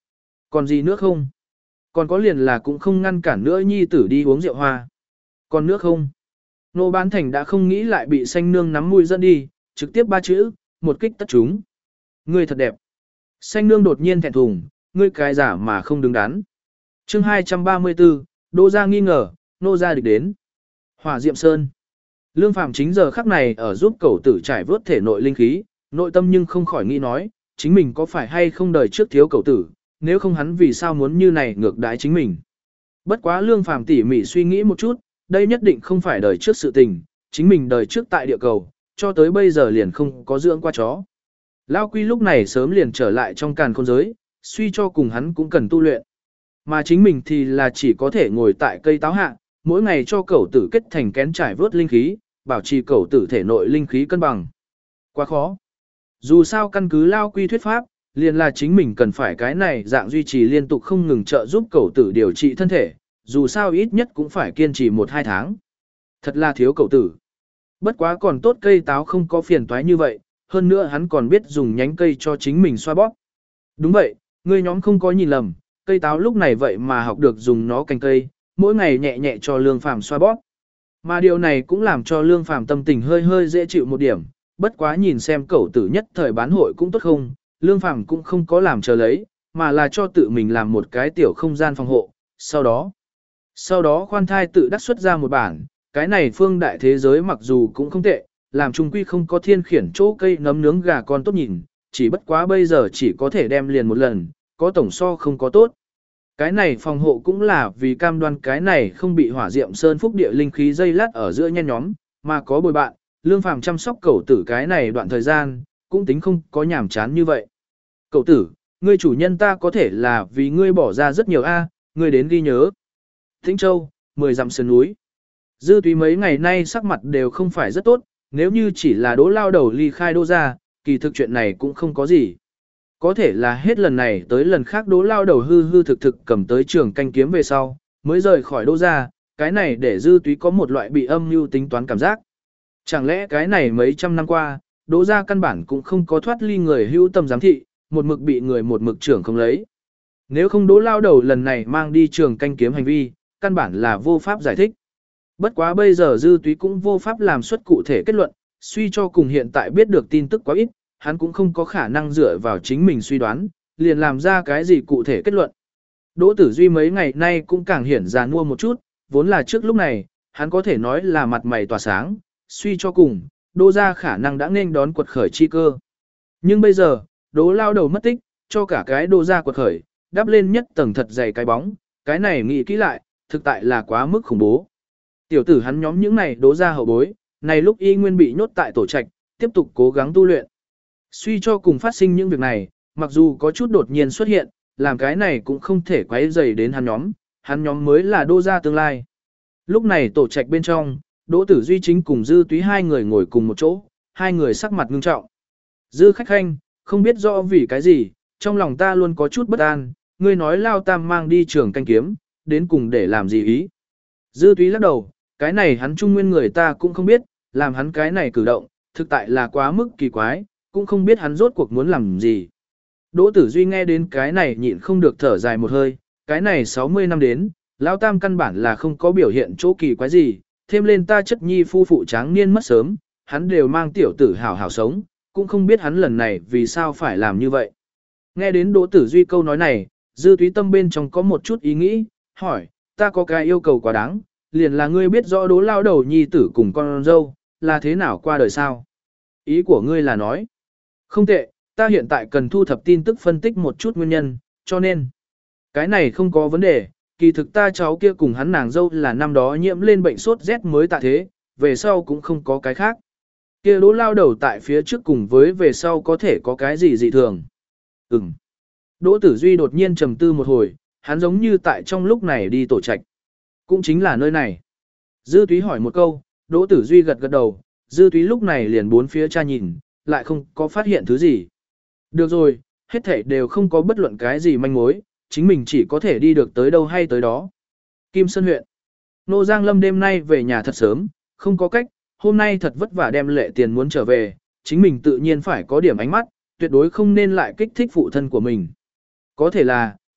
Còn gì nữa không? Còn có liền là cũng không ngăn cản nữa nhi tử đi uống rượu hoa. Còn nước không? Nô Bán Thành đã không nghĩ lại bị xanh nương nắm mũi dẫn đi, trực tiếp ba chữ, một kích tất chúng. Ngươi thật đẹp. Xanh nương đột nhiên thẹn thùng, ngươi cái giả mà không đứng đắn. chương hai trăm ba mươi tư, Đỗ gia nghi ngờ, nô gia địch đến. Hỏa Diệm Sơn. Lương Phàm chính giờ khắc này ở giúp cậu tử trải vớt thể nội linh khí, nội tâm nhưng không khỏi nghĩ nói, chính mình có phải hay không đời trước thiếu cậu tử, nếu không hắn vì sao muốn như này ngược đãi chính mình. Bất quá Lương Phàm tỉ mỉ suy nghĩ một chút, đây nhất định không phải đời trước sự tình, chính mình đời trước tại địa cầu, cho tới bây giờ liền không có dưỡng qua chó. Lao Quy lúc này sớm liền trở lại trong càn khôn giới, suy cho cùng hắn cũng cần tu luyện. Mà chính mình thì là chỉ có thể ngồi tại cây táo hạ, mỗi ngày cho cẩu tử kết thành kén trải vớt linh khí, bảo trì cẩu tử thể nội linh khí cân bằng. Quá khó. Dù sao căn cứ Lao Quy thuyết pháp, liền là chính mình cần phải cái này dạng duy trì liên tục không ngừng trợ giúp cẩu tử điều trị thân thể, dù sao ít nhất cũng phải kiên trì một hai tháng. Thật là thiếu cẩu tử. Bất quá còn tốt cây táo không có phiền toái như vậy, hơn nữa hắn còn biết dùng nhánh cây cho chính mình xoa bóp. Đúng vậy, ngươi nhóm không có nhìn lầm, cây táo lúc này vậy mà học được dùng nó cành cây, mỗi ngày nhẹ nhẹ cho Lương Phàm xoa bóp. Mà điều này cũng làm cho Lương Phàm tâm tình hơi hơi dễ chịu một điểm, bất quá nhìn xem cẩu tử nhất thời bán hội cũng tốt không, Lương Phàm cũng không có làm chờ lấy, mà là cho tự mình làm một cái tiểu không gian phòng hộ, sau đó, sau đó khoan thai tự đắc xuất ra một bản, cái này phương đại thế giới mặc dù cũng không tệ, làm trung quy không có thiên khiển chỗ cây nấm nướng gà con tốt nhìn, chỉ bất quá bây giờ chỉ có thể đem liền một lần, có tổng so không có tốt. Cái này phòng hộ cũng là vì cam đoan cái này không bị hỏa diệm sơn phúc địa linh khí dây lát ở giữa nhen nhóm, mà có bồi bạn, Lương Phàm chăm sóc cẩu tử cái này đoạn thời gian, cũng tính không có nhàm chán như vậy. Cậu tử, ngươi chủ nhân ta có thể là vì ngươi bỏ ra rất nhiều A, ngươi đến ghi nhớ. Tĩnh Châu, mười dặm sườn núi. Dư Túy mấy ngày nay sắc mặt đều không phải rất tốt, nếu như chỉ là Đỗ lao đầu ly khai Đỗ gia, kỳ thực chuyện này cũng không có gì. Có thể là hết lần này tới lần khác Đỗ lao đầu hư hư thực thực cầm tới trường canh kiếm về sau, mới rời khỏi Đỗ gia, cái này để Dư Túy có một loại bị âm mưu tính toán cảm giác. Chẳng lẽ cái này mấy trăm năm qua, Đỗ gia căn bản cũng không có thoát ly người hữu tâm giám thị, một mực bị người một mực trưởng không lấy. Nếu không Đỗ lao đầu lần này mang đi trường canh kiếm hành vi, căn bản là vô pháp giải thích. Bất quá bây giờ Dư Túy cũng vô pháp làm xuất cụ thể kết luận, suy cho cùng hiện tại biết được tin tức quá ít, hắn cũng không có khả năng dựa vào chính mình suy đoán, liền làm ra cái gì cụ thể kết luận. Đỗ Tử Duy mấy ngày nay cũng càng hiển ra nua một chút, vốn là trước lúc này, hắn có thể nói là mặt mày tỏa sáng, suy cho cùng, Đỗ gia khả năng đã nên đón quật khởi chi cơ. Nhưng bây giờ, Đỗ lao đầu mất tích, cho cả cái Đỗ gia quật khởi, đắp lên nhất tầng thật dày cái bóng, cái này nghĩ kỹ lại, thực tại là quá mức khủng bố. Tiểu tử hắn nhóm những này Đỗ gia hậu bối, này lúc y nguyên bị nhốt tại tổ trạch, tiếp tục cố gắng tu luyện. Suy cho cùng phát sinh những việc này, mặc dù có chút đột nhiên xuất hiện, làm cái này cũng không thể quấy rầy đến hắn nhóm, hắn nhóm mới là Đỗ gia tương lai. Lúc này tổ trạch bên trong, Đỗ Tử Duy chính cùng Dư Túy hai người ngồi cùng một chỗ, hai người sắc mặt ngưng trọng. Dư khách khanh, không biết rõ vì cái gì, trong lòng ta luôn có chút bất an, ngươi nói Lao Tam mang đi trường canh kiếm, đến cùng để làm gì ý. Dư Túy lắc đầu, cái này hắn trung nguyên người ta cũng không biết, làm hắn cái này cử động, thực tại là quá mức kỳ quái, cũng không biết hắn rốt cuộc muốn làm gì. Đỗ Tử Duy nghe đến cái này nhịn không được thở dài một hơi, cái này sáu mươi năm đến, Lao Tam căn bản là không có biểu hiện chỗ kỳ quái gì, thêm lên ta chất nhi phu phụ tráng niên mất sớm, hắn đều mang tiểu tử hảo hảo sống, cũng không biết hắn lần này vì sao phải làm như vậy. Nghe đến Đỗ Tử Duy câu nói này, Dư Túy tâm bên trong có một chút ý nghĩ, hỏi, ta có cái yêu cầu quá đáng, liền là ngươi biết rõ Đỗ lao đầu nhi tử cùng con dâu, là thế nào qua đời sao? Ý của ngươi là nói, không tệ, ta hiện tại cần thu thập tin tức phân tích một chút nguyên nhân, cho nên, cái này không có vấn đề, kỳ thực ta cháu kia cùng hắn nàng dâu là năm đó nhiễm lên bệnh sốt rét mới tạ thế, về sau cũng không có cái khác. Kia Đỗ lao đầu tại phía trước cùng với về sau có thể có cái gì dị thường. Ừm. Đỗ Tử Duy đột nhiên trầm tư một hồi, hắn giống như tại trong lúc này đi tổ trạch. Cũng chính là nơi này. Dư Túy hỏi một câu, Đỗ Tử Duy gật gật đầu, Dư Túy lúc này liền bốn phía tra nhìn, lại không có phát hiện thứ gì. Được rồi, hết thảy đều không có bất luận cái gì manh mối, chính mình chỉ có thể đi được tới đâu hay tới đó. Kim Sơn huyện. Nô Giang Lâm đêm nay về nhà thật sớm, không có cách, hôm nay thật vất vả đem lệ tiền muốn trở về, chính mình tự nhiên phải có điểm ánh mắt, tuyệt đối không nên lại kích thích phụ thân của mình. Có thể là,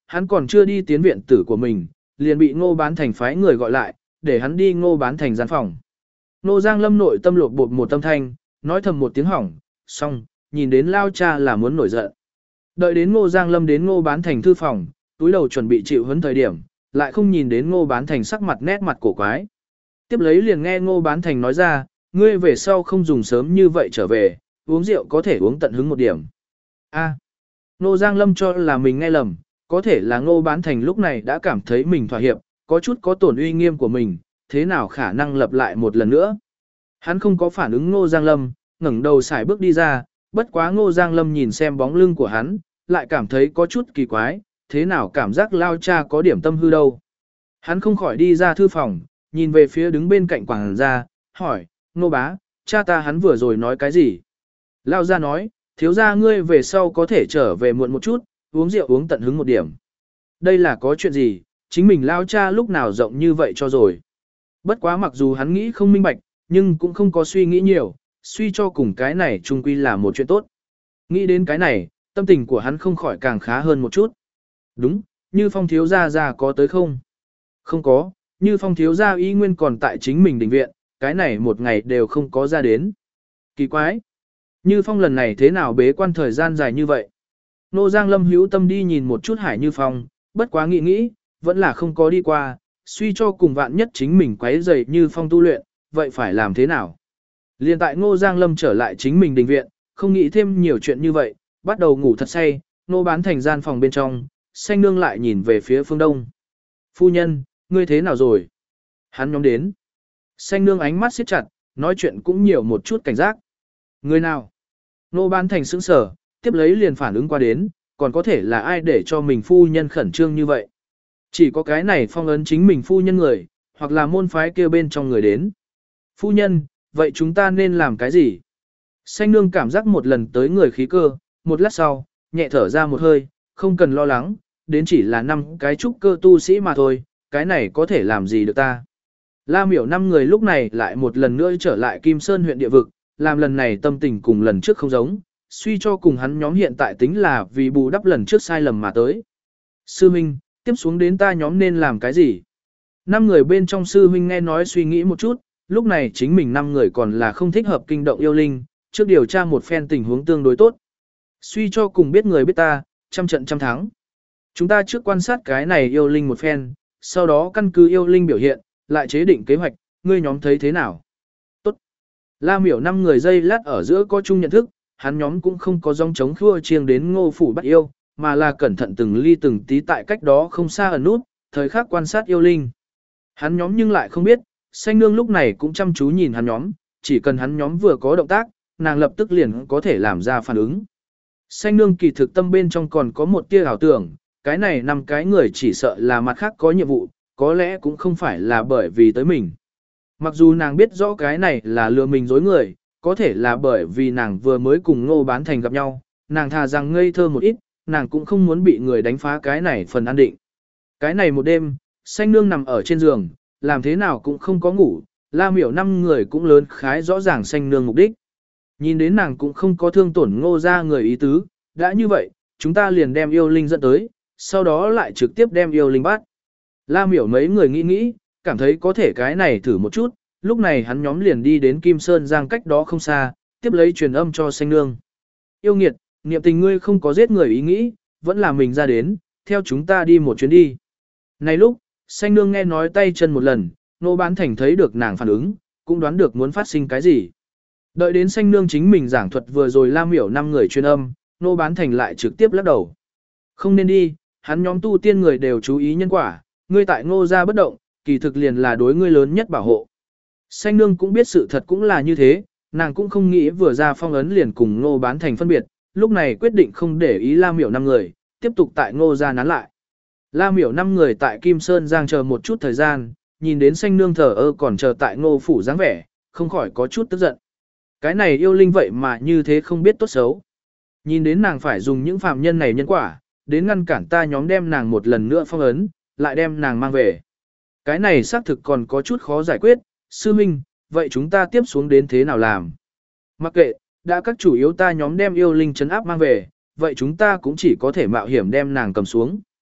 hắn còn chưa đi tiến viện tử của mình, liền bị Ngô Bán Thành phái người gọi lại, để hắn đi Ngô Bán Thành gian phòng. Ngô Giang Lâm nội tâm lột bột một tâm thanh, nói thầm một tiếng hỏng, xong, nhìn đến lao cha là muốn nổi giận. Đợi đến Ngô Giang Lâm đến Ngô Bán Thành thư phòng, túi đầu chuẩn bị chịu huấn thời điểm, lại không nhìn đến Ngô Bán Thành sắc mặt nét mặt cổ quái. Tiếp lấy liền nghe Ngô Bán Thành nói ra, ngươi về sau không dùng sớm như vậy trở về, uống rượu có thể uống tận hứng một điểm. A. Ngô Giang Lâm cho là mình nghe lầm, có thể là Ngô Bán Thành lúc này đã cảm thấy mình thỏa hiệp, có chút có tổn uy nghiêm của mình, thế nào khả năng lập lại một lần nữa. Hắn không có phản ứng Ngô Giang Lâm, ngẩng đầu xài bước đi ra, bất quá Ngô Giang Lâm nhìn xem bóng lưng của hắn, lại cảm thấy có chút kỳ quái, thế nào cảm giác lao cha có điểm tâm hư đâu. Hắn không khỏi đi ra thư phòng, nhìn về phía đứng bên cạnh quảng gia, hỏi, Ngô bá, cha ta hắn vừa rồi nói cái gì? Lao gia nói, thiếu gia ngươi về sau có thể trở về muộn một chút, uống rượu uống tận hứng một điểm. Đây là có chuyện gì, chính mình lao cha lúc nào rộng như vậy cho rồi. Bất quá mặc dù hắn nghĩ không minh bạch, nhưng cũng không có suy nghĩ nhiều, suy cho cùng cái này chung quy là một chuyện tốt. Nghĩ đến cái này, tâm tình của hắn không khỏi càng khá hơn một chút. Đúng, Như Phong thiếu gia ra có tới không? Không có, Như Phong thiếu gia y nguyên còn tại chính mình đình viện, cái này một ngày đều không có ra đến. Kỳ quái! Như Phong lần này thế nào bế quan thời gian dài như vậy? Nô Giang Lâm hữu tâm đi nhìn một chút Hải Như Phong, bất quá nghĩ nghĩ, vẫn là không có đi qua, suy cho cùng vạn nhất chính mình quấy rầy Như Phong tu luyện, vậy phải làm thế nào? Liên tại Ngô Giang Lâm trở lại chính mình đình viện, không nghĩ thêm nhiều chuyện như vậy, bắt đầu ngủ thật say, Nô Bán Thành gian phòng bên trong, Xanh Nương lại nhìn về phía phương đông. Phu nhân, ngươi thế nào rồi? Hắn nhóm đến. Xanh Nương ánh mắt siết chặt, nói chuyện cũng nhiều một chút cảnh giác. Người nào? Nô Bán Thành sững sờ, tiếp lấy liền phản ứng qua đến, còn có thể là ai để cho mình phu nhân khẩn trương như vậy? Chỉ có cái này phong ấn chính mình phu nhân người, hoặc là môn phái kia bên trong người đến. Phu nhân, vậy chúng ta nên làm cái gì? Xanh Nương cảm giác một lần tới người khí cơ, một lát sau, nhẹ thở ra một hơi, không cần lo lắng, đến chỉ là năm cái trúc cơ tu sĩ mà thôi, cái này có thể làm gì được ta. La miểu năm người lúc này lại một lần nữa trở lại Kim Sơn huyện địa vực, làm lần này tâm tình cùng lần trước không giống, suy cho cùng hắn nhóm hiện tại tính là vì bù đắp lần trước sai lầm mà tới. Sư Minh, tiếp xuống đến ta nhóm nên làm cái gì? Năm người bên trong sư huynh nghe nói suy nghĩ một chút, lúc này chính mình năm người còn là không thích hợp kinh động yêu linh, trước điều tra một phen tình huống tương đối tốt. Suy cho cùng biết người biết ta, trăm trận trăm thắng. Chúng ta trước quan sát cái này yêu linh một phen, sau đó căn cứ yêu linh biểu hiện, lại chế định kế hoạch, ngươi nhóm thấy thế nào? Tốt. La miểu năm người dây lát ở giữa có chung nhận thức, hắn nhóm cũng không có dòng chống khua chiêng đến Ngô phủ bắt yêu, mà là cẩn thận từng ly từng tí tại cách đó không xa ẩn nút, thời khắc quan sát yêu linh. Hắn nhóm nhưng lại không biết, Xanh Nương lúc này cũng chăm chú nhìn hắn nhóm, chỉ cần hắn nhóm vừa có động tác, nàng lập tức liền có thể làm ra phản ứng. Xanh Nương kỳ thực tâm bên trong còn có một tia ảo tưởng, cái này năm cái người chỉ sợ là mặt khác có nhiệm vụ, có lẽ cũng không phải là bởi vì tới mình. Mặc dù nàng biết rõ cái này là lừa mình dối người, có thể là bởi vì nàng vừa mới cùng Ngô Bán Thành gặp nhau, nàng thà rằng ngây thơ một ít, nàng cũng không muốn bị người đánh phá cái này phần an định. Cái này một đêm, Xanh Nương nằm ở trên giường, làm thế nào cũng không có ngủ, La miểu năm người cũng lớn khái rõ ràng Xanh Nương mục đích. Nhìn đến nàng cũng không có thương tổn Ngô ra người ý tứ, đã như vậy, chúng ta liền đem yêu linh dẫn tới, sau đó lại trực tiếp đem yêu linh bắt. La miểu mấy người nghĩ nghĩ, cảm thấy có thể cái này thử một chút, lúc này hắn nhóm liền đi đến Kim Sơn Giang cách đó không xa, tiếp lấy truyền âm cho Xanh Nương. Yêu nghiệt, niệm tình ngươi không có giết người ý nghĩ, vẫn là mình ra đến, theo chúng ta đi một chuyến đi. Này lúc, Xanh Nương nghe nói tay chân một lần, Nô Bán Thành thấy được nàng phản ứng, cũng đoán được muốn phát sinh cái gì. Đợi đến Xanh Nương chính mình giảng thuật vừa rồi La miểu năm người truyền âm, Nô Bán Thành lại trực tiếp lắc đầu. Không nên đi, hắn nhóm tu tiên người đều chú ý nhân quả, ngươi tại Ngô gia bất động, kỳ thực liền là đối ngươi lớn nhất bảo hộ. Xanh Nương cũng biết sự thật cũng là như thế, nàng cũng không nghĩ vừa ra phong ấn liền cùng Ngô Bán Thành phân biệt, lúc này quyết định không để ý La miểu năm người, tiếp tục tại Ngô gia nán lại. La miểu năm người tại Kim Sơn Giang chờ một chút thời gian, nhìn đến Xanh Nương thờ ơ còn chờ tại Ngô phủ dáng vẻ, không khỏi có chút tức giận. Cái này yêu linh vậy mà như thế không biết tốt xấu. Nhìn đến nàng phải dùng những phạm nhân này nhân quả, đến ngăn cản ta nhóm đem nàng một lần nữa phong ấn, lại đem nàng mang về. Cái này xác thực còn có chút khó giải quyết, sư minh, vậy chúng ta tiếp xuống đến thế nào làm? Mặc kệ, đã các chủ yếu ta nhóm đem yêu linh trấn áp mang về, vậy chúng ta cũng chỉ có thể mạo hiểm đem nàng cầm xuống.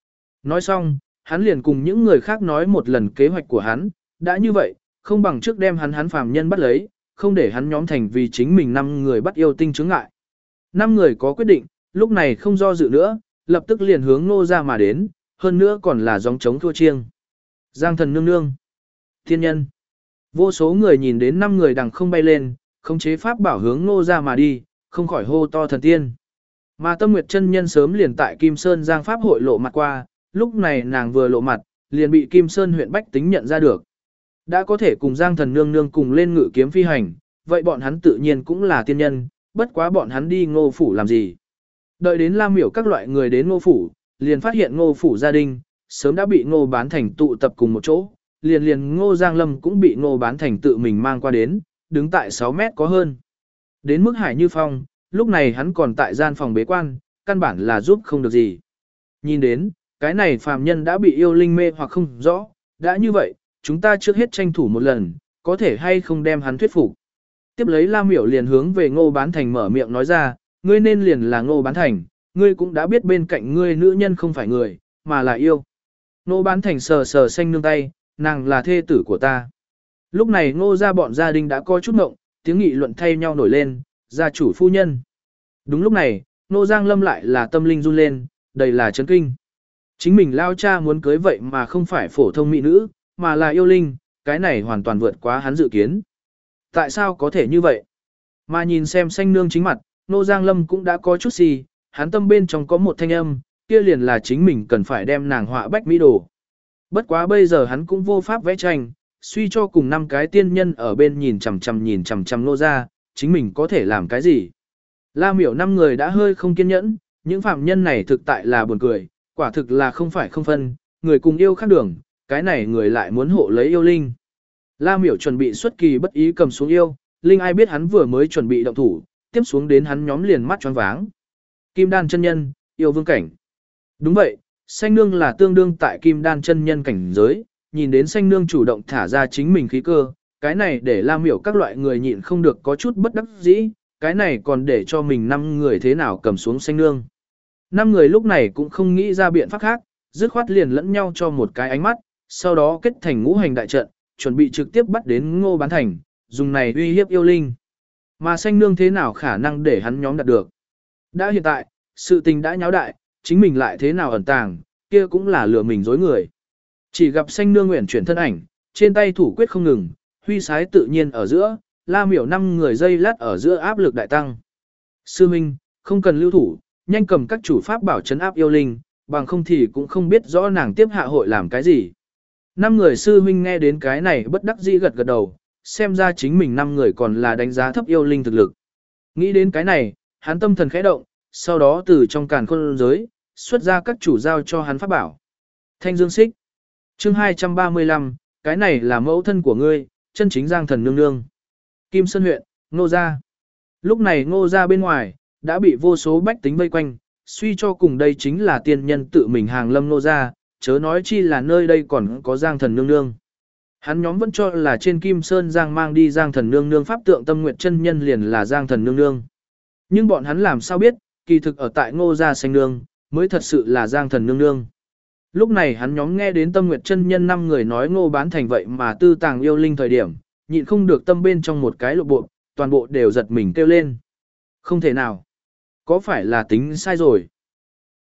Nói xong, hắn liền cùng những người khác nói một lần kế hoạch của hắn, đã như vậy, không bằng trước đem hắn hắn phàm nhân bắt lấy, không để hắn nhóm thành vì chính mình năm người bắt yêu tinh chướng ngại. Năm người có quyết định, lúc này không do dự nữa, lập tức liền hướng Ngô gia mà đến, hơn nữa còn là gióng trống thua chiêng. Giang thần nương nương, thiên nhân. Vô số người nhìn đến năm người đằng không bay lên, khống chế pháp bảo hướng Ngô gia mà đi, không khỏi hô to thần tiên. Mà Tâm Nguyệt chân nhân sớm liền tại Kim Sơn Giang pháp hội lộ mặt qua, lúc này nàng vừa lộ mặt, liền bị Kim Sơn huyện bách tính nhận ra được. Đã có thể cùng Giang thần nương nương cùng lên ngự kiếm phi hành, vậy bọn hắn tự nhiên cũng là tiên nhân, bất quá bọn hắn đi Ngô phủ làm gì? Đợi đến Lam Miểu các loại người đến Ngô phủ, liền phát hiện Ngô phủ gia đình sớm đã bị Ngô Bán Thành tụ tập cùng một chỗ, liền liền Ngô Giang Lâm cũng bị Ngô Bán Thành tự mình mang qua đến, đứng tại sáu mét có hơn. Đến mức Hải Như Phong, lúc này hắn còn tại gian phòng bế quan, căn bản là giúp không được gì. Nhìn đến, cái này phàm nhân đã bị yêu linh mê hoặc không rõ, đã như vậy, chúng ta trước hết tranh thủ một lần, có thể hay không đem hắn thuyết phục. Tiếp lấy Lam Miểu liền hướng về Ngô Bán Thành mở miệng nói ra, ngươi nên liền là Ngô Bán Thành, ngươi cũng đã biết bên cạnh ngươi nữ nhân không phải người, mà là yêu. Ngô Bán Thành sờ sờ xanh nương tay, nàng là thê tử của ta. Lúc này Ngô gia bọn gia đình đã coi chút ngộng, tiếng nghị luận thay nhau nổi lên, gia chủ phu nhân. Đúng lúc này, Ngô Giang Lâm lại là tâm linh run lên, đầy là chấn kinh. Chính mình lao cha muốn cưới vậy mà không phải phổ thông mỹ nữ, mà là yêu linh, cái này hoàn toàn vượt quá hắn dự kiến. Tại sao có thể như vậy? Mà nhìn xem xanh nương chính mặt, Ngô Giang Lâm cũng đã có chút gì, hắn tâm bên trong có một thanh âm, kia liền là chính mình cần phải đem nàng họa bách mỹ đồ. Bất quá bây giờ hắn cũng vô pháp vẽ tranh, suy cho cùng năm cái tiên nhân ở bên nhìn chằm chằm nhìn chằm chằm Ngô gia, chính mình có thể làm cái gì? La Miểu năm người đã hơi không kiên nhẫn, những phạm nhân này thực tại là buồn cười, quả thực là không phải không phân, người cùng yêu khác đường, cái này người lại muốn hộ lấy yêu linh. La Miểu chuẩn bị xuất kỳ bất ý cầm xuống yêu, linh ai biết hắn vừa mới chuẩn bị động thủ, tiếp xuống đến hắn nhóm liền mắt choáng váng. Kim Đan chân nhân, yêu vương cảnh. Đúng vậy, xanh nương là tương đương tại Kim Đan chân nhân cảnh giới, nhìn đến xanh nương chủ động thả ra chính mình khí cơ, cái này để La Miểu các loại người nhịn không được có chút bất đắc dĩ, cái này còn để cho mình năm người thế nào cầm xuống xanh nương. Năm người lúc này cũng không nghĩ ra biện pháp khác, dứt khoát liền lẫn nhau cho một cái ánh mắt, sau đó kết thành ngũ hành đại trận, chuẩn bị trực tiếp bắt đến Ngô Bán Thành, dùng này uy hiếp yêu linh. Mà xanh nương thế nào khả năng để hắn nhóm đạt được. Đã hiện tại, sự tình đã nháo đại, chính mình lại thế nào ẩn tàng, kia cũng là lừa mình dối người. Chỉ gặp xanh nương nguyện chuyển thân ảnh, trên tay thủ quyết không ngừng, huy sái tự nhiên ở giữa, La Miểu năm người dây lát ở giữa áp lực đại tăng. Sư Minh, không cần lưu thủ, nhanh cầm các chủ pháp bảo trấn áp yêu linh, bằng không thì cũng không biết rõ nàng tiếp hạ hội làm cái gì. Năm người sư huynh nghe đến cái này bất đắc dĩ gật gật đầu, xem ra chính mình năm người còn là đánh giá thấp yêu linh thực lực. Nghĩ đến cái này, hắn tâm thần khẽ động, sau đó từ trong càn khôn giới, xuất ra các chủ giao cho hắn pháp bảo. Thanh Dương Xích. Chương hai trăm ba mươi lăm, cái này là mẫu thân của ngươi, chân chính Giang thần nương nương. Kim Sơn huyện, Ngô gia. Lúc này Ngô gia bên ngoài, đã bị vô số bách tính vây quanh, suy cho cùng đây chính là tiên nhân tự mình hàng lâm Ngô gia, chớ nói chi là nơi đây còn có Giang thần nương nương. Hắn nhóm vẫn cho là trên Kim Sơn Giang mang đi Giang thần nương nương pháp tượng Tâm Nguyệt chân nhân liền là Giang thần nương nương. Nhưng bọn hắn làm sao biết, kỳ thực ở tại Ngô gia xanh nương, mới thật sự là Giang thần nương nương. Lúc này hắn nhóm nghe đến Tâm Nguyệt chân nhân năm người nói Ngô Bán Thành vậy mà tư tàng yêu linh thời điểm, nhịn không được tâm bên trong một cái lộ bộ, toàn bộ đều giật mình kêu lên. Không thể nào. Có phải là tính sai rồi?